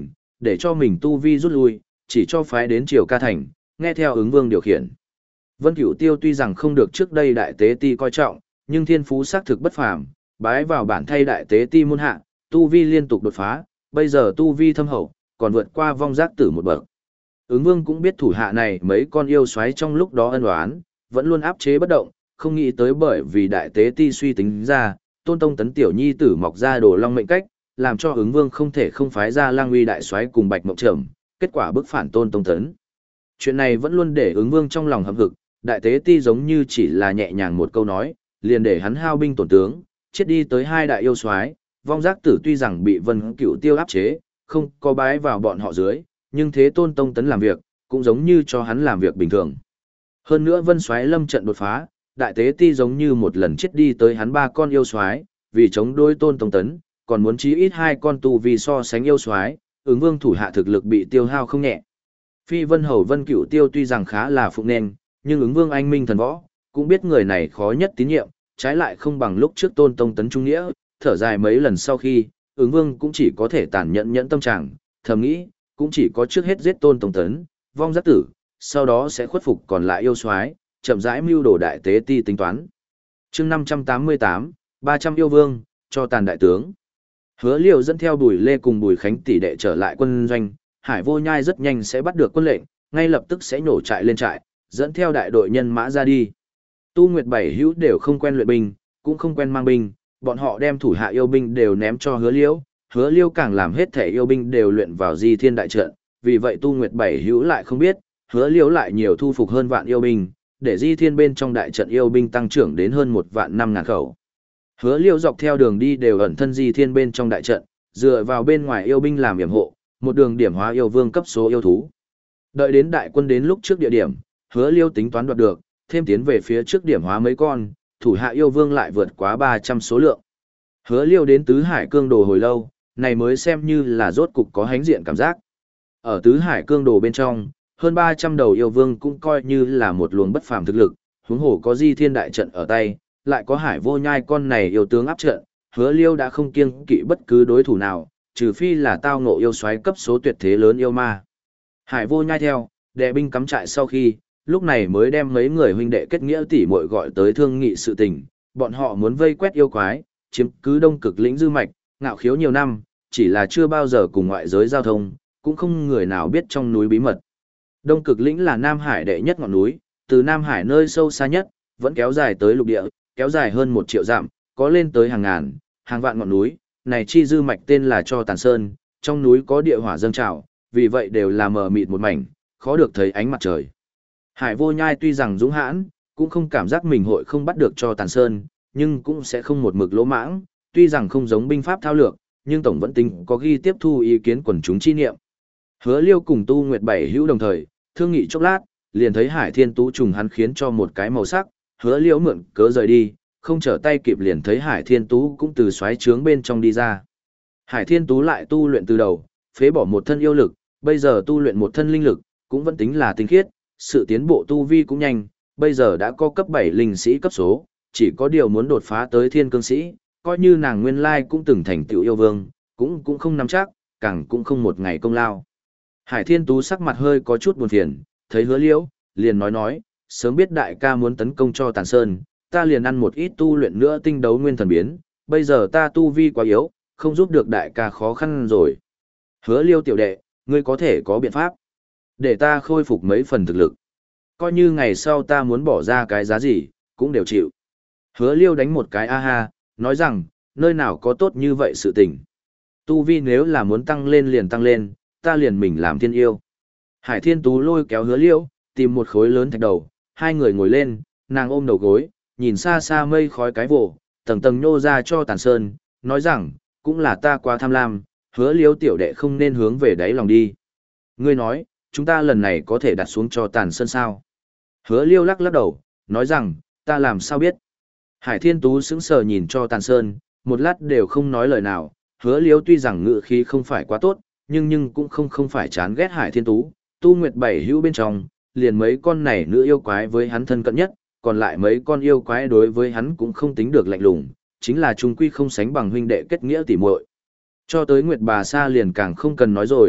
để cho mình tu vi rút lui, chỉ cho phái đến Triều Ca Thành, nghe theo ứng vương điều khiển. Vân Cửu Tiêu tuy rằng không được trước đây đại tế ti coi trọng, nhưng thiên phú xác thực bất phàm, bái vào bản thay đại tế ti môn hạ, tu vi liên tục đột phá, bây giờ tu vi thâm hậu, còn vượt qua vong giác tử một bậc. Ứng vương cũng biết thủ hạ này mấy con yêu xoáy trong lúc đó ân oán, vẫn luôn áp chế bất động, không nghĩ tới bởi vì đại tế ti suy tính ra, Tôn Tông Tấn tiểu nhi tử mọc ra đồ long mệnh cách, làm cho ứng vương không thể không phái ra Lang Uy đại soái cùng Bạch Mộng Trầm, kết quả bức phản Tôn Tông Tấn. Chuyện này vẫn luôn để ứng vương trong lòng hậm hực, đại tế ti giống như chỉ là nhẹ nhàng một câu nói, liền để hắn hao binh tổn tướng, chết đi tới hai đại yêu soái, vong giác tử tuy rằng bị Vân Cửu Tiêu áp chế, không có bái vào bọn họ dưới, nhưng thế Tôn Tông Tấn làm việc, cũng giống như cho hắn làm việc bình thường. Hơn nữa Vân soái lâm trận đột phá, đại tế ti giống như một lần chết đi tới hắn ba con yêu soái, vì chống đối Tôn Tông Tấn, còn muốn chí ít hai con tu vì so sánh yêu soái, ứng vương thủ hạ thực lực bị tiêu hao không nhẹ. Phi Vân Hầu Vân Cửu Tiêu tuy rằng khá là phụng nên, nhưng ứng vương anh minh thần võ, cũng biết người này khó nhất tín nhiệm, trái lại không bằng lúc trước Tôn Tông Tấn trung nghĩa, thở dài mấy lần sau khi, ứng vương cũng chỉ có thể tàn nhẫn nhẫn tâm trạng, thầm nghĩ, cũng chỉ có trước hết giết Tôn Tông Tấn, vong giác tử, sau đó sẽ khuất phục còn lại yêu soái, chậm rãi mưu đồ đại tế ti tính toán. Chương năm trăm tám mươi tám, ba trăm yêu vương, cho tàn đại tướng. Hứa Liêu dẫn theo Bùi Lê cùng Bùi Khánh tỷ đệ trở lại quân doanh, Hải Vô Nhai rất nhanh sẽ bắt được quân lệnh, ngay lập tức sẽ nổ trại lên trại, dẫn theo đại đội nhân mã ra đi. Tu Nguyệt Bảy Hữu đều không quen luyện binh, cũng không quen mang binh, bọn họ đem thủ hạ yêu binh đều ném cho Hứa Liêu, Hứa Liêu càng làm hết thể yêu binh đều luyện vào Di Thiên đại trận, vì vậy Tu Nguyệt Bảy Hữu lại không biết, Hứa Liêu lại nhiều thu phục hơn vạn yêu binh, để Di Thiên bên trong đại trận yêu binh tăng trưởng đến hơn một vạn năm ngàn khẩu. Hứa Liêu dọc theo đường đi đều ẩn thân Di Thiên bên trong đại trận, dựa vào bên ngoài yêu binh làm yểm hộ, một đường điểm hóa yêu vương cấp số yêu thú. Đợi đến đại quân đến lúc trước địa điểm, Hứa Liêu tính toán đoạt được, thêm tiến về phía trước điểm hóa mấy con, thủ hạ yêu vương lại vượt quá ba trăm số lượng. Hứa Liêu đến Tứ Hải Cương Đồ hồi lâu, này mới xem như là rốt cục có hánh diện cảm giác. Ở Tứ Hải Cương Đồ bên trong, hơn ba trăm đầu yêu vương cũng coi như là một luồng bất phàm thực lực, huống hồ có Di Thiên đại trận ở tay, lại có Hải Vô Nhai con này yêu tướng áp trận, Hứa Liêu đã không kiêng kỵ bất cứ đối thủ nào, trừ phi là tao ngộ yêu soái cấp số tuyệt thế lớn yêu ma. Hải Vô Nhai theo, đệ binh cắm trại sau khi, lúc này mới đem mấy người huynh đệ kết nghĩa tỷ muội gọi tới thương nghị sự tình, bọn họ muốn vây quét yêu quái, chiếm cứ Đông Cực lĩnh dư mạch, ngạo khiếu nhiều năm, chỉ là chưa bao giờ cùng ngoại giới giao thông, cũng không người nào biết trong núi bí mật. Đông Cực lĩnh là Nam Hải đệ nhất ngọn núi, từ Nam Hải nơi sâu xa nhất, vẫn kéo dài tới lục địa, kéo dài hơn một triệu dặm, có lên tới hàng ngàn, hàng vạn ngọn núi, này chi dư mạch tên là Cho Tàn Sơn, trong núi có địa hỏa dâng trào, vì vậy đều là mờ mịt một mảnh, khó được thấy ánh mặt trời. Hải Vô Nhai tuy rằng dũng hãn, cũng không cảm giác mình hội không bắt được Cho Tàn Sơn, nhưng cũng sẽ không một mực lỗ mãng, tuy rằng không giống binh pháp thao lược, nhưng tổng vẫn tính có ghi tiếp thu ý kiến quần chúng chi niệm. Hứa Liêu cùng Tu Nguyệt Bảy Hữu đồng thời, thương nghị chốc lát, liền thấy Hải Thiên Tú trùng hắn khiến cho một cái màu sắc, Hứa Liêu mượn cớ rời đi, không trở tay kịp liền thấy Hải Thiên Tú cũng từ xoáy trướng bên trong đi ra. Hải Thiên Tú lại tu luyện từ đầu, phế bỏ một thân yêu lực, bây giờ tu luyện một thân linh lực, cũng vẫn tính là tinh khiết, sự tiến bộ tu vi cũng nhanh, bây giờ đã có cấp bảy linh sĩ cấp số, chỉ có điều muốn đột phá tới thiên cương sĩ, coi như nàng nguyên lai cũng từng thành tựu yêu vương, cũng cũng không nắm chắc, càng cũng không một ngày công lao. Hải Thiên Tú sắc mặt hơi có chút buồn phiền, thấy Hứa Liễu, liền nói nói, sớm biết đại ca muốn tấn công Cho Tàn Sơn, ta liền ăn một ít tu luyện nữa tinh đấu nguyên thần biến, bây giờ ta tu vi quá yếu, không giúp được đại ca khó khăn rồi. Hứa Liêu tiểu đệ, ngươi có thể có biện pháp, để ta khôi phục mấy phần thực lực. Coi như ngày sau ta muốn bỏ ra cái giá gì, cũng đều chịu. Hứa Liêu đánh một cái a ha, nói rằng, nơi nào có tốt như vậy sự tình. Tu vi nếu là muốn tăng lên liền tăng lên, ta liền mình làm thiên yêu. Hải Thiên Tú lôi kéo Hứa Liêu, tìm một khối lớn thạch đầu, hai người ngồi lên, nàng ôm đầu gối, nhìn xa xa mây khói cái vồ, tầng tầng nhô ra Cho Tàn Sơn, nói rằng, cũng là ta quá tham lam, Hứa Liêu tiểu đệ không nên hướng về đáy lòng đi. Ngươi nói, chúng ta lần này có thể đặt xuống Cho Tàn Sơn sao? Hứa Liêu lắc lắc đầu, nói rằng, ta làm sao biết? Hải Thiên Tú sững sờ nhìn Cho Tàn Sơn, một lát đều không nói lời nào, Hứa Liêu tuy rằng ngự khí không phải quá tốt, nhưng nhưng cũng không không phải chán ghét Hải Thiên Tú, Tu Nguyệt Bảy Hữu bên trong, liền mấy con này nữ yêu quái với hắn thân cận nhất, còn lại mấy con yêu quái đối với hắn cũng không tính được lạnh lùng, chính là chung quy không sánh bằng huynh đệ kết nghĩa tỉ muội. Cho tới Nguyệt Bà Sa liền càng không cần nói rồi,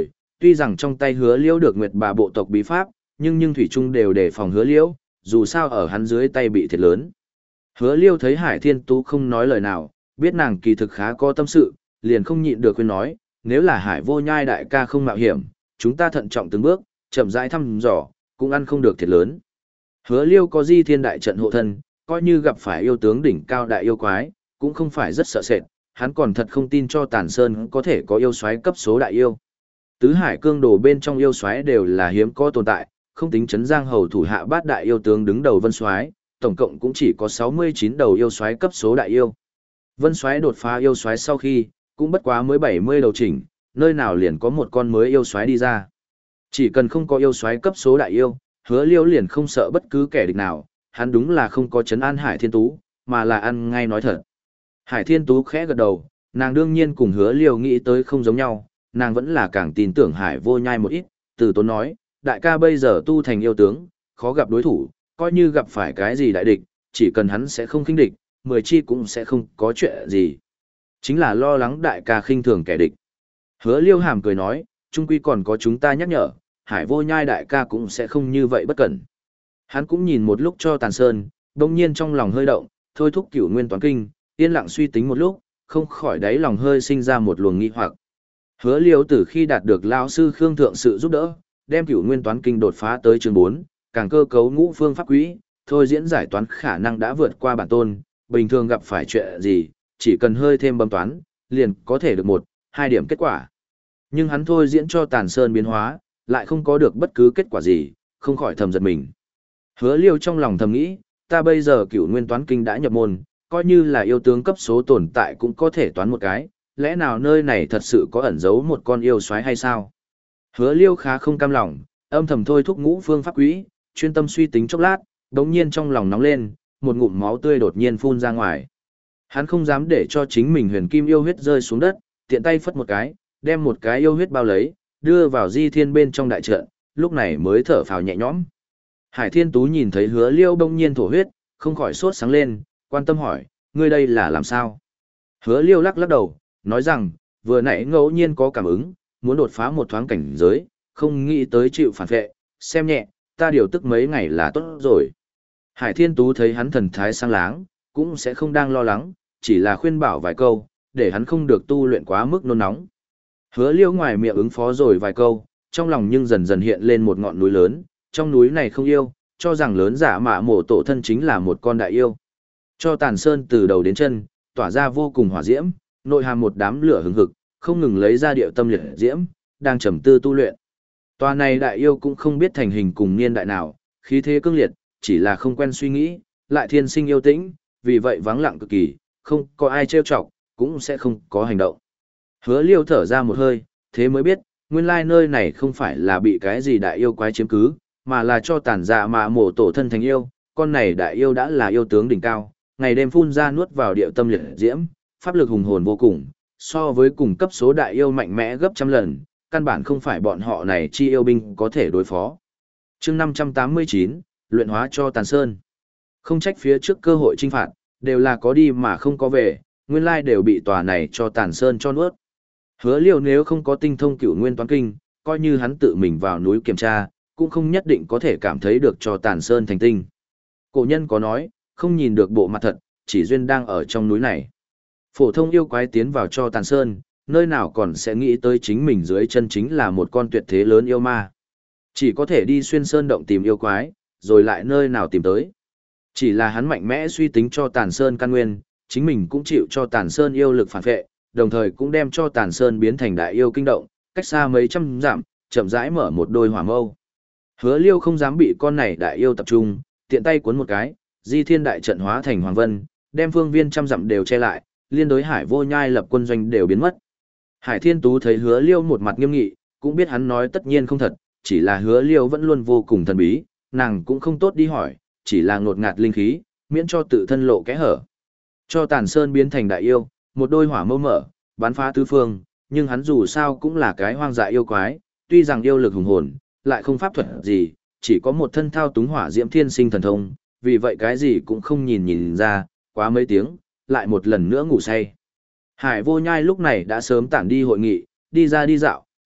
tuy rằng trong tay hứa liễu được nguyệt bà bộ tộc bí pháp, nhưng nhưng thủy trung đều đề phòng hứa liễu, dù sao ở hắn dưới tay bị thiệt lớn. Hứa liêu thấy Hải Thiên Tú không nói lời nào, biết nàng kỳ thực khá có tâm sự, liền không nhịn được khuyên nói, nếu là Hải Vô Nhai đại ca không mạo hiểm, chúng ta thận trọng từng bước, chậm rãi thăm dò, cũng ăn không được thiệt lớn. Hứa liêu có di thiên đại trận hộ thân, coi như gặp phải yêu tướng đỉnh cao đại yêu quái, cũng không phải rất sợ sệt, hắn còn thật không tin cho Tàn Sơn có thể có yêu soái cấp số đại yêu. Tứ hải cương đồ bên trong yêu soái đều là hiếm có tồn tại, không tính chấn giang hầu thủ hạ bát đại yêu tướng đứng đầu vân soái, tổng cộng cũng chỉ có sáu mươi chín đầu yêu soái cấp số đại yêu. Vân soái đột phá yêu soái sau khi, cũng bất quá mới bảy mươi đầu chỉnh, nơi nào liền có một con mới yêu soái đi ra. Chỉ cần không có yêu soái cấp số đại yêu, Hứa Liêu liền không sợ bất cứ kẻ địch nào, hắn đúng là không có trấn an Hải Thiên Tú, mà là ăn ngay nói thật. Hải Thiên Tú khẽ gật đầu, nàng đương nhiên cùng Hứa Liêu nghĩ tới không giống nhau, nàng vẫn là càng tin tưởng Hải Vô Nhai một ít, từ tốn nói, đại ca bây giờ tu thành yêu tướng, khó gặp đối thủ, coi như gặp phải cái gì đại địch, chỉ cần hắn sẽ không khinh địch, mười chi cũng sẽ không có chuyện gì. Chính là lo lắng đại ca khinh thường kẻ địch. Hứa Liêu hàm cười nói, chung quy còn có chúng ta nhắc nhở, Hải Vô Nhai đại ca cũng sẽ không như vậy bất cẩn. Hắn cũng nhìn một lúc cho Tàn Sơn, đồng nhiên trong lòng hơi động, thôi thúc cửu nguyên toán kinh, yên lặng suy tính một lúc, không khỏi đáy lòng hơi sinh ra một luồng nghi hoặc. Hứa Liêu từ khi đạt được lão sư Khương Thượng sự giúp đỡ, đem cửu nguyên toán kinh đột phá tới chương bốn, càng cơ cấu ngũ phương pháp quỹ, thôi diễn giải toán khả năng đã vượt qua bản tôn, bình thường gặp phải chuyện gì, chỉ cần hơi thêm bấm toán, liền có thể được một, hai điểm kết quả. Nhưng hắn thôi diễn cho Tàn Sơn biến hóa, lại không có được bất cứ kết quả gì, không khỏi thầm giật mình. Hứa Liêu trong lòng thầm nghĩ, ta bây giờ cửu nguyên toán kinh đã nhập môn, coi như là yêu tướng cấp số tồn tại cũng có thể toán một cái, lẽ nào nơi này thật sự có ẩn giấu một con yêu soái hay sao? Hứa Liêu khá không cam lòng, âm thầm thôi thúc ngũ phương pháp quỹ, chuyên tâm suy tính chốc lát, đống nhiên trong lòng nóng lên, một ngụm máu tươi đột nhiên phun ra ngoài. Hắn không dám để cho chính mình huyền kim yêu huyết rơi xuống đất, tiện tay phất một cái, đem một cái yêu huyết bao lấy, đưa vào di thiên bên trong đại trận, lúc này mới thở phào nhẹ nhõm. Hải Thiên Tú nhìn thấy Hứa Liêu bỗng nhiên thổ huyết, không khỏi sốt sáng lên, quan tâm hỏi, ngươi đây là làm sao? Hứa Liêu lắc lắc đầu, nói rằng, vừa nãy ngẫu nhiên có cảm ứng, muốn đột phá một thoáng cảnh giới, không nghĩ tới chịu phản vệ, xem nhẹ, ta điều tức mấy ngày là tốt rồi. Hải Thiên Tú thấy hắn thần thái sang láng, cũng sẽ không đang lo lắng, chỉ là khuyên bảo vài câu, để hắn không được tu luyện quá mức nôn nóng. Hứa Liêu ngoài miệng ứng phó rồi vài câu, trong lòng nhưng dần dần hiện lên một ngọn núi lớn, trong núi này không yêu, cho rằng lớn giả mạ mổ tổ thân chính là một con đại yêu. Cho Tàn Sơn từ đầu đến chân, tỏa ra vô cùng hỏa diễm, nội hàm một đám lửa hừng hực, không ngừng lấy ra điệu tâm liệt diễm, đang trầm tư tu luyện. Tòa này đại yêu cũng không biết thành hình cùng niên đại nào, khí thế cương liệt, chỉ là không quen suy nghĩ, lại thiên sinh yêu tĩnh, vì vậy vắng lặng cực kỳ, không có ai trêu chọc, cũng sẽ không có hành động. Hứa Liêu thở ra một hơi, thế mới biết, nguyên lai nơi này không phải là bị cái gì đại yêu quái chiếm cứ, mà là cho Tàn dạ mà mổ tổ thân thành yêu, con này đại yêu đã là yêu tướng đỉnh cao, ngày đêm phun ra nuốt vào điệu tâm liệt diễm, pháp lực hùng hồn vô cùng, so với cùng cấp số đại yêu mạnh mẽ gấp trăm lần, căn bản không phải bọn họ này chi yêu binh có thể đối phó. Chương năm trăm tám mươi chín, luyện hóa cho Tàn Sơn. Không trách phía trước cơ hội chinh phạt, đều là có đi mà không có về, nguyên lai đều bị tòa này cho Tàn Sơn cho nuốt. Hứa Liêu nếu không có tinh thông cửu nguyên toán kinh, coi như hắn tự mình vào núi kiểm tra, cũng không nhất định có thể cảm thấy được cho Tàn Sơn thành tinh. Cổ nhân có nói, không nhìn được bộ mặt thật, chỉ duyên đang ở trong núi này. Phổ thông yêu quái tiến vào cho Tàn Sơn, nơi nào còn sẽ nghĩ tới chính mình dưới chân chính là một con tuyệt thế lớn yêu ma. Chỉ có thể đi xuyên sơn động tìm yêu quái, rồi lại nơi nào tìm tới. Chỉ là hắn mạnh mẽ suy tính cho Tàn Sơn căn nguyên, chính mình cũng chịu cho Tàn Sơn yêu lực phản vệ, đồng thời cũng đem cho Tàn Sơn biến thành đại yêu kinh động, cách xa mấy trăm dặm, chậm rãi mở một đôi hỏa mâu. Hứa Liêu không dám bị con này đại yêu tập trung, tiện tay cuốn một cái, di thiên đại trận hóa thành hoàng vân, đem phương viên trăm dặm đều che lại, liên đối Hải Vô Nhai lập quân doanh đều biến mất. Hải Thiên Tú thấy Hứa Liêu một mặt nghiêm nghị, cũng biết hắn nói tất nhiên không thật, chỉ là Hứa Liêu vẫn luôn vô cùng thần bí, nàng cũng không tốt đi hỏi, chỉ là ngột ngạt linh khí, miễn cho tự thân lộ kẽ hở. Cho Tàn Sơn biến thành đại yêu, một đôi hỏa mâu mở, bắn phá tứ phương, nhưng hắn dù sao cũng là cái hoang dại yêu quái, tuy rằng yêu lực hùng hồn, lại không pháp thuật gì, chỉ có một thân thao túng hỏa diễm thiên sinh thần thông, vì vậy cái gì cũng không nhìn nhìn ra, quá mấy tiếng, lại một lần nữa ngủ say. Hải Vô Nhai lúc này đã sớm tản đi hội nghị, đi ra đi dạo,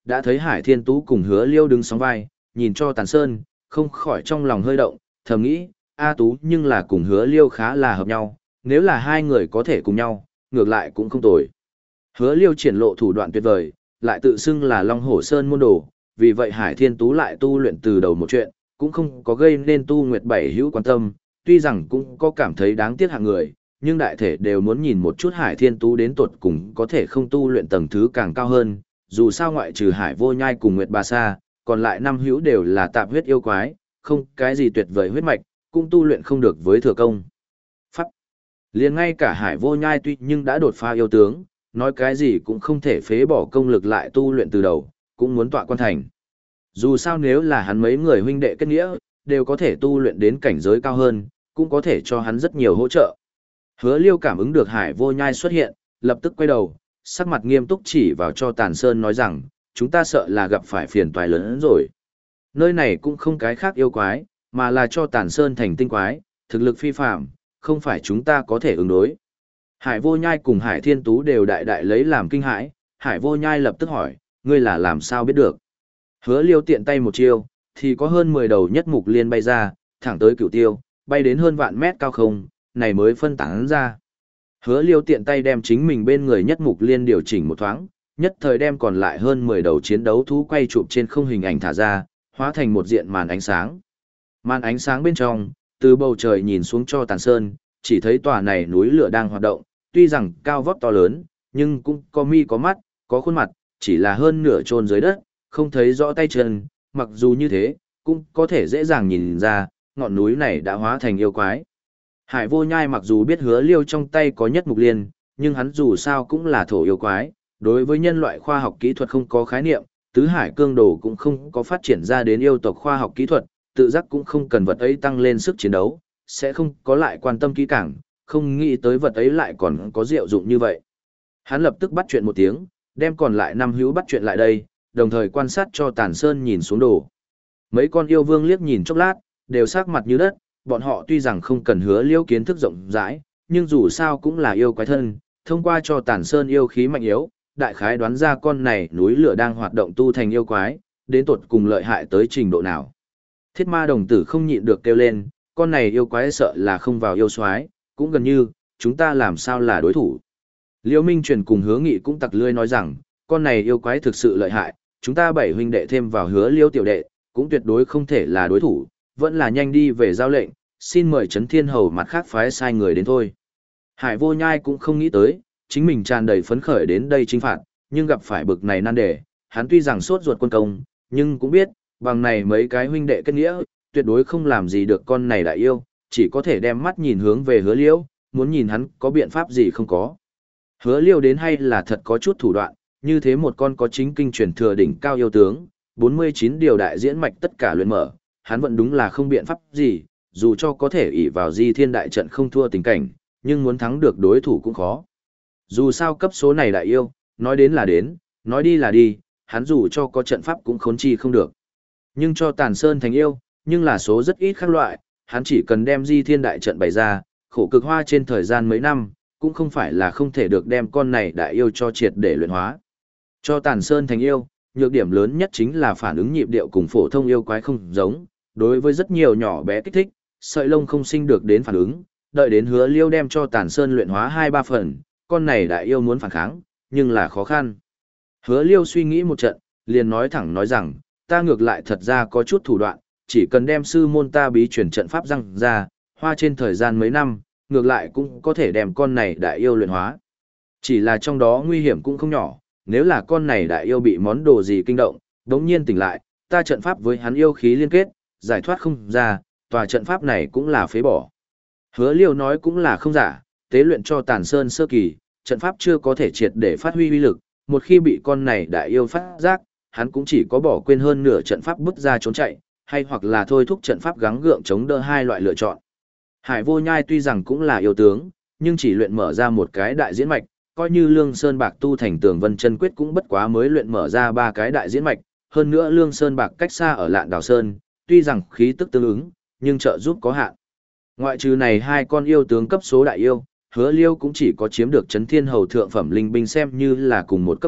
đã thấy Hải Thiên Tú cùng Hứa Liêu đứng sóng vai, nhìn cho Tàn Sơn, không khỏi trong lòng hơi động, thầm nghĩ, A Tú nhưng là cùng Hứa Liêu khá là hợp nhau, nếu là hai người có thể cùng nhau, ngược lại cũng không tồi. Hứa Liêu triển lộ thủ đoạn tuyệt vời, lại tự xưng là Long Hổ Sơn môn đồ, vì vậy Hải Thiên Tú lại tu luyện từ đầu một chuyện, cũng không có gây nên Tu Nguyệt Bảy hữu quan tâm, tuy rằng cũng có cảm thấy đáng tiếc hạng người, nhưng đại thể đều muốn nhìn một chút Hải Thiên Tú đến tuột cùng có thể không tu luyện tầng thứ càng cao hơn, dù sao ngoại trừ Hải Vô Nhai cùng Nguyệt Bà Sa, còn lại năm hữu đều là tạp huyết yêu quái, không cái gì tuyệt vời huyết mạch, cũng tu luyện không được với thừa công. Pháp. Liền ngay cả Hải Vô Nhai tuy nhưng đã đột phá yêu tướng, nói cái gì cũng không thể phế bỏ công lực lại tu luyện từ đầu, cũng muốn tọa quan thành. Dù sao nếu là hắn mấy người huynh đệ kết nghĩa, đều có thể tu luyện đến cảnh giới cao hơn, cũng có thể cho hắn rất nhiều hỗ trợ. Hứa Liêu cảm ứng được Hải Vô Nhai xuất hiện, lập tức quay đầu, sắc mặt nghiêm túc chỉ vào cho Tàn Sơn nói rằng, chúng ta sợ là gặp phải phiền toái lớn hơn rồi. Nơi này cũng không cái khác yêu quái, mà là cho Tàn Sơn thành tinh quái, thực lực phi phạm, không phải chúng ta có thể ứng đối. Hải Vô Nhai cùng Hải Thiên Tú đều đại đại lấy làm kinh hãi, Hải Vô Nhai lập tức hỏi, ngươi là làm sao biết được? Hứa Liêu tiện tay một chiêu, thì có hơn mười đầu nhất mục liên bay ra, thẳng tới Cửu Tiêu, bay đến hơn vạn mét cao không, này mới phân tán ra. Hứa Liêu tiện tay đem chính mình bên người nhất mục liên điều chỉnh một thoáng, nhất thời đem còn lại hơn mười đầu chiến đấu thú quay chụp trên không hình ảnh thả ra, hóa thành một diện màn ánh sáng. Màn ánh sáng bên trong, từ bầu trời nhìn xuống cho Tàn Sơn, chỉ thấy tòa này núi lửa đang hoạt động, tuy rằng cao vóc to lớn, nhưng cũng có mi có mắt, có khuôn mặt, chỉ là hơn nửa chôn dưới đất, không thấy rõ tay chân, mặc dù như thế, cũng có thể dễ dàng nhìn ra, ngọn núi này đã hóa thành yêu quái. Hải Vô Nhai mặc dù biết Hứa Liêu trong tay có nhất mục liên, nhưng hắn dù sao cũng là thổ yêu quái, đối với nhân loại khoa học kỹ thuật không có khái niệm, tứ hải cương đồ cũng không có phát triển ra đến yêu tộc khoa học kỹ thuật, tự giác cũng không cần vật ấy tăng lên sức chiến đấu, sẽ không có lại quan tâm kỹ càng, không nghĩ tới vật ấy lại còn có diệu dụng như vậy. Hắn lập tức bắt chuyện một tiếng, đem còn lại năm hữu bắt chuyện lại đây, đồng thời quan sát cho Tàn Sơn nhìn xuống đồ. Mấy con yêu vương liếc nhìn chốc lát, đều sắc mặt như đất, bọn họ tuy rằng không cần Hứa Liêu kiến thức rộng rãi, nhưng dù sao cũng là yêu quái thân, thông qua cho Tàn Sơn yêu khí mạnh yếu, đại khái đoán ra con này núi lửa đang hoạt động tu thành yêu quái, đến tột cùng lợi hại tới trình độ nào. Thiết Ma đồng tử không nhịn được kêu lên, con này yêu quái sợ là không vào yêu soái, cũng gần như, chúng ta làm sao là đối thủ. Liêu Minh Truyền cùng Hứa Nghị cũng tặc lươi nói rằng, con này yêu quái thực sự lợi hại, chúng ta bảy huynh đệ thêm vào Hứa Liêu tiểu đệ, cũng tuyệt đối không thể là đối thủ, vẫn là nhanh đi về giao lệnh, xin mời Trấn Thiên Hầu mặt khác phái sai người đến thôi. Hải Vô Nhai cũng không nghĩ tới, chính mình tràn đầy phấn khởi đến đây chinh phạt, nhưng gặp phải bực này nan đề, hắn tuy rằng sốt ruột quân công, nhưng cũng biết, bằng này mấy cái huynh đệ kết nghĩa, tuyệt đối không làm gì được con này đại yêu, chỉ có thể đem mắt nhìn hướng về Hứa Liêu, muốn nhìn hắn có biện pháp gì không có. Hứa Liêu đến hay là thật có chút thủ đoạn, như thế một con có chính kinh truyền thừa đỉnh cao yêu tướng, bốn mươi chín điều đại diễn mạch tất cả luyện mở, hắn vẫn đúng là không biện pháp gì, dù cho có thể ỷ vào Di Thiên đại trận không thua tình cảnh, nhưng muốn thắng được đối thủ cũng khó. Dù sao cấp số này đại yêu, nói đến là đến, nói đi là đi, hắn dù cho có trận pháp cũng khốn chi không được. Nhưng cho Tàn Sơn thành yêu, nhưng là số rất ít khác loại, hắn chỉ cần đem Di Thiên đại trận bày ra, khổ cực hoa trên thời gian mấy năm, cũng không phải là không thể được đem con này đại yêu cho triệt để luyện hóa. Cho Tàn Sơn thành yêu, nhược điểm lớn nhất chính là phản ứng nhịp điệu cùng phổ thông yêu quái không giống, đối với rất nhiều nhỏ bé kích thích, sợi lông không sinh được đến phản ứng, đợi đến Hứa Liêu đem cho Tàn Sơn luyện hóa hai ba phần, con này đại yêu muốn phản kháng, nhưng là khó khăn. Hứa Liêu suy nghĩ một trận, liền nói thẳng nói rằng, ta ngược lại thật ra có chút thủ đoạn, chỉ cần đem sư môn ta bí truyền trận pháp răng ra, hoa trên thời gian mấy năm, ngược lại cũng có thể đem con này đại yêu luyện hóa. Chỉ là trong đó nguy hiểm cũng không nhỏ, nếu là con này đại yêu bị món đồ gì kinh động, đống nhiên tỉnh lại, ta trận pháp với hắn yêu khí liên kết, giải thoát không ra, tòa trận pháp này cũng là phế bỏ. Hứa Liêu nói cũng là không giả, tế luyện cho Tàn Sơn sơ kỳ, trận pháp chưa có thể triệt để phát huy uy lực, một khi bị con này đại yêu phát giác, hắn cũng chỉ có bỏ quên hơn nửa trận pháp bứt ra trốn chạy, hay hoặc là thôi thúc trận pháp gắng gượng chống đỡ hai loại lựa chọn. Hải Vô Nhai tuy rằng cũng là yêu tướng, nhưng chỉ luyện mở ra một cái đại diễn mạch, coi như Lương Sơn Bạc tu thành Tường Vân Chân Quyết cũng bất quá mới luyện mở ra ba cái đại diễn mạch, hơn nữa Lương Sơn Bạc cách xa ở Lạn Đào Sơn, tuy rằng khí tức tương ứng, nhưng trợ giúp có hạn. Ngoại trừ này hai con yêu tướng cấp số đại yêu, Hứa Liêu cũng chỉ có chiếm được Chấn Thiên Hầu thượng phẩm linh binh xem như là cùng một cấp bậc,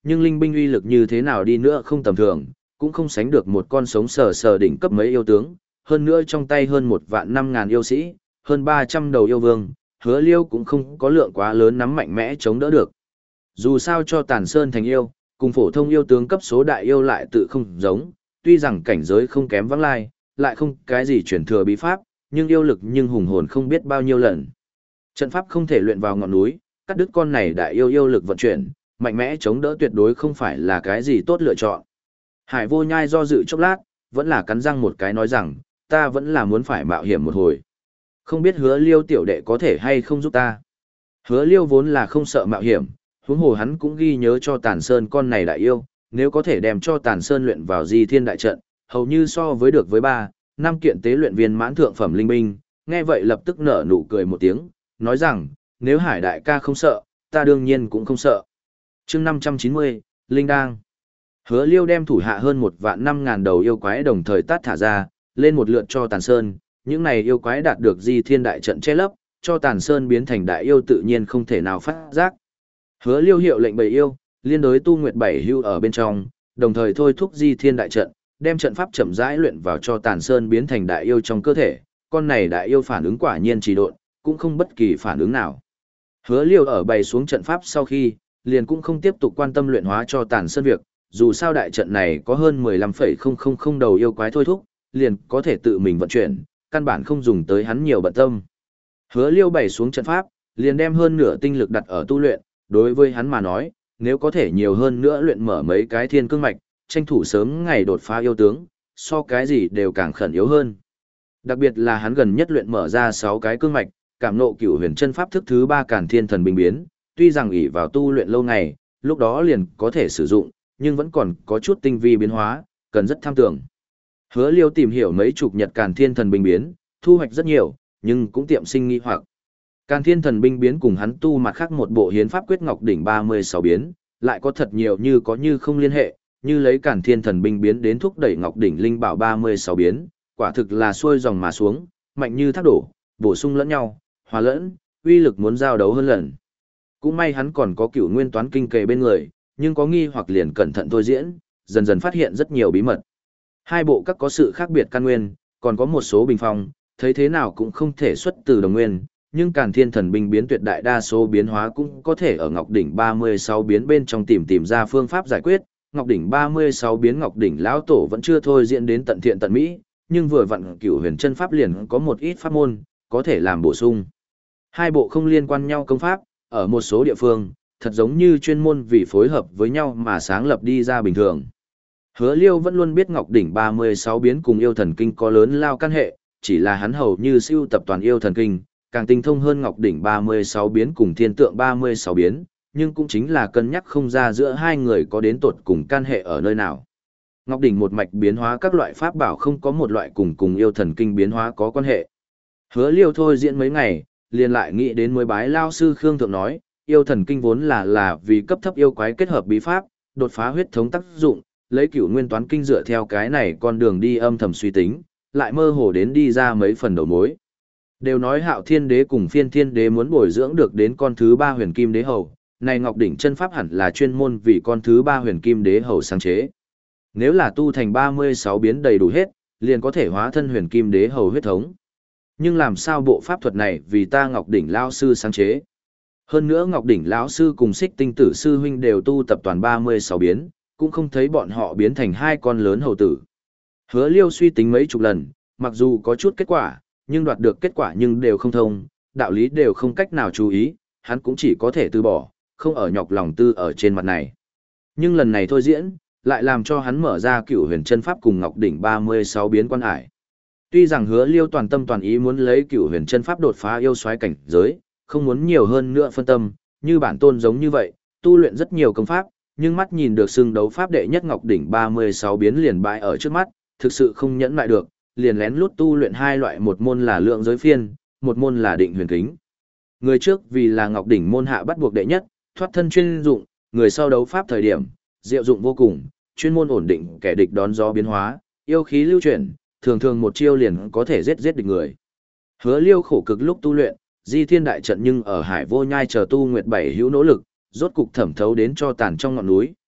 nhưng linh binh uy lực như thế nào đi nữa không tầm thường, cũng không sánh được một con sống sờ sờ đỉnh cấp mấy yêu tướng, hơn nữa trong tay hơn một vạn năm ngàn yêu sĩ, hơn ba trăm đầu yêu vương, Hứa Liêu cũng không có lượng quá lớn nắm mạnh mẽ chống đỡ được. Dù sao cho Tàn Sơn thành yêu, cùng phổ thông yêu tướng cấp số đại yêu lại tự không giống, tuy rằng cảnh giới không kém vắng lai, lại không cái gì chuyển thừa bí pháp, nhưng yêu lực nhưng hùng hồn không biết bao nhiêu lần. Trận pháp không thể luyện vào ngọn núi, cắt đứt con này đại yêu yêu lực vận chuyển, mạnh mẽ chống đỡ tuyệt đối không phải là cái gì tốt lựa chọn. Hải Vô Nhai do dự chốc lát, vẫn là cắn răng một cái nói rằng, ta vẫn là muốn phải mạo hiểm một hồi. Không biết Hứa Liêu tiểu đệ có thể hay không giúp ta. Hứa Liêu vốn là không sợ mạo hiểm, huống hồ hắn cũng ghi nhớ cho Tàn Sơn con này đại yêu, nếu có thể đem cho Tàn Sơn luyện vào Di Thiên đại trận, hầu như so với được với ba, năm kiện tế luyện viên mãn thượng phẩm linh binh, nghe vậy lập tức nở nụ cười một tiếng, nói rằng, nếu Hải đại ca không sợ, ta đương nhiên cũng không sợ. Chương năm trăm chín mươi, Linh Đang. Hứa Liêu đem thủ hạ hơn một vạn năm ngàn đầu yêu quái đồng thời tát thả ra, lên một lượt cho Tàn Sơn, những này yêu quái đạt được Di Thiên đại trận che lấp, cho Tàn Sơn biến thành đại yêu tự nhiên không thể nào phát giác. Hứa Liêu hiệu lệnh bầy yêu, liên đối Tu Nguyệt bảy hưu ở bên trong, đồng thời thôi thúc Di Thiên đại trận, đem trận pháp chậm rãi luyện vào cho Tàn Sơn biến thành đại yêu trong cơ thể, con này đại yêu phản ứng quả nhiên trì độn, cũng không bất kỳ phản ứng nào. Hứa Liêu ở bày xuống trận pháp sau khi, liền cũng không tiếp tục quan tâm luyện hóa cho Tàn Sơn việc, dù sao đại trận này có hơn mười lăm phẩy không không không đầu yêu quái thôi thúc, liền có thể tự mình vận chuyển, căn bản không dùng tới hắn nhiều bận tâm. Hứa Liêu bày xuống trận pháp, liền đem hơn nửa tinh lực đặt ở tu luyện, đối với hắn mà nói, nếu có thể nhiều hơn nữa luyện mở mấy cái thiên cương mạch, tranh thủ sớm ngày đột phá yêu tướng, so cái gì đều càng khẩn yếu hơn. Đặc biệt là hắn gần nhất luyện mở ra sáu cái cương mạch, cảm nộ cửu huyền chân pháp thức thứ ba Càn Thiên Thần Binh biến, tuy rằng ỷ vào tu luyện lâu ngày, lúc đó liền có thể sử dụng, nhưng vẫn còn có chút tinh vi biến hóa, cần rất tham tưởng. Hứa Liêu tìm hiểu mấy chục nhật Càn Thiên Thần Binh biến, thu hoạch rất nhiều, nhưng cũng tiệm sinh nghi hoặc. Càn Thiên Thần Binh biến cùng hắn tu mặt khác một bộ hiến pháp quyết ngọc đỉnh ba mươi sáu biến, lại có thật nhiều như có như không liên hệ, như lấy Càn Thiên Thần Binh biến đến thúc đẩy ngọc đỉnh linh bảo ba mươi sáu biến, quả thực là xuôi dòng mà xuống, mạnh như thác đổ, bổ sung lẫn nhau, hòa lẫn, uy lực muốn giao đấu hơn lần. Cũng may hắn còn có cửu nguyên toán kinh kề bên người, nhưng có nghi hoặc liền cẩn thận thôi diễn, dần dần phát hiện rất nhiều bí mật. Hai bộ các có sự khác biệt căn nguyên, còn có một số bình phong, thấy thế nào cũng không thể xuất từ đồng nguyên, nhưng Càn Thiên Thần Binh biến tuyệt đại đa số biến hóa cũng có thể ở Ngọc đỉnh ba mươi sáu biến bên trong tìm tìm ra phương pháp giải quyết. Ngọc đỉnh ba mươi sáu biến Ngọc đỉnh lão tổ vẫn chưa thôi diễn đến tận thiện tận mỹ, nhưng vừa vặn cửu huyền chân pháp liền có một ít pháp môn có thể làm bổ sung. Hai bộ không liên quan nhau công pháp, ở một số địa phương, thật giống như chuyên môn vì phối hợp với nhau mà sáng lập đi ra bình thường. Hứa Liêu vẫn luôn biết Ngọc đỉnh ba mươi sáu biến cùng yêu thần kinh có lớn lao căn hệ, chỉ là hắn hầu như siêu tập toàn yêu thần kinh, càng tinh thông hơn Ngọc đỉnh ba mươi sáu biến cùng thiên tượng ba mươi sáu biến, nhưng cũng chính là cân nhắc không ra giữa hai người có đến tột cùng căn hệ ở nơi nào. Ngọc đỉnh một mạch biến hóa các loại pháp bảo không có một loại cùng cùng yêu thần kinh biến hóa có quan hệ. Hứa Liêu thôi diễn mấy ngày, liền lại nghĩ đến mới bái lao sư Khương Thượng nói, yêu thần kinh vốn là là vì cấp thấp yêu quái kết hợp bí pháp, đột phá huyết thống tác dụng, lấy cửu nguyên toán kinh dựa theo cái này con đường đi âm thầm suy tính, lại mơ hồ đến đi ra mấy phần đầu mối. Đều nói Hạo Thiên Đế cùng Phiên Thiên Đế muốn bồi dưỡng được đến con thứ ba Huyền Kim Đế hầu, này Ngọc đỉnh chân pháp hẳn là chuyên môn vì con thứ ba Huyền Kim Đế hầu sáng chế. Nếu là tu thành ba mươi sáu biến đầy đủ hết, liền có thể hóa thân Huyền Kim Đế hầu huyết thống. Nhưng làm sao bộ pháp thuật này vì ta Ngọc đỉnh lão sư sáng chế? Hơn nữa Ngọc đỉnh lão sư cùng Xích Tinh tử sư huynh đều tu tập toàn ba mươi sáu biến, cũng không thấy bọn họ biến thành hai con lớn hầu tử. Hứa Liêu suy tính mấy chục lần, mặc dù có chút kết quả, nhưng đoạt được kết quả nhưng đều không thông, đạo lý đều không cách nào chú ý, hắn cũng chỉ có thể từ bỏ, không ở nhọc lòng tư ở trên mặt này. Nhưng lần này thôi diễn, lại làm cho hắn mở ra cửu huyền chân pháp cùng Ngọc đỉnh ba mươi sáu biến quan hải. Tuy rằng Hứa Liêu toàn tâm toàn ý muốn lấy cửu huyền chân pháp đột phá yêu soái cảnh giới, không muốn nhiều hơn nữa phân tâm, như bản tôn giống như vậy, tu luyện rất nhiều công pháp, nhưng mắt nhìn được xưng đấu pháp đệ nhất Ngọc đỉnh ba mươi sáu biến liền bại ở trước mắt, thực sự không nhẫn lại được, liền lén lút tu luyện hai loại, một môn là lượng giới phiên, một môn là định huyền kính. Người trước vì là Ngọc đỉnh môn hạ bắt buộc đệ nhất, thoát thân chuyên dụng, người sau đấu pháp thời điểm, diệu dụng vô cùng, chuyên môn ổn định kẻ địch đón gió biến hóa, yêu khí lưu chuyển, thường thường một chiêu liền có thể giết giết địch người. Hứa Liêu khổ cực lúc tu luyện, Di Thiên đại trận nhưng ở Hải Vô Nhai chờ tu nguyệt bảy hữu nỗ lực, rốt cục thẩm thấu đến cho tàn trong ngọn núi,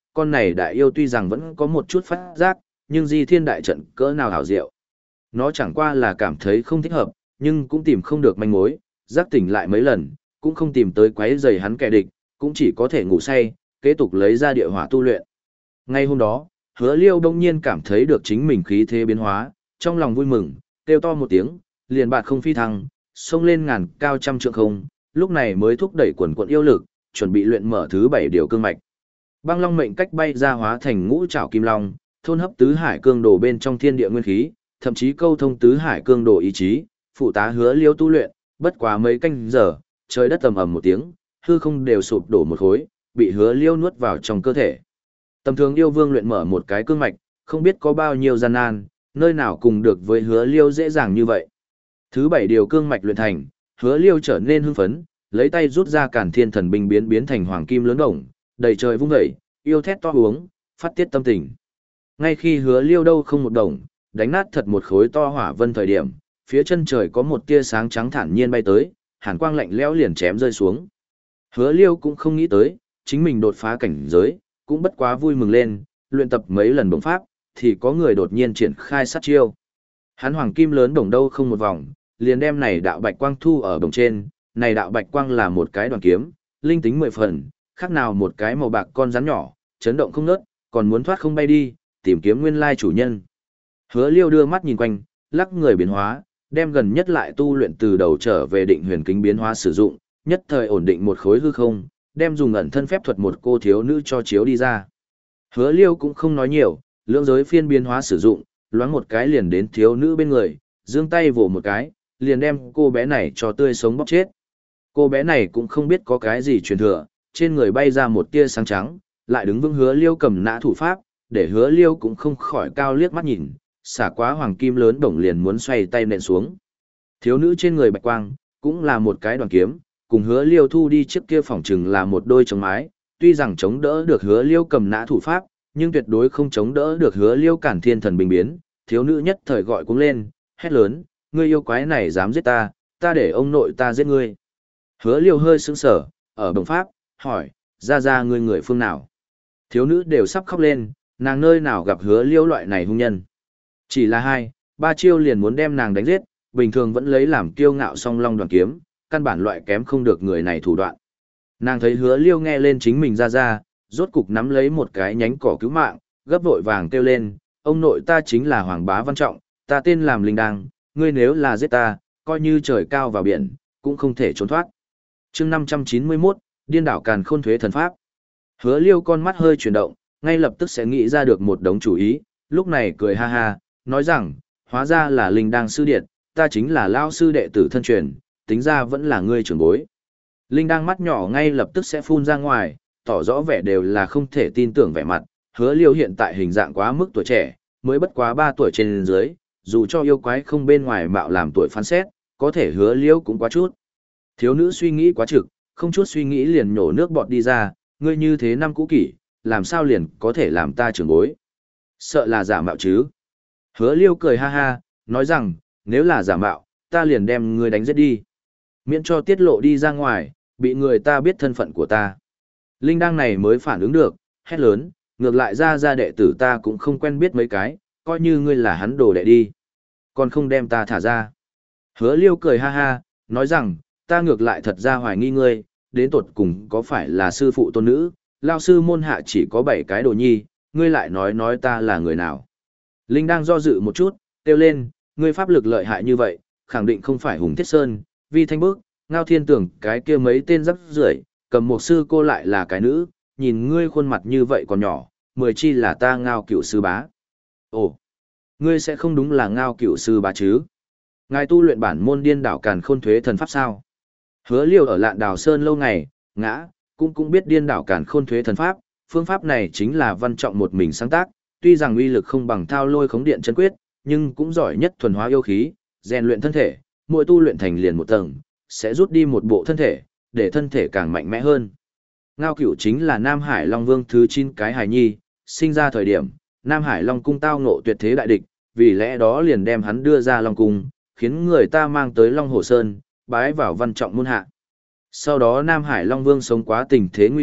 con này đại yêu tuy rằng vẫn có một chút phát giác, nhưng di thiên đại trận cỡ nào hảo diệu. Nó chẳng qua là cảm thấy không thích hợp, nhưng cũng tìm không được manh mối, giác tỉnh lại mấy lần, cũng không tìm tới quấy rầy hắn kẻ địch, cũng chỉ có thể ngủ say, kế tục lấy ra địa hỏa tu luyện. Ngay hôm đó, Hứa Liêu đông nhiên cảm thấy được chính mình khí thế biến hóa, trong lòng vui mừng, kêu to một tiếng, liền bạt không phi thăng, xông lên ngàn cao trăm trượng không, lúc này mới thúc đẩy quần quận yêu lực, chuẩn bị luyện mở thứ bảy điều cương mạch. Băng Long mệnh cách bay ra hóa thành ngũ trảo kim long, thôn hấp tứ hải cương đồ bên trong thiên địa nguyên khí, thậm chí câu thông tứ hải cương đồ ý chí, phụ tá Hứa Liêu tu luyện, bất quá mấy canh giờ, trời đất ầm ầm một tiếng, hư không đều sụp đổ một khối, bị Hứa Liêu nuốt vào trong cơ thể. Tầm thường yêu vương luyện mở một cái cương mạch, không biết có bao nhiêu gian nan, nơi nào cùng được với Hứa Liêu dễ dàng như vậy. Thứ bảy điều cương mạch luyện thành, Hứa Liêu trở nên hưng phấn, lấy tay rút ra Càn Thiên Thần binh biến biến thành hoàng kim lớn đồng, đầy trời vung dậy, yêu thét to uống, phát tiết tâm tình. Ngay khi Hứa Liêu đâu không một đồng, đánh nát thật một khối to hỏa vân thời điểm, phía chân trời có một tia sáng trắng thản nhiên bay tới, hàn quang lạnh lẽo liền chém rơi xuống. Hứa Liêu cũng không nghĩ tới, chính mình đột phá cảnh giới, cũng bất quá vui mừng lên, luyện tập mấy lần bổng pháp, thì có người đột nhiên triển khai sát chiêu. Hắn hoàng kim lớn đồng đâu không một vòng, liền đem này đạo bạch quang thu ở đồng trên, này đạo bạch quang là một cái đoàn kiếm, linh tính mười phần, khác nào một cái màu bạc con rắn nhỏ, chấn động không ngớt, còn muốn thoát không bay đi, tìm kiếm nguyên lai chủ nhân. Hứa Liêu đưa mắt nhìn quanh, lắc người biến hóa, đem gần nhất lại tu luyện từ đầu trở về định huyền kính biến hóa sử dụng, nhất thời ổn định một khối hư không, đem dùng ẩn thân phép thuật một cô thiếu nữ cho chiếu đi ra. Hứa Liêu cũng không nói nhiều, lưỡng giới phiên biến hóa sử dụng, loáng một cái liền đến thiếu nữ bên người, giương tay vỗ một cái, liền đem cô bé này cho tươi sống bóc chết. Cô bé này cũng không biết có cái gì truyền thừa, trên người bay ra một tia sáng trắng, lại đứng vững Hứa Liêu cầm nã thủ pháp, để Hứa Liêu cũng không khỏi cao liếc mắt nhìn, xả quá hoàng kim lớn đồng liền muốn xoay tay nện xuống. Thiếu nữ trên người bạch quang, cũng là một cái đoàn kiếm, cùng Hứa Liêu thu đi trước kia phỏng chừng là một đôi chống mái, tuy rằng chống đỡ được Hứa Liêu cầm nã thủ pháp, nhưng tuyệt đối không chống đỡ được Hứa Liêu Cản Thiên Thần bình biến. Thiếu nữ nhất thời gọi cuống lên, hét lớn, ngươi yêu quái này dám giết ta, ta để ông nội ta giết ngươi. Hứa Liêu hơi sững sờ, ở đồng pháp, hỏi, ra ra ngươi người phương nào? Thiếu nữ đều sắp khóc lên, nàng nơi nào gặp Hứa Liêu loại này hung nhân. Chỉ là hai, ba chiêu liền muốn đem nàng đánh giết, bình thường vẫn lấy làm kiêu ngạo song long đoàn kiếm, căn bản loại kém không được người này thủ đoạn. Nàng thấy Hứa Liêu nghe lên chính mình ra ra, rốt cục nắm lấy một cái nhánh cỏ cứu mạng, gấp vội vàng kêu lên, ông nội ta chính là Hoàng Bá Văn Trọng, ta tên làm Linh Đăng, ngươi nếu là giết ta, coi như trời cao vào biển, cũng không thể trốn thoát. Chương năm trăm chín mươi mốt, Điên đảo Càn Khôn Thuế Thần Pháp. Hứa Liêu con mắt hơi chuyển động, ngay lập tức sẽ nghĩ ra được một đống chủ ý, lúc này cười ha ha, nói rằng, hóa ra là Linh Đăng sư điệt, ta chính là lao sư đệ tử thân truyền, tính ra vẫn là ngươi trưởng bối. Linh Đăng mắt nhỏ ngay lập tức sẽ phun ra ngoài, tỏ rõ vẻ đều là không thể tin tưởng vẻ mặt, Hứa Liêu hiện tại hình dạng quá mức tuổi trẻ, mới bất quá ba tuổi trên dưới, dù cho yêu quái không bên ngoài mạo làm tuổi phán xét, có thể Hứa Liêu cũng quá chút. Thiếu nữ suy nghĩ quá trực, không chút suy nghĩ liền nhổ nước bọt đi ra, ngươi như thế năm cũ kỷ, làm sao liền có thể làm ta trưởng bối? Sợ là giả mạo chứ? Hứa Liêu cười ha ha, nói rằng, nếu là giả mạo, ta liền đem ngươi đánh giết đi. Miễn cho tiết lộ đi ra ngoài, bị người ta biết thân phận của ta. Linh Đăng này mới phản ứng được, hét lớn, ngược lại ra ra đệ tử ta cũng không quen biết mấy cái, coi như ngươi là hắn đồ đệ đi. Còn không đem ta thả ra. Hứa Liêu cười ha ha, nói rằng, ta ngược lại thật ra hoài nghi ngươi, đến tột cùng có phải là sư phụ tôn nữ, lao sư môn hạ chỉ có bảy cái đồ nhi, ngươi lại nói nói ta là người nào. Linh đang do dự một chút, kêu lên, ngươi pháp lực lợi hại như vậy, khẳng định không phải Hùng Thiết Sơn, Vi Thanh Bức, Ngao Thiên Tưởng cái kia mấy tên rắc rưởi, cầm một sư cô lại là cái nữ, nhìn ngươi khuôn mặt như vậy còn nhỏ, mười chi là ta Ngao Cửu sư bá. Ồ, ngươi sẽ không đúng là Ngao Cửu sư bá chứ? Ngài tu luyện bản môn Điên đảo Càn Khôn Thuế Thần Pháp sao? Hứa Liêu ở Lạn Đào Sơn lâu ngày, ngã, cũng cũng biết Điên đảo Càn Khôn Thuế Thần Pháp, phương pháp này chính là Văn Trọng một mình sáng tác, tuy rằng uy lực không bằng Thao Lôi Khống Điện chân quyết, nhưng cũng giỏi nhất thuần hóa yêu khí, rèn luyện thân thể, mỗi tu luyện thành liền một tầng, sẽ rút đi một bộ thân thể, để thân thể càng mạnh mẽ hơn. Ngao Cửu chính là Nam Hải Long Vương thứ chín cái hài nhi, sinh ra thời điểm, Nam Hải Long cung tao ngộ tuyệt thế đại địch, vì lẽ đó liền đem hắn đưa ra Long cung, khiến người ta mang tới Long Hồ Sơn, bái vào Văn Trọng môn hạ. Sau đó Nam Hải Long Vương sống quá tình thế nguy cấp,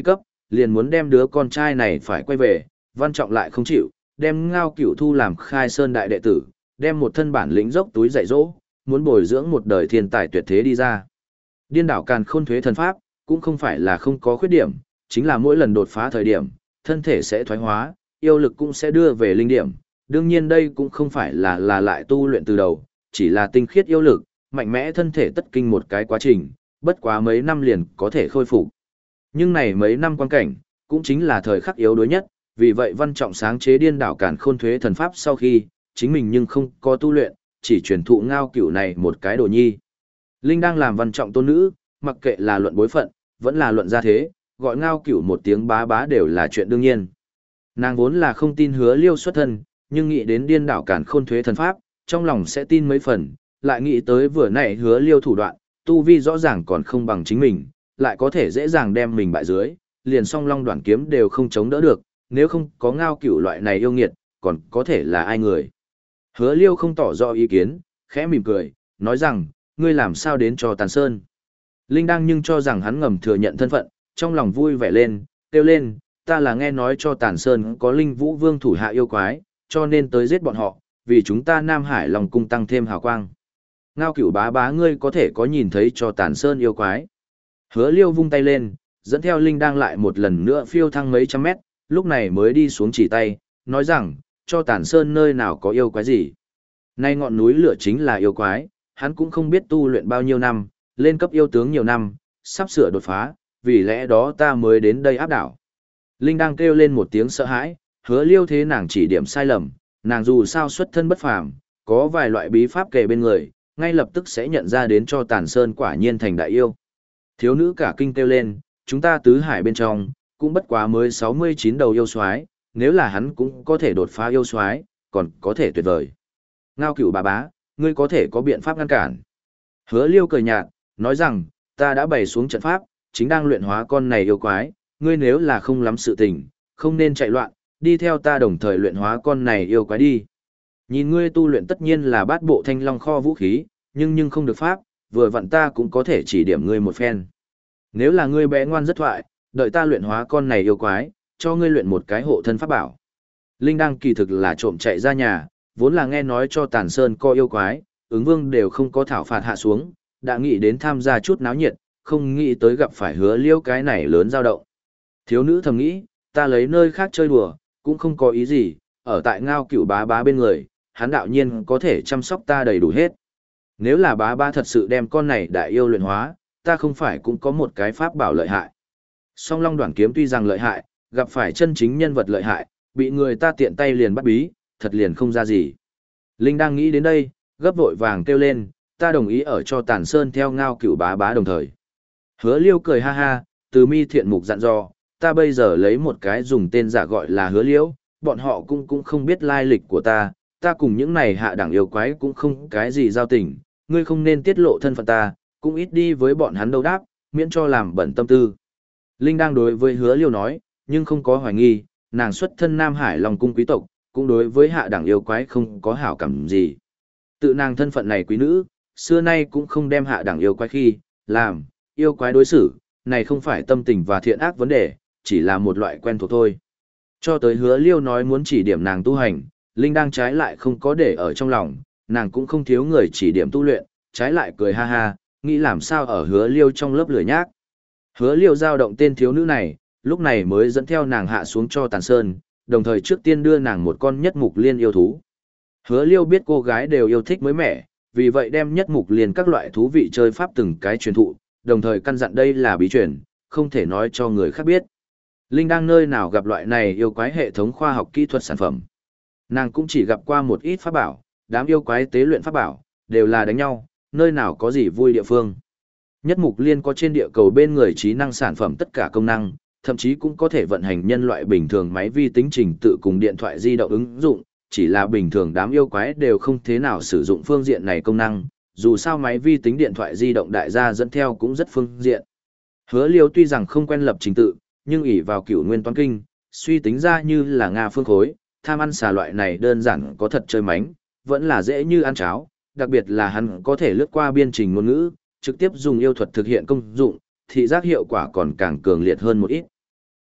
liền muốn đem đứa con trai này phải quay về, Văn Trọng lại không chịu, đem Ngao Cửu thu làm Khai Sơn đại đệ tử, đem một thân bản lĩnh dốc túi dạy dỗ, muốn bồi dưỡng một đời thiên tài tuyệt thế đi ra. Điên đảo Càn Khôn Thuế thần pháp, cũng không phải là không có khuyết điểm, chính là mỗi lần đột phá thời điểm, thân thể sẽ thoái hóa, yêu lực cũng sẽ đưa về linh điểm. Đương nhiên đây cũng không phải là là lại tu luyện từ đầu, chỉ là tinh khiết yêu lực, mạnh mẽ thân thể tất kinh một cái quá trình, bất quá mấy năm liền có thể khôi phục. Nhưng này mấy năm quan cảnh, cũng chính là thời khắc yếu đuối nhất, vì vậy Văn Trọng sáng chế điên đảo Càn Khôn Thuế thần pháp sau khi, chính mình nhưng không có tu luyện, chỉ truyền thụ Ngao Cửu này một cái đồ nhi. Linh đang làm Văn Trọng tôn nữ, mặc kệ là luận bối phận, vẫn là luận gia thế, gọi Ngao Cửu một tiếng bá bá đều là chuyện đương nhiên. Nàng vốn là không tin Hứa Liêu xuất thân, nhưng nghĩ đến điên đảo Càn Khôn Thuế thần pháp, trong lòng sẽ tin mấy phần, lại nghĩ tới vừa nãy Hứa Liêu thủ đoạn, tu vi rõ ràng còn không bằng chính mình, lại có thể dễ dàng đem mình bại dưới, liền song long đoạn kiếm đều không chống đỡ được, nếu không có Ngao Cửu loại này yêu nghiệt, còn có thể là ai người. Hứa Liêu không tỏ rõ ý kiến, khẽ mỉm cười, nói rằng, ngươi làm sao đến cho Tàn Sơn. Linh đang nhưng cho rằng hắn ngầm thừa nhận thân phận, trong lòng vui vẻ lên, kêu lên, ta là nghe nói cho Tàn Sơn có Linh Vũ Vương thủ hạ yêu quái, cho nên tới giết bọn họ, vì chúng ta Nam Hải lòng cung tăng thêm hào quang. Ngao Cửu bá bá ngươi có thể có nhìn thấy cho Tàn Sơn yêu quái. Hứa Liêu vung tay lên, dẫn theo Linh đang lại một lần nữa phiêu thăng mấy trăm mét, lúc này mới đi xuống chỉ tay, nói rằng, cho Tàn Sơn nơi nào có yêu quái gì. Nay ngọn núi lửa chính là yêu quái, hắn cũng không biết tu luyện bao nhiêu năm, lên cấp yêu tướng nhiều năm, sắp sửa đột phá, vì lẽ đó ta mới đến đây áp đảo. Linh đang kêu lên một tiếng sợ hãi, Hứa Liêu thế nàng chỉ điểm sai lầm, nàng dù sao xuất thân bất phàm, có vài loại bí pháp kề bên người, ngay lập tức sẽ nhận ra đến cho Tàn Sơn quả nhiên thành đại yêu. Thiếu nữ cả kinh kêu lên, chúng ta tứ hải bên trong, cũng bất quá mới sáu mươi chín đầu yêu soái, nếu là hắn cũng có thể đột phá yêu soái, còn có thể tuyệt vời. Ngao Cửu bà bá, ngươi có thể có biện pháp ngăn cản. Hứa Liêu cười nhạt, nói rằng, ta đã bày xuống trận pháp, chính đang luyện hóa con này yêu quái, ngươi nếu là không lắm sự tình, không nên chạy loạn, đi theo ta đồng thời luyện hóa con này yêu quái đi. Nhìn ngươi tu luyện tất nhiên là bát bộ thanh long kho vũ khí, nhưng nhưng không được pháp, vừa vặn ta cũng có thể chỉ điểm ngươi một phen. Nếu là ngươi bé ngoan rất thoại, đợi ta luyện hóa con này yêu quái, cho ngươi luyện một cái hộ thân pháp bảo. Linh đang kỳ thực là trộm chạy ra nhà, vốn là nghe nói cho Tàn Sơn co yêu quái, ứng vương đều không có thảo phạt hạ xuống, đã nghĩ đến tham gia chút náo nhiệt, không nghĩ tới gặp phải Hứa Liêu cái này lớn dao động. Thiếu nữ thầm nghĩ, ta lấy nơi khác chơi đùa, cũng không có ý gì, ở tại Ngao Cửu bá bá bên người, hắn đạo nhiên có thể chăm sóc ta đầy đủ hết. Nếu là bá bá thật sự đem con này đại yêu luyện hóa, ta không phải cũng có một cái pháp bảo lợi hại. Song Long Đoạn kiếm tuy rằng lợi hại, gặp phải chân chính nhân vật lợi hại, bị người ta tiện tay liền bắt bí, thật liền không ra gì. Linh đang nghĩ đến đây, gấp vội vàng kêu lên, ta đồng ý ở cho Tàn Sơn theo Ngao Cửu bá bá đồng thời. Hứa Liêu cười ha ha, từ mi thiện mục dặn dò, ta bây giờ lấy một cái dùng tên giả gọi là Hứa Liêu, bọn họ cũng cũng không biết lai lịch của ta, ta cùng những này hạ đẳng yêu quái cũng không cái gì giao tình, ngươi không nên tiết lộ thân phận ta, cũng ít đi với bọn hắn đâu đáp, miễn cho làm bẩn tâm tư. Linh đang đối với Hứa Liêu nói, nhưng không có hoài nghi, nàng xuất thân Nam Hải Long cung quý tộc, cũng đối với hạ đẳng yêu quái không có hảo cảm gì. Tự nàng thân phận này quý nữ, xưa nay cũng không đem hạ đẳng yêu quái khi, làm, yêu quái đối xử, này không phải tâm tình và thiện ác vấn đề, chỉ là một loại quen thuộc thôi. Cho tới Hứa Liêu nói muốn chỉ điểm nàng tu hành, Linh đang trái lại không có để ở trong lòng, nàng cũng không thiếu người chỉ điểm tu luyện, trái lại cười ha ha, nghĩ làm sao ở Hứa Liêu trong lớp lười nhác. Hứa Liêu giao động tên thiếu nữ này, lúc này mới dẫn theo nàng hạ xuống cho Tàn Sơn, đồng thời trước tiên đưa nàng một con nhất mục liên yêu thú. Hứa Liêu biết cô gái đều yêu thích mới mẻ, vì vậy đem nhất mục liên các loại thú vị chơi pháp từng cái truyền thụ, đồng thời căn dặn đây là bí truyền, không thể nói cho người khác biết. Linh đang nơi nào gặp loại này yêu quái hệ thống khoa học kỹ thuật sản phẩm. Nàng cũng chỉ gặp qua một ít pháp bảo, đám yêu quái tế luyện pháp bảo, đều là đánh nhau, nơi nào có gì vui địa phương. Nhất mục liên có trên địa cầu bên người trí năng sản phẩm tất cả công năng, thậm chí cũng có thể vận hành nhân loại bình thường máy vi tính trình tự cùng điện thoại di động ứng dụng, chỉ là bình thường đám yêu quái đều không thế nào sử dụng phương diện này công năng, dù sao máy vi tính điện thoại di động đại gia dẫn theo cũng rất phương diện. Hứa Liêu tuy rằng không quen lập trình tự, nhưng ỷ vào cửu nguyên toán kinh, suy tính ra như là Nga phương khối, tham ăn xà loại này đơn giản có thật chơi mánh, vẫn là dễ như ăn cháo, đặc biệt là hắn có thể lướt qua biên trình ngôn ngữ, trực tiếp dùng yêu thuật thực hiện công dụng, thị giác hiệu quả còn càng cường liệt hơn một ít.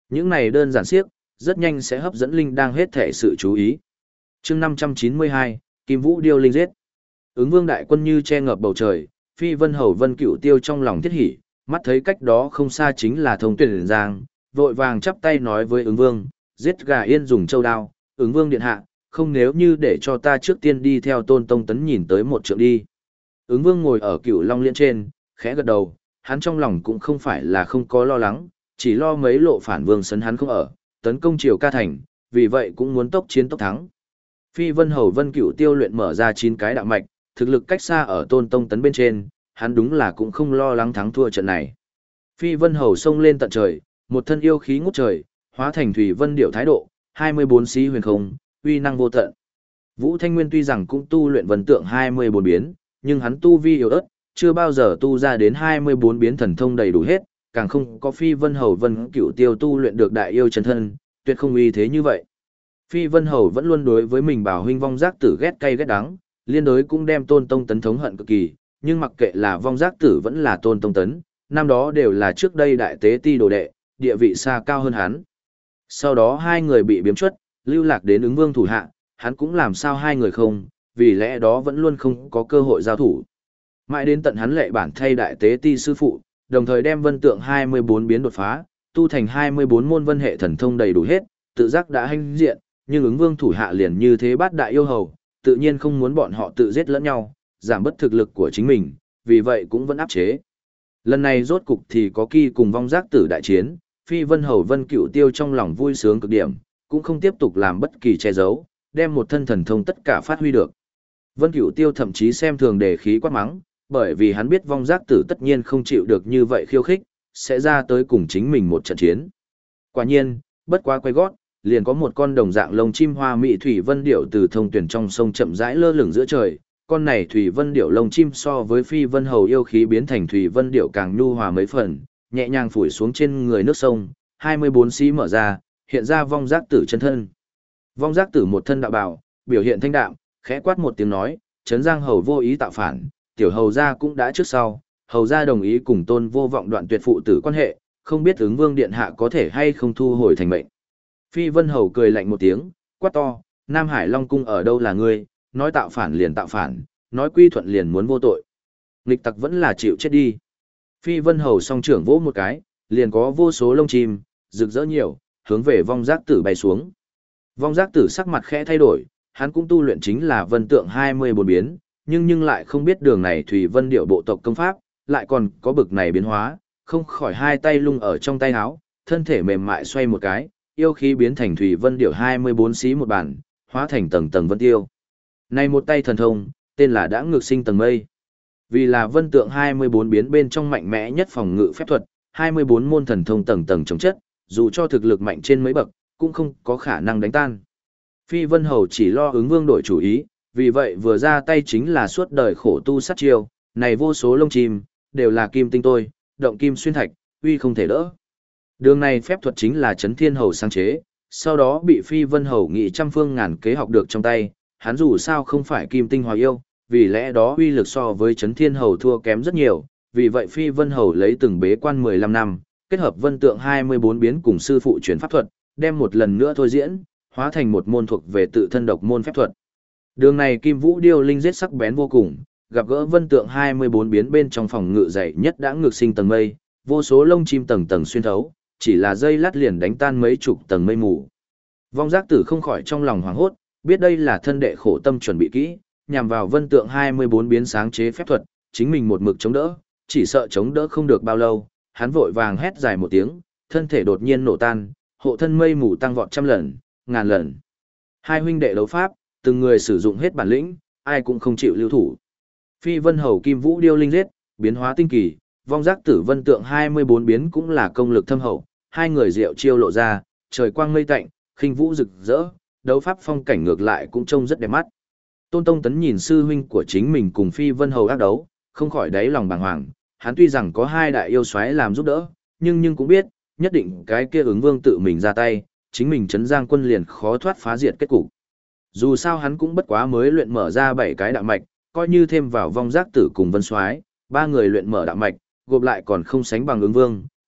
Những này đơn giản siếc, rất nhanh sẽ hấp dẫn Linh đang hết thể sự chú ý. chương năm trăm chín mươi hai, Kim Vũ Điêu Linh giết. Ứng Vương đại quân như che ngập bầu trời, Phi Vân Hầu Vân Cửu Tiêu trong lòng thiết hỉ, mắt thấy cách đó không xa chính là Thông Tuyển Giang, vội vàng chắp tay nói với Ứng Vương, giết gà yên dùng châu đao, Ứng Vương điện hạ, không nếu như để cho ta trước tiên đi theo Tôn Tông Tấn nhìn tới một trượng đi. Ứng Vương ngồi ở Cửu Long Liễn trên, khẽ gật đầu, hắn trong lòng cũng không phải là không có lo lắng, chỉ lo mấy lộ phản vương sấn hắn không ở, tấn công Triều Ca thành, vì vậy cũng muốn tốc chiến tốc thắng. Phi Vân Hầu Vân Cửu Tiêu luyện mở ra chín cái đạo mạch, thực lực cách xa ở Tôn Tông Tấn bên trên, hắn đúng là cũng không lo lắng thắng thua trận này. Phi Vân Hầu xông lên tận trời, một thân yêu khí ngút trời, hóa thành thủy vân điệu thái độ, hai mươi bốn xí huyền không, uy năng vô tận. Vũ Thanh Nguyên tuy rằng cũng tu luyện vân tượng hai mươi bốn biến, nhưng hắn tu vi yếu ớt, chưa bao giờ tu ra đến hai mươi bốn biến thần thông đầy đủ hết, càng không có Phi Vân Hầu Vân Cửu Tiêu tu luyện được đại yêu chân thân, tuyệt không uy thế như vậy. Phi Vân Hầu vẫn luôn đối với mình bảo huynh vong giác tử ghét cay ghét đắng, liên đối cũng đem Tôn Tông Tấn thống hận cực kỳ, nhưng mặc kệ là vong giác tử vẫn là Tôn Tông Tấn, năm đó đều là trước đây đại tế ti đồ đệ, địa vị xa cao hơn hắn. Sau đó hai người bị biếm chuất, lưu lạc đến Ứng Vương thủ hạ, hắn cũng làm sao hai người không, vì lẽ đó vẫn luôn không có cơ hội giao thủ. Mãi đến tận hắn lệ bản thay đại tế ti sư phụ, đồng thời đem vân tượng hai mươi bốn biến đột phá, tu thành hai mươi bốn môn vân hệ thần thông đầy đủ hết, tự giác đã hanh diện, nhưng Ứng Vương thủ hạ liền như thế bát đại yêu hầu, tự nhiên không muốn bọn họ tự giết lẫn nhau, giảm bất thực lực của chính mình, vì vậy cũng vẫn áp chế. Lần này rốt cục thì có Kỳ cùng vong giác tử đại chiến, Phi Vân Hầu Vân Cửu Tiêu trong lòng vui sướng cực điểm, cũng không tiếp tục làm bất kỳ che giấu, đem một thân thần thông tất cả phát huy được. Vân Cửu Tiêu thậm chí xem thường đề khí quát mắng, bởi vì hắn biết vong giác tử tất nhiên không chịu được như vậy khiêu khích, sẽ ra tới cùng chính mình một trận chiến. Quả nhiên, bất quá quay gót, liền có một con đồng dạng lông chim hoa mỹ thủy vân điểu từ thông tuyển trong sông chậm rãi lơ lửng giữa trời. Con này thủy vân điểu lông chim so với Phi Vân Hầu yêu khí biến thành thủy vân điểu càng nhu hòa mấy phần, nhẹ nhàng phủi xuống trên người nước sông, hai mươi bốn xí mở ra, hiện ra vong giác tử chân thân. Vong giác tử một thân đạo bào, biểu hiện thanh đạm, khẽ quát một tiếng nói, Trấn Giang Hầu vô ý tạo phản, tiểu hầu gia cũng đã trước sau, hầu gia đồng ý cùng Tôn Vô Vọng đoạn tuyệt phụ tử quan hệ, không biết Ứng Vương điện hạ có thể hay không thu hồi thành mệnh. Phi Vân Hầu cười lạnh một tiếng, quát to, Nam Hải Long cung ở đâu là ngươi, nói tạo phản liền tạo phản, nói quy thuận liền muốn vô tội. Nghịch tặc vẫn là chịu chết đi. Phi Vân Hầu song trưởng vỗ một cái, liền có vô số lông chim, rực rỡ nhiều, hướng về vong giác tử bay xuống. Vong giác tử sắc mặt khẽ thay đổi, hắn cũng tu luyện chính là vân tượng hai mươi bốn biến, nhưng nhưng lại không biết đường này Thủy Vân Điệu bộ tộc công pháp, lại còn có bực này biến hóa, không khỏi hai tay lung ở trong tay áo, thân thể mềm mại xoay một cái, yêu khí biến thành Thủy Vân Điệu hai mươi bốn xí một bản, hóa thành tầng tầng vân tiêu. Này một tay thần thông, tên là đã ngược sinh tầng mây. Vì là vân tượng hai mươi bốn biến bên trong mạnh mẽ nhất phòng ngự phép thuật, hai mươi bốn môn thần thông tầng tầng chống chất, dù cho thực lực mạnh trên mấy bậc, cũng không có khả năng đánh tan. Phi Vân Hầu chỉ lo Ứng Vương đổi chủ ý, vì vậy vừa ra tay chính là suốt đời khổ tu sát chiêu, này vô số lông chim, đều là kim tinh tôi, động kim xuyên thạch, uy không thể đỡ. Đường này phép thuật chính là Trấn Thiên Hầu sáng chế, sau đó bị Phi Vân Hầu nghị trăm phương ngàn kế học được trong tay, hắn dù sao không phải kim tinh hòa yêu, vì lẽ đó uy lực so với Trấn Thiên Hầu thua kém rất nhiều, vì vậy Phi Vân Hầu lấy từng bế quan mười lăm năm, kết hợp vân tượng hai mươi bốn biến cùng sư phụ truyền pháp thuật, đem một lần nữa thôi diễn, hóa thành một môn thuộc về tự thân độc môn phép thuật. Đường này Kim Vũ Điêu Linh giết sắc bén vô cùng, gặp gỡ vân tượng hai mươi bốn biến bên trong phòng ngự dày nhất đã ngược sinh tầng mây, vô số lông chim tầng tầng xuyên thấu, chỉ là dây lát liền đánh tan mấy chục tầng mây mù. Vong giác tử không khỏi trong lòng hoảng hốt, biết đây là thân đệ khổ tâm chuẩn bị kỹ, nhằm vào vân tượng hai mươi bốn biến sáng chế phép thuật, chính mình một mực chống đỡ, chỉ sợ chống đỡ không được bao lâu, hắn vội vàng hét dài một tiếng, thân thể đột nhiên nổ tan, hộ thân mây mù tăng vọt trăm lần, ngàn lần. Hai huynh đệ đấu pháp, từng người sử dụng hết bản lĩnh, ai cũng không chịu lưu thủ. Phi Vân Hầu Kim Vũ Điêu Linh giết, biến hóa tinh kỳ, vong giác tử vân tượng hai mươi bốn biến cũng là công lực thâm hậu, hai người diệu chiêu lộ ra, trời quang mây tạnh, khinh vũ rực rỡ, đấu pháp phong cảnh ngược lại cũng trông rất đẹp mắt. Tôn Tông Tấn nhìn sư huynh của chính mình cùng Phi Vân Hầu ác đấu, không khỏi đáy lòng bàng hoàng, hắn tuy rằng có hai đại yêu soái làm giúp đỡ, nhưng nhưng cũng biết, nhất định cái kia Ứng Vương tự mình ra tay, chính mình Trấn Giang quân liền khó thoát phá diệt kết cục. Dù sao hắn cũng bất quá mới luyện mở ra bảy cái đạo mạch, coi như thêm vào vong giác tử cùng Vân Soái, ba người luyện mở đạo mạch, gộp lại còn không sánh bằng Ứng Vương,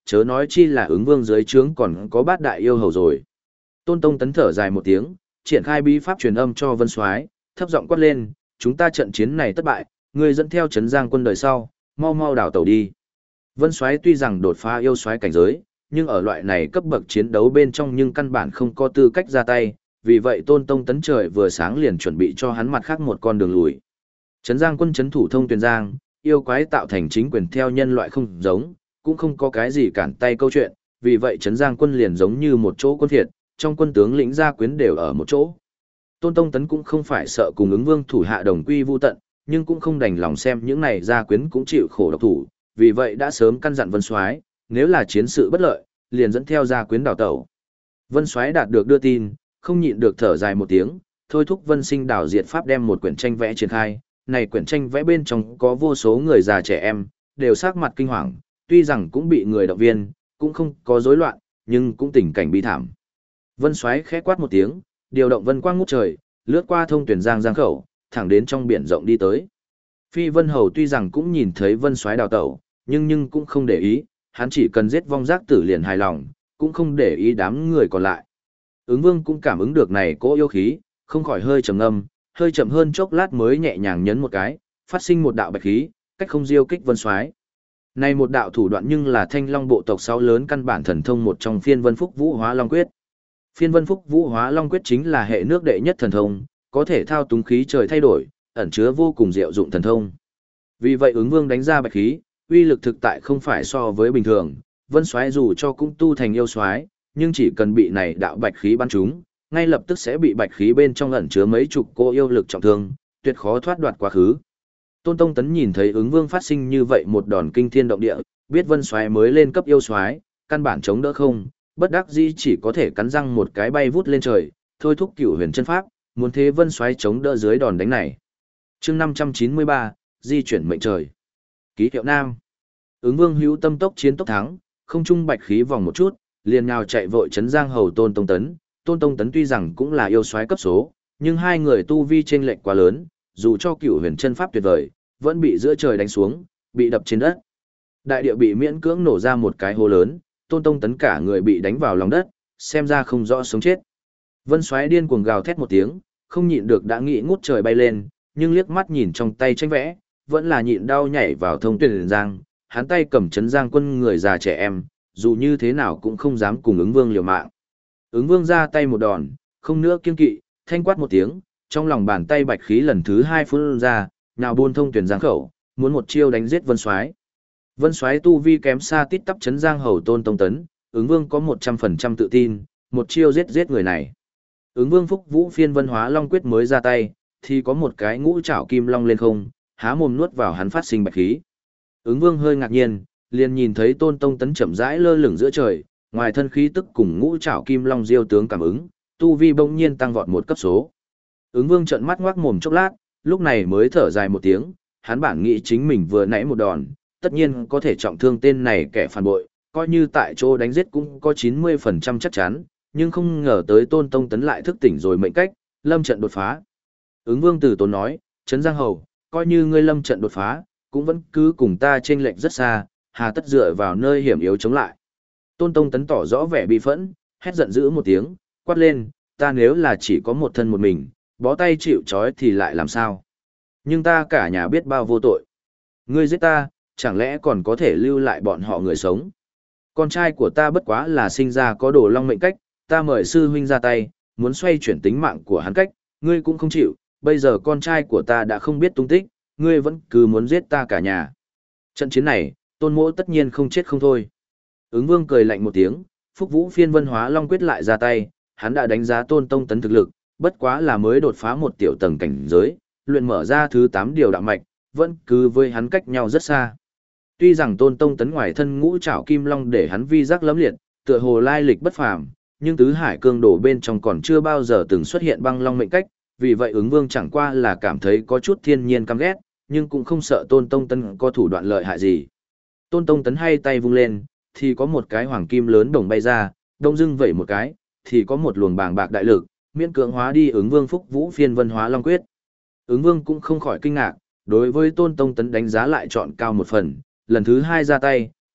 chớ nói chi là ứng vương dưới trướng còn có bát đại yêu hầu rồi. Tôn Tông Tấn thở dài một tiếng, triển khai bí pháp truyền âm cho Vân Soái, thấp giọng quát lên, chúng ta trận chiến này thất bại, ngươi dẫn theo Trấn Giang quân đời sau, mau mau đảo tàu đi. Vân Soái tuy rằng đột phá yêu soái cảnh giới, nhưng ở loại này cấp bậc chiến đấu bên trong nhưng căn bản không có tư cách ra tay, vì vậy Tôn Tông Tấn trời vừa sáng liền chuẩn bị cho hắn mặt khác một con đường lùi. Trấn Giang quân trấn thủ thông Tuyền Giang, yêu quái tạo thành chính quyền theo nhân loại không giống, cũng không có cái gì cản tay câu chuyện, vì vậy Trấn Giang quân liền giống như một chỗ quân phiệt, trong quân tướng lĩnh gia quyến đều ở một chỗ. Tôn Tông Tấn cũng không phải sợ cùng ứng vương thủ hạ đồng quy vu tận, nhưng cũng không đành lòng xem những này gia quyến cũng chịu khổ độc thủ, vì vậy đã sớm căn dặn Vân Soái, nếu là chiến sự bất lợi, liền dẫn theo gia quyến đào tẩu. Vân Soái đạt được đưa tin, không nhịn được thở dài một tiếng, thôi thúc Vân Sinh đảo diệt pháp đem một quyển tranh vẽ triển khai, này quyển tranh vẽ bên trong có vô số người già trẻ em, đều sắc mặt kinh hoàng, tuy rằng cũng bị người động viên, cũng không có rối loạn, nhưng cũng tình cảnh bi thảm. Vân Soái khẽ quát một tiếng, điều động vân quang ngút trời, lướt qua thông Tuyền Giang giang khẩu, thẳng đến trong biển rộng đi tới. Phi Vân Hầu tuy rằng cũng nhìn thấy Vân Soái đào tẩu, nhưng nhưng cũng không để ý, hắn chỉ cần giết vong giác tử liền hài lòng, cũng không để ý đám người còn lại. Ứng Vương cũng cảm ứng được này cỗ yêu khí, không khỏi hơi trầm ngâm, hơi chậm hơn chốc lát mới nhẹ nhàng nhấn một cái, phát sinh một đạo bạch khí, cách không diêu kích Vân Soái. Này một đạo thủ đoạn nhưng là Thanh Long bộ tộc sáu lớn căn bản thần thông một trong Phiên Vân Phúc Vũ Hóa Long Quyết. Phiên Vân Phúc Vũ Hóa Long Quyết chính là hệ nước đệ nhất thần thông, có thể thao túng khí trời thay đổi, ẩn chứa vô cùng diệu dụng thần thông. Vì vậy Ứng Vương đánh ra bạch khí, uy lực thực tại không phải so với bình thường, Vân Soái dù cho cũng tu thành yêu soái, nhưng chỉ cần bị này đạo bạch khí bắn trúng, ngay lập tức sẽ bị bạch khí bên trong ẩn chứa mấy chục cô yêu lực trọng thương, tuyệt khó thoát đoạt quá khứ. Tôn Tông Tấn nhìn thấy Ứng Vương phát sinh như vậy một đòn kinh thiên động địa, biết Vân Soái mới lên cấp yêu soái, căn bản chống đỡ không, bất đắc dĩ chỉ có thể cắn răng một cái bay vút lên trời, thôi thúc Cửu Huyền chân pháp, muốn thế Vân Soái chống đỡ dưới đòn đánh này. Chương năm trăm chín mươi ba, di chuyển mệnh trời. Ký hiệu Nam. Ứng Vương hữu tâm tốc chiến tốc thắng, không trung bạch khí vòng một chút, liền nhào chạy vội Trấn Giang hầu Tôn Tông Tấn. Tôn Tông Tấn tuy rằng cũng là yêu soái cấp số, nhưng hai người tu vi chênh lệch quá lớn, dù cho Cửu Huyền chân pháp tuyệt vời, vẫn bị giữa trời đánh xuống, bị đập trên đất. Đại địa bị miễn cưỡng nổ ra một cái hố lớn, Tôn Tông Tấn cả người bị đánh vào lòng đất, xem ra không rõ sống chết. Vân Soái điên cuồng gào thét một tiếng, không nhịn được đã nghĩ ngút trời bay lên, nhưng liếc mắt nhìn trong tay tranh vẽ, vẫn là nhịn đau nhảy vào thông Tuyền Giang, hắn tay cầm Trấn Giang quân người già trẻ em, dù như thế nào cũng không dám cùng Ứng Vương liều mạng. Ứng Vương ra tay một đòn, không nữa kiêng kỵ, thanh quát một tiếng, trong lòng bàn tay bạch khí lần thứ hai phun ra, nào buôn thông Tuyền Giang khẩu, muốn một chiêu đánh giết Vân Soái. Vân Soái tu vi kém xa tít tắp Trấn Giang hầu Tôn Tông Tấn, Ứng Vương có một trăm phần trăm tự tin, một chiêu giết giết người này. Ứng Vương Phúc Vũ Phiên Vân Hóa Long Quyết mới ra tay, thì có một cái ngũ trảo kim long lên không, há mồm nuốt vào hắn phát sinh bạch khí. Ứng Vương hơi ngạc nhiên, liền nhìn thấy Tôn Tông Tấn chậm rãi lơ lửng giữa trời, ngoài thân khí tức cùng ngũ trảo kim long diêu tướng cảm ứng, tu vi bỗng nhiên tăng vọt một cấp số. Ứng Vương trợn mắt ngoác mồm chốc lát, lúc này mới thở dài một tiếng, hắn bản nghĩ chính mình vừa nãy một đòn, tất nhiên có thể trọng thương tên này kẻ phản bội, coi như tại chỗ đánh giết cũng có chín mươi phần trăm chắc chắn, nhưng không ngờ tới Tôn Tông Tấn lại thức tỉnh rồi mệnh cách, lâm trận đột phá. Ứng Vương từ tốn nói, Trấn Giang hầu, coi như ngươi lâm trận đột phá, cũng vẫn cứ cùng ta chênh lệch rất xa, hà tất dựa vào nơi hiểm yếu chống lại. Tôn Tông Tấn tỏ rõ vẻ bi phẫn, hét giận dữ một tiếng, quát lên, ta nếu là chỉ có một thân một mình, bó tay chịu trói thì lại làm sao? Nhưng ta cả nhà biết bao vô tội. Ngươi giết ta, chẳng lẽ còn có thể lưu lại bọn họ người sống? Con trai của ta bất quá là sinh ra có đồ long mệnh cách, ta mời sư huynh ra tay, muốn xoay chuyển tính mạng của hắn cách, ngươi cũng không chịu, bây giờ con trai của ta đã không biết tung tích, ngươi vẫn cứ muốn giết ta cả nhà. Trận chiến này, Tôn Mỗ tất nhiên không chết không thôi. Ứng Vương cười lạnh một tiếng, Phúc Vũ Phiên Vân Hóa Long Quyết lại ra tay, hắn đã đánh giá Tôn Tông Tấn thực lực, bất quá là mới đột phá một tiểu tầng cảnh giới, luyện mở ra thứ tám điều đạo mạch, vẫn cứ với hắn cách nhau rất xa. Tuy rằng Tôn Tông Tấn ngoài thân ngũ trảo kim long để hắn vi giác lẫm liệt, tựa hồ lai lịch bất phàm, nhưng tứ hải cương đổ bên trong còn chưa bao giờ từng xuất hiện băng long mệnh cách, vì vậy Ứng Vương chẳng qua là cảm thấy có chút thiên nhiên căm ghét, nhưng cũng không sợ Tôn Tông Tấn có thủ đoạn lợi hại gì. Tôn Tông Tấn hay tay vung lên, thì có một cái hoàng kim lớn đồng bay ra, đông dưng vẩy một cái, thì có một luồng bàng bạc đại lực, miễn cưỡng hóa đi Ứng Vương Phúc Vũ Phiên Vân Hóa Long Quyết. Ứng Vương cũng không khỏi kinh ngạc, đối với Tôn Tông Tấn đánh giá lại chọn cao một phần, lần thứ hai ra tay,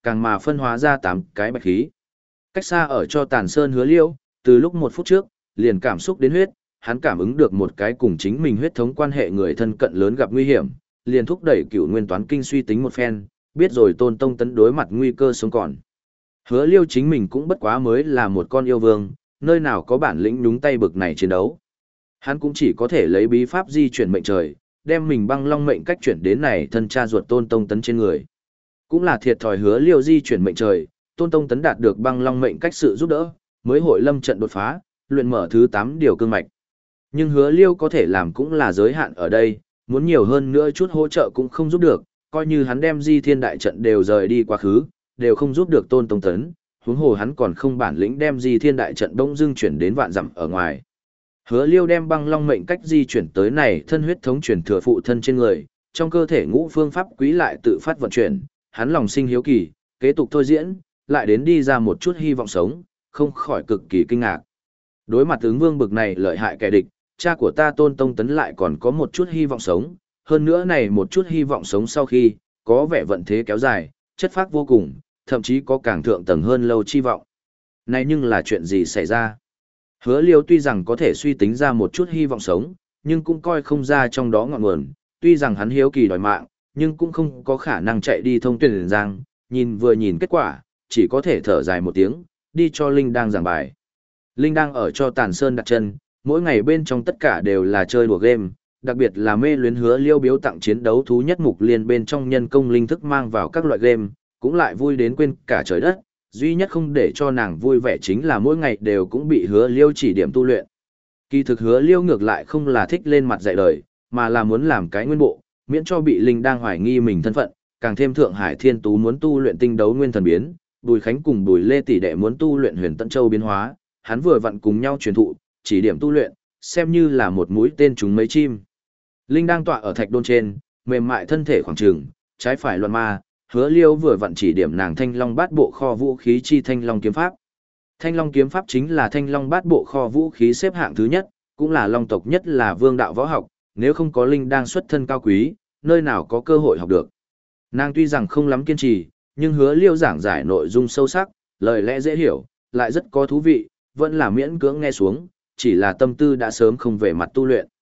càng mà phân hóa ra tám cái bạch khí. Cách xa ở cho Tàn Sơn Hứa Liêu, từ lúc một phút trước, liền cảm xúc đến huyết, hắn cảm ứng được một cái cùng chính mình huyết thống quan hệ người thân cận lớn gặp nguy hiểm, liền thúc đẩy Cửu Nguyên Toán Kinh suy tính một phen, biết rồi Tôn Tông Tấn đối mặt nguy cơ sống còn. Hứa Liêu chính mình cũng bất quá mới là một con yêu vương, nơi nào có bản lĩnh nhúng tay bực này chiến đấu. Hắn cũng chỉ có thể lấy bí pháp di chuyển mệnh trời, đem mình băng long mệnh cách chuyển đến này thân cha ruột Tôn Tông Tấn trên người. Cũng là thiệt thòi Hứa Liêu di chuyển mệnh trời, Tôn Tông Tấn đạt được băng long mệnh cách sự giúp đỡ, mới hội lâm trận đột phá, luyện mở thứ tám điều cương mạch. Nhưng Hứa Liêu có thể làm cũng là giới hạn ở đây, muốn nhiều hơn nữa chút hỗ trợ cũng không giúp được, coi như hắn đem Di Thiên đại trận đều rời đi quá khứ, đều không giúp được Tôn Tông Tấn, huống hồ hắn còn không bản lĩnh đem Di Thiên đại trận bỗng dưng chuyển đến vạn dặm ở ngoài. Hứa Liêu đem băng long mệnh cách di chuyển tới này thân huyết thống chuyển thừa phụ thân trên người, trong cơ thể ngũ phương pháp quý lại tự phát vận chuyển, hắn lòng sinh hiếu kỳ, kế tục thôi diễn, lại đến đi ra một chút hy vọng sống, không khỏi cực kỳ kinh ngạc. Đối mặt ứng vương bực này lợi hại kẻ địch, cha của ta Tôn Tông Tấn lại còn có một chút hy vọng sống, hơn nữa này một chút hy vọng sống sau khi, có vẻ vận thế kéo dài, chất phác vô cùng, thậm chí có càng thượng tầng hơn lâu chi vọng. Này nhưng là chuyện gì xảy ra? Hứa Liêu tuy rằng có thể suy tính ra một chút hy vọng sống, nhưng cũng coi không ra trong đó ngọn nguồn, tuy rằng hắn hiếu kỳ đòi mạng, nhưng cũng không có khả năng chạy đi thông tuyển giang, nhìn vừa nhìn kết quả, chỉ có thể thở dài một tiếng, đi cho Linh đang giảng bài. Linh đang ở cho Tàn Sơn đặt chân, mỗi ngày bên trong tất cả đều là chơi đùa game, đặc biệt là mê luyến Hứa Liêu biếu tặng chiến đấu thú nhất mục liên bên trong nhân công linh thức mang vào các loại game, cũng lại vui đến quên cả trời đất, duy nhất không để cho nàng vui vẻ chính là mỗi ngày đều cũng bị Hứa Liêu chỉ điểm tu luyện. Kỳ thực Hứa Liêu ngược lại không là thích lên mặt dạy đời, mà là muốn làm cái nguyên bộ, miễn cho bị Linh đang hoài nghi mình thân phận, càng thêm Thượng Hải Thiên Tú muốn tu luyện tinh đấu nguyên thần biến, Bùi Khánh cùng Bùi Lê tỷ đệ muốn tu luyện Huyền Tận Châu biến hóa, hắn vừa vặn cùng nhau truyền thụ, chỉ điểm tu luyện, xem như là một mũi tên trúng mấy chim. Linh đang tọa ở thạch đôn trên, mềm mại thân thể khoảng trường, trái phải loạn ma, Hứa Liêu vừa vặn chỉ điểm nàng Thanh Long Bát Bộ kho vũ khí chi Thanh Long kiếm pháp. Thanh Long kiếm pháp chính là Thanh Long Bát Bộ kho vũ khí xếp hạng thứ nhất, cũng là long tộc nhất là vương đạo võ học, nếu không có Linh đang xuất thân cao quý, nơi nào có cơ hội học được. Nàng tuy rằng không lắm kiên trì, nhưng Hứa Liêu giảng giải nội dung sâu sắc, lời lẽ dễ hiểu, lại rất có thú vị, vẫn là miễn cưỡng nghe xuống, chỉ là tâm tư đã sớm không về mặt tu luyện.